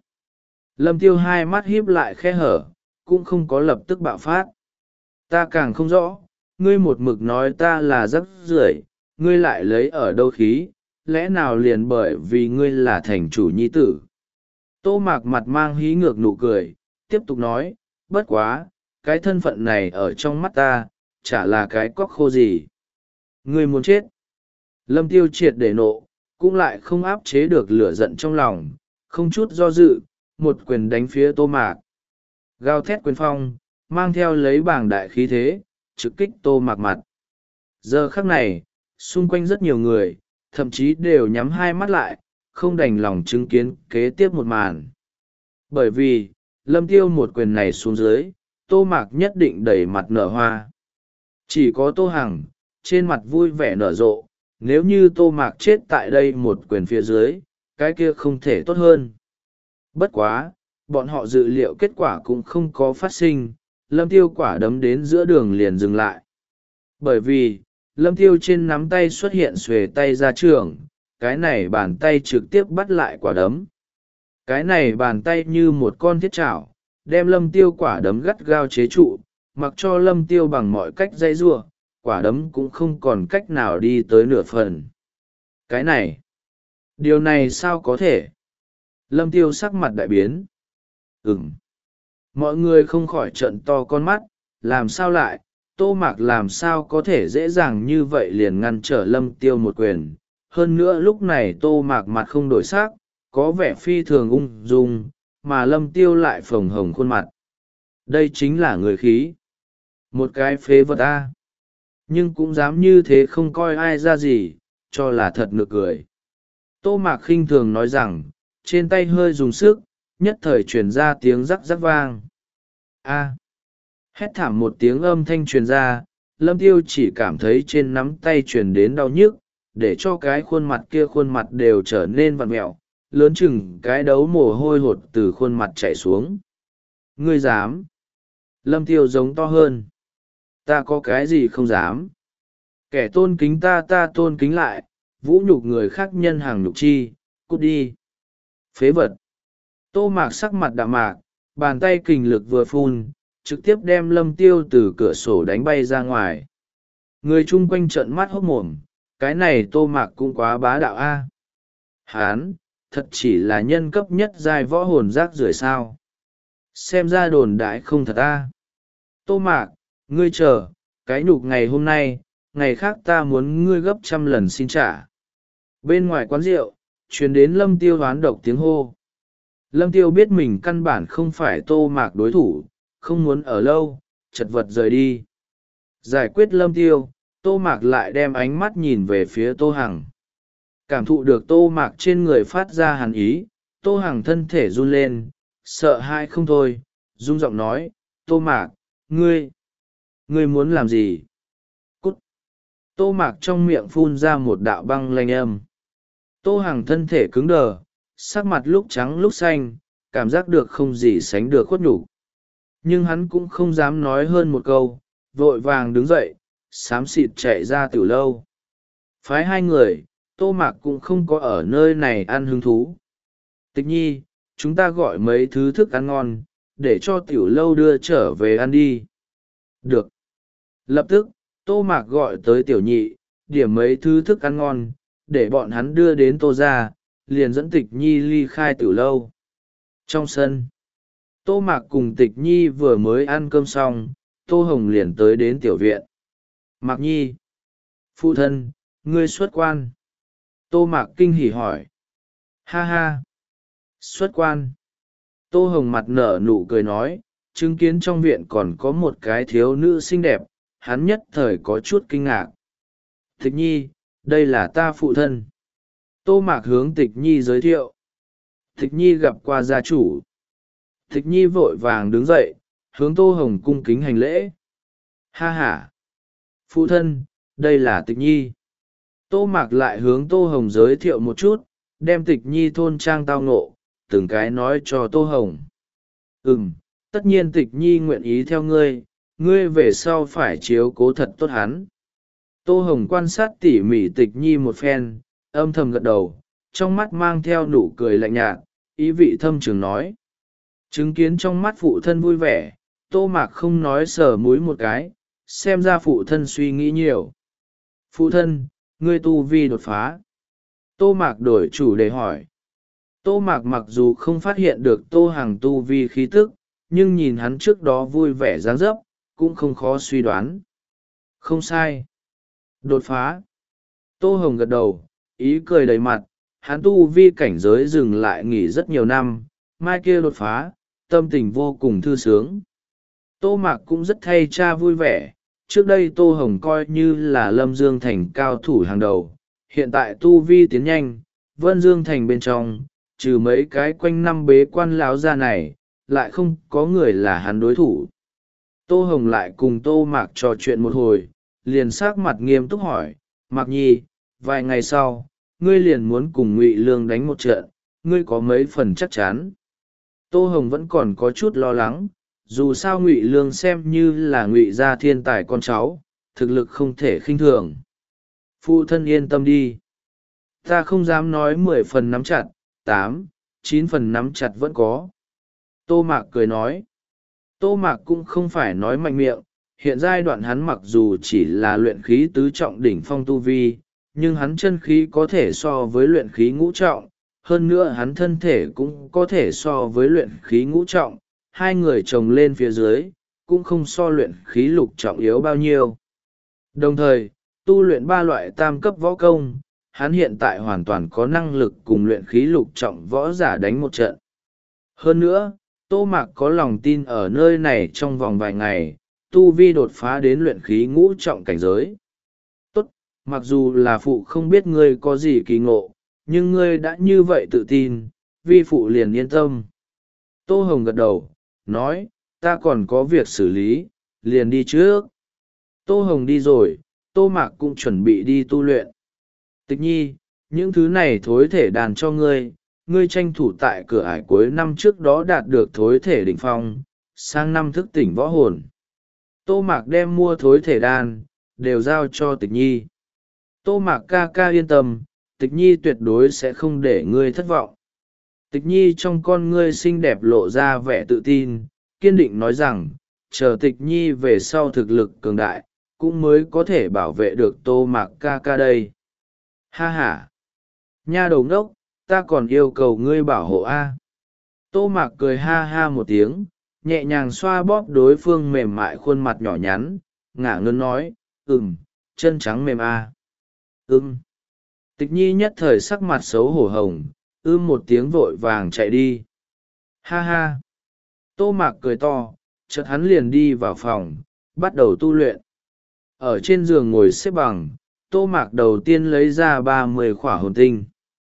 Lâm Tiêu hai mắt híp lại khe hở, cũng không có lập tức bạo phát. Ta càng không rõ, ngươi một mực nói ta là rắc rưởi, ngươi lại lấy ở đâu khí, lẽ nào liền bởi vì ngươi là thành chủ nhi tử. Tô Mạc mặt mang hí ngược nụ cười, tiếp tục nói, bất quá, cái thân phận này ở trong mắt ta, chả là cái cóc khô gì. Ngươi muốn chết. Lâm Tiêu triệt để nộ, cũng lại không áp chế được lửa giận trong lòng, không chút do dự, một quyền đánh phía Tô Mạc. Gào thét quyền phong, mang theo lấy bảng đại khí thế, trực kích Tô Mạc mặt. Giờ khắc này, xung quanh rất nhiều người, thậm chí đều nhắm hai mắt lại, không đành lòng chứng kiến kế tiếp một màn. Bởi vì, Lâm Tiêu một quyền này xuống dưới, Tô Mạc nhất định đẩy mặt nở hoa. Chỉ có Tô Hằng, trên mặt vui vẻ nở rộ, nếu như Tô Mạc chết tại đây một quyền phía dưới, cái kia không thể tốt hơn. Bất quá, bọn họ dự liệu kết quả cũng không có phát sinh, Lâm Tiêu quả đấm đến giữa đường liền dừng lại. Bởi vì, Lâm Tiêu trên nắm tay xuất hiện xuề tay ra trường, cái này bàn tay trực tiếp bắt lại quả đấm. Cái này bàn tay như một con thiết chảo, đem Lâm Tiêu quả đấm gắt gao chế trụ, mặc cho Lâm Tiêu bằng mọi cách dây giụa, quả đấm cũng không còn cách nào đi tới nửa phần. Cái này, điều này sao có thể? Lâm Tiêu sắc mặt đại biến. Ừm. Mọi người không khỏi trợn to con mắt, làm sao lại, Tô Mạc làm sao có thể dễ dàng như vậy liền ngăn trở Lâm Tiêu một quyền. Hơn nữa lúc này Tô Mạc mặt không đổi sắc, có vẻ phi thường ung dung, mà Lâm Tiêu lại phồng hồng khuôn mặt. Đây chính là người khí. Một cái phế vật a. Nhưng cũng dám như thế không coi ai ra gì, cho là thật nực cười. Tô Mạc khinh thường nói rằng, trên tay hơi dùng sức, nhất thời truyền ra tiếng rắc rắc vang. A. Hét thảm một tiếng âm thanh truyền ra, Lâm Tiêu chỉ cảm thấy trên nắm tay truyền đến đau nhức, để cho cái khuôn mặt kia khuôn mặt đều trở nên vặn mẹo, lớn chừng cái đấu mồ hôi hột từ khuôn mặt chảy xuống. Ngươi dám? Lâm Tiêu giống to hơn. Ta có cái gì không dám? Kẻ tôn kính ta ta tôn kính lại, vũ nhục người khác nhân hàng nhục chi, cút đi. Phế vật. Tô Mạc sắc mặt đạm mạc, bàn tay kình lực vừa phun, trực tiếp đem Lâm Tiêu từ cửa sổ đánh bay ra ngoài. Người chung quanh trợn mắt hốt mồm, cái này Tô Mạc cũng quá bá đạo a. Hán, thật chỉ là nhân cấp nhất giai võ hồn rác rưởi sao. Xem ra đồn đại không thật a. Tô Mạc, ngươi chờ, cái nhục ngày hôm nay, ngày khác ta muốn ngươi gấp trăm lần xin trả. Bên ngoài quán rượu, truyền đến Lâm Tiêu hoán độc tiếng hô. Lâm Tiêu biết mình căn bản không phải Tô Mạc đối thủ, không muốn ở lâu, chật vật rời đi. Giải quyết Lâm Tiêu, Tô Mạc lại đem ánh mắt nhìn về phía Tô Hằng. Cảm thụ được Tô Mạc trên người phát ra hàn ý, Tô Hằng thân thể run lên, sợ hãi không thôi, run giọng nói, Tô Mạc, ngươi, ngươi muốn làm gì? Cút! Tô Mạc trong miệng phun ra một đạo băng lanh âm. Tô Hằng thân thể cứng đờ, sắc mặt lúc trắng lúc xanh, cảm giác được không gì sánh được khuất nhục. Nhưng hắn cũng không dám nói hơn một câu, vội vàng đứng dậy, xám xịt chạy ra tiểu lâu. Phái hai người, Tô Mạc cũng không có ở nơi này ăn hứng thú. Tịch nhi, chúng ta gọi mấy thứ thức ăn ngon, để cho tiểu lâu đưa trở về ăn đi. Được. Lập tức, Tô Mạc gọi tới tiểu nhị, điểm mấy thứ thức ăn ngon, để bọn hắn đưa đến Tô ra, liền dẫn Tịch nhi ly khai tiểu lâu. Trong sân, Tô Mạc cùng Tịch nhi vừa mới ăn cơm xong, Tô Hồng liền tới đến tiểu viện. Mạc nhi, phụ thân, ngươi xuất quan. Tô Mạc kinh hỉ hỏi. Ha ha, xuất quan. Tô Hồng mặt nở nụ cười nói, chứng kiến trong viện còn có một cái thiếu nữ xinh đẹp, hắn nhất thời có chút kinh ngạc. Tịch nhi, đây là ta phụ thân. Tô Mạc hướng Tịch nhi giới thiệu. Tịch nhi gặp qua gia chủ. Tịch nhi vội vàng đứng dậy, hướng Tô Hồng cung kính hành lễ. Ha ha, phụ thân, đây là Tịch nhi. Tô Mạc lại hướng Tô Hồng giới thiệu một chút, đem Tịch nhi thôn trang tao ngộ, từng cái nói cho Tô Hồng. Ừm, tất nhiên Tịch nhi nguyện ý theo ngươi, ngươi về sau phải chiếu cố thật tốt hắn. Tô Hồng quan sát tỉ mỉ Tịch nhi một phen, âm thầm gật đầu, trong mắt mang theo nụ cười lạnh nhạt, ý vị thâm trường nói. Chứng kiến trong mắt phụ thân vui vẻ, Tô Mạc không nói sờ múi một cái, xem ra phụ thân suy nghĩ nhiều. Phụ thân, ngươi tu vi đột phá. Tô Mạc đổi chủ đề hỏi. Tô Mạc mặc dù không phát hiện được Tô Hằng tu vi khí tức, nhưng nhìn hắn trước đó vui vẻ dáng dấp, cũng không khó suy đoán. Không sai. Đột phá. Tô Hồng gật đầu, ý cười đầy mặt, hắn tu vi cảnh giới dừng lại nghỉ rất nhiều năm, mai kia đột phá, tâm tình vô cùng thư sướng. Tô Mạc cũng rất thay cha vui vẻ, trước đây Tô Hồng coi như là Lâm Dương Thành cao thủ hàng đầu, hiện tại tu vi tiến nhanh, Vân Dương Thành bên trong, trừ mấy cái quanh năm bế quan láo ra này, lại không có người là hắn đối thủ. Tô Hồng lại cùng Tô Mạc trò chuyện một hồi, liền sắc mặt nghiêm túc hỏi, Mạc Nhi, vài ngày sau, ngươi liền muốn cùng Ngụy Lương đánh một trận, ngươi có mấy phần chắc chắn? Tô Hồng vẫn còn có chút lo lắng, dù sao Ngụy Lương xem như là Ngụy gia thiên tài con cháu, thực lực không thể khinh thường. Phụ thân yên tâm đi. Ta không dám nói mười phần nắm chặt, tám, chín phần nắm chặt vẫn có. Tô Mạc cười nói. Tô Mạc cũng không phải nói mạnh miệng, hiện giai đoạn hắn mặc dù chỉ là luyện khí tứ trọng đỉnh phong tu vi, nhưng hắn chân khí có thể so với luyện khí ngũ trọng, hơn nữa hắn thân thể cũng có thể so với luyện khí ngũ trọng, hai người chồng lên phía dưới, cũng không so luyện khí lục trọng yếu bao nhiêu. Đồng thời, tu luyện ba loại tam cấp võ công, hắn hiện tại hoàn toàn có năng lực cùng luyện khí lục trọng võ giả đánh một trận. Hơn nữa, Tô Mạc có lòng tin ở nơi này trong vòng vài ngày, tu vi đột phá đến luyện khí ngũ trọng cảnh giới. Tốt, mặc dù là phụ không biết ngươi có gì kỳ ngộ, nhưng ngươi đã như vậy tự tin, vi phụ liền yên tâm. Tô Hồng gật đầu, nói, ta còn có việc xử lý, liền đi trước. Tô Hồng đi rồi, Tô Mạc cũng chuẩn bị đi tu luyện. Tịch Nhi, những thứ này thối thể đàn cho ngươi, ngươi tranh thủ tại cửa ải cuối năm trước đó đạt được thối thể đỉnh phong, sang năm thức tỉnh võ hồn. Tô Mạc đem mua thối thể đan, đều giao cho Tịch Nhi. Tô Mạc ca ca yên tâm, Tịch Nhi tuyệt đối sẽ không để ngươi thất vọng. Tịch Nhi trong con ngươi xinh đẹp lộ ra vẻ tự tin, kiên định nói rằng, chờ Tịch Nhi về sau thực lực cường đại, cũng mới có thể bảo vệ được Tô Mạc ca ca đây. Ha ha! Nha đầu ngốc, ta còn yêu cầu ngươi bảo hộ a. Tô Mạc cười ha ha một tiếng, nhẹ nhàng xoa bóp đối phương mềm mại khuôn mặt nhỏ nhắn, ngả ngớn nói, ừm, chân trắng mềm a. Ừm. Tịch Nhi nhất thời sắc mặt xấu hổ hồng, ưm một tiếng vội vàng chạy đi. Ha ha! Tô Mạc cười to, chợt hắn liền đi vào phòng, bắt đầu tu luyện. Ở trên giường ngồi xếp bằng, Tô Mạc đầu tiên lấy ra ba mươi khỏa hồn tinh.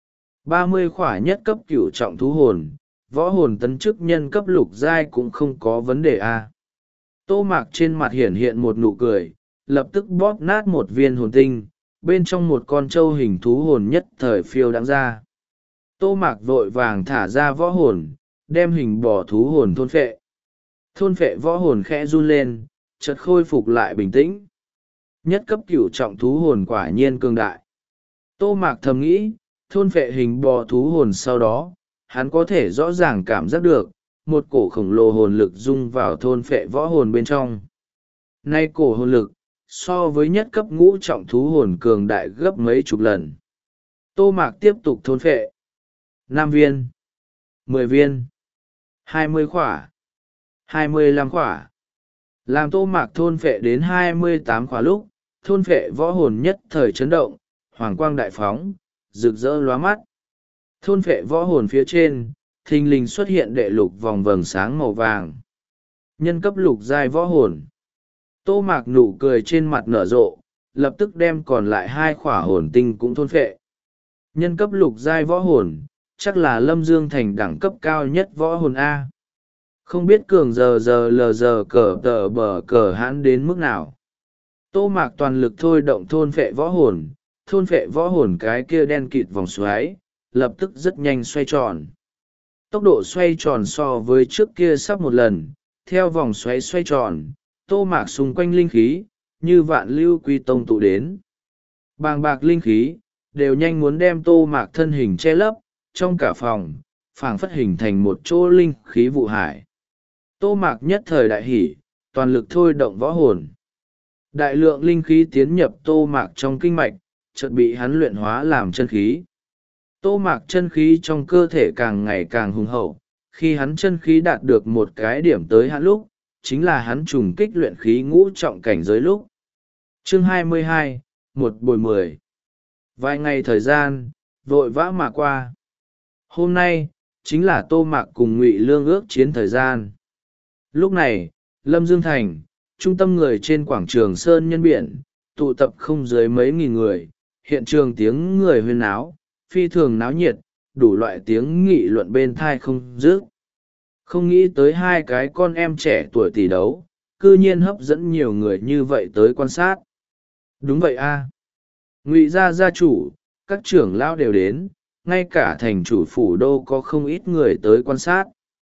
ba mươi khỏa nhất cấp cửu trọng thú hồn, võ hồn tấn chức nhân cấp lục giai cũng không có vấn đề a. Tô Mạc trên mặt hiển hiện một nụ cười, lập tức bóp nát một viên hồn tinh, bên trong một con trâu hình thú hồn nhất thời phiêu đãng ra. Tô Mạc vội vàng thả ra võ hồn, đem hình bò thú hồn thôn phệ. Thôn phệ võ hồn khẽ run lên, chợt khôi phục lại bình tĩnh. Nhất cấp cửu trọng thú hồn quả nhiên cường đại. Tô Mạc thầm nghĩ, thôn phệ hình bò thú hồn sau đó, hắn có thể rõ ràng cảm giác được, một cổ khổng lồ hồn lực dung vào thôn phệ võ hồn bên trong. Nay cổ hồn lực, so với nhất cấp ngũ trọng thú hồn cường đại gấp mấy chục lần. Tô Mạc tiếp tục thôn phệ. năm viên, mười viên, hai mươi khỏa, hai mươi lăm khỏa. Làm Tô Mạc thôn phệ đến hai mươi tám khỏa lúc, thôn phệ võ hồn nhất thời chấn động, hoàng quang đại phóng, rực rỡ lóa mắt. Thôn phệ võ hồn phía trên, thình lình xuất hiện đệ lục vòng vầng sáng màu vàng. Nhân cấp lục giai võ hồn. Tô Mạc nụ cười trên mặt nở rộ, lập tức đem còn lại hai khỏa hồn tinh cũng thôn phệ. Nhân cấp lục giai võ hồn, chắc là Lâm Dương Thành đẳng cấp cao nhất võ hồn A. Không biết cường giờ giờ lờ giờ cờ tờ bờ cờ hãn đến mức nào. Tô Mạc toàn lực thôi động thôn phệ võ hồn, thôn phệ võ hồn cái kia đen kịt vòng xoáy, lập tức rất nhanh xoay tròn. Tốc độ xoay tròn so với trước kia sắp một lần, theo vòng xoáy xoay tròn, Tô Mạc xung quanh linh khí, như vạn lưu quy tông tụ đến. Bàng bạc linh khí, đều nhanh muốn đem Tô Mạc thân hình che lấp, trong cả phòng, phảng phất hình thành một chỗ linh khí vụ hải. Tô Mạc nhất thời đại hỉ, toàn lực thôi động võ hồn. Đại lượng linh khí tiến nhập Tô Mạc trong kinh mạch, chợt bị hắn luyện hóa làm chân khí. Tô Mạc chân khí trong cơ thể càng ngày càng hùng hậu, khi hắn chân khí đạt được một cái điểm tới hạn lúc, chính là hắn trùng kích luyện khí ngũ trọng cảnh giới lúc. Chương hai mươi hai, một bồi mười. Vài ngày thời gian, vội vã mà qua. Hôm nay, chính là Tô Mạc cùng Ngụy Lương ước chiến thời gian. Lúc này, Lâm Dương Thành, trung tâm người trên quảng trường Sơn Nhân Biển, tụ tập không dưới mấy nghìn người, hiện trường tiếng người huyên náo phi thường náo nhiệt, đủ loại tiếng nghị luận bên thai không dứt. Không nghĩ tới hai cái con em trẻ tuổi tỷ đấu cư nhiên hấp dẫn nhiều người như vậy tới quan sát. Đúng vậy a. Ngụy gia gia chủ, các trưởng lão đều đến, ngay cả thành chủ phủ đô có không ít người tới quan sát.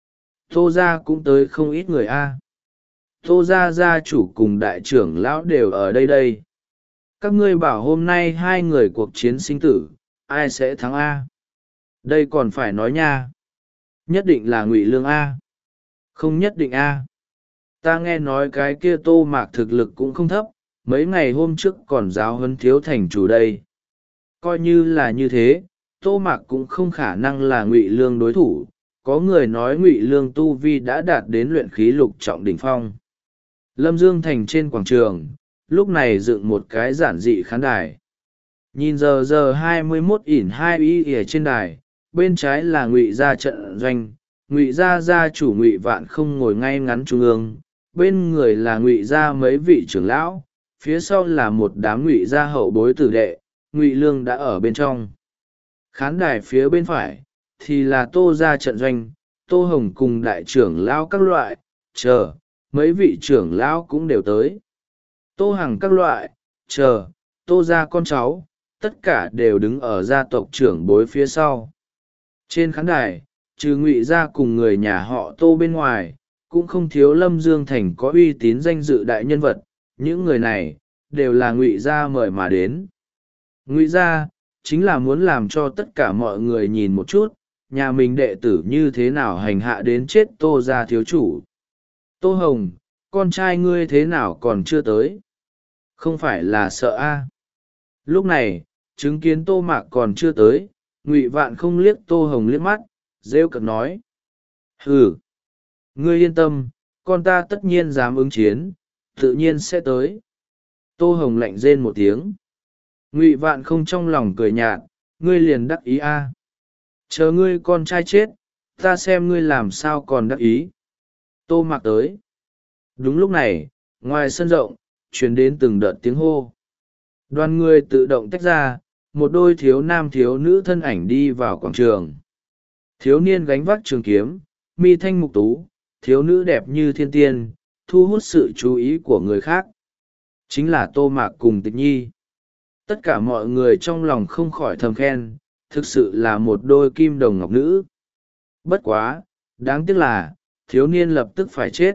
Tô gia cũng tới không ít người a. Tô gia gia chủ cùng đại trưởng lão đều ở đây đây. Các ngươi bảo hôm nay hai người cuộc chiến sinh tử, ai sẽ thắng a? Đây còn phải nói nha. Nhất định là Ngụy Lương a. Không nhất định a. Ta nghe nói cái kia Tô Mạc thực lực cũng không thấp, mấy ngày hôm trước còn giáo huấn thiếu thành chủ đây. Coi như là như thế, Tô Mạc cũng không khả năng là Ngụy Lương đối thủ. Có người nói Ngụy Lương tu vi đã đạt đến luyện khí lục trọng đỉnh phong. Lâm Dương Thành trên quảng trường, lúc này dựng một cái giản dị khán đài. Nhìn giờ giờ hai mươi mốt ỉn hai y ở trên đài, bên trái là Ngụy gia trận doanh, Ngụy gia gia chủ Ngụy Vạn không ngồi ngay ngắn trung ương, bên người là Ngụy gia mấy vị trưởng lão, phía sau là một đám Ngụy gia hậu bối tử đệ, Ngụy Lương đã ở bên trong. Khán đài phía bên phải thì là Tô gia trận doanh, Tô Hồng cùng đại trưởng lão các loại, chờ, mấy vị trưởng lão cũng đều tới. Tô Hằng các loại, chờ, Tô gia con cháu, tất cả đều đứng ở gia tộc trưởng bối phía sau. Trên khán đài, trừ Ngụy gia cùng người nhà họ Tô bên ngoài, cũng không thiếu Lâm Dương Thành có uy tín danh dự đại nhân vật, những người này đều là Ngụy gia mời mà đến. Ngụy gia chính là muốn làm cho tất cả mọi người nhìn một chút, nhà mình đệ tử như thế nào hành hạ đến chết Tô gia thiếu chủ. Tô Hồng, con trai ngươi thế nào còn chưa tới? Không phải là sợ a? Lúc này, chứng kiến Tô Mạc còn chưa tới, Ngụy Vạn không liếc Tô Hồng liếc mắt, rêu cợt nói. Hừ, ngươi yên tâm, con ta tất nhiên dám ứng chiến, tự nhiên sẽ tới. Tô Hồng lạnh rên một tiếng. Ngụy Vạn không trong lòng cười nhạt, ngươi liền đắc ý a? Chờ ngươi con trai chết, ta xem ngươi làm sao còn đắc ý. Tô Mạc tới. Đúng lúc này, ngoài sân rộng, truyền đến từng đợt tiếng hô. Đoàn người tự động tách ra, một đôi thiếu nam thiếu nữ thân ảnh đi vào quảng trường. Thiếu niên gánh vác trường kiếm, mi thanh mục tú, thiếu nữ đẹp như thiên tiên, thu hút sự chú ý của người khác. Chính là Tô Mạc cùng Tịch Nhi. Tất cả mọi người trong lòng không khỏi thầm khen, thực sự là một đôi kim đồng ngọc nữ. Bất quá, đáng tiếc là, thiếu niên lập tức phải chết.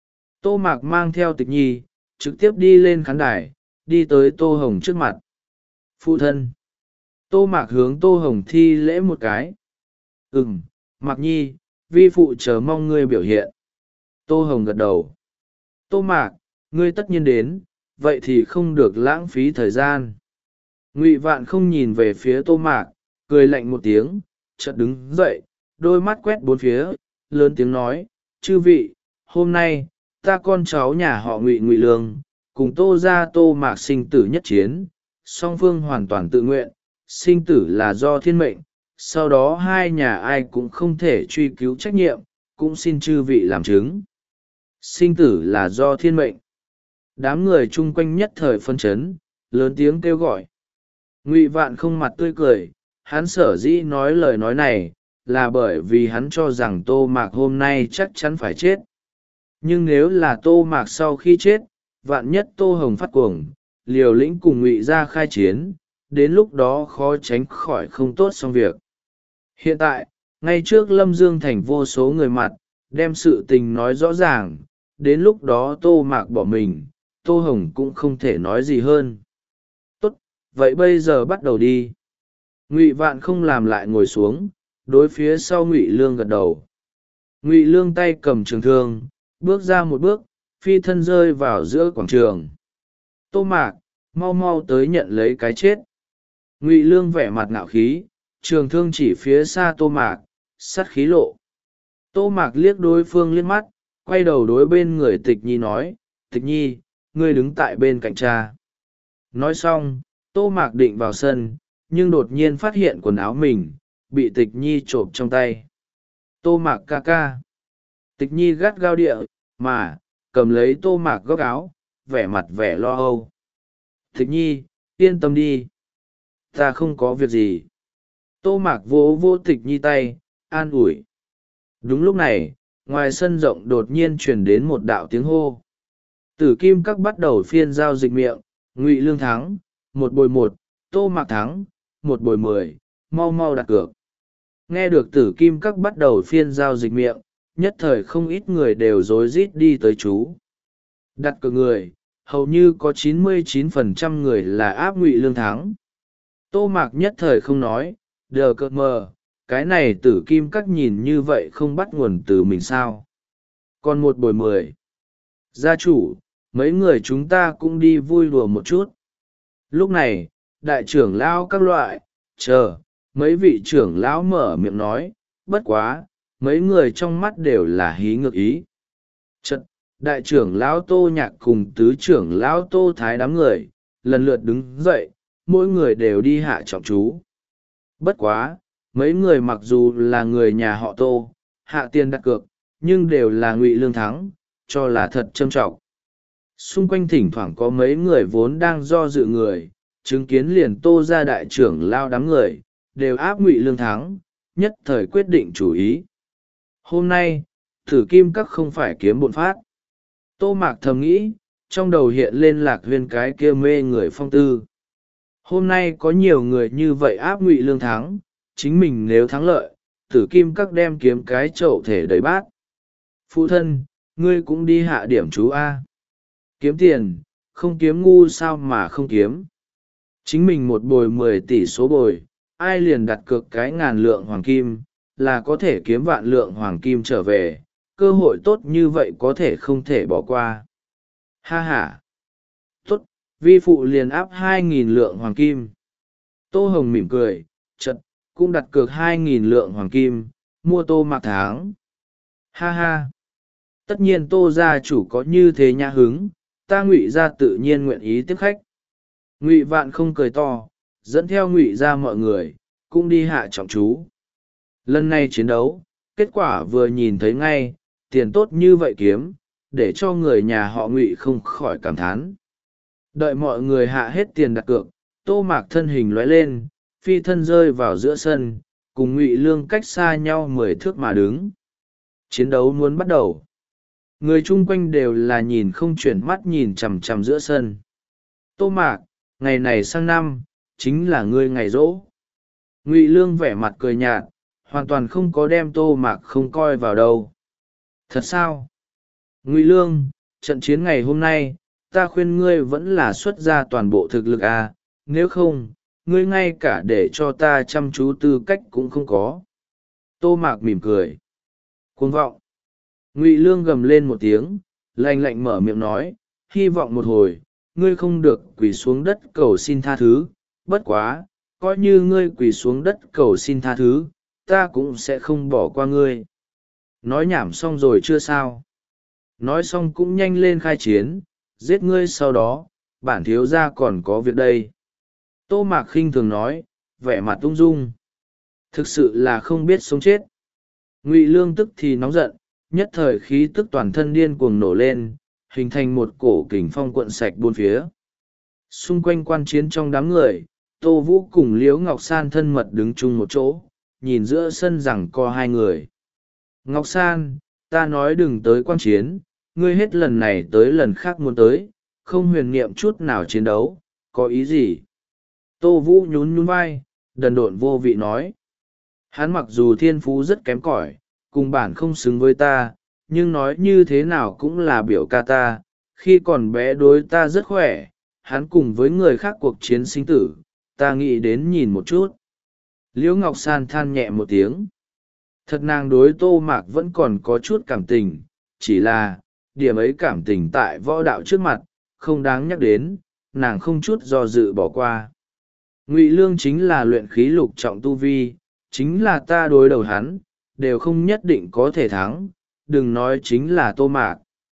Tô Mạc mang theo Tịch Nhi, trực tiếp đi lên khán đài, đi tới Tô Hồng trước mặt. Phụ thân. Tô Mạc hướng Tô Hồng thi lễ một cái. Ừm, Mạc Nhi, vi phụ chờ mong ngươi biểu hiện. Tô Hồng gật đầu. Tô Mạc, ngươi tất nhiên đến, vậy thì không được lãng phí thời gian. Ngụy Vạn không nhìn về phía Tô Mạc, cười lạnh một tiếng, chợt đứng dậy, đôi mắt quét bốn phía, lớn tiếng nói, chư vị, hôm nay, ta con cháu nhà họ Ngụy Ngụy Lương, cùng Tô gia Tô Mạc sinh tử nhất chiến, song phương hoàn toàn tự nguyện, sinh tử là do thiên mệnh, sau đó hai nhà ai cũng không thể truy cứu trách nhiệm, cũng xin chư vị làm chứng. Sinh tử là do thiên mệnh. Đám người chung quanh nhất thời phân chấn, lớn tiếng kêu gọi. Ngụy Vạn không mặt tươi cười, hắn sở dĩ nói lời nói này, là bởi vì hắn cho rằng Tô Mạc hôm nay chắc chắn phải chết. Nhưng nếu là Tô Mạc sau khi chết, vạn nhất Tô Hồng phát cuồng, liều lĩnh cùng Ngụy gia khai chiến, đến lúc đó khó tránh khỏi không tốt xong việc. Hiện tại, ngay trước Lâm Dương Thành vô số người mặt, đem sự tình nói rõ ràng, đến lúc đó Tô Mạc bỏ mình, Tô Hồng cũng không thể nói gì hơn. Tốt, vậy bây giờ bắt đầu đi. Ngụy Vạn không làm lại ngồi xuống, đối phía sau Ngụy Lương gật đầu. Ngụy Lương tay cầm trường thương, bước ra một bước, phi thân rơi vào giữa quảng trường. Tô Mạc, mau mau tới nhận lấy cái chết. Ngụy Lương vẻ mặt ngạo khí, trường thương chỉ phía xa Tô Mạc, sắt khí lộ. Tô Mạc liếc đối phương liếc mắt, quay đầu đối bên người Tịch Nhi nói, Tịch Nhi, ngươi đứng tại bên cạnh cha. Nói xong, Tô Mạc định vào sân, nhưng đột nhiên phát hiện quần áo mình, bị Tịch Nhi trộm trong tay. Tô Mạc ca ca. Tịch Nhi gắt gao địa, mà, cầm lấy Tô Mạc góc áo, vẻ mặt vẻ lo âu. Tịch Nhi, yên tâm đi. Ta không có việc gì. Tô Mạc vỗ vỗ Tịch Nhi tay, an ủi. Đúng lúc này, ngoài sân rộng đột nhiên truyền đến một đạo tiếng hô. Tử Kim Các bắt đầu phiên giao dịch miệng. Ngụy Lương thắng, một bồi một. Tô Mạc thắng, một bồi mười. Mau mau đặt cược. Nghe được Tử Kim Các bắt đầu phiên giao dịch miệng, nhất thời không ít người đều rối rít đi tới chú. Đặt cược người, hầu như có chín mươi chín phần trăm người là áp Ngụy Lương thắng. Tô Mạc nhất thời không nói, đờ cợt mờ, cái này Tử Kim Các nhìn như vậy không bắt nguồn từ mình sao. Còn một bồi mười. Gia chủ, mấy người chúng ta cũng đi vui đùa một chút. Lúc này, đại trưởng lão các loại, chờ, mấy vị trưởng lão mở miệng nói, bất quá, mấy người trong mắt đều là hí ngược ý. Chật, đại trưởng lão Tô Nhạc cùng tứ trưởng lão Tô Thái đám người, lần lượt đứng dậy, mỗi người đều đi hạ trọng chú. Bất quá, mấy người mặc dù là người nhà họ Tô, hạ tiền đặt cược, nhưng đều là Ngụy Lương thắng, cho là thật trâm trọng. Xung quanh thỉnh thoảng có mấy người vốn đang do dự người, chứng kiến liền Tô ra đại trưởng lao đám người, đều áp Ngụy Lương thắng, nhất thời quyết định chủ ý. Hôm nay, Tử Kim Các không phải kiếm bộn phát. Tô Mạc thầm nghĩ, trong đầu hiện lên Lạc Huyên cái kia mê người phong tư. Hôm nay có nhiều người như vậy áp Ngụy Lương thắng, chính mình nếu thắng lợi, Tử Kim Các đem kiếm cái chậu thể đầy bát. Phụ thân, ngươi cũng đi hạ điểm chú A. Kiếm tiền, không kiếm ngu sao mà không kiếm. Chính mình một bồi mười tỷ số bồi, ai liền đặt cược cái ngàn lượng hoàng kim, là có thể kiếm vạn lượng hoàng kim trở về, cơ hội tốt như vậy có thể không thể bỏ qua. Ha ha! Tốt, vi phụ liền áp hai nghìn lượng hoàng kim. Tô Hồng mỉm cười, chật, cũng đặt cược hai nghìn lượng hoàng kim, mua Tô Mạc tháng. Ha ha! Tất nhiên Tô gia chủ có như thế nhã hứng, ta Ngụy gia tự nhiên nguyện ý tiếp khách. Ngụy Vạn không cười to, dẫn theo Ngụy gia mọi người, cũng đi hạ trọng chú. Lần này chiến đấu, kết quả vừa nhìn thấy ngay, tiền tốt như vậy kiếm, để cho người nhà họ Ngụy không khỏi cảm thán. Đợi mọi người hạ hết tiền đặt cược, Tô Mạc thân hình lóe lên, phi thân rơi vào giữa sân, cùng Ngụy Lương cách xa nhau mười thước mà đứng. Chiến đấu muốn bắt đầu. Người chung quanh đều là nhìn không chuyển mắt nhìn chằm chằm giữa sân. Tô Mạc, ngày này sang năm, chính là ngươi ngày rỗ. Ngụy Lương vẻ mặt cười nhạt, hoàn toàn không có đem Tô Mạc không coi vào đâu. Thật sao? Ngụy Lương, trận chiến ngày hôm nay, ta khuyên ngươi vẫn là xuất ra toàn bộ thực lực à, nếu không, ngươi ngay cả để cho ta chăm chú tư cách cũng không có. Tô Mạc mỉm cười. Cuồng vọng. Ngụy Lương gầm lên một tiếng, lạnh lạnh mở miệng nói, hy vọng một hồi, ngươi không được quỳ xuống đất cầu xin tha thứ, bất quá, coi như ngươi quỳ xuống đất cầu xin tha thứ, ta cũng sẽ không bỏ qua ngươi. Nói nhảm xong rồi chưa sao? Nói xong cũng nhanh lên khai chiến, giết ngươi sau đó, bản thiếu gia còn có việc đây. Tô Mạc khinh thường nói, vẻ mặt ung dung. Thực sự là không biết sống chết. Ngụy Lương tức thì nóng giận, nhất thời khí tức toàn thân điên cuồng nổ lên, hình thành một cổ kình phong cuộn sạch bốn phía. Xung quanh quan chiến trong đám người, Tô Vũ cùng Liễu Ngọc San thân mật đứng chung một chỗ, nhìn giữa sân rằng co hai người. Ngọc San, ta nói đừng tới quan chiến, ngươi hết lần này tới lần khác muốn tới, không huyền niệm chút nào chiến đấu, có ý gì? Tô Vũ nhún nhún vai, đần độn vô vị nói. Hắn mặc dù thiên phú rất kém cỏi, cùng bản không xứng với ta, nhưng nói như thế nào cũng là biểu ca ta, khi còn bé đối ta rất khỏe, hắn cùng với người khác cuộc chiến sinh tử, ta nghĩ đến nhìn một chút. Liễu Ngọc San than nhẹ một tiếng. Thật nàng đối Tô Mạc vẫn còn có chút cảm tình, chỉ là, điểm ấy cảm tình tại võ đạo trước mặt, không đáng nhắc đến, nàng không chút do dự bỏ qua. Ngụy Lương chính là luyện khí lục trọng tu vi, chính là ta đối đầu hắn, đều không nhất định có thể thắng, đừng nói chính là Tô Mạc.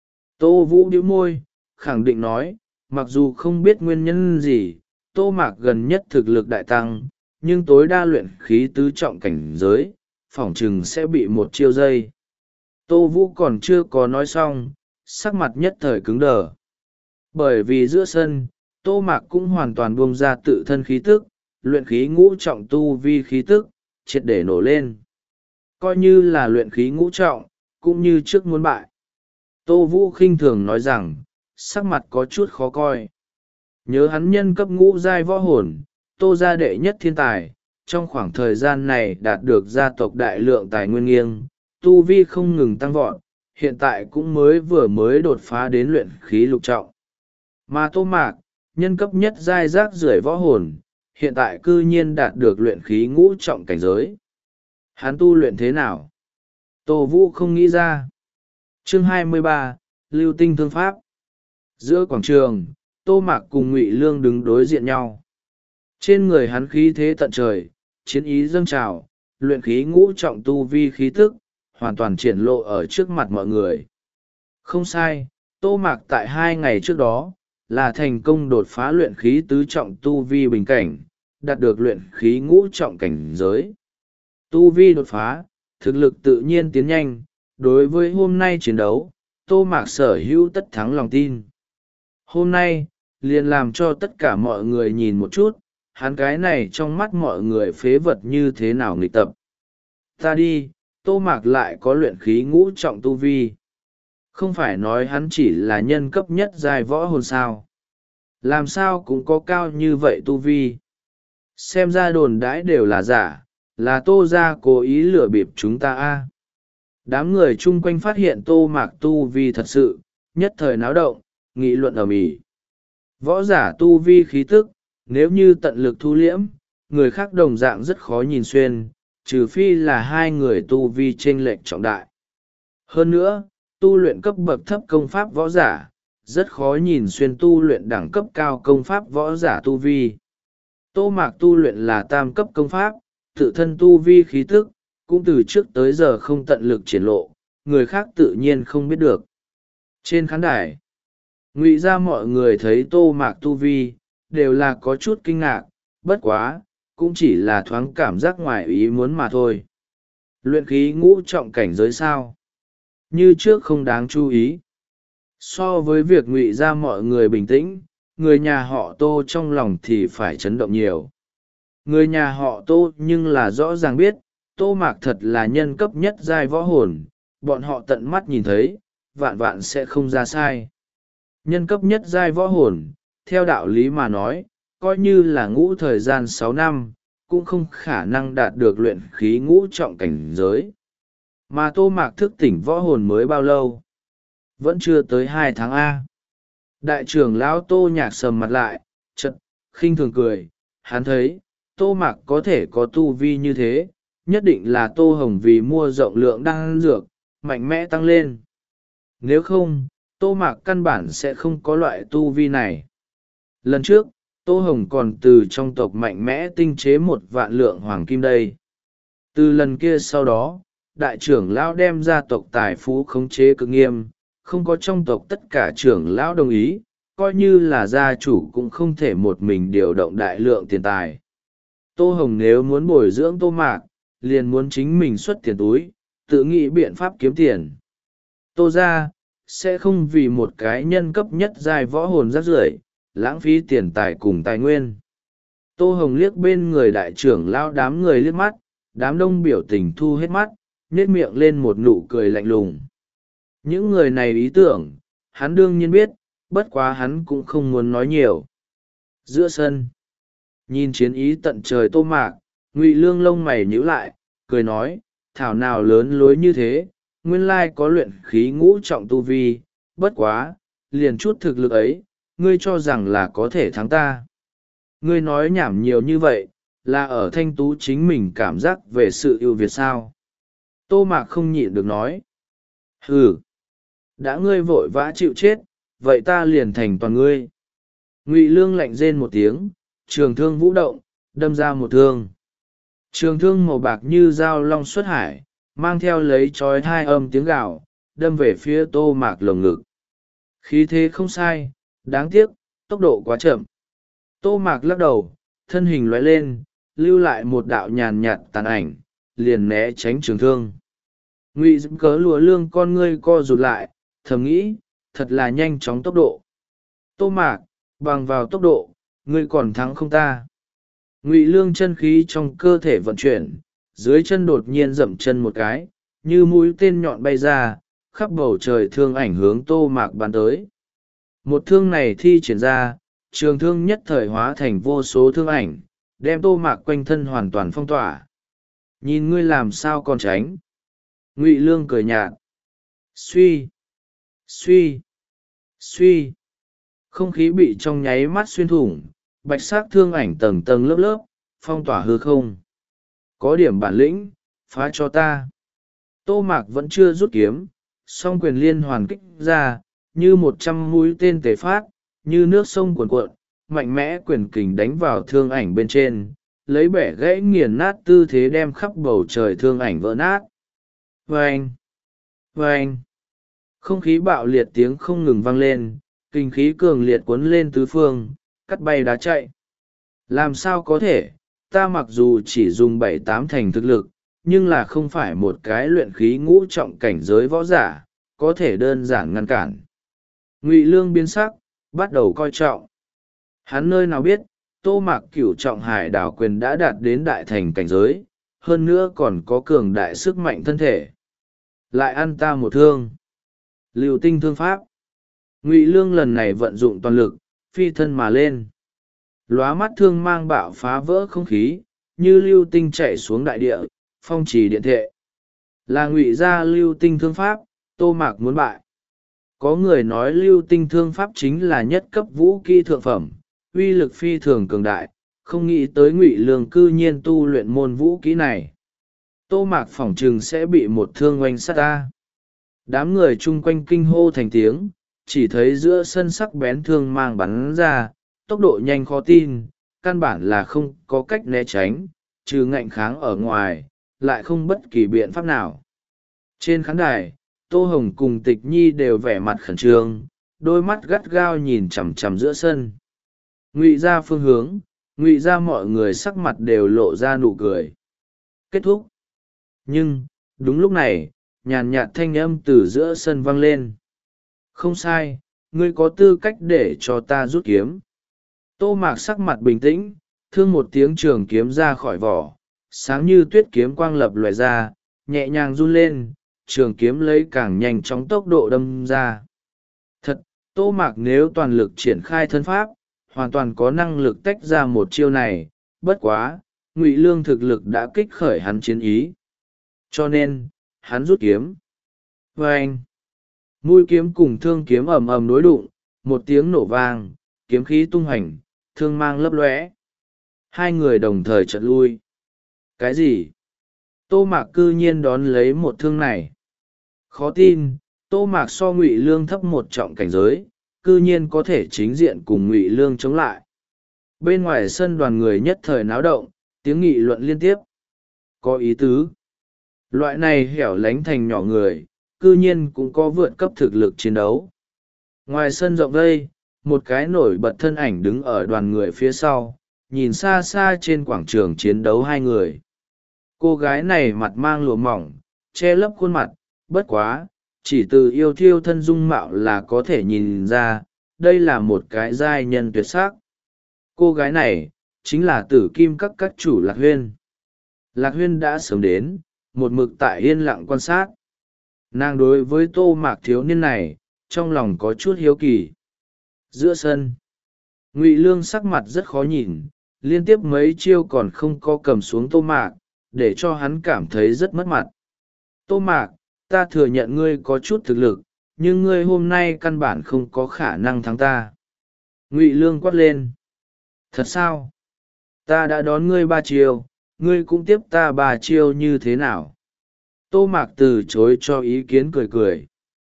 Tô Vũ bĩu môi, khẳng định nói, mặc dù không biết nguyên nhân gì, Tô Mạc gần nhất thực lực đại tăng, nhưng tối đa luyện khí tứ trọng cảnh giới, phỏng chừng sẽ bị một chiêu dây. Tô Vũ còn chưa có nói xong, sắc mặt nhất thời cứng đờ. Bởi vì giữa sân, Tô Mạc cũng hoàn toàn buông ra tự thân khí tức, luyện khí ngũ trọng tu vi khí tức, triệt để nổ lên. Coi như là luyện khí ngũ trọng, cũng như trước muốn bại. Tô Vũ khinh thường nói rằng, sắc mặt có chút khó coi. Nhớ hắn nhân cấp ngũ giai võ hồn, Tô gia đệ nhất thiên tài, trong khoảng thời gian này đạt được gia tộc đại lượng tài nguyên nghiêng, tu vi không ngừng tăng vọt, hiện tại cũng mới vừa mới đột phá đến luyện khí lục trọng. Mà Tô Mạc, nhân cấp nhất giai rác rưởi võ hồn, hiện tại cư nhiên đạt được luyện khí ngũ trọng cảnh giới. Hắn tu luyện thế nào? Tô Vũ không nghĩ ra. Chương hai mươi ba, Lưu Tinh Thương Pháp. Giữa quảng trường, Tô Mạc cùng Ngụy Lương đứng đối diện nhau. Trên người hắn khí thế tận trời, chiến ý dâng trào, luyện khí ngũ trọng tu vi khí tức, hoàn toàn triển lộ ở trước mặt mọi người. Không sai, Tô Mạc tại hai ngày trước đó, là thành công đột phá luyện khí tứ trọng tu vi bình cảnh, đạt được luyện khí ngũ trọng cảnh giới. Tu vi đột phá, thực lực tự nhiên tiến nhanh, đối với hôm nay chiến đấu, Tô Mạc sở hữu tất thắng lòng tin. Hôm nay, liền làm cho tất cả mọi người nhìn một chút, hắn cái này trong mắt mọi người phế vật như thế nào nghịch tập. Ta đi, Tô Mạc lại có luyện khí ngũ trọng tu vi. Không phải nói hắn chỉ là nhân cấp nhất giai võ hồn sao. Làm sao cũng có cao như vậy tu vi. Xem ra đồn đãi đều là giả, là Tô gia cố ý lừa bịp chúng ta a. Đám người chung quanh phát hiện Tô Mạc tu vi thật sự, nhất thời náo động, nghị luận ầm ĩ. Võ giả tu vi khí tức, nếu như tận lực thu liễm, người khác đồng dạng rất khó nhìn xuyên, trừ phi là hai người tu vi chênh lệch trọng đại. Hơn nữa, tu luyện cấp bậc thấp công pháp võ giả, rất khó nhìn xuyên tu luyện đẳng cấp cao công pháp võ giả tu vi. Tô Mạc tu luyện là tam cấp công pháp, tự thân tu vi khí tức, cũng từ trước tới giờ không tận lực triển lộ, người khác tự nhiên không biết được. Trên khán đài, Ngụy gia mọi người thấy Tô Mạc tu vi, đều là có chút kinh ngạc, bất quá, cũng chỉ là thoáng cảm giác ngoài ý muốn mà thôi. Luyện khí ngũ trọng cảnh giới sao? Như trước không đáng chú ý. So với việc Ngụy gia mọi người bình tĩnh, người nhà họ Tô trong lòng thì phải chấn động nhiều. Người nhà họ Tô nhưng là rõ ràng biết, Tô Mạc thật là nhân cấp nhất giai võ hồn, bọn họ tận mắt nhìn thấy, vạn vạn sẽ không ra sai. Nhân cấp nhất giai võ hồn, theo đạo lý mà nói, coi như là ngũ thời gian sáu năm, cũng không khả năng đạt được luyện khí ngũ trọng cảnh giới. Mà Tô Mạc thức tỉnh võ hồn mới bao lâu? Vẫn chưa tới hai tháng A. Đại trưởng lão Tô Nhạc sầm mặt lại, chật, khinh thường cười, hắn thấy, Tô Mạc có thể có tu vi như thế, nhất định là Tô Hồng vì mua rộng lượng đan dược, mạnh mẽ tăng lên. Nếu không, Tô Mạc căn bản sẽ không có loại tu vi này. Lần trước, Tô Hồng còn từ trong tộc mạnh mẽ tinh chế một vạn lượng hoàng kim đây. Từ lần kia sau đó, đại trưởng lão đem gia tộc tài phú khống chế cực nghiêm, không có trong tộc tất cả trưởng lão đồng ý, coi như là gia chủ cũng không thể một mình điều động đại lượng tiền tài. Tô Hồng nếu muốn bồi dưỡng Tô Mạc, liền muốn chính mình xuất tiền túi, tự nghĩ biện pháp kiếm tiền. Tô gia sẽ không vì một cái nhân cấp nhất giai võ hồn rác rưởi lãng phí tiền tài cùng tài nguyên. Tô Hồng liếc bên người đại trưởng lao đám người liếc mắt, đám đông biểu tình thu hết mắt, nhếch miệng lên một nụ cười lạnh lùng. Những người này ý tưởng, hắn đương nhiên biết, bất quá hắn cũng không muốn nói nhiều. Giữa sân, nhìn chiến ý tận trời Tô Mạc, Ngụy Lương lông mày nhíu lại, cười nói, thảo nào lớn lối như thế, nguyên lai có luyện khí ngũ trọng tu vi, bất quá, liền chút thực lực ấy, ngươi cho rằng là có thể thắng ta. Ngươi nói nhảm nhiều như vậy, là ở Thanh Tú chính mình cảm giác về sự ưu việt sao. Tô Mạc không nhịn được nói. Hừ, đã ngươi vội vã chịu chết, vậy ta liền thành toàn ngươi. Ngụy Lương lạnh rên một tiếng, trường thương vũ động, đâm ra một thương. Trường thương màu bạc như dao long xuất hải, mang theo lấy trói hai âm tiếng gào, đâm về phía Tô Mạc lồng ngực. Khí thế không sai, đáng tiếc, tốc độ quá chậm. Tô Mạc lắc đầu, thân hình lóe lên, lưu lại một đạo nhàn nhạt tàn ảnh, liền né tránh trường thương. Ngụy Dũng cớ lùa lương con ngươi co rụt lại, thầm nghĩ, thật là nhanh chóng tốc độ. Tô Mạc, bằng vào tốc độ, ngươi còn thắng không ta? Ngụy Lương chân khí trong cơ thể vận chuyển, dưới chân đột nhiên dậm chân một cái, như mũi tên nhọn bay ra, khắp bầu trời thương ảnh hướng Tô Mạc bắn tới. Một thương này thi triển ra, trường thương nhất thời hóa thành vô số thương ảnh, đem Tô Mạc quanh thân hoàn toàn phong tỏa. Nhìn ngươi làm sao còn tránh. Ngụy Lương cười nhạt. Suy, suy, suy. Không khí bị trong nháy mắt xuyên thủng, bạch sắc thương ảnh tầng tầng lớp lớp, phong tỏa hư không. Có điểm bản lĩnh, phá cho ta. Tô Mạc vẫn chưa rút kiếm, song quyền liên hoàn kích ra, như một trăm mũi tên tề phát, như nước sông cuồn cuộn, mạnh mẽ quyền kình đánh vào thương ảnh bên trên, lấy bẻ gãy nghiền nát tư thế đem khắp bầu trời thương ảnh vỡ nát. Vâng! Vâng! Không khí bạo liệt tiếng không ngừng vang lên, kinh khí cường liệt cuốn lên tứ phương, cắt bay đá chạy. Làm sao có thể, ta mặc dù chỉ dùng bảy tám thành thực lực, nhưng là không phải một cái luyện khí ngũ trọng cảnh giới võ giả, có thể đơn giản ngăn cản. Ngụy Lương biến sắc, bắt đầu coi trọng. Hắn nơi nào biết, Tô Mạc cửu trọng hải đảo quyền đã đạt đến đại thành cảnh giới, hơn nữa còn có cường đại sức mạnh thân thể. Lại ăn ta một thương. Lưu tinh thương pháp. Ngụy Lương lần này vận dụng toàn lực, phi thân mà lên. Lóa mắt thương mang bạo phá vỡ không khí, như lưu tinh chạy xuống đại địa, phong trì điện thệ. Là Ngụy gia lưu tinh thương pháp, Tô Mạc muốn bại. Có người nói lưu tinh thương pháp chính là nhất cấp vũ kỹ thượng phẩm, uy lực phi thường cường đại, không nghĩ tới Ngụy Lương cư nhiên tu luyện môn vũ kỹ này. Tô Mạc phỏng chừng sẽ bị một thương oanh sát ta. Đám người chung quanh kinh hô thành tiếng, chỉ thấy giữa sân sắc bén thương mang bắn ra, tốc độ nhanh khó tin, căn bản là không có cách né tránh, trừ ngạnh kháng ở ngoài, lại không bất kỳ biện pháp nào. Trên khán đài, Tô Hồng cùng Tịch Nhi đều vẻ mặt khẩn trương, đôi mắt gắt gao nhìn chằm chằm giữa sân. Ngụy ra phương hướng, Ngụy ra mọi người sắc mặt đều lộ ra nụ cười. Kết thúc. Nhưng, đúng lúc này, nhàn nhạt thanh âm từ giữa sân vang lên. Không sai, ngươi có tư cách để cho ta rút kiếm. Tô Mạc sắc mặt bình tĩnh, thương một tiếng trường kiếm ra khỏi vỏ, sáng như tuyết kiếm quang lập lòe ra, nhẹ nhàng run lên, trường kiếm lấy càng nhanh chóng tốc độ đâm ra. Thật, Tô Mạc nếu toàn lực triển khai thân pháp, hoàn toàn có năng lực tách ra một chiêu này, bất quá, Ngụy Lương thực lực đã kích khởi hắn chiến ý. Cho nên, hắn rút kiếm. Vâng! Mũi kiếm cùng thương kiếm ầm ầm đối đụng, một tiếng nổ vang, kiếm khí tung hành, thương mang lấp lóe. Hai người đồng thời chợt lui. Cái gì? Tô Mạc cư nhiên đón lấy một thương này. Khó tin, Tô Mạc so Ngụy Lương thấp một trọng cảnh giới, cư nhiên có thể chính diện cùng Ngụy Lương chống lại. Bên ngoài sân đoàn người nhất thời náo động, tiếng nghị luận liên tiếp. Có ý tứ. Loại này hẻo lánh thành nhỏ người, cư nhiên cũng có vượt cấp thực lực chiến đấu. Ngoài sân rộng đây, một cái nổi bật thân ảnh đứng ở đoàn người phía sau, nhìn xa xa trên quảng trường chiến đấu hai người. Cô gái này mặt mang lụa mỏng, che lấp khuôn mặt, bất quá, chỉ từ yêu thiêu thân dung mạo là có thể nhìn ra, đây là một cái giai nhân tuyệt sắc. Cô gái này, chính là tử kim các các chủ Lạc Huyên. Lạc Huyên đã sớm đến, một mực tại yên lặng quan sát. Nàng đối với Tô Mạc thiếu niên này, trong lòng có chút hiếu kỳ. Giữa sân, Ngụy Lương sắc mặt rất khó nhìn, liên tiếp mấy chiêu còn không có cầm xuống Tô Mạc, để cho hắn cảm thấy rất mất mặt. Tô Mạc, ta thừa nhận ngươi có chút thực lực, nhưng ngươi hôm nay căn bản không có khả năng thắng ta. Ngụy Lương quát lên. Thật sao? Ta đã đón ngươi ba chiêu, ngươi cũng tiếp ta ba chiêu như thế nào? Tô Mạc từ chối cho ý kiến cười cười.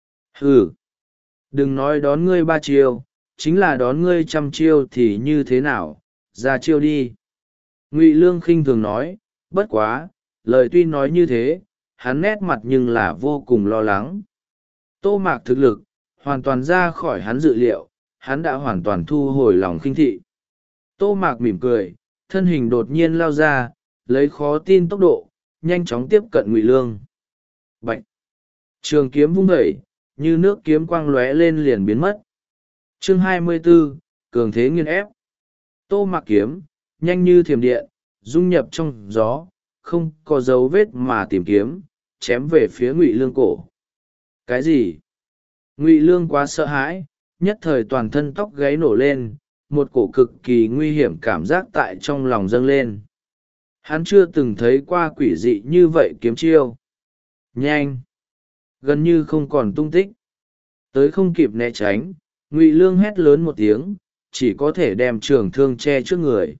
Hừ! Đừng nói đón ngươi ba chiêu, chính là đón ngươi trăm chiêu thì như thế nào? Ra chiêu đi! Ngụy Lương khinh thường nói, bất quá, lời tuy nói như thế, hắn nét mặt nhưng là vô cùng lo lắng. Tô Mạc thực lực, hoàn toàn ra khỏi hắn dự liệu, hắn đã hoàn toàn thu hồi lòng khinh thị. Tô Mạc mỉm cười, thân hình đột nhiên lao ra, lấy khó tin tốc độ, nhanh chóng tiếp cận Ngụy Lương. Bạch! Trường kiếm vung đẩy, như nước kiếm quang lóe lên liền biến mất. Chương hai mươi bốn, cường thế nghiên ép. Tô Mạc kiếm, nhanh như thiểm điện, dung nhập trong gió, không có dấu vết mà tìm kiếm, chém về phía Ngụy Lương cổ. Cái gì? Ngụy Lương quá sợ hãi, nhất thời toàn thân tóc gáy nổ lên, một cổ cực kỳ nguy hiểm cảm giác tại trong lòng dâng lên. Hắn chưa từng thấy qua quỷ dị như vậy kiếm chiêu. Nhanh! Gần như không còn tung tích. Tới không kịp né tránh, Ngụy Lương hét lớn một tiếng, chỉ có thể đem trường thương che trước người.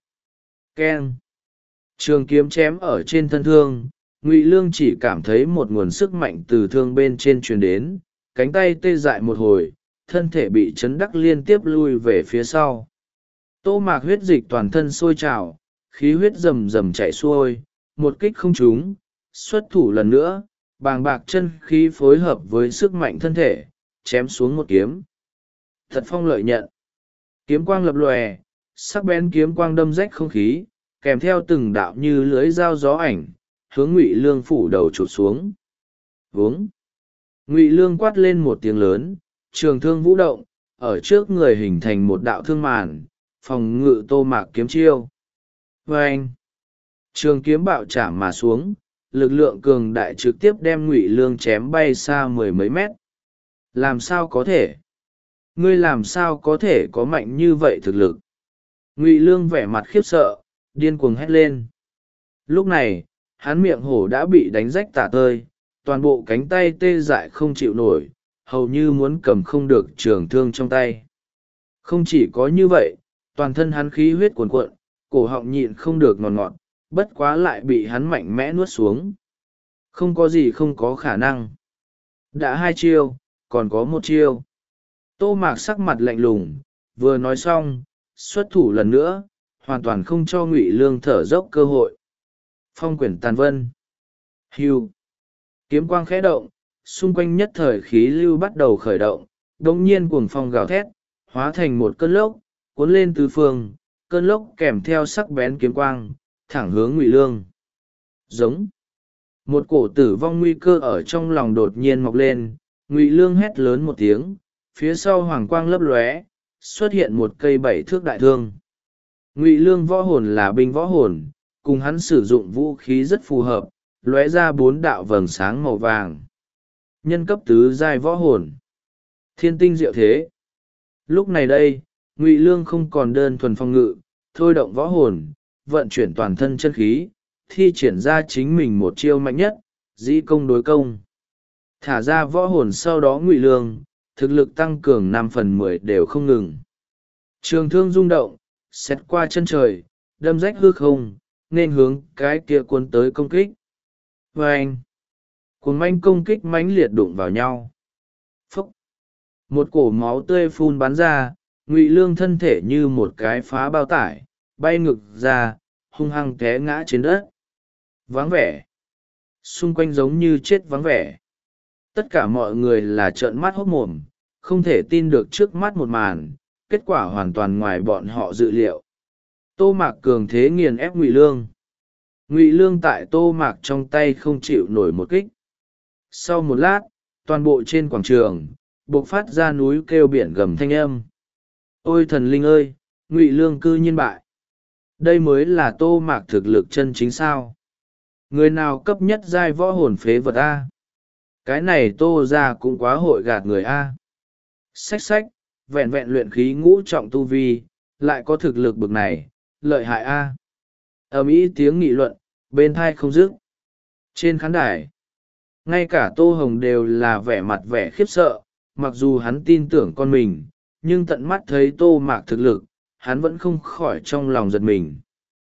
Keng! Trường kiếm chém ở trên thân thương, Ngụy Lương chỉ cảm thấy một nguồn sức mạnh từ thương bên trên truyền đến, cánh tay tê dại một hồi, thân thể bị chấn đắc liên tiếp lui về phía sau. Tô Mạc huyết dịch toàn thân sôi trào, khí huyết rầm rầm chảy xuôi, một kích không trúng, xuất thủ lần nữa, bàng bạc chân khí phối hợp với sức mạnh thân thể, chém xuống một kiếm. Thật phong lợi nhận. Kiếm quang lập lòe, sắc bén kiếm quang đâm rách không khí, kèm theo từng đạo như lưới dao gió ảnh, hướng Ngụy Lương phủ đầu chụp xuống. Vướng. Ngụy Lương quát lên một tiếng lớn, trường thương vũ động, ở trước người hình thành một đạo thương màn, phòng ngự Tô Mạc kiếm chiêu. Vâng! Trường kiếm bạo chạm mà xuống, lực lượng cường đại trực tiếp đem Ngụy Lương chém bay xa mười mấy mét. Làm sao có thể? Ngươi làm sao có thể có mạnh như vậy thực lực? Ngụy Lương vẻ mặt khiếp sợ, điên cuồng hét lên. Lúc này, hắn miệng hổ đã bị đánh rách tả tơi, toàn bộ cánh tay tê dại không chịu nổi, hầu như muốn cầm không được trường thương trong tay. Không chỉ có như vậy, toàn thân hắn khí huyết cuồn cuộn, cổ họng nhịn không được ngọt ngọt, bất quá lại bị hắn mạnh mẽ nuốt xuống. Không có gì không có khả năng. Đã hai chiêu, còn có một chiêu. Tô Mạc sắc mặt lạnh lùng, vừa nói xong, xuất thủ lần nữa, hoàn toàn không cho Ngụy Lương thở dốc cơ hội. Phong quyển tàn vân. Hưu. Kiếm quang khẽ động, xung quanh nhất thời khí lưu bắt đầu khởi động, đống nhiên cuồng phong gào thét, hóa thành một cơn lốc, cuốn lên tứ phương, cơn lốc kèm theo sắc bén kiếm quang, thẳng hướng Ngụy Lương. Giống. Một cổ tử vong nguy cơ ở trong lòng đột nhiên mọc lên, Ngụy Lương hét lớn một tiếng, phía sau hoàng quang lấp lóe, xuất hiện một cây bảy thước đại thương. Ngụy Lương võ hồn là binh võ hồn, cùng hắn sử dụng vũ khí rất phù hợp, lóe ra bốn đạo vầng sáng màu vàng. Nhân cấp tứ giai võ hồn. Thiên tinh diệu thế. Lúc này đây, Ngụy Lương không còn đơn thuần phòng ngự, thôi động võ hồn, vận chuyển toàn thân chân khí, thi triển ra chính mình một chiêu mạnh nhất, dĩ công đối công. Thả ra võ hồn sau đó Ngụy Lương, thực lực tăng cường năm phần mười đều không ngừng. Trường thương rung động, xét qua chân trời, đâm rách hư không, nên hướng cái kia cuốn tới công kích. Và anh, cuốn manh công kích mãnh liệt đụng vào nhau. Phúc! Một cổ máu tươi phun bắn ra, Ngụy Lương thân thể như một cái phá bao tải, bay ngực ra, hung hăng té ngã trên đất. Vắng vẻ. Xung quanh giống như chết vắng vẻ. Tất cả mọi người là trợn mắt hốt mồm, không thể tin được trước mắt một màn, kết quả hoàn toàn ngoài bọn họ dự liệu. Tô Mạc cường thế nghiền ép Ngụy Lương. Ngụy Lương tại Tô Mạc trong tay không chịu nổi một kích. Sau một lát, toàn bộ trên quảng trường bộc phát ra núi kêu biển gầm thanh âm. Ôi thần linh ơi, Ngụy Lương cư nhiên bại. Đây mới là Tô Mạc thực lực chân chính sao? Người nào cấp nhất giai võ hồn phế vật a? Cái này Tô ra cũng quá hội gạt người a. Xách xách, vẹn vẹn luyện khí ngũ trọng tu vi, lại có thực lực bực này, lợi hại a. Ầm ĩ tiếng nghị luận, bên thai không dứt. Trên khán đài, ngay cả Tô Hồng đều là vẻ mặt vẻ khiếp sợ, mặc dù hắn tin tưởng con mình, nhưng tận mắt thấy Tô Mạc thực lực, hắn vẫn không khỏi trong lòng giật mình.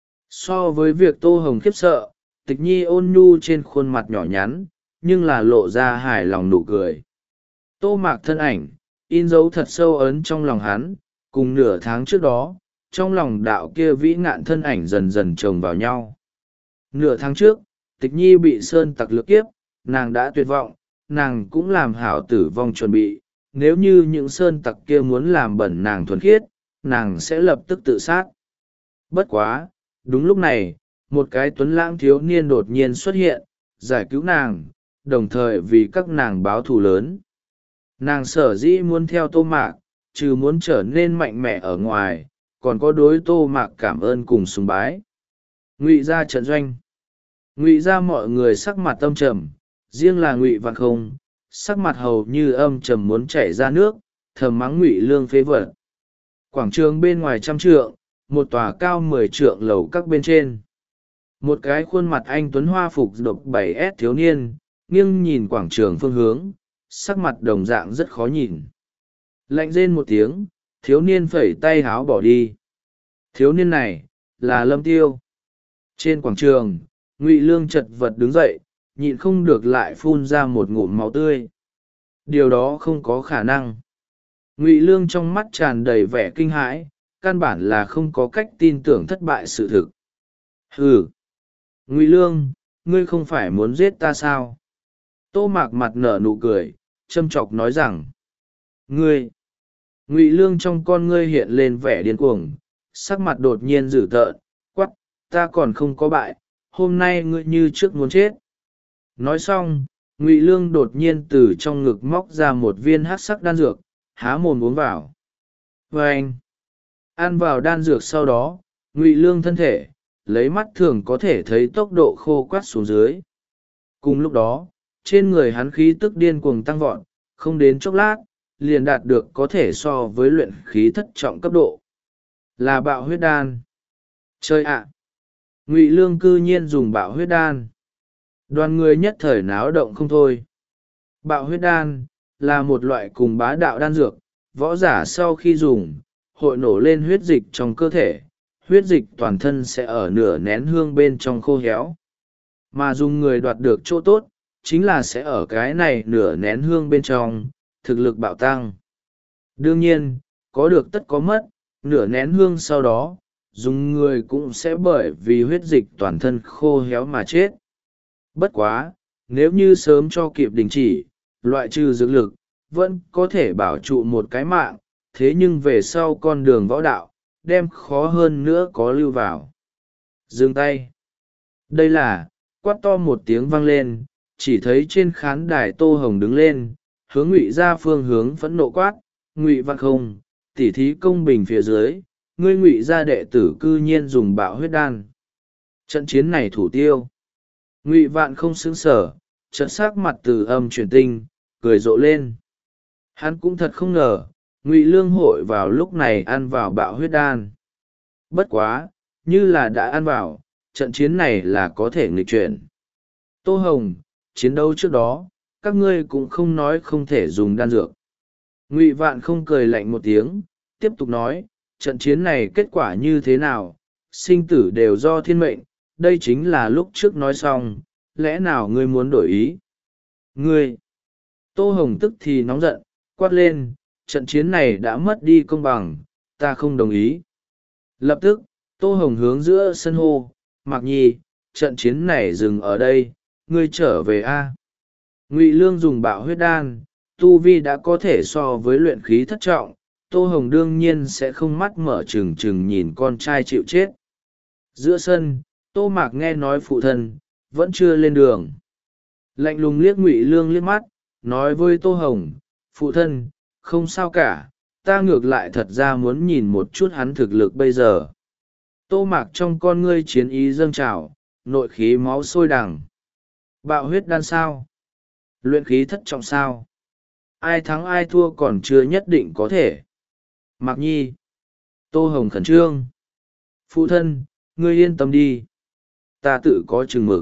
So với việc Tô Hồng khiếp sợ, Tịch Nhi ôn nhu trên khuôn mặt nhỏ nhắn, nhưng là lộ ra hài lòng nụ cười. Tô Mạc thân ảnh, in dấu thật sâu ấn trong lòng hắn, cùng nửa tháng trước đó, trong lòng đạo kia vĩ ngạn thân ảnh dần dần chồng vào nhau. Nửa tháng trước, Tịch Nhi bị sơn tặc lược kiếp, nàng đã tuyệt vọng, nàng cũng làm hảo tử vong chuẩn bị, nếu như những sơn tặc kia muốn làm bẩn nàng thuần khiết, nàng sẽ lập tức tự sát. Bất quá, đúng lúc này, một cái tuấn lãng thiếu niên đột nhiên xuất hiện, giải cứu nàng, đồng thời vì các nàng báo thù lớn. Nàng sở dĩ muốn theo Tô Mạc, trừ muốn trở nên mạnh mẽ ở ngoài, còn có đối Tô Mạc cảm ơn cùng sùng bái. Ngụy ra trận doanh. Ngụy ra mọi người sắc mặt âm trầm, riêng là Ngụy Vạn Không, sắc mặt hầu như âm trầm muốn chảy ra nước, thầm mắng Ngụy Lương phế vật. Quảng trường bên ngoài trăm trượng, một tòa cao mười trượng lầu các bên trên. Một cái khuôn mặt anh tuấn hoa phục độc bảy s thiếu niên, nghiêng nhìn quảng trường phương hướng, sắc mặt đồng dạng rất khó nhìn. Lạnh rên một tiếng, thiếu niên phẩy tay háo bỏ đi. Thiếu niên này, là Lâm Tiêu. Trên quảng trường, Ngụy Lương chật vật đứng dậy, nhịn không được lại phun ra một ngụm máu tươi. Điều đó không có khả năng. Ngụy Lương trong mắt tràn đầy vẻ kinh hãi, căn bản là không có cách tin tưởng thất bại sự thực. Hừ! Ngụy Lương, ngươi không phải muốn giết ta sao? Tô Mạc mặt nở nụ cười, châm chọc nói rằng. Ngươi! Ngụy Lương trong con ngươi hiện lên vẻ điên cuồng, sắc mặt đột nhiên dữ tợn, quắc, ta còn không có bại, hôm nay ngươi như trước muốn chết. Nói xong, Ngụy Lương đột nhiên từ trong ngực móc ra một viên hắc sắc đan dược, há mồm uống vào. Và anh! Ăn vào đan dược sau đó, Ngụy Lương thân thể, lấy mắt thường có thể thấy tốc độ khô quắt xuống dưới. Cùng lúc đó, trên người hắn khí tức điên cuồng tăng vọt, không đến chốc lát, liền đạt được có thể so với luyện khí thất trọng cấp độ. Là bạo huyết đan. Chơi ạ! Ngụy Lương cư nhiên dùng bạo huyết đan. Đoàn người nhất thời náo động không thôi. Bạo huyết đan, là một loại cùng bá đạo đan dược, võ giả sau khi dùng, hội nổ lên huyết dịch trong cơ thể, huyết dịch toàn thân sẽ ở nửa nén hương bên trong khô héo. Mà dùng người đoạt được chỗ tốt, chính là sẽ ở cái này nửa nén hương bên trong, thực lực bạo tăng. Đương nhiên, có được tất có mất, nửa nén hương sau đó, dùng người cũng sẽ bởi vì huyết dịch toàn thân khô héo mà chết. Bất quá, nếu như sớm cho kịp đình chỉ, loại trừ dược lực, vẫn có thể bảo trụ một cái mạng, thế nhưng về sau con đường võ đạo, đem khó hơn nữa có lưu vào. Dừng tay. Đây là, quát to một tiếng vang lên, chỉ thấy trên khán đài Tô Hồng đứng lên, hướng Ngụy ra phương hướng phẫn nộ quát, Ngụy Vạn Không, tỉ thí công bình phía dưới, ngươi Ngụy ra đệ tử cư nhiên dùng bạo huyết đan. Trận chiến này thủ tiêu. Ngụy Vạn Không sững sờ, chợt sắc mặt từ âm chuyển tinh, cười rộ lên. Hắn cũng thật không ngờ, Ngụy Lương hội vào lúc này ăn vào bạo huyết đan. Bất quá, như là đã ăn vào, trận chiến này là có thể nghịch chuyển. Tô Hồng, chiến đấu trước đó, các ngươi cũng không nói không thể dùng đan dược. Ngụy Vạn Không cười lạnh một tiếng, tiếp tục nói, trận chiến này kết quả như thế nào, sinh tử đều do thiên mệnh, đây chính là lúc trước nói xong, lẽ nào ngươi muốn đổi ý? Ngươi! Tô Hồng tức thì nóng giận, quát lên, trận chiến này đã mất đi công bằng, ta không đồng ý. Lập tức, Tô Hồng hướng giữa sân hô, Mạc Nhi, trận chiến này dừng ở đây, ngươi trở về a. Ngụy Lương dùng bạo huyết đan, tu vi đã có thể so với luyện khí thất trọng, Tô Hồng đương nhiên sẽ không mắt mở trừng trừng nhìn con trai chịu chết. Giữa sân, Tô Mạc nghe nói phụ thân, vẫn chưa lên đường. Lạnh lùng liếc Ngụy Lương liếc mắt, nói với Tô Hồng, phụ thân, không sao cả, ta ngược lại thật ra muốn nhìn một chút hắn thực lực bây giờ. Tô Mạc trong con ngươi chiến ý dâng trào, nội khí máu sôi đằng. Bạo huyết đan sao? Luyện khí thất trọng sao? Ai thắng ai thua còn chưa nhất định có thể. Mạc Nhi. Tô Hồng khẩn trương. Phụ thân, ngươi yên tâm đi. Ta tự có chừng mực.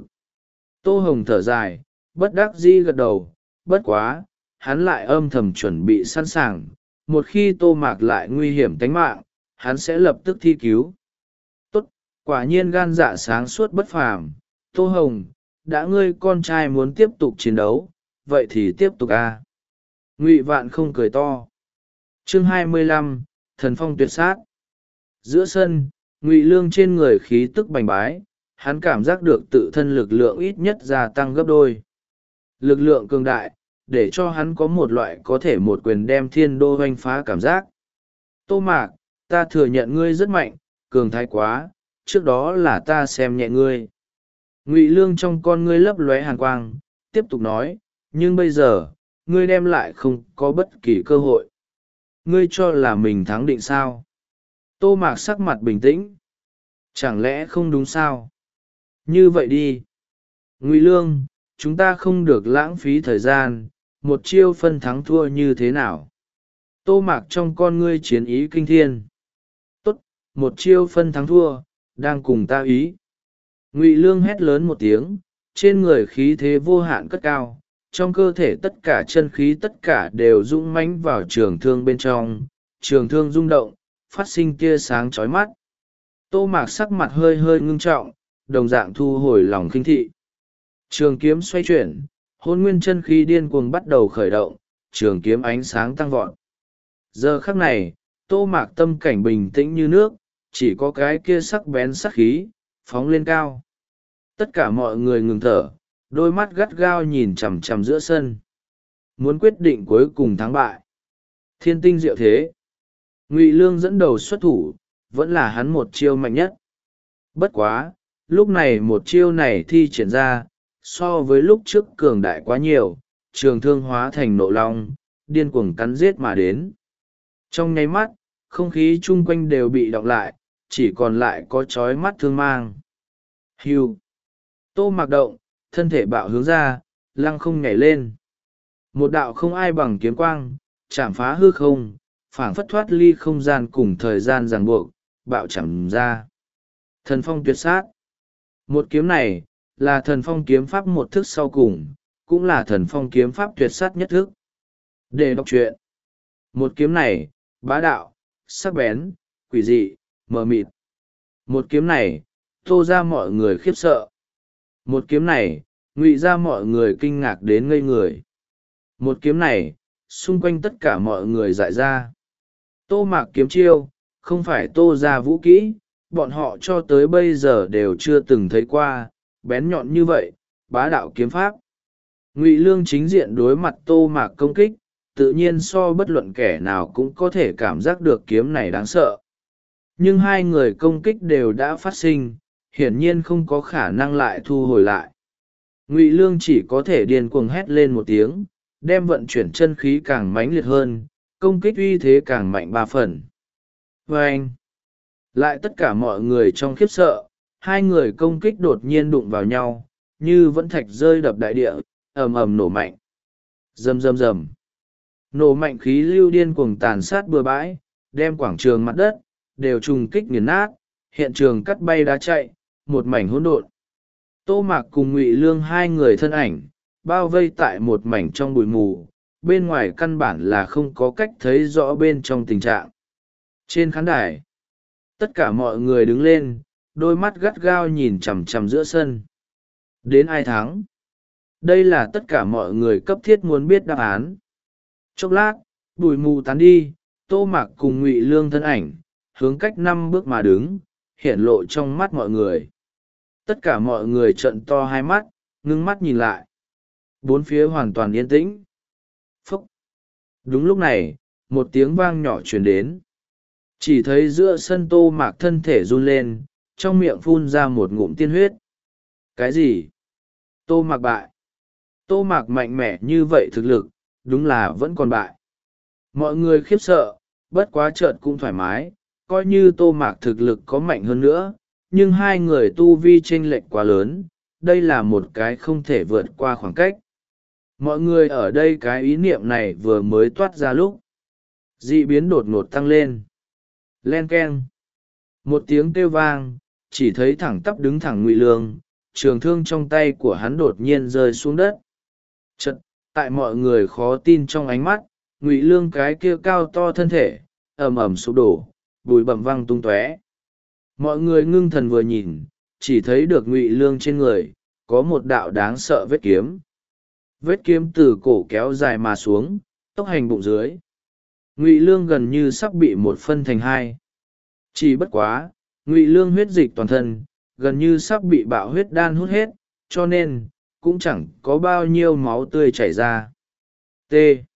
Tô Hồng thở dài, bất đắc dĩ gật đầu, bất quá, hắn lại âm thầm chuẩn bị sẵn sàng, một khi Tô Mạc lại nguy hiểm tính mạng, hắn sẽ lập tức thi cứu. Tốt, quả nhiên gan dạ sáng suốt bất phàm. Tô Hồng, đã ngươi con trai muốn tiếp tục chiến đấu, vậy thì tiếp tục a. Ngụy Vạn Không cười to. Chương hai mươi lăm, Thần Phong tuyệt sát. Giữa sân, Ngụy Lương trên người khí tức bành bái, hắn cảm giác được tự thân lực lượng ít nhất gia tăng gấp đôi. Lực lượng cường đại, để cho hắn có một loại có thể một quyền đem thiên đô hoanh phá cảm giác. Tô Mạc, ta thừa nhận ngươi rất mạnh, cường thái quá, trước đó là ta xem nhẹ ngươi. Ngụy Lương trong con ngươi lấp lóe hàn quang, tiếp tục nói, nhưng bây giờ, ngươi đem lại không có bất kỳ cơ hội. Ngươi cho là mình thắng định sao? Tô Mạc sắc mặt bình tĩnh. Chẳng lẽ không đúng sao? Như vậy đi. Ngụy Lương, chúng ta không được lãng phí thời gian, một chiêu phân thắng thua như thế nào? Tô Mạc trong con ngươi chiến ý kinh thiên. Tốt, một chiêu phân thắng thua, đang cùng ta ý. Ngụy Lương hét lớn một tiếng, trên người khí thế vô hạn cất cao, trong cơ thể tất cả chân khí tất cả đều dũng mãnh vào trường thương bên trong, trường thương rung động, phát sinh tia sáng chói mắt. Tô Mạc sắc mặt hơi hơi ngưng trọng, đồng dạng thu hồi lòng khinh thị. Trường kiếm xoay chuyển, hôn nguyên chân khí điên cuồng bắt đầu khởi động, trường kiếm ánh sáng tăng vọt. Giờ khắc này, Tô Mạc tâm cảnh bình tĩnh như nước, chỉ có cái kia sắc bén sắc khí, phóng lên cao. Tất cả mọi người ngừng thở, đôi mắt gắt gao nhìn chằm chằm giữa sân. Muốn quyết định cuối cùng thắng bại. Thiên tinh diệu thế. Ngụy Lương dẫn đầu xuất thủ, vẫn là hắn một chiêu mạnh nhất. Bất quá, lúc này một chiêu này thi triển ra, so với lúc trước cường đại quá nhiều, trường thương hóa thành nộ long, điên cuồng cắn giết mà đến. Trong nháy mắt, không khí chung quanh đều bị đọng lại, chỉ còn lại có chói mắt thương mang. Hưu. Tô Mạc động, thân thể bạo hướng ra, lăng không nhảy lên. Một đạo không ai bằng kiếm quang, chạm phá hư không, phảng phất thoát ly không gian cùng thời gian ràng buộc, bạo chạm ra. Thần phong tuyệt sát. Một kiếm này, là thần phong kiếm pháp một thức sau cùng, cũng là thần phong kiếm pháp tuyệt sát nhất thức. Để đọc truyện. Một kiếm này, bá đạo, sắc bén, quỷ dị, mờ mịt. Một kiếm này, tô ra mọi người khiếp sợ. Một kiếm này, ngụy ra mọi người kinh ngạc đến ngây người. Một kiếm này, xung quanh tất cả mọi người dại ra. Tô Mạc kiếm chiêu, không phải tô ra vũ kỹ, bọn họ cho tới bây giờ đều chưa từng thấy qua, bén nhọn như vậy, bá đạo kiếm pháp. Ngụy Lương chính diện đối mặt Tô Mạc công kích, tự nhiên so bất luận kẻ nào cũng có thể cảm giác được kiếm này đáng sợ. Nhưng hai người công kích đều đã phát sinh, hiển nhiên không có khả năng lại thu hồi lại. Ngụy Lương chỉ có thể điên cuồng hét lên một tiếng, đem vận chuyển chân khí càng mãnh liệt hơn, công kích uy thế càng mạnh ba phần. Và anh, lại tất cả mọi người trong khiếp sợ, hai người công kích đột nhiên đụng vào nhau, như vẫn thạch rơi đập đại địa, ầm ầm nổ mạnh. Rầm rầm rầm. Nổ mạnh khí lưu điên cuồng tàn sát bừa bãi, đem quảng trường mặt đất, đều trùng kích nghiền nát, hiện trường cắt bay đá chạy, một mảnh hỗn độn. Tô Mạc cùng Ngụy Lương hai người thân ảnh, bao vây tại một mảnh trong bụi mù, bên ngoài căn bản là không có cách thấy rõ bên trong tình trạng. Trên khán đài, tất cả mọi người đứng lên, đôi mắt gắt gao nhìn chằm chằm giữa sân. Đến ai thắng? Đây là tất cả mọi người cấp thiết muốn biết đáp án. Chốc lát, bụi mù tán đi, Tô Mạc cùng Ngụy Lương thân ảnh, hướng cách năm bước mà đứng, hiện lộ trong mắt mọi người. Tất cả mọi người trợn to hai mắt, ngưng mắt nhìn lại. Bốn phía hoàn toàn yên tĩnh. Phúc! Đúng lúc này, một tiếng vang nhỏ truyền đến. Chỉ thấy giữa sân Tô Mạc thân thể run lên, trong miệng phun ra một ngụm tiên huyết. Cái gì? Tô Mạc bại. Tô Mạc mạnh mẽ như vậy thực lực, đúng là vẫn còn bại. Mọi người khiếp sợ, bất quá chợt cũng thoải mái, coi như Tô Mạc thực lực có mạnh hơn nữa, nhưng hai người tu vi chênh lệch quá lớn, đây là một cái không thể vượt qua khoảng cách. Mọi người ở đây cái ý niệm này vừa mới toát ra lúc, dị biến đột ngột tăng lên. Len keng. Một tiếng kêu vang, chỉ thấy thẳng tắp đứng thẳng Ngụy Lương, trường thương trong tay của hắn đột nhiên rơi xuống đất. Chật, tại mọi người khó tin trong ánh mắt, Ngụy Lương cái kia cao to thân thể, ầm ầm sụp đổ, bụi bặm văng tung tóe. Mọi người ngưng thần vừa nhìn, chỉ thấy được Ngụy Lương trên người, có một đạo đáng sợ vết kiếm. Vết kiếm từ cổ kéo dài mà xuống, tốc hành bụng dưới. Ngụy Lương gần như sắp bị một phân thành hai. Chỉ bất quá, Ngụy Lương huyết dịch toàn thân, gần như sắp bị bạo huyết đan hút hết, cho nên, cũng chẳng có bao nhiêu máu tươi chảy ra. T.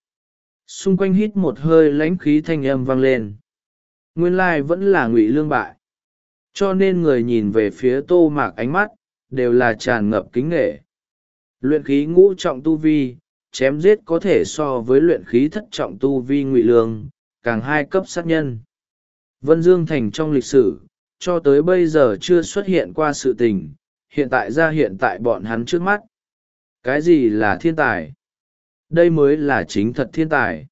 Xung quanh hít một hơi lãnh khí thanh âm vang lên. Nguyên lai vẫn là Ngụy Lương bại. Cho nên người nhìn về phía Tô Mạc ánh mắt, đều là tràn ngập kính nghệ. Luyện khí ngũ trọng tu vi, chém giết có thể so với luyện khí thất trọng tu vi Ngụy Lương, càng hai cấp sát nhân. Vân Dương Thành trong lịch sử, cho tới bây giờ chưa xuất hiện qua sự tình, hiện tại ra hiện tại bọn hắn trước mắt. Cái gì là thiên tài? Đây mới là chính thật thiên tài.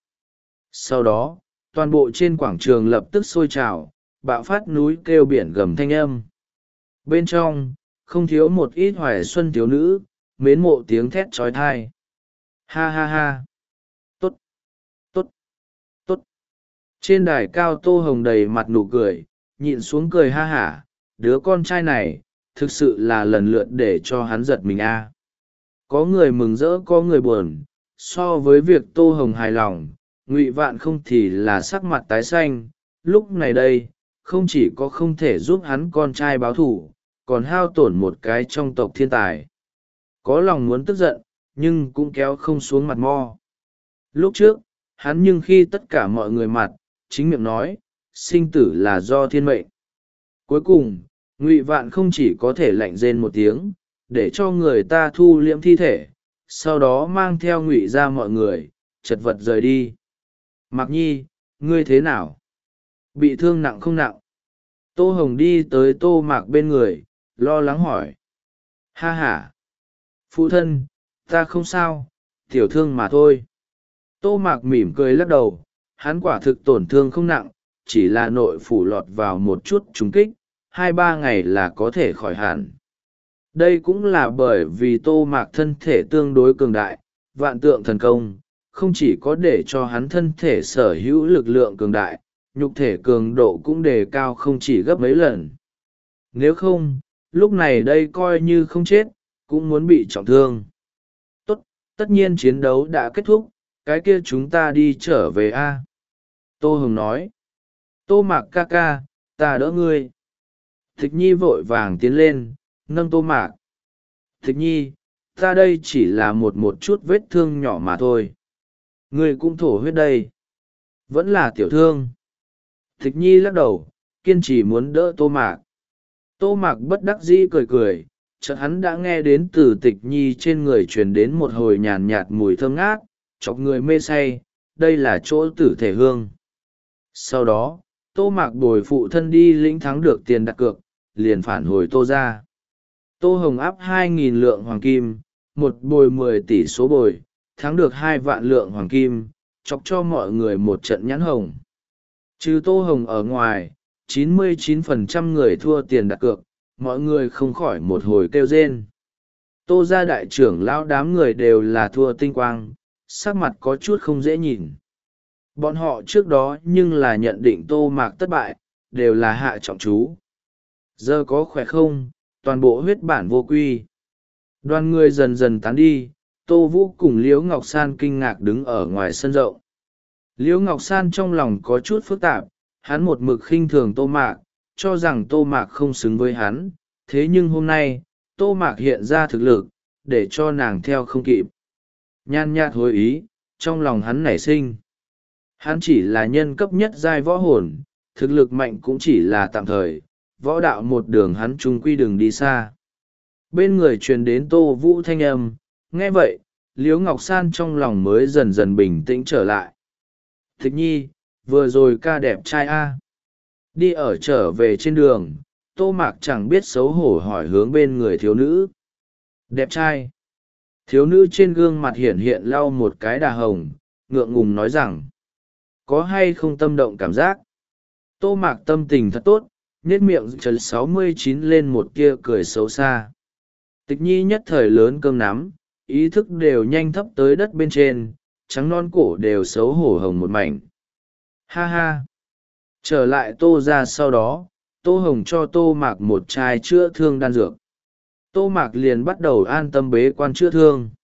Sau đó, toàn bộ trên quảng trường lập tức sôi trào, bạo phát núi kêu biển gầm thanh âm. Bên trong, không thiếu một ít hoài xuân thiếu nữ, mến mộ tiếng thét trói thai. Ha ha ha! Tốt! Tốt! Tốt! Trên đài cao Tô Hồng đầy mặt nụ cười, nhịn xuống cười ha hả, đứa con trai này, thực sự là lần lượt để cho hắn giật mình a. Có người mừng rỡ có người buồn, so với việc Tô Hồng hài lòng, Ngụy Vạn không thì là sắc mặt tái xanh. Lúc này đây, không chỉ có không thể giúp hắn con trai báo thù, còn hao tổn một cái trong tộc thiên tài. Có lòng muốn tức giận, nhưng cũng kéo không xuống mặt mo. Lúc trước, hắn nhưng khi tất cả mọi người mặt, chính miệng nói, sinh tử là do thiên mệnh. Cuối cùng, Ngụy Vạn không chỉ có thể lạnh rên một tiếng, để cho người ta thu liễm thi thể, sau đó mang theo Ngụy ra mọi người, chật vật rời đi. Mạc Nhi, ngươi thế nào? Bị thương nặng không nặng? Tô Hồng đi tới Tô Mạc bên người, lo lắng hỏi. Ha ha! Phụ thân, ta không sao, tiểu thương mà thôi. Tô Mạc mỉm cười lắc đầu, hắn quả thực tổn thương không nặng, chỉ là nội phủ lọt vào một chút trúng kích, hai ba ngày là có thể khỏi hẳn. Đây cũng là bởi vì Tô Mạc thân thể tương đối cường đại, vạn tượng thần công, không chỉ có để cho hắn thân thể sở hữu lực lượng cường đại, nhục thể cường độ cũng đề cao không chỉ gấp mấy lần. Nếu không, lúc này đây coi như không chết, cũng muốn bị trọng thương. Tốt, tất nhiên chiến đấu đã kết thúc, cái kia chúng ta đi trở về a. Tô Hồng nói. Tô Mạc ca ca, ta đỡ ngươi. Thích Nhi vội vàng tiến lên, nâng Tô Mạc. Thích Nhi, ta đây chỉ là một một chút vết thương nhỏ mà thôi. Ngươi cũng thổ huyết đây. Vẫn là tiểu thương. Thích Nhi lắc đầu, kiên trì muốn đỡ Tô Mạc. Tô Mạc bất đắc dĩ cười cười, chợt hắn đã nghe đến từ Tịch Nhi trên người truyền đến một hồi nhàn nhạt mùi thơm ngát, chọc người mê say, đây là chỗ tử thể hương. Sau đó, Tô Mạc bồi phụ thân đi lĩnh thắng được tiền đặt cược, liền phản hồi Tô ra. Tô Hồng áp hai nghìn lượng hoàng kim, một bồi mười tỷ số bồi, thắng được hai vạn lượng hoàng kim, chọc cho mọi người một trận nhãn hồng. Trừ Tô Hồng ở ngoài, chín mươi chín phần trăm người thua tiền đặt cược, mọi người không khỏi một hồi kêu rên. Tô ra đại trưởng lão đám người đều là thua tinh quang, sắc mặt có chút không dễ nhìn. Bọn họ trước đó nhưng là nhận định Tô Mạc thất bại, đều là hạ trọng chú. Giờ có khỏe không, toàn bộ huyết bản vô quy. Đoàn người dần dần tán đi, Tô Vũ cùng Liễu Ngọc San kinh ngạc đứng ở ngoài sân rộng. Liễu Ngọc San trong lòng có chút phức tạp, hắn một mực khinh thường Tô Mạc, cho rằng Tô Mạc không xứng với hắn, thế nhưng hôm nay, Tô Mạc hiện ra thực lực, để cho nàng theo không kịp. Nhan nhạt hối ý, trong lòng hắn nảy sinh. Hắn chỉ là nhân cấp nhất giai võ hồn, thực lực mạnh cũng chỉ là tạm thời, võ đạo một đường hắn chung quy đường đi xa. Bên người truyền đến Tô Vũ thanh âm, nghe vậy, Liễu Ngọc San trong lòng mới dần dần bình tĩnh trở lại. Thích Nhi, vừa rồi ca đẹp trai a. Đi ở trở về trên đường, Tô Mạc chẳng biết xấu hổ hỏi hướng bên người thiếu nữ. Đẹp trai. Thiếu nữ trên gương mặt hiện hiện lau một cái đà hồng, ngượng ngùng nói rằng, có hay không tâm động cảm giác. Tô Mạc tâm tình thật tốt, nhếch miệng trần sáu mươi chín lên một kia cười xấu xa. Tịch Nhi nhất thời lớn cơm nắm, ý thức đều nhanh thấp tới đất bên trên, trắng non cổ đều xấu hổ hồng một mảnh. Ha ha! Trở lại Tô ra sau đó, Tô Hồng cho Tô Mạc một chai chữa thương đan dược. Tô Mạc liền bắt đầu an tâm bế quan chữa thương.